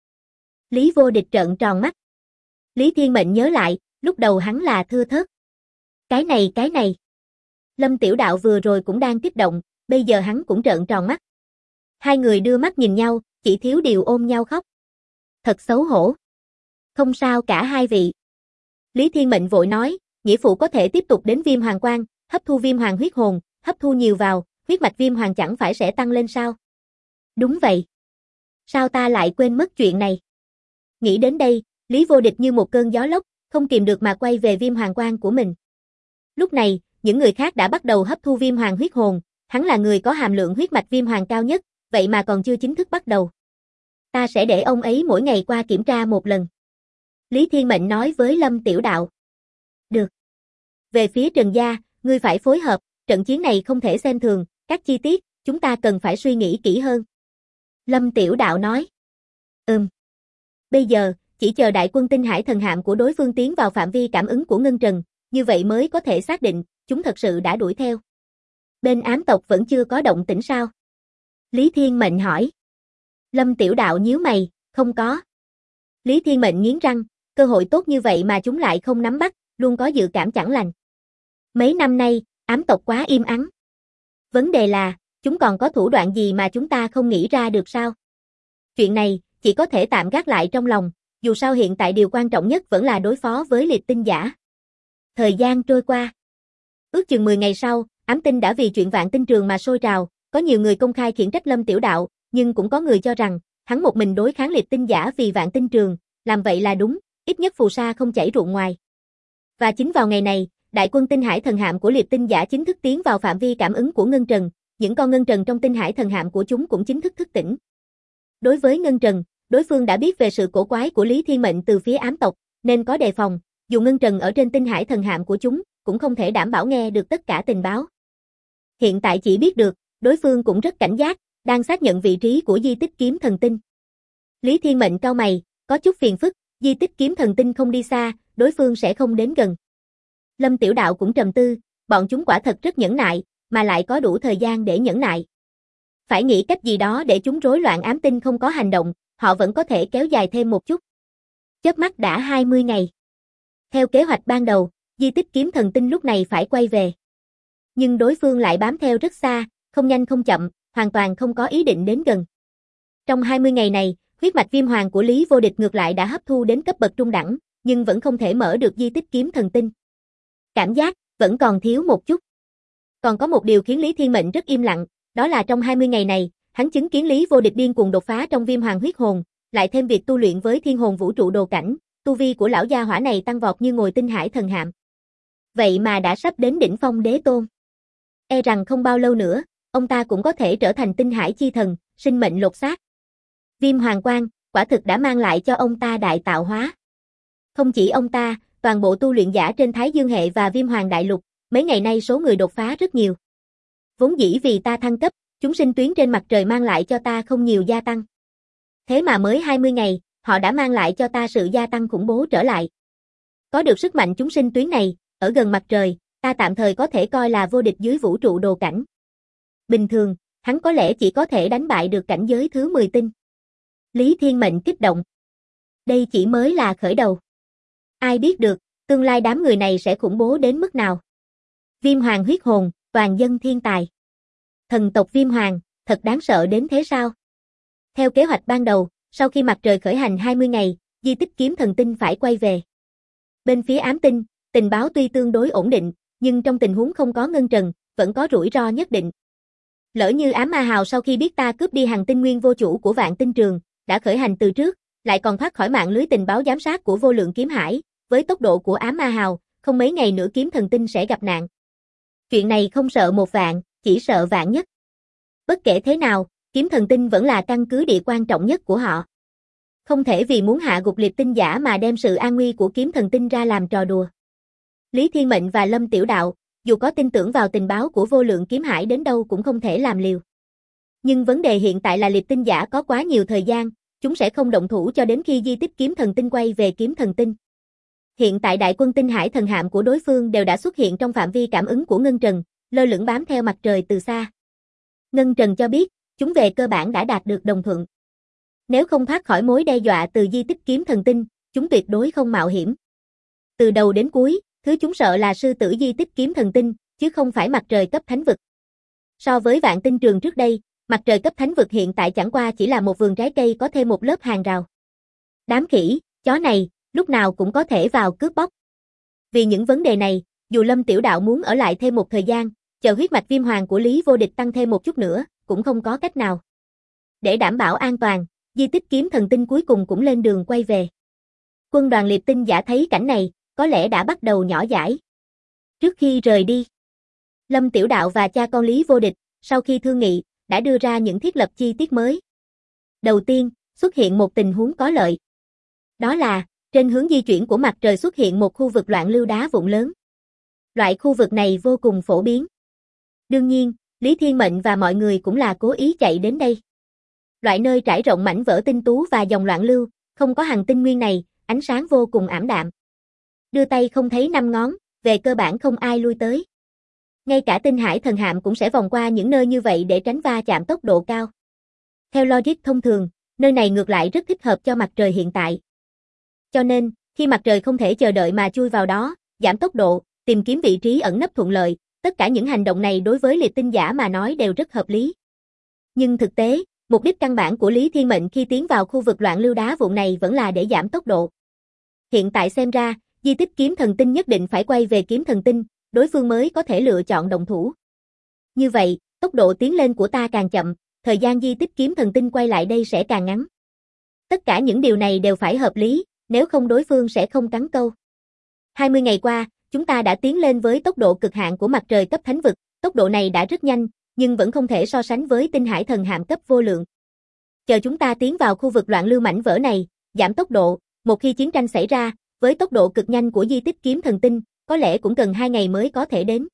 Lý Vô Địch trợn tròn mắt. Lý Thiên Mệnh nhớ lại, lúc đầu hắn là thưa thớt. Cái này. Lâm Tiểu Đạo vừa rồi cũng đang kích động, bây giờ hắn cũng trợn tròn mắt. Hai người đưa mắt nhìn nhau, chỉ thiếu điều ôm nhau khóc. Thật xấu hổ. Không sao cả hai vị. Lý Thiên Mệnh vội nói, nghĩa phụ có thể tiếp tục đến Viêm Hoàng Quan, hấp thu viêm hoàng huyết hồn, hấp thu nhiều vào, huyết mạch viêm hoàng chẳng phải sẽ tăng lên sao? Đúng vậy. Sao ta lại quên mất chuyện này? Nghĩ đến đây, Lý Vô Địch như một cơn gió lốc, không kìm được mà quay về Viêm Hoàng Quan của mình. Lúc này, những người khác đã bắt đầu hấp thu viêm hoàng huyết hồn, hắn là người có hàm lượng huyết mạch viêm hoàng cao nhất, vậy mà còn chưa chính thức bắt đầu. Ta sẽ để ông ấy mỗi ngày qua kiểm tra một lần. Lý Thiên Mệnh nói với Lâm Tiểu Đạo. Được. Về phía Trần gia, ngươi phải phối hợp, trận chiến này không thể xem thường, các chi tiết, chúng ta cần phải suy nghĩ kỹ hơn. Lâm Tiểu Đạo nói. Bây giờ, chỉ chờ đại quân Tinh Hải Thần Hạm của đối phương tiến vào phạm vi cảm ứng của Ngân Trần, như vậy mới có thể xác định, chúng thật sự đã đuổi theo. Bên ám tộc vẫn chưa có động tĩnh sao? Lý Thiên Mệnh hỏi. Lâm Tiểu Đạo nhíu mày, không có. Lý Thiên Mệnh nghiến răng, cơ hội tốt như vậy mà chúng lại không nắm bắt, luôn có dự cảm chẳng lành. Mấy năm nay, ám tộc quá im ắng. Vấn đề là, chúng còn có thủ đoạn gì mà chúng ta không nghĩ ra được sao? Chuyện này, chỉ có thể tạm gác lại trong lòng, dù sao hiện tại điều quan trọng nhất vẫn là đối phó với liệt tinh giả. Thời gian trôi qua. Ước chừng 10 ngày sau, ám tinh đã vì chuyện Vạn Tinh Trường mà sôi trào, có nhiều người công khai khiển trách Lâm Tiểu Đạo, nhưng cũng có người cho rằng, hắn một mình đối kháng liệt tinh giả vì Vạn Tinh Trường, làm vậy là đúng, ít nhất phù sa không chảy ruộng ngoài. Và chính vào ngày này, đại quân Tinh Hải Thần Hạm của liệt tinh giả chính thức tiến vào phạm vi cảm ứng của Ngân Trần, những con Ngân Trần trong Tinh Hải Thần Hạm của chúng cũng chính thức thức tỉnh. Đối với Ngân Trần, đối phương đã biết về sự cổ quái của Lý Thiên Mệnh từ phía ám tộc, nên có đề phòng, dù Ngân Trần ở trên Tinh Hải Thần Hạm của chúng, cũng không thể đảm bảo nghe được tất cả tình báo. Hiện tại chỉ biết được, đối phương cũng rất cảnh giác, đang xác nhận vị trí của di tích kiếm thần tinh. Lý Thiên Mệnh cau mày, có chút phiền phức, di tích kiếm thần tinh không đi xa, đối phương sẽ không đến gần. Lâm Tiểu Đạo cũng trầm tư, bọn chúng quả thật rất nhẫn nại, mà lại có đủ thời gian để nhẫn nại. Phải nghĩ cách gì đó để chúng rối loạn ám tinh không có hành động, họ vẫn có thể kéo dài thêm một chút. Chớp mắt đã 20 ngày. Theo kế hoạch ban đầu, di tích kiếm thần tinh lúc này phải quay về. Nhưng đối phương lại bám theo rất xa, không nhanh không chậm, hoàn toàn không có ý định đến gần. Trong 20 ngày này, huyết mạch viêm hoàng của Lý Vô Địch ngược lại đã hấp thu đến cấp bậc trung đẳng, nhưng vẫn không thể mở được di tích kiếm thần tinh. Cảm giác, vẫn còn thiếu một chút. Còn có một điều khiến Lý Thiên Mệnh rất im lặng, đó là trong 20 ngày này, hắn chứng kiến Lý Vô Địch điên cuồng đột phá trong viêm hoàng huyết hồn, lại thêm việc tu luyện với thiên hồn vũ trụ đồ cảnh, tu vi của lão gia hỏa này tăng vọt như ngồi Tinh Hải Thần Hạm. Vậy mà đã sắp đến đỉnh phong đế tôn. E rằng không bao lâu nữa, ông ta cũng có thể trở thành Tinh Hải chi thần, sinh mệnh lột xác. Viêm hoàng quang, quả thực đã mang lại cho ông ta đại tạo hóa. Không chỉ ông ta, toàn bộ tu luyện giả trên Thái Dương hệ và Viêm Hoàng Đại Lục, mấy ngày nay số người đột phá rất nhiều. Vốn dĩ vì ta thăng cấp, chúng sinh tuyến trên mặt trời mang lại cho ta không nhiều gia tăng. Thế mà mới 20 ngày, họ đã mang lại cho ta sự gia tăng khủng bố trở lại. Có được sức mạnh chúng sinh tuyến này, ở gần mặt trời, Ta tạm thời có thể coi là vô địch dưới vũ trụ đồ cảnh. Bình thường, hắn có lẽ chỉ có thể đánh bại được cảnh giới thứ 10 tinh. Lý Thiên Mệnh kích động. Đây chỉ mới là khởi đầu. Ai biết được, tương lai đám người này sẽ khủng bố đến mức nào. Viêm Hoàng huyết hồn, toàn dân thiên tài. Thần tộc Viêm Hoàng, thật đáng sợ đến thế sao? Theo kế hoạch ban đầu, sau khi mặt trời khởi hành 20 ngày, di tích kiếm thần tinh phải quay về. Bên phía ám tinh, tình báo tuy tương đối ổn định, nhưng trong tình huống không có ngân trần, vẫn có rủi ro nhất định. Lỡ như ám ma hào sau khi biết ta cướp đi hàng tinh nguyên vô chủ của vạn tinh trường, đã khởi hành từ trước, lại còn thoát khỏi mạng lưới tình báo giám sát của vô lượng kiếm hải, với tốc độ của ám ma hào, không mấy ngày nữa kiếm thần tinh sẽ gặp nạn. Chuyện này không sợ một vạn, chỉ sợ vạn nhất. Bất kể thế nào, kiếm thần tinh vẫn là căn cứ địa quan trọng nhất của họ. Không thể vì muốn hạ gục liệt tinh giả mà đem sự an nguy của kiếm thần tinh ra làm trò đùa. Lý Thiên Mệnh và Lâm Tiểu Đạo, dù có tin tưởng vào tình báo của vô lượng kiếm hải đến đâu cũng không thể làm liều. Nhưng vấn đề hiện tại là liệt tinh giả có quá nhiều thời gian, chúng sẽ không động thủ cho đến khi di tích kiếm thần tinh quay về kiếm thần tinh. Hiện tại đại quân tinh hải thần hạm của đối phương đều đã xuất hiện trong phạm vi cảm ứng của Ngân Trần, lơ lửng bám theo mặt trời từ xa. Ngân Trần cho biết, chúng về cơ bản đã đạt được đồng thuận. Nếu không thoát khỏi mối đe dọa từ di tích kiếm thần tinh, chúng tuyệt đối không mạo hiểm. Từ đầu đến cuối, thứ chúng sợ là sư tử di tích kiếm thần tinh, chứ không phải mặt trời cấp thánh vực. So với vạn tinh trường trước đây, mặt trời cấp thánh vực hiện tại chẳng qua chỉ là một vườn trái cây có thêm một lớp hàng rào. Đám khỉ, chó này, lúc nào cũng có thể vào cướp bóc. Vì những vấn đề này, dù Lâm Tiểu Đạo muốn ở lại thêm một thời gian, chờ huyết mạch viêm hoàng của Lý Vô Địch tăng thêm một chút nữa, cũng không có cách nào. Để đảm bảo an toàn, di tích kiếm thần tinh cuối cùng cũng lên đường quay về. Quân đoàn liệt tinh giả thấy cảnh này, có lẽ đã bắt đầu nhỏ dãi. Trước khi rời đi, Lâm Tiểu Đạo và cha con Lý Vô Địch, sau khi thương nghị, đã đưa ra những thiết lập chi tiết mới. Đầu tiên, xuất hiện một tình huống có lợi. Đó là, trên hướng di chuyển của mặt trời xuất hiện một khu vực loạn lưu đá vụn lớn. Loại khu vực này vô cùng phổ biến. Đương nhiên, Lý Thiên Mệnh và mọi người cũng là cố ý chạy đến đây. Loại nơi trải rộng mảnh vỡ tinh tú và dòng loạn lưu, không có hành tinh nguyên này, ánh sáng vô cùng ảm đạm. Đưa tay không thấy năm ngón, về cơ bản không ai lui tới. Ngay cả tinh hải thần hạm cũng sẽ vòng qua những nơi như vậy để tránh va chạm tốc độ cao. Theo logic thông thường, nơi này ngược lại rất thích hợp cho mặt trời hiện tại. Cho nên, khi mặt trời không thể chờ đợi mà chui vào đó, giảm tốc độ, tìm kiếm vị trí ẩn nấp thuận lợi, tất cả những hành động này đối với liệt tinh giả mà nói đều rất hợp lý. Nhưng thực tế, mục đích căn bản của Lý Thiên Mệnh khi tiến vào khu vực loạn lưu đá vụn này vẫn là để giảm tốc độ. Hiện tại xem ra, di tích kiếm thần tinh nhất định phải quay về kiếm thần tinh, đối phương mới có thể lựa chọn động thủ. Như vậy, tốc độ tiến lên của ta càng chậm, thời gian di tích kiếm thần tinh quay lại đây sẽ càng ngắn. Tất cả những điều này đều phải hợp lý, nếu không đối phương sẽ không cắn câu. 20 ngày qua, chúng ta đã tiến lên với tốc độ cực hạn của mặt trời cấp thánh vực, tốc độ này đã rất nhanh, nhưng vẫn không thể so sánh với tinh hải thần hạm cấp vô lượng. Chờ chúng ta tiến vào khu vực loạn lưu mảnh vỡ này, giảm tốc độ, một khi chiến tranh xảy ra, với tốc độ cực nhanh của di tích kiếm thần tinh, có lẽ cũng cần 2 ngày mới có thể đến.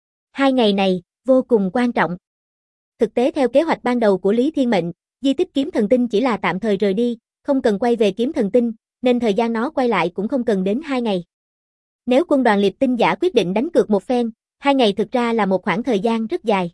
2 ngày này, vô cùng quan trọng. Thực tế theo kế hoạch ban đầu của Lý Thiên Mệnh, di tích kiếm thần tinh chỉ là tạm thời rời đi, không cần quay về kiếm thần tinh, nên thời gian nó quay lại cũng không cần đến 2 ngày. Nếu quân đoàn liệt tinh giả quyết định đánh cược một phen, 2 ngày thực ra là một khoảng thời gian rất dài.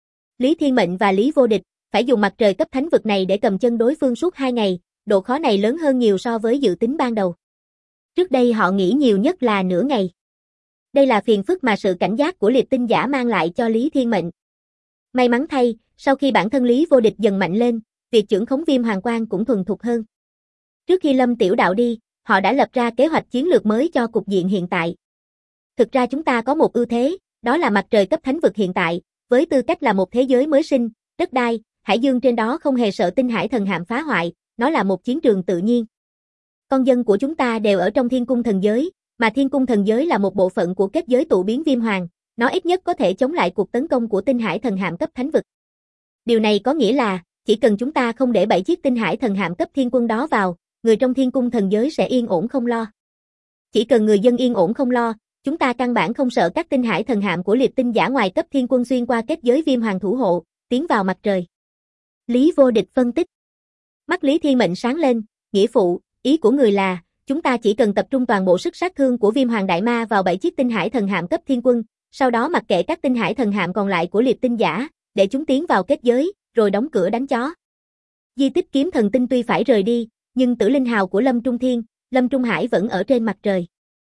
Lý Thiên Mệnh và Lý Vô Địch phải dùng mặt trời cấp thánh vực này để cầm chân đối phương suốt 2 ngày, độ khó này lớn hơn nhiều so với dự tính ban đầu. Trước đây họ nghĩ nhiều nhất là nửa ngày. Đây là phiền phức mà sự cảnh giác của liệt tinh giả mang lại cho Lý Thiên Mệnh. May mắn thay, sau khi bản thân Lý Vô Địch dần mạnh lên, việc trưởng khống viêm hoàng quang cũng thuần thục hơn. Trước khi Lâm Tiểu Đạo đi, họ đã lập ra kế hoạch chiến lược mới cho cục diện hiện tại. Thực ra chúng ta có một ưu thế, đó là mặt trời cấp thánh vực hiện tại, với tư cách là một thế giới mới sinh, đất đai, hải dương trên đó không hề sợ tinh hải thần hạm phá hoại, nó là một chiến trường tự nhiên. Con dân của chúng ta đều ở trong thiên cung thần giới, mà thiên cung thần giới là một bộ phận của kết giới tụ biến viêm hoàng, nó ít nhất có thể chống lại cuộc tấn công của tinh hải thần hạm cấp thánh vực. Điều này có nghĩa là, chỉ cần chúng ta không để 7 chiếc tinh hải thần hạm cấp thiên quân đó vào, người trong thiên cung thần giới sẽ yên ổn không lo. Chỉ cần người dân yên ổn không lo, chúng ta căn bản không sợ các tinh hải thần hạm của liệt tinh giả ngoài cấp thiên quân xuyên qua kết giới viêm hoàng thủ hộ, tiến vào mặt trời. Lý Vô Địch phân tích. Mắt Lý Thiên Mệnh sáng lên, nghĩa phụ, ý của người là, chúng ta chỉ cần tập trung toàn bộ sức sát thương của viêm hoàng đại ma vào 7 chiếc tinh hải thần hạm cấp thiên quân, sau đó mặc kệ các tinh hải thần hạm còn lại của liệt tinh giả, để chúng tiến vào kết giới, rồi đóng cửa đánh chó. Di tích kiếm thần tinh tuy phải rời đi, nhưng tử linh hào của Lâm Trung Thiên, Lâm Trung Hải vẫn ở trên mặt trời.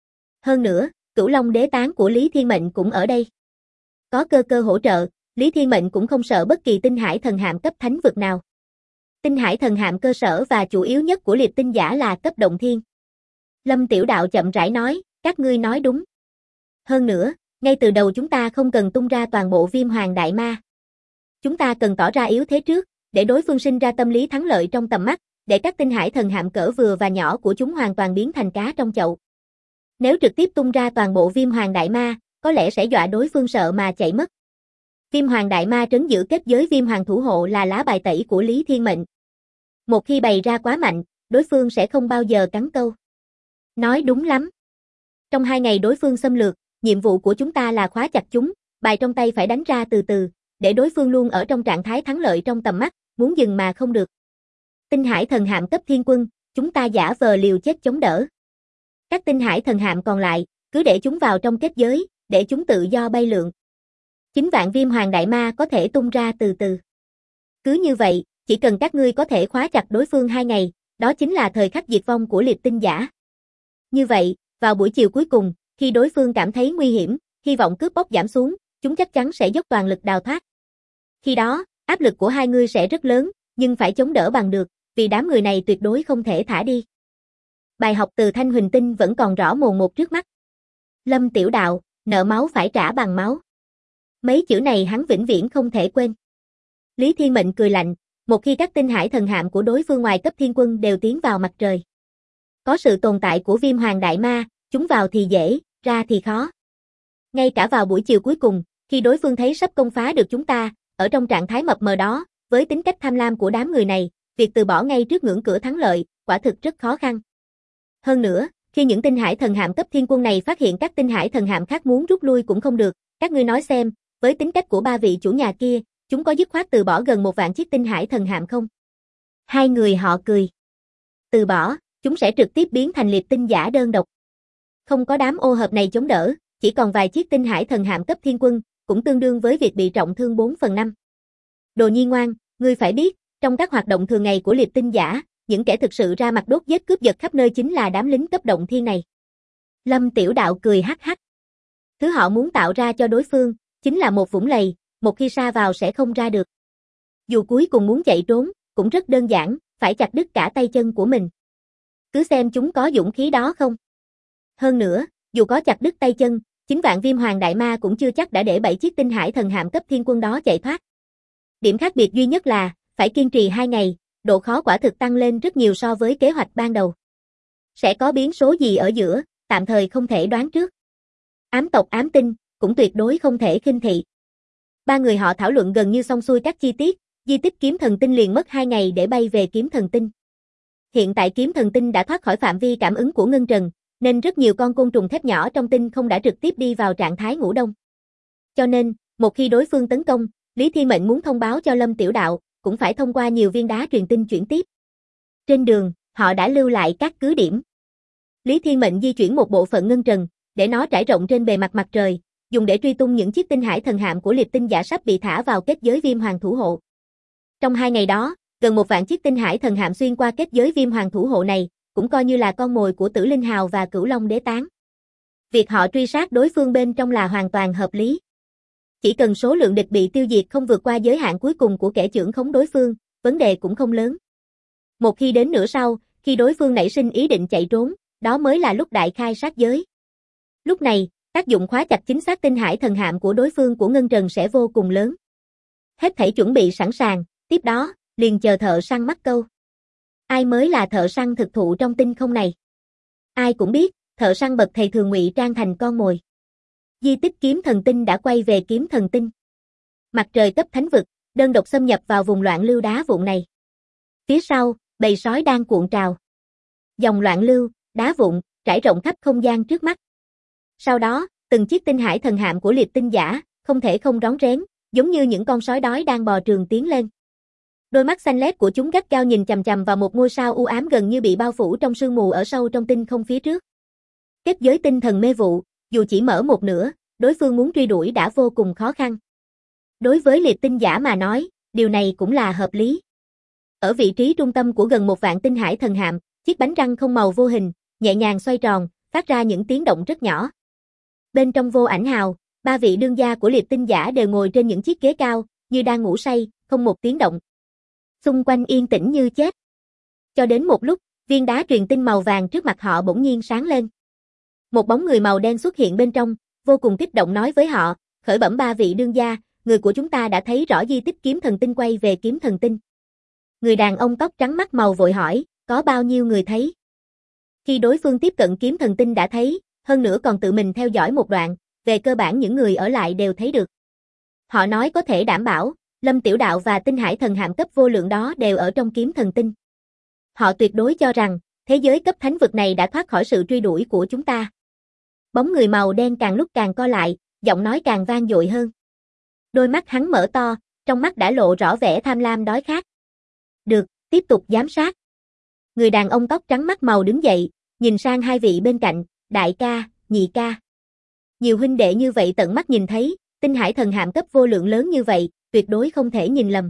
Hơn nữa, Cửu Long đế tán của Lý Thiên Mệnh cũng ở đây. Có cơ cơ hỗ trợ, Lý Thiên Mệnh cũng không sợ bất kỳ tinh hải thần hạm cấp thánh vực nào. Tinh hải thần hạm cơ sở và chủ yếu nhất của liệt tinh giả là cấp động thiên. Lâm Tiểu Đạo chậm rãi nói, các ngươi nói đúng. Hơn nữa, ngay từ đầu chúng ta không cần tung ra toàn bộ Viêm Hoàng Đại Ma. Chúng ta cần tỏ ra yếu thế trước, để đối phương sinh ra tâm lý thắng lợi trong tầm mắt, để các tinh hải thần hạm cỡ vừa và nhỏ của chúng hoàn toàn biến thành cá trong chậu. Nếu trực tiếp tung ra toàn bộ Viêm Hoàng Đại Ma, có lẽ sẽ dọa đối phương sợ mà chạy mất. Viêm Hoàng Đại Ma trấn giữ kết giới Viêm Hoàng thủ hộ là lá bài tẩy của Lý Thiên Mệnh. Một khi bày ra quá mạnh, đối phương sẽ không bao giờ cắn câu. Nói đúng lắm. Trong 2 ngày đối phương xâm lược, nhiệm vụ của chúng ta là khóa chặt chúng, bài trong tay phải đánh ra từ từ, để đối phương luôn ở trong trạng thái thắng lợi trong tầm mắt, muốn dừng mà không được. Tinh hải thần hạm cấp thiên quân, chúng ta giả vờ liều chết chống đỡ. Các tinh hải thần hạm còn lại, cứ để chúng vào trong kết giới, để chúng tự do bay lượn. 9 vạn Viêm Hoàng Đại Ma có thể tung ra từ từ. Cứ như vậy, chỉ cần các ngươi có thể khóa chặt đối phương 2 ngày, đó chính là thời khắc diệt vong của liệt tinh giả. Như vậy, vào buổi chiều cuối cùng, khi đối phương cảm thấy nguy hiểm, hy vọng cướp bóc giảm xuống, chúng chắc chắn sẽ dốc toàn lực đào thoát. Khi đó, áp lực của hai ngươi sẽ rất lớn, nhưng phải chống đỡ bằng được, vì đám người này tuyệt đối không thể thả đi. Bài học từ Thanh Huỳnh Tinh vẫn còn rõ mồn một trước mắt. Lâm Tiểu Đạo, nợ máu phải trả bằng máu. Mấy chữ này hắn vĩnh viễn không thể quên. Lý Thiên Mệnh cười lạnh, một khi các tinh hải thần hạm của đối phương ngoài cấp thiên quân đều tiến vào mặt trời. Có sự tồn tại của Viêm Hoàng Đại Ma, chúng vào thì dễ, ra thì khó. Ngay cả vào buổi chiều cuối cùng, khi đối phương thấy sắp công phá được chúng ta, ở trong trạng thái mập mờ đó, với tính cách tham lam của đám người này, việc từ bỏ ngay trước ngưỡng cửa thắng lợi, quả thực rất khó khăn. Hơn nữa, khi những tinh hải thần hạm cấp thiên quân này phát hiện các tinh hải thần hạm khác muốn rút lui cũng không được, các ngươi nói xem, với tính cách của 3 vị chủ nhà kia, chúng có dứt khoát từ bỏ gần 1 vạn chiếc tinh hải thần hạm không? Hai người họ cười. Từ bỏ, chúng sẽ trực tiếp biến thành liệt tinh giả đơn độc. Không có đám ô hợp này chống đỡ, chỉ còn vài chiếc tinh hải thần hạm cấp thiên quân, cũng tương đương với việc bị trọng thương 4/5. Đồ Nhi ngoan, ngươi phải biết, trong các hoạt động thường ngày của liệt tinh giả, những kẻ thực sự ra mặt đốt giết cướp giật khắp nơi chính là đám lính cấp động thiên này. Lâm Tiểu Đạo cười hắc hắc. Thứ họ muốn tạo ra cho đối phương, chính là một vũng lầy, một khi sa vào sẽ không ra được. Dù cuối cùng muốn chạy trốn, cũng rất đơn giản, phải chặt đứt cả tay chân của mình. Cứ xem chúng có dũng khí đó không. Hơn nữa, dù có chặt đứt tay chân, 9 vạn Viêm Hoàng Đại Ma cũng chưa chắc đã để 7 chiếc tinh hải thần hạm cấp thiên quân đó chạy thoát. Điểm khác biệt duy nhất là, phải kiên trì 2 ngày, độ khó quả thực tăng lên rất nhiều so với kế hoạch ban đầu. Sẽ có biến số gì ở giữa, tạm thời không thể đoán trước. Ám tộc ám tinh, cũng tuyệt đối không thể khinh thị. 3 người họ thảo luận gần như xong xuôi các chi tiết, di tích kiếm thần tinh liền mất 2 ngày để bay về kiếm thần tinh. Hiện tại kiếm thần tinh đã thoát khỏi phạm vi cảm ứng của ngân trần, nên rất nhiều con côn trùng thép nhỏ trong tinh không đã trực tiếp đi vào trạng thái ngủ đông. Cho nên, một khi đối phương tấn công, Lý Thiên Mệnh muốn thông báo cho Lâm Tiểu Đạo, cũng phải thông qua nhiều viên đá truyền tinh chuyển tiếp. Trên đường, họ đã lưu lại các cứ điểm. Lý Thiên Mệnh di chuyển một bộ phận ngân trần, để nó trải rộng trên bề mặt mặt trời, dùng để truy tung những chiếc tinh hải thần hạm của liệt tinh giả sắp bị thả vào kết giới Viêm Hoàng thủ hộ. Trong 2 ngày đó, gần 1 vạn chiếc tinh hải thần hạm xuyên qua kết giới Viêm Hoàng thủ hộ này, cũng coi như là con mồi của Tử Linh Hào và Cửu Long Đế Tán. Việc họ truy sát đối phương bên trong là hoàn toàn hợp lý. Chỉ cần số lượng địch bị tiêu diệt không vượt qua giới hạn cuối cùng của kẻ chưởng khống đối phương, vấn đề cũng không lớn. Một khi đến nửa sau, khi đối phương nảy sinh ý định chạy trốn, đó mới là lúc đại khai sát giới. Lúc này, tác dụng khóa chặt chính xác tinh hải thần hạm của đối phương của Ngân Trần sẽ vô cùng lớn. Hết thảy chuẩn bị sẵn sàng, tiếp đó, liền chờ thợ săn mắc câu. Ai mới là thợ săn thực thụ trong tinh không này? Ai cũng biết, thợ săn bậc thầy thường ngụy trang thành con mồi. Di tích kiếm thần tinh đã quay về kiếm thần tinh. Mặt trời cấp thánh vực, đơn độc xâm nhập vào vùng loạn lưu đá vụn này. Phía sau, bầy sói đang cuộn trào. Dòng loạn lưu, đá vụn, trải rộng khắp không gian trước mắt. Sau đó, từng chiếc tinh hải thần hạm của liệt tinh giả, không thể không rón rén, giống như những con sói đói đang bò trường tiến lên. Đôi mắt xanh lét của chúng gắt gao nhìn chằm chằm vào một ngôi sao u ám gần như bị bao phủ trong sương mù ở sâu trong tinh không phía trước. Kết giới tinh thần mê vụ, dù chỉ mở một nửa, đối phương muốn truy đuổi đã vô cùng khó khăn. Đối với liệp tinh giả mà nói, điều này cũng là hợp lý. Ở vị trí trung tâm của gần 1 vạn tinh hải thần hạm, chiếc bánh răng không màu vô hình, nhẹ nhàng xoay tròn, phát ra những tiếng động rất nhỏ. Bên trong vô ảnh hào, 3 vị đương gia của liệp tinh giả đều ngồi trên những chiếc ghế cao, như đang ngủ say, không một tiếng động. Xung quanh yên tĩnh như chết. Cho đến một lúc, viên đá truyền tinh màu vàng trước mặt họ bỗng nhiên sáng lên. Một bóng người màu đen xuất hiện bên trong, vô cùng kích động nói với họ, khởi bẩm 3 vị đương gia, người của chúng ta đã thấy rõ di tích kiếm thần tinh quay về kiếm thần tinh. Người đàn ông tóc trắng mắt màu vội hỏi, có bao nhiêu người thấy? Khi đối phương tiếp cận kiếm thần tinh đã thấy, hơn nữa còn tự mình theo dõi một đoạn, về cơ bản những người ở lại đều thấy được. Họ nói có thể đảm bảo, Lâm Tiểu Đạo và tinh hải thần hạm cấp vô lượng đó đều ở trong kiếm thần tinh. Họ tuyệt đối cho rằng, thế giới cấp thánh vực này đã thoát khỏi sự truy đuổi của chúng ta. Bóng người màu đen càng lúc càng co lại, giọng nói càng vang dội hơn. Đôi mắt hắn mở to, trong mắt đã lộ rõ vẻ tham lam đói khát. Được, tiếp tục giám sát. Người đàn ông tóc trắng mắt màu đứng dậy, nhìn sang 2 vị bên cạnh, đại ca, nhị ca. Nhiều huynh đệ như vậy tận mắt nhìn thấy, tinh hải thần hạm cấp vô lượng lớn như vậy, tuyệt đối không thể nhìn lầm.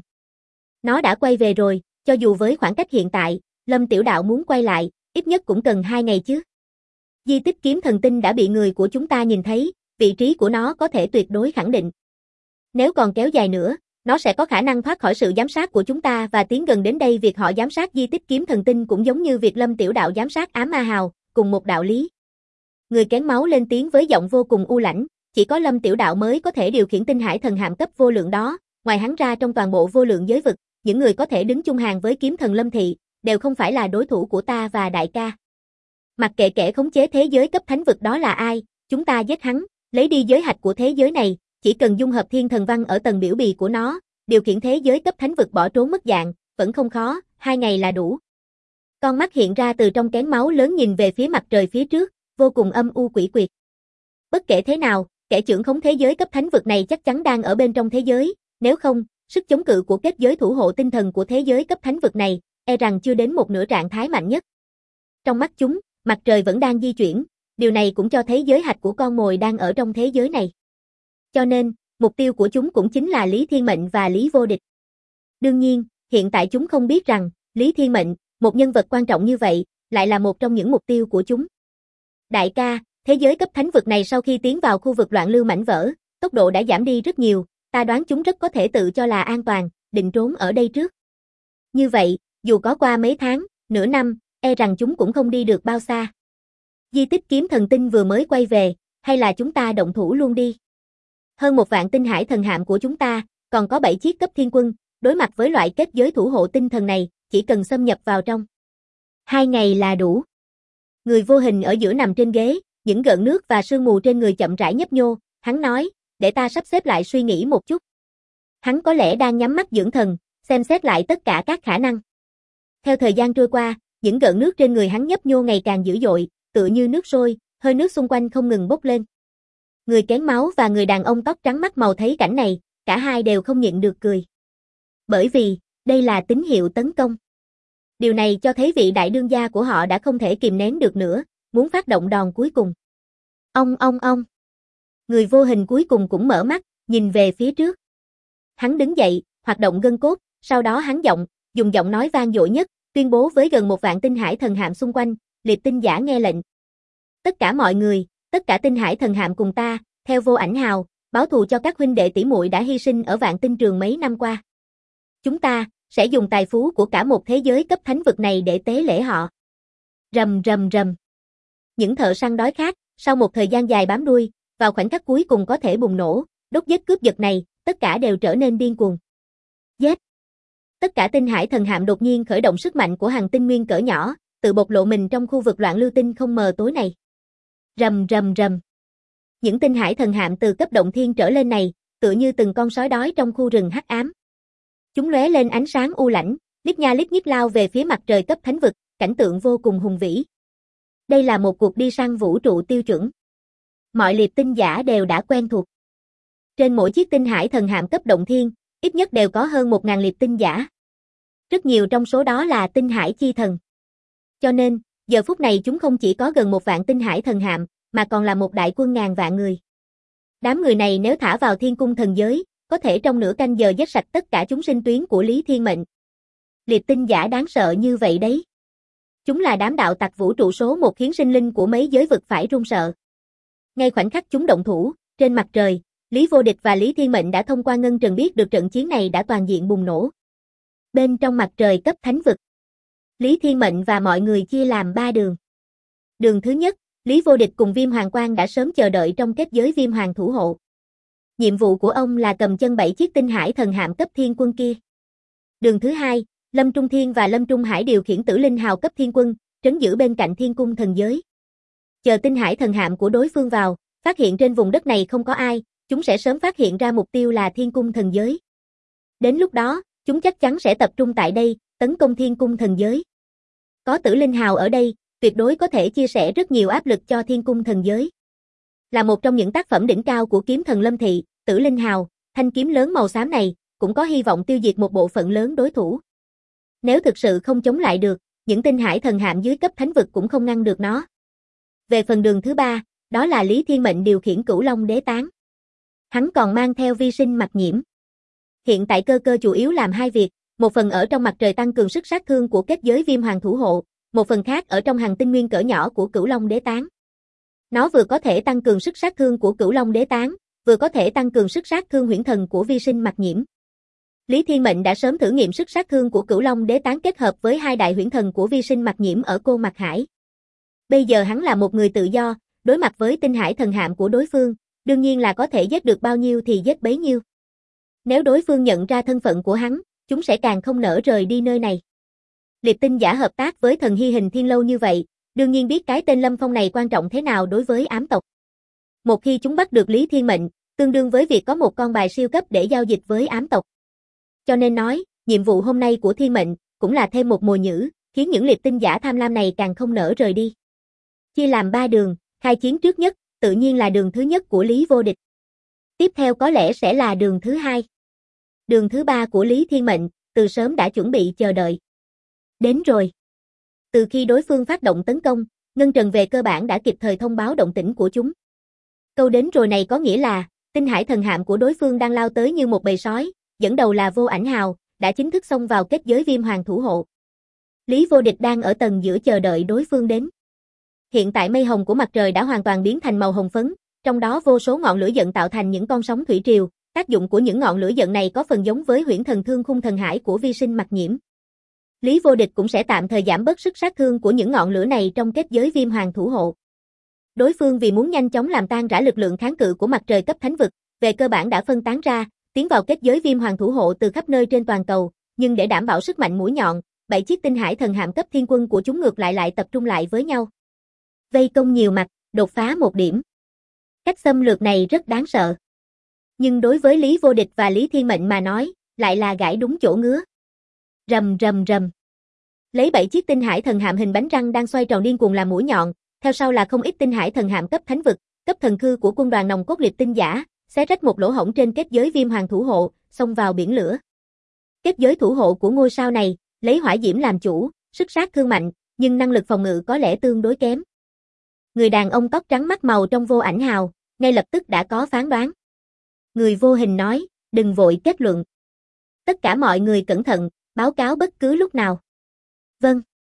Nó đã quay về rồi, cho dù với khoảng cách hiện tại, Lâm Tiểu Đạo muốn quay lại, ít nhất cũng cần 2 ngày chứ. Di tích kiếm thần tinh đã bị người của chúng ta nhìn thấy, vị trí của nó có thể tuyệt đối khẳng định. Nếu còn kéo dài nữa, nó sẽ có khả năng thoát khỏi sự giám sát của chúng ta và tiến gần đến đây. Việc họ giám sát di tích kiếm thần tinh cũng giống như việc Lâm Tiểu Đạo giám sát ám ma hào, cùng một đạo lý. Người kén máu lên tiếng với giọng vô cùng u lãnh, chỉ có Lâm Tiểu Đạo mới có thể điều khiển tinh hải thần hạm cấp vô lượng đó, ngoài hắn ra trong toàn bộ vô lượng giới vực, những người có thể đứng chung hàng với kiếm thần Lâm Thị, đều không phải là đối thủ của ta và đại ca. Mặc kệ kẻ khống chế thế giới cấp thánh vực đó là ai, chúng ta giết hắn, lấy đi giới hạch của thế giới này, chỉ cần dung hợp thiên thần văn ở tầng biểu bì của nó, điều khiển thế giới cấp thánh vực bỏ trốn mất dạng, vẫn không khó, 2 ngày là đủ. Con mắt hiện ra từ trong kén máu lớn nhìn về phía mặt trời phía trước, vô cùng âm u quỷ quyệt. Bất kể thế nào, kẻ trưởng khống thế giới cấp thánh vực này chắc chắn đang ở bên trong thế giới, nếu không, sức chống cự của kết giới thủ hộ tinh thần của thế giới cấp thánh vực này, e rằng chưa đến một nửa trạng thái mạnh nhất. Trong mắt chúng, mặt trời vẫn đang di chuyển, điều này cũng cho thấy giới hạch của con mồi đang ở trong thế giới này. Cho nên, mục tiêu của chúng cũng chính là Lý Thiên Mệnh và Lý Vô Địch. Đương nhiên, hiện tại chúng không biết rằng, Lý Thiên Mệnh, một nhân vật quan trọng như vậy, lại là một trong những mục tiêu của chúng. Đại ca, thế giới cấp thánh vực này sau khi tiến vào khu vực loạn lưu mảnh vỡ, tốc độ đã giảm đi rất nhiều, ta đoán chúng rất có thể tự cho là an toàn, định trốn ở đây trước. Như vậy, dù có qua mấy tháng, nửa năm, e rằng chúng cũng không đi được bao xa. Di tích kiếm thần tinh vừa mới quay về, hay là chúng ta động thủ luôn đi. Hơn 1 vạn tinh hải thần hạm của chúng ta, còn có 7 chiếc cấp thiên quân, đối mặt với loại kết giới thủ hộ tinh thần này, chỉ cần xâm nhập vào trong 2 ngày là đủ. Người vô hình ở giữa nằm trên ghế, những gợn nước và sương mù trên người chậm rãi nhấp nhô, hắn nói, để ta sắp xếp lại suy nghĩ một chút. Hắn có lẽ đang nhắm mắt dưỡng thần, xem xét lại tất cả các khả năng. Theo thời gian trôi qua, những gợn nước trên người hắn nhấp nhô ngày càng dữ dội, tựa như nước sôi, hơi nước xung quanh không ngừng bốc lên. Người kén máu và người đàn ông tóc trắng mắt màu thấy cảnh này, cả hai đều không nhịn được cười. Bởi vì, đây là tín hiệu tấn công. Điều này cho thấy vị đại đương gia của họ đã không thể kìm nén được nữa, muốn phát động đòn cuối cùng. Ông. Người vô hình cuối cùng cũng mở mắt, nhìn về phía trước. Hắn đứng dậy, hoạt động gân cốt, sau đó hắn dùng giọng nói vang dội nhất, tuyên bố với gần 1 vạn tinh hải thần hạm xung quanh, liệp tinh giả nghe lệnh. Tất cả mọi người, tất cả tinh hải thần hạm cùng ta, theo vô ảnh hào, báo thù cho các huynh đệ tỷ muội đã hy sinh ở vạn tinh trường mấy năm qua. Chúng ta sẽ dùng tài phú của cả một thế giới cấp thánh vực này để tế lễ họ. Rầm. Những thợ săn đói khát, sau một thời gian dài bám đuôi, vào khoảnh khắc cuối cùng có thể bùng nổ, đốt giết cướp giật này, tất cả đều trở nên điên cuồng. Giết! Tất cả tinh hải thần hạm đột nhiên khởi động sức mạnh của hàng tinh nguyên cỡ nhỏ, tự bộc lộ mình trong khu vực loạn lưu tinh không mờ tối này. Rầm. Những tinh hải thần hạm từ cấp động thiên trở lên này, tựa như từng con sói đói trong khu rừng hắc ám. Chúng lóe lên ánh sáng u lãnh, lít nha lít nhít lao về phía mặt trời cấp thánh vực, cảnh tượng vô cùng hùng vĩ. Đây là một cuộc đi săn vũ trụ tiêu chuẩn. Mọi liệp tinh giả đều đã quen thuộc. Trên mỗi chiếc tinh hải thần hạm cấp động thiên, ít nhất đều có hơn 1.000 liệp tinh giả. Rất nhiều trong số đó là tinh hải chi thần. Cho nên, giờ phút này chúng không chỉ có gần 1 vạn tinh hải thần hạm, mà còn là một đại quân ngàn vạn người. Đám người này nếu thả vào thiên cung thần giới, có thể trong nửa canh giờ giết sạch tất cả chúng sinh tuyến của Lý Thiên Mệnh. Liệt tinh giả đáng sợ như vậy đấy. Chúng là đám đạo tặc vũ trụ số một khiến sinh linh của mấy giới vực phải run sợ. Ngay khoảnh khắc chúng động thủ, trên mặt trời, Lý Vô Địch và Lý Thiên Mệnh đã thông qua ngân trần biết được trận chiến này đã toàn diện bùng nổ. Bên trong mặt trời cấp thánh vực, Lý Thiên Mệnh và mọi người chia làm 3 đường. Đường thứ nhất, Lý Vô Địch cùng Viêm Hoàng Quang đã sớm chờ đợi trong kết giới Viêm Hoàng thủ hộ. Nhiệm vụ của ông là cầm chân 7 chiếc tinh hải thần hạm cấp thiên quân kia. Đường thứ hai, Lâm Trung Thiên và Lâm Trung Hải điều khiển Tử Linh Hào cấp thiên quân, trấn giữ bên cạnh thiên cung thần giới. Chờ tinh hải thần hạm của đối phương vào, phát hiện trên vùng đất này không có ai, chúng sẽ sớm phát hiện ra mục tiêu là thiên cung thần giới. Đến lúc đó, chúng chắc chắn sẽ tập trung tại đây, tấn công thiên cung thần giới. Có Tử Linh Hào ở đây, tuyệt đối có thể chia sẻ rất nhiều áp lực cho thiên cung thần giới. Là một trong những tác phẩm đỉnh cao của kiếm thần Lâm Thị, Tử Linh Hào, thanh kiếm lớn màu xám này, cũng có hy vọng tiêu diệt một bộ phận lớn đối thủ. Nếu thực sự không chống lại được, những tinh hải thần hạm dưới cấp thánh vực cũng không ngăn được nó. Về phần đường thứ ba, đó là Lý Thiên Mệnh điều khiển Cửu Long Đế Tán. Hắn còn mang theo vi sinh mặc nhiễm. Hiện tại cơ chủ yếu làm hai việc, một phần ở trong mặt trời tăng cường sức sát thương của kết giới Viêm Hoàng thủ hộ, một phần khác ở trong hành tinh nguyên cỡ nhỏ của Cửu Long Đế Tán. Nó vừa có thể tăng cường sức sát thương của Cửu Long Đế Tán, vừa có thể tăng cường sức sát thương huyễn thần của vi sinh mặc nhiễm. Lý Thiên Mệnh đã sớm thử nghiệm sức sát thương của Cửu Long Đế Tán kết hợp với hai đại huyễn thần của vi sinh mặc nhiễm ở Côn Mặc Hải. Bây giờ hắn là một người tự do, đối mặt với tinh hải thần hạm của đối phương, đương nhiên là có thể giết được bao nhiêu thì giết bấy nhiêu. Nếu đối phương nhận ra thân phận của hắn, chúng sẽ càng không nỡ rời đi nơi này. Liệt tinh giả hợp tác với thần hy hình thiên lâu như vậy, đương nhiên biết cái tên Lâm Phong này quan trọng thế nào đối với ám tộc. Một khi chúng bắt được Lý Thiên Mệnh, tương đương với việc có một con bài siêu cấp để giao dịch với ám tộc. Cho nên nói, nhiệm vụ hôm nay của Thiên Mệnh, cũng là thêm một mồi nhử, khiến những liệt tinh giả tham lam này càng không nỡ rời đi. Chia làm 3 đường, khai chiến trước nhất, tự nhiên là đường thứ nhất của Lý Vô Địch. Tiếp theo có lẽ sẽ là đường thứ hai. Đường thứ ba của Lý Thiên Mệnh, từ sớm đã chuẩn bị chờ đợi. Đến rồi. Từ khi đối phương phát động tấn công, Ngân Trần về cơ bản đã kịp thời thông báo động tĩnh của chúng. Câu đến rồi này có nghĩa là, tinh hải thần hạm của đối phương đang lao tới như một bầy sói, dẫn đầu là Vô Ảnh Hào, đã chính thức xông vào kết giới Viêm Hoàng thủ hộ. Lý Vô Địch đang ở tầng giữa chờ đợi đối phương đến. Hiện tại mây hồng của mặt trời đã hoàn toàn biến thành màu hồng phấn, trong đó vô số ngọn lửa giận tạo thành những con sóng thủy triều, tác dụng của những ngọn lửa giận này có phần giống với huyễn thần thương khung thần hải của vi sinh mặc nhiễm. Lý Vô Địch cũng sẽ tạm thời giảm bớt sức sát thương của những ngọn lửa này trong kết giới Viêm Hoàng thủ hộ. Đối phương vì muốn nhanh chóng làm tan rã lực lượng kháng cự của mặt trời cấp thánh vực, về cơ bản đã phân tán ra, tiến vào kết giới Viêm Hoàng thủ hộ từ khắp nơi trên toàn cầu, nhưng để đảm bảo sức mạnh mũi nhọn, 7 chiếc tinh hải thần hạm cấp thiên quân của chúng ngược lại tập trung lại với nhau. Vây công nhiều mặt, đột phá một điểm. Cách xâm lược này rất đáng sợ. Nhưng đối với Lý Vô Địch và Lý Thiên Mệnh mà nói, lại là gãi đúng chỗ ngứa. Rầm rầm rầm. Lấy 7 chiếc tinh hải thần hạm hình bánh răng đang xoay tròn điên cuồng làm mũi nhọn, theo sau là không ít tinh hải thần hạm cấp thánh vực, cấp thần khư của quân đoàn nòng cốt liệt tinh giả, xé rách một lỗ hổng trên kết giới Viêm Hoàng thủ hộ, xông vào biển lửa. Kết giới thủ hộ của ngôi sao này, lấy hỏa diễm làm chủ, sức sát thương mạnh, nhưng năng lực phòng ngự có lẽ tương đối kém. Người đàn ông tóc trắng mắt màu trong Vô Ảnh Hào, ngay lập tức đã có phán đoán. Người vô hình nói, đừng vội kết luận. Tất cả mọi người cẩn thận, báo cáo bất cứ lúc nào. Vâng.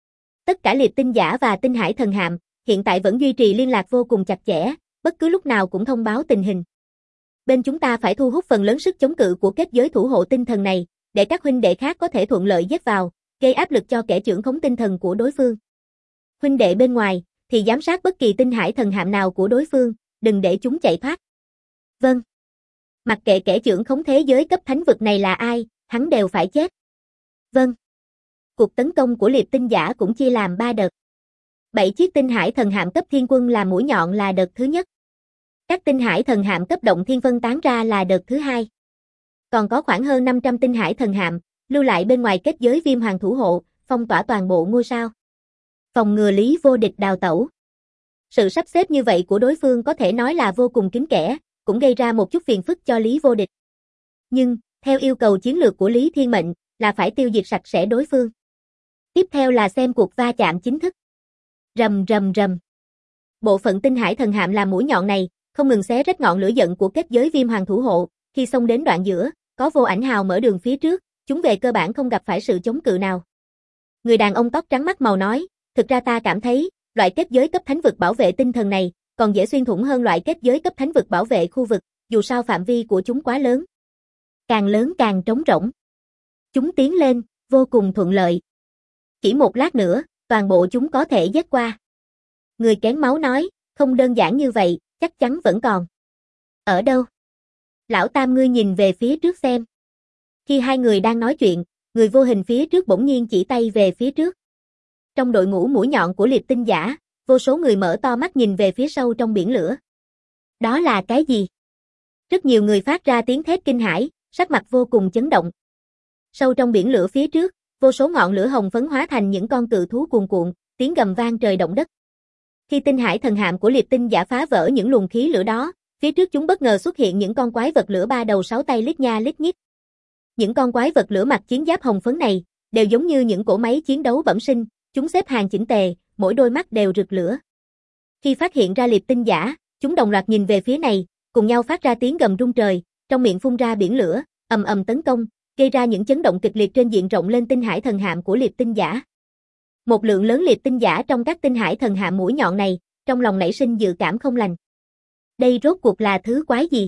Tất cả liệt tinh giả và tinh hải thần hạm, hiện tại vẫn duy trì liên lạc vô cùng chặt chẽ, bất cứ lúc nào cũng thông báo tình hình. Bên chúng ta phải thu hút phần lớn sức chống cự của kết giới thủ hộ tinh thần này, để các huynh đệ khác có thể thuận lợi giết vào, gây áp lực cho kẻ trưởng khống tinh thần của đối phương. Huynh đệ bên ngoài, thì giám sát bất kỳ tinh hải thần hạm nào của đối phương, đừng để chúng chạy thoát. Vâng. Mặc kệ kẻ trưởng khống thế giới cấp thánh vực này là ai, hắn đều phải chết. Vâng. Cuộc tấn công của liệt tinh giả cũng chia làm 3 đợt. 7 chiếc tinh hải thần hạm cấp thiên quân là mũi nhọn là đợt thứ nhất. Các tinh hải thần hạm cấp động thiên phân tán ra là đợt thứ hai. Còn có khoảng hơn 500 tinh hải thần hạm, lưu lại bên ngoài kết giới Viêm Hoàng thủ hộ, phong tỏa toàn bộ ngôi sao. Phòng ngừa Lý Vô Địch đào tẩu. Sự sắp xếp như vậy của đối phương có thể nói là vô cùng kín kẽ, cũng gây ra một chút phiền phức cho Lý Vô Địch. Nhưng, theo yêu cầu chiến lược của Lý Thiên Mệnh, là phải tiêu diệt sạch sẽ đối phương. Tiếp theo là xem cuộc va chạm chính thức. Rầm rầm rầm. Bộ phận tinh hải thần hạm làm mũi nhọn này, không ngừng xé rách ngọn lửa giận của kết giới viêm hoàng thủ hộ, khi xông đến đoạn giữa, có vô ảnh hào mở đường phía trước, chúng về cơ bản không gặp phải sự chống cự nào. Người đàn ông tóc trắng mắt màu nói, thực ra ta cảm thấy, loại kết giới cấp thánh vực bảo vệ tinh thần này, còn dễ xuyên thủng hơn loại kết giới cấp thánh vực bảo vệ khu vực, dù sao phạm vi của chúng quá lớn. Càng lớn càng trống rỗng. Chúng tiến lên, vô cùng thuận lợi. Chỉ một lát nữa, toàn bộ chúng có thể giết qua. Người kén máu nói, không đơn giản như vậy, chắc chắn vẫn còn. Ở đâu? Lão Tam ngươi nhìn về phía trước xem. Khi hai người đang nói chuyện, người vô hình phía trước bỗng nhiên chỉ tay về phía trước. Trong đội ngũ mũi nhọn của liệt tinh giả, vô số người mở to mắt nhìn về phía sâu trong biển lửa. Đó là cái gì? Rất nhiều người phát ra tiếng thét kinh hãi, sắc mặt vô cùng chấn động. Sâu trong biển lửa phía trước, vô số ngọn lửa hồng phấn hóa thành những con cự thú cuồn cuộn, tiếng gầm vang trời động đất. Khi tinh hải thần hạm của liệt tinh giả phá vỡ những luồng khí lửa đó, phía trước chúng bất ngờ xuất hiện những con quái vật lửa ba đầu sáu tay lít nha lít nhít. Những con quái vật lửa mặc chiến giáp hồng phấn này, đều giống như những cỗ máy chiến đấu bẩm sinh, chúng xếp hàng chỉnh tề, mỗi đôi mắt đều rực lửa. Khi phát hiện ra liệt tinh giả, chúng đồng loạt nhìn về phía này, cùng nhau phát ra tiếng gầm rung trời, trong miệng phun ra biển lửa, ầm ầm tấn công, gây ra những chấn động kịch liệt trên diện rộng lên tinh hải thần hạm của liệt tinh giả. Một lượng lớn liệt tinh giả trong các tinh hải thần hạm mũi nhọn này, trong lòng nảy sinh dự cảm không lành. Đây rốt cuộc là thứ quái gì?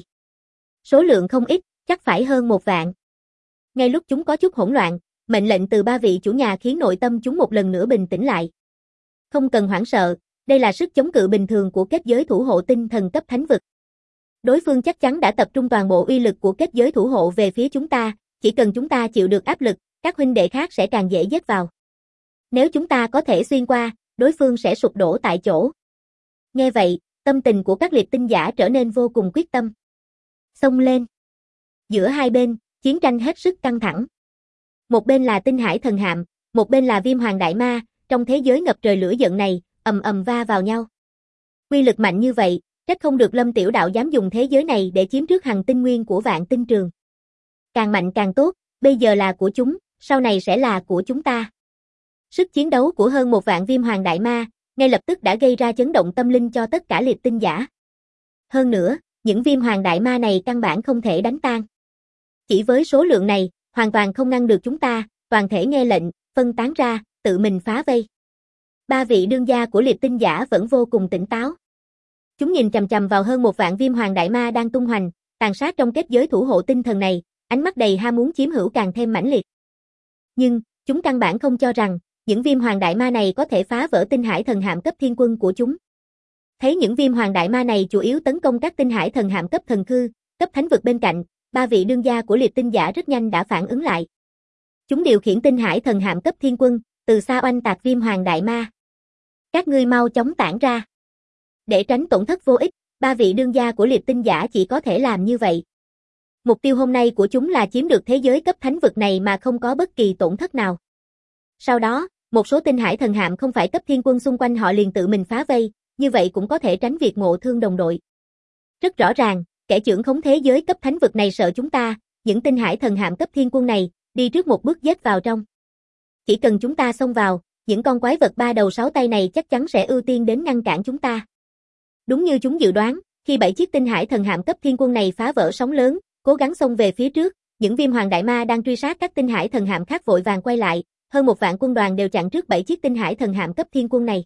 Số lượng không ít, chắc phải hơn 1 vạn. Ngay lúc chúng có chút hỗn loạn, mệnh lệnh từ ba vị chủ nhà khiến nội tâm chúng một lần nữa bình tĩnh lại. Không cần hoảng sợ, đây là sức chống cự bình thường của kết giới thủ hộ tinh thần cấp thánh vực. Đối phương chắc chắn đã tập trung toàn bộ uy lực của kết giới thủ hộ về phía chúng ta, chỉ cần chúng ta chịu được áp lực, các huynh đệ khác sẽ càng dễ giết vào. Nếu chúng ta có thể xuyên qua, đối phương sẽ sụp đổ tại chỗ. Nghe vậy, tâm tình của các liệt tinh giả trở nên vô cùng quyết tâm. Xông lên. Giữa hai bên, chiến tranh hết sức căng thẳng. Một bên là tinh hải thần hạm, một bên là viêm hoàng đại ma, trong thế giới ngập trời lửa giận này, ầm ầm va vào nhau. Quy lực mạnh như vậy, trách không được Lâm Tiểu Đạo dám dùng thế giới này để chiếm trước hằng tinh nguyên của Vạn Tinh Trường. Càng mạnh càng tốt, bây giờ là của chúng, sau này sẽ là của chúng ta. Sức chiến đấu của hơn 1 vạn viêm hoàng đại ma, ngay lập tức đã gây ra chấn động tâm linh cho tất cả liệt tinh giả. Hơn nữa, những viêm hoàng đại ma này căn bản không thể đánh tan. Chỉ với số lượng này, hoàn toàn không ngăn được chúng ta, toàn thể nghe lệnh, phân tán ra, tự mình phá vây. Ba vị đương gia của liệt tinh giả vẫn vô cùng tỉnh táo. Chúng nhìn chằm chằm vào hơn 1 vạn viêm hoàng đại ma đang tung hoành, tàn sát trong kết giới thủ hộ tinh thần này, ánh mắt đầy ham muốn chiếm hữu càng thêm mãnh liệt. Nhưng, chúng căn bản không cho rằng, những viêm hoàng đại ma này có thể phá vỡ tinh hải thần hạm cấp thiên quân của chúng. Thấy những viêm hoàng đại ma này chủ yếu tấn công các tinh hải thần hạm cấp thần khư, cấp thánh vực bên cạnh, ba vị đương gia của liệt tinh giả rất nhanh đã phản ứng lại. Chúng điều khiển tinh hải thần hạm cấp thiên quân, từ xa oanh tạc viêm hoàng đại ma. Các ngươi mau chóng tản ra. Để tránh tổn thất vô ích, ba vị đương gia của liệt tinh giả chỉ có thể làm như vậy. Mục tiêu hôm nay của chúng là chiếm được thế giới cấp thánh vực này mà không có bất kỳ tổn thất nào. Sau đó, một số tinh hải thần hạm không phải cấp thiên quân xung quanh họ liền tự mình phá vây, như vậy cũng có thể tránh việc ngộ thương đồng đội. Rất rõ ràng, kẻ trưởng khống thế giới cấp thánh vực này sợ chúng ta, những tinh hải thần hạm cấp thiên quân này, đi trước một bước giết vào trong. Chỉ cần chúng ta xông vào, những con quái vật 3 đầu 6 tay này chắc chắn sẽ ưu tiên đến ngăn cản chúng ta. Đúng như chúng dự đoán, khi 7 chiếc tinh hải thần hạm cấp thiên quân này phá vỡ sóng lớn, cố gắng xông về phía trước, những viêm hoàng đại ma đang truy sát các tinh hải thần hạm khác vội vàng quay lại, hơn 1 vạn quân đoàn đều chặn trước 7 chiếc tinh hải thần hạm cấp thiên quân này.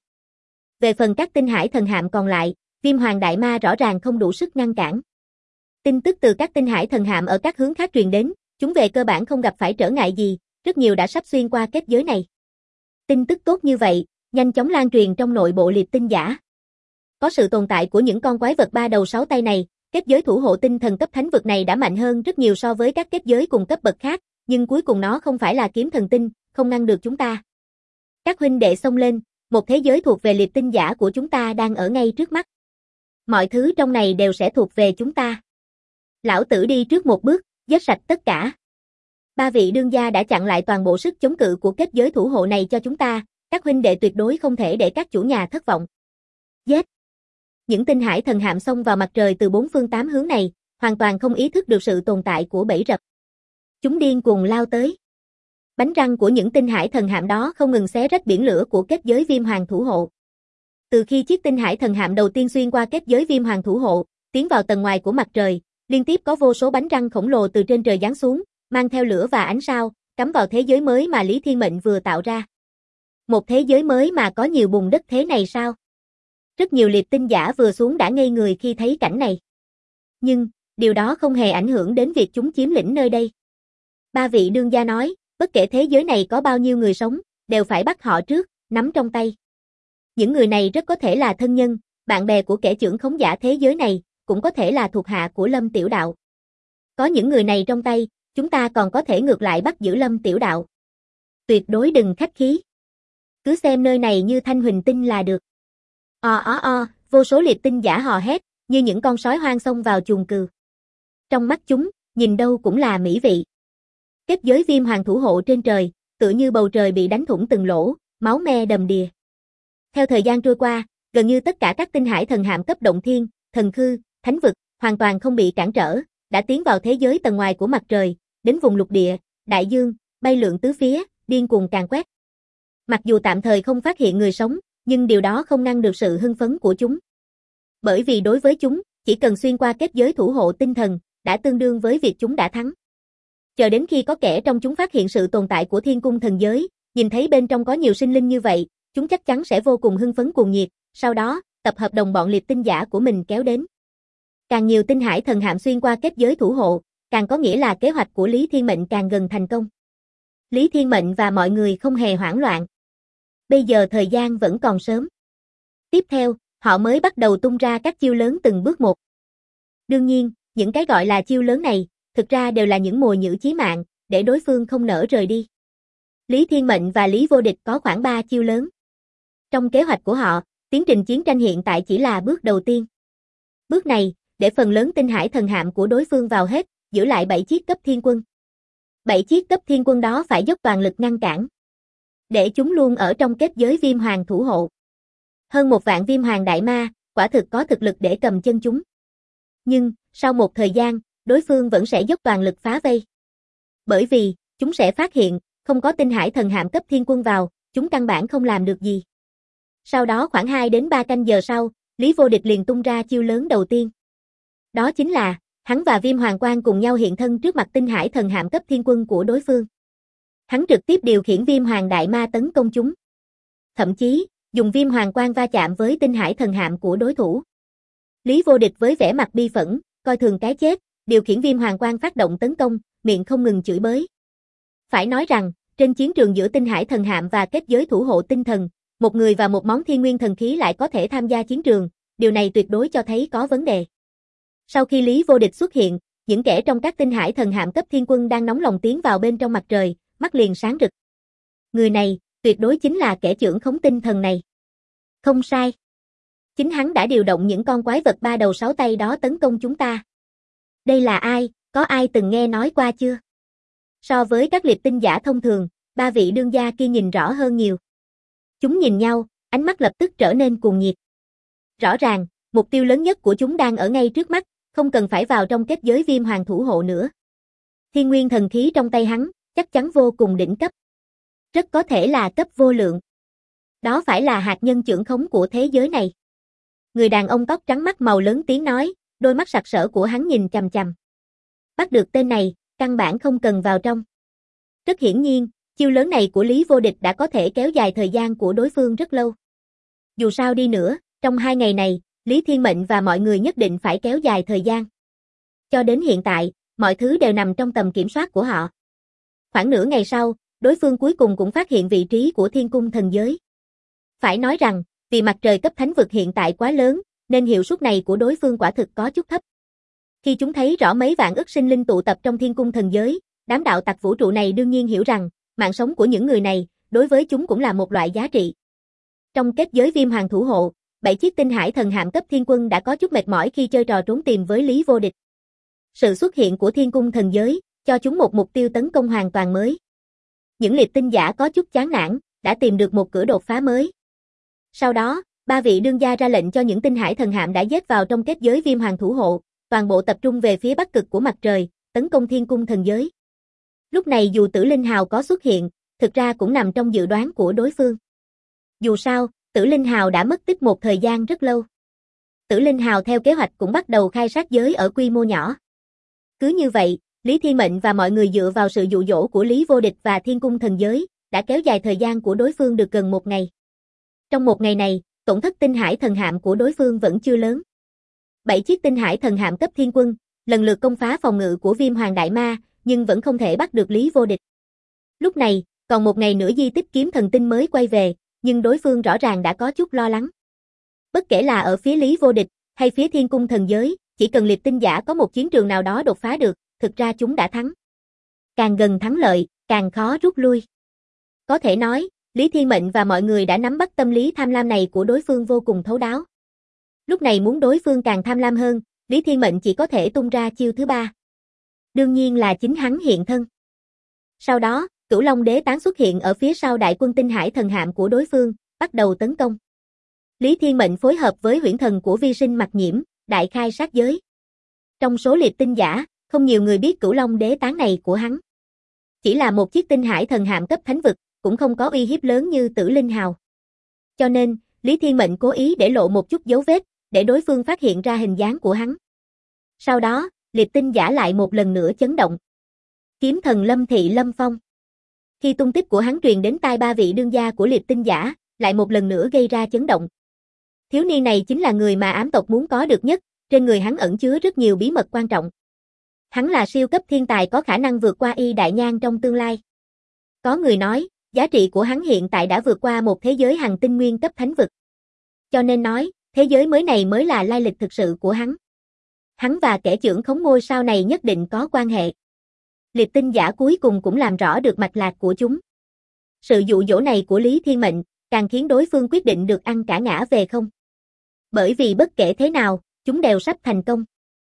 Về phần các tinh hải thần hạm còn lại, viêm hoàng đại ma rõ ràng không đủ sức ngăn cản. Tin tức từ các tinh hải thần hạm ở các hướng khác truyền đến, chúng về cơ bản không gặp phải trở ngại gì, rất nhiều đã sắp xuyên qua kết giới này. Tin tức tốt như vậy, nhanh chóng lan truyền trong nội bộ liệt tinh giả. Có sự tồn tại của những con quái vật 3 đầu 6 tay này, kết giới thủ hộ tinh thần cấp thánh vực này đã mạnh hơn rất nhiều so với các kết giới cùng cấp bậc khác, nhưng cuối cùng nó không phải là kiếm thần tinh, không ngăn được chúng ta. Các huynh đệ xông lên, một thế giới thuộc về liệt tinh giả của chúng ta đang ở ngay trước mắt. Mọi thứ trong này đều sẽ thuộc về chúng ta. Lão tử đi trước một bước, giết sạch tất cả. Ba vị đương gia đã chặn lại toàn bộ sức chống cự của kết giới thủ hộ này cho chúng ta, các huynh đệ tuyệt đối không thể để các chủ nhà thất vọng. Giết! Những tinh hải thần hạm xông vào mặt trời từ 4 phương 8 hướng này, hoàn toàn không ý thức được sự tồn tại của bẫy rập. Chúng điên cuồng lao tới. Bánh răng của những tinh hải thần hạm đó không ngừng xé rách biển lửa của kết giới viêm hoàng thủ hộ. Từ khi chiếc tinh hải thần hạm đầu tiên xuyên qua kết giới viêm hoàng thủ hộ, tiến vào tầng ngoài của mặt trời, liên tiếp có vô số bánh răng khổng lồ từ trên trời giáng xuống, mang theo lửa và ánh sao, cắm vào thế giới mới mà Lý Thiên Mệnh vừa tạo ra. Một thế giới mới mà có nhiều bùn đất thế này sao? Rất nhiều liệp tinh giả vừa xuống đã ngây người khi thấy cảnh này. Nhưng, điều đó không hề ảnh hưởng đến việc chúng chiếm lĩnh nơi đây. Ba vị đương gia nói, bất kể thế giới này có bao nhiêu người sống, đều phải bắt họ trước, nắm trong tay. Những người này rất có thể là thân nhân, bạn bè của kẻ trưởng khống giả thế giới này, cũng có thể là thuộc hạ của Lâm Tiểu Đạo. Có những người này trong tay, chúng ta còn có thể ngược lại bắt giữ Lâm Tiểu Đạo. Tuyệt đối đừng khách khí. Cứ xem nơi này như thanh huỳnh tinh là được. Vô số liệp tinh giả hò hét, như những con sói hoang xông vào chuồng cừu. Trong mắt chúng, nhìn đâu cũng là mỹ vị. Kết giới viêm hoàng thủ hộ trên trời, tựa như bầu trời bị đánh thủng từng lỗ, máu me đầm đìa. Theo thời gian trôi qua, gần như tất cả các tinh hải thần hạm cấp động thiên, thần khư, thánh vực, hoàn toàn không bị cản trở, đã tiến vào thế giới tầng ngoài của mặt trời, đến vùng lục địa, đại dương, bay lượn tứ phía, điên cuồng càn quét. Mặc dù tạm thời không phát hiện người sống, nhưng điều đó không ngăn được sự hưng phấn của chúng. Bởi vì đối với chúng, chỉ cần xuyên qua kết giới thủ hộ tinh thần, đã tương đương với việc chúng đã thắng. Chờ đến khi có kẻ trong chúng phát hiện sự tồn tại của thiên cung thần giới, nhìn thấy bên trong có nhiều sinh linh như vậy, chúng chắc chắn sẽ vô cùng hưng phấn cuồng nhiệt, sau đó, tập hợp đồng bọn liệp tinh giả của mình kéo đến. Càng nhiều tinh hải thần hạm xuyên qua kết giới thủ hộ, càng có nghĩa là kế hoạch của Lý Thiên Mệnh càng gần thành công. Lý Thiên Mệnh và mọi người không hề hoảng loạn. Bây giờ thời gian vẫn còn sớm. Tiếp theo, họ mới bắt đầu tung ra các chiêu lớn từng bước một. Đương nhiên, những cái gọi là chiêu lớn này, thực ra đều là những mồi nhử chí mạng, để đối phương không nỡ rời đi. Lý Thiên Mệnh và Lý Vô Địch có khoảng 3 chiêu lớn. Trong kế hoạch của họ, tiến trình chiến tranh hiện tại chỉ là bước đầu tiên. Bước này, để phần lớn tinh hải thần hạm của đối phương vào hết, giữ lại 7 chiếc cấp thiên quân. 7 chiếc cấp thiên quân đó phải dốc toàn lực ngăn cản. Để chúng luôn ở trong kết giới viêm hoàng thủ hộ. Hơn 1 vạn viêm hoàng đại ma, quả thực có thực lực để cầm chân chúng. Nhưng, sau một thời gian, đối phương vẫn sẽ dốc toàn lực phá vây. Bởi vì, chúng sẽ phát hiện, không có tinh hải thần hạm cấp thiên quân vào, chúng căn bản không làm được gì. Sau đó khoảng 2 đến 3 canh giờ sau, Lý Vô Địch liền tung ra chiêu lớn đầu tiên. Đó chính là, hắn và Viêm Hoàng Quang cùng nhau hiện thân trước mặt tinh hải thần hạm cấp thiên quân của đối phương. Hắn trực tiếp điều khiển Viêm Hoàng Đại Ma tấn công chúng. Thậm chí, dùng Viêm Hoàng Quang va chạm với tinh hải thần hạm của đối thủ. Lý Vô Địch với vẻ mặt bi phẫn, coi thường cái chết, điều khiển Viêm Hoàng Quang phát động tấn công, miệng không ngừng chửi bới. Phải nói rằng, trên chiến trường giữa tinh hải thần hạm và kết giới thủ hộ tinh thần, một người và một món thiên nguyên thần khí lại có thể tham gia chiến trường, điều này tuyệt đối cho thấy có vấn đề. Sau khi Lý Vô Địch xuất hiện, những kẻ trong các tinh hải thần hạm cấp thiên quân đang nóng lòng tiến vào bên trong mặt trời, mắt liền sáng rực. Người này, tuyệt đối chính là kẻ trưởng khống tinh thần này. Không sai. Chính hắn đã điều động những con quái vật 3 đầu 6 tay đó tấn công chúng ta. Đây là ai, có ai từng nghe nói qua chưa? So với các liệp tinh giả thông thường, 3 vị đương gia kia nhìn rõ hơn nhiều. Chúng nhìn nhau, ánh mắt lập tức trở nên cuồng nhiệt. Rõ ràng, mục tiêu lớn nhất của chúng đang ở ngay trước mắt, không cần phải vào trong kết giới viêm hoàng thủ hộ nữa. Thiên nguyên thần khí trong tay hắn, chắc chắn vô cùng đỉnh cấp. Rất có thể là cấp vô lượng. Đó phải là hạt nhân trưởng khống của thế giới này. Người đàn ông tóc trắng mắt màu lớn tiếng nói, đôi mắt sặc sỡ của hắn nhìn chằm chằm. Bắt được tên này, căn bản không cần vào trong. Rất hiển nhiên, chiêu lớn này của Lý Vô Địch đã có thể kéo dài thời gian của đối phương rất lâu. Dù sao đi nữa, trong 2 ngày này, Lý Thiên Mệnh và mọi người nhất định phải kéo dài thời gian. Cho đến hiện tại, mọi thứ đều nằm trong tầm kiểm soát của họ. Khoảng nửa ngày sau, đối phương cuối cùng cũng phát hiện vị trí của thiên cung thần giới. Phải nói rằng, vì mặt trời cấp thánh vực hiện tại quá lớn, nên hiệu suất này của đối phương quả thực có chút thấp. Khi chúng thấy rõ mấy vạn ức sinh linh tụ tập trong thiên cung thần giới, đám đạo tặc vũ trụ này đương nhiên hiểu rằng, mạng sống của những người này, đối với chúng cũng là một loại giá trị. Trong kết giới viêm hoàng thủ hộ, 7 chiếc tinh hải thần hạm cấp thiên quân đã có chút mệt mỏi khi chơi trò trốn tìm với Lý Vô Địch. Sự xuất hiện của thiên cung thần giới, cho chúng một mục tiêu tấn công hoàn toàn mới. Những liệp tinh giả có chút chán nản, đã tìm được một cửa đột phá mới. Sau đó, 3 vị đương gia ra lệnh cho những tinh hải thần hạm đã giết vào trong kết giới viêm hoàng thủ hộ, toàn bộ tập trung về phía bắc cực của mặt trời, tấn công thiên cung thần giới. Lúc này dù Tử Linh Hào có xuất hiện, thực ra cũng nằm trong dự đoán của đối phương. Dù sao, Tử Linh Hào đã mất tích một thời gian rất lâu. Tử Linh Hào theo kế hoạch cũng bắt đầu khai sát giới ở quy mô nhỏ. Cứ như vậy, Lý Thiên Mệnh và mọi người dựa vào sự dụ dỗ của Lý Vô Địch và Thiên Cung Thần Giới, đã kéo dài thời gian của đối phương được gần một ngày. Trong một ngày này, tổn thất tinh hải thần hạm của đối phương vẫn chưa lớn. 7 chiếc tinh hải thần hạm cấp thiên quân, lần lượt công phá phòng ngự của Viêm Hoàng Đại Ma, nhưng vẫn không thể bắt được Lý Vô Địch. Lúc này, còn một ngày nữa di tích kiếm thần tinh mới quay về, nhưng đối phương rõ ràng đã có chút lo lắng. Bất kể là ở phía Lý Vô Địch, hay phía Thiên Cung Thần Giới, chỉ cần liệt tinh giả có một chiến trường nào đó đột phá được, thực ra chúng đã thắng. Càng gần thắng lợi, càng khó rút lui. Có thể nói, Lý Thiên Mệnh và mọi người đã nắm bắt tâm lý tham lam này của đối phương vô cùng thấu đáo. Lúc này muốn đối phương càng tham lam hơn, Lý Thiên Mệnh chỉ có thể tung ra chiêu thứ ba. Đương nhiên là chính hắn hiện thân. Sau đó, Cửu Long Đế Tán xuất hiện ở phía sau đại quân tinh hải thần hạm của đối phương, bắt đầu tấn công. Lý Thiên Mệnh phối hợp với huyễn thần của vi sinh Mặc Nhiễm, đại khai sát giới. Trong số liệt tinh giả, không nhiều người biết Cửu Long Đế Tán này của hắn. Chỉ là một chiếc tinh hải thần hạm cấp thánh vực, cũng không có uy hiếp lớn như Tử Linh Hào. Cho nên, Lý Thiên Mệnh cố ý để lộ một chút dấu vết, để đối phương phát hiện ra hình dáng của hắn. Sau đó, liệt tinh giả lại một lần nữa chấn động. Kiếm thần Lâm Thị Lâm Phong. Khi tung tích của hắn truyền đến tai ba vị đương gia của liệt tinh giả, lại một lần nữa gây ra chấn động. Thiếu niên này chính là người mà ám tộc muốn có được nhất, trên người hắn ẩn chứa rất nhiều bí mật quan trọng. Hắn là siêu cấp thiên tài có khả năng vượt qua Y Đại Nhan trong tương lai. Có người nói, giá trị của hắn hiện tại đã vượt qua một thế giới hành tinh nguyên cấp thánh vực. Cho nên nói, thế giới mới này mới là lai lịch thực sự của hắn. Hắn và kẻ trưởng khống ngôi sao này nhất định có quan hệ. Liệt tinh giả cuối cùng cũng làm rõ được mạch lạc của chúng. Sự dụ dỗ này của Lý Thiên Mệnh, càng khiến đối phương quyết định được ăn cả ngã về không. Bởi vì bất kể thế nào, chúng đều sắp thành công.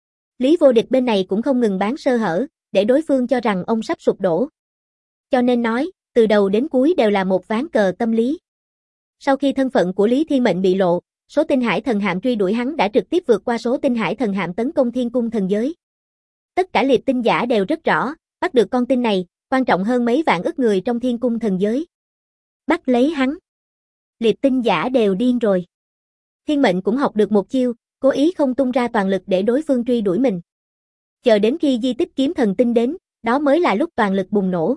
Lý Vô Địch bên này cũng không ngừng bán sơ hở, để đối phương cho rằng ông sắp sụp đổ. Cho nên nói, từ đầu đến cuối đều là một ván cờ tâm lý. Sau khi thân phận của Lý Thiên Mệnh bị lộ, số tinh hải thần hạm truy đuổi hắn đã trực tiếp vượt qua số tinh hải thần hạm tấn công Thiên Cung Thần Giới. Tất cả liệt tinh giả đều rất rõ, bắt được con tin này, quan trọng hơn mấy vạn ức người trong Thiên Cung Thần Giới. Bắt lấy hắn. Liệt tinh giả đều điên rồi. Thiên Mệnh cũng học được một chiêu, cố ý không tung ra toàn lực để đối phương truy đuổi mình. Chờ đến khi di tích kiếm thần tinh đến, đó mới là lúc toàn lực bùng nổ.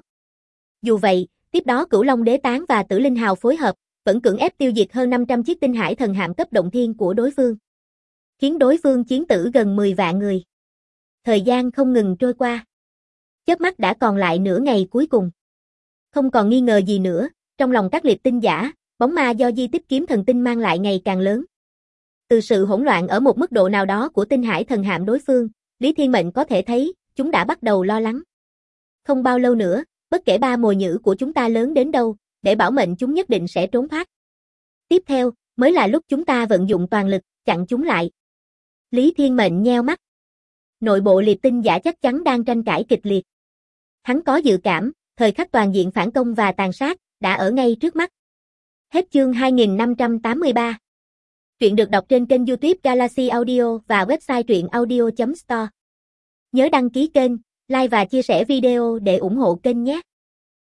Dù vậy, tiếp đó Cửu Long Đế Tán và Tử Linh Hào phối hợp, vẫn cưỡng ép tiêu diệt hơn 500 chiếc tinh hải thần hạm cấp động thiên của đối phương. Khiến đối phương chiến tử gần 10 vạn người. Thời gian không ngừng trôi qua. Chớp mắt đã còn lại nửa ngày cuối cùng. Không còn nghi ngờ gì nữa, trong lòng các liệt tinh giả, bóng ma do di tích kiếm thần tinh mang lại ngày càng lớn. Từ sự hỗn loạn ở một mức độ nào đó của tinh hải thần hạm đối phương, Lý Thiên Mệnh có thể thấy, chúng đã bắt đầu lo lắng. Không bao lâu nữa, bất kể ba mồi nhữ của chúng ta lớn đến đâu, để bảo mệnh chúng nhất định sẽ trốn thoát. Tiếp theo, mới là lúc chúng ta vận dụng toàn lực, chặn chúng lại. Lý Thiên Mệnh nheo mắt. Nội bộ liệt tinh giả chắc chắn đang tranh cãi kịch liệt. Hắn có dự cảm, thời khắc toàn diện phản công và tàn sát, đã ở ngay trước mắt. Hết chương 2583. Truyện được đọc trên kênh YouTube Galaxy Audio và website truyệnaudio.store. Nhớ đăng ký kênh, like và chia sẻ video để ủng hộ kênh nhé.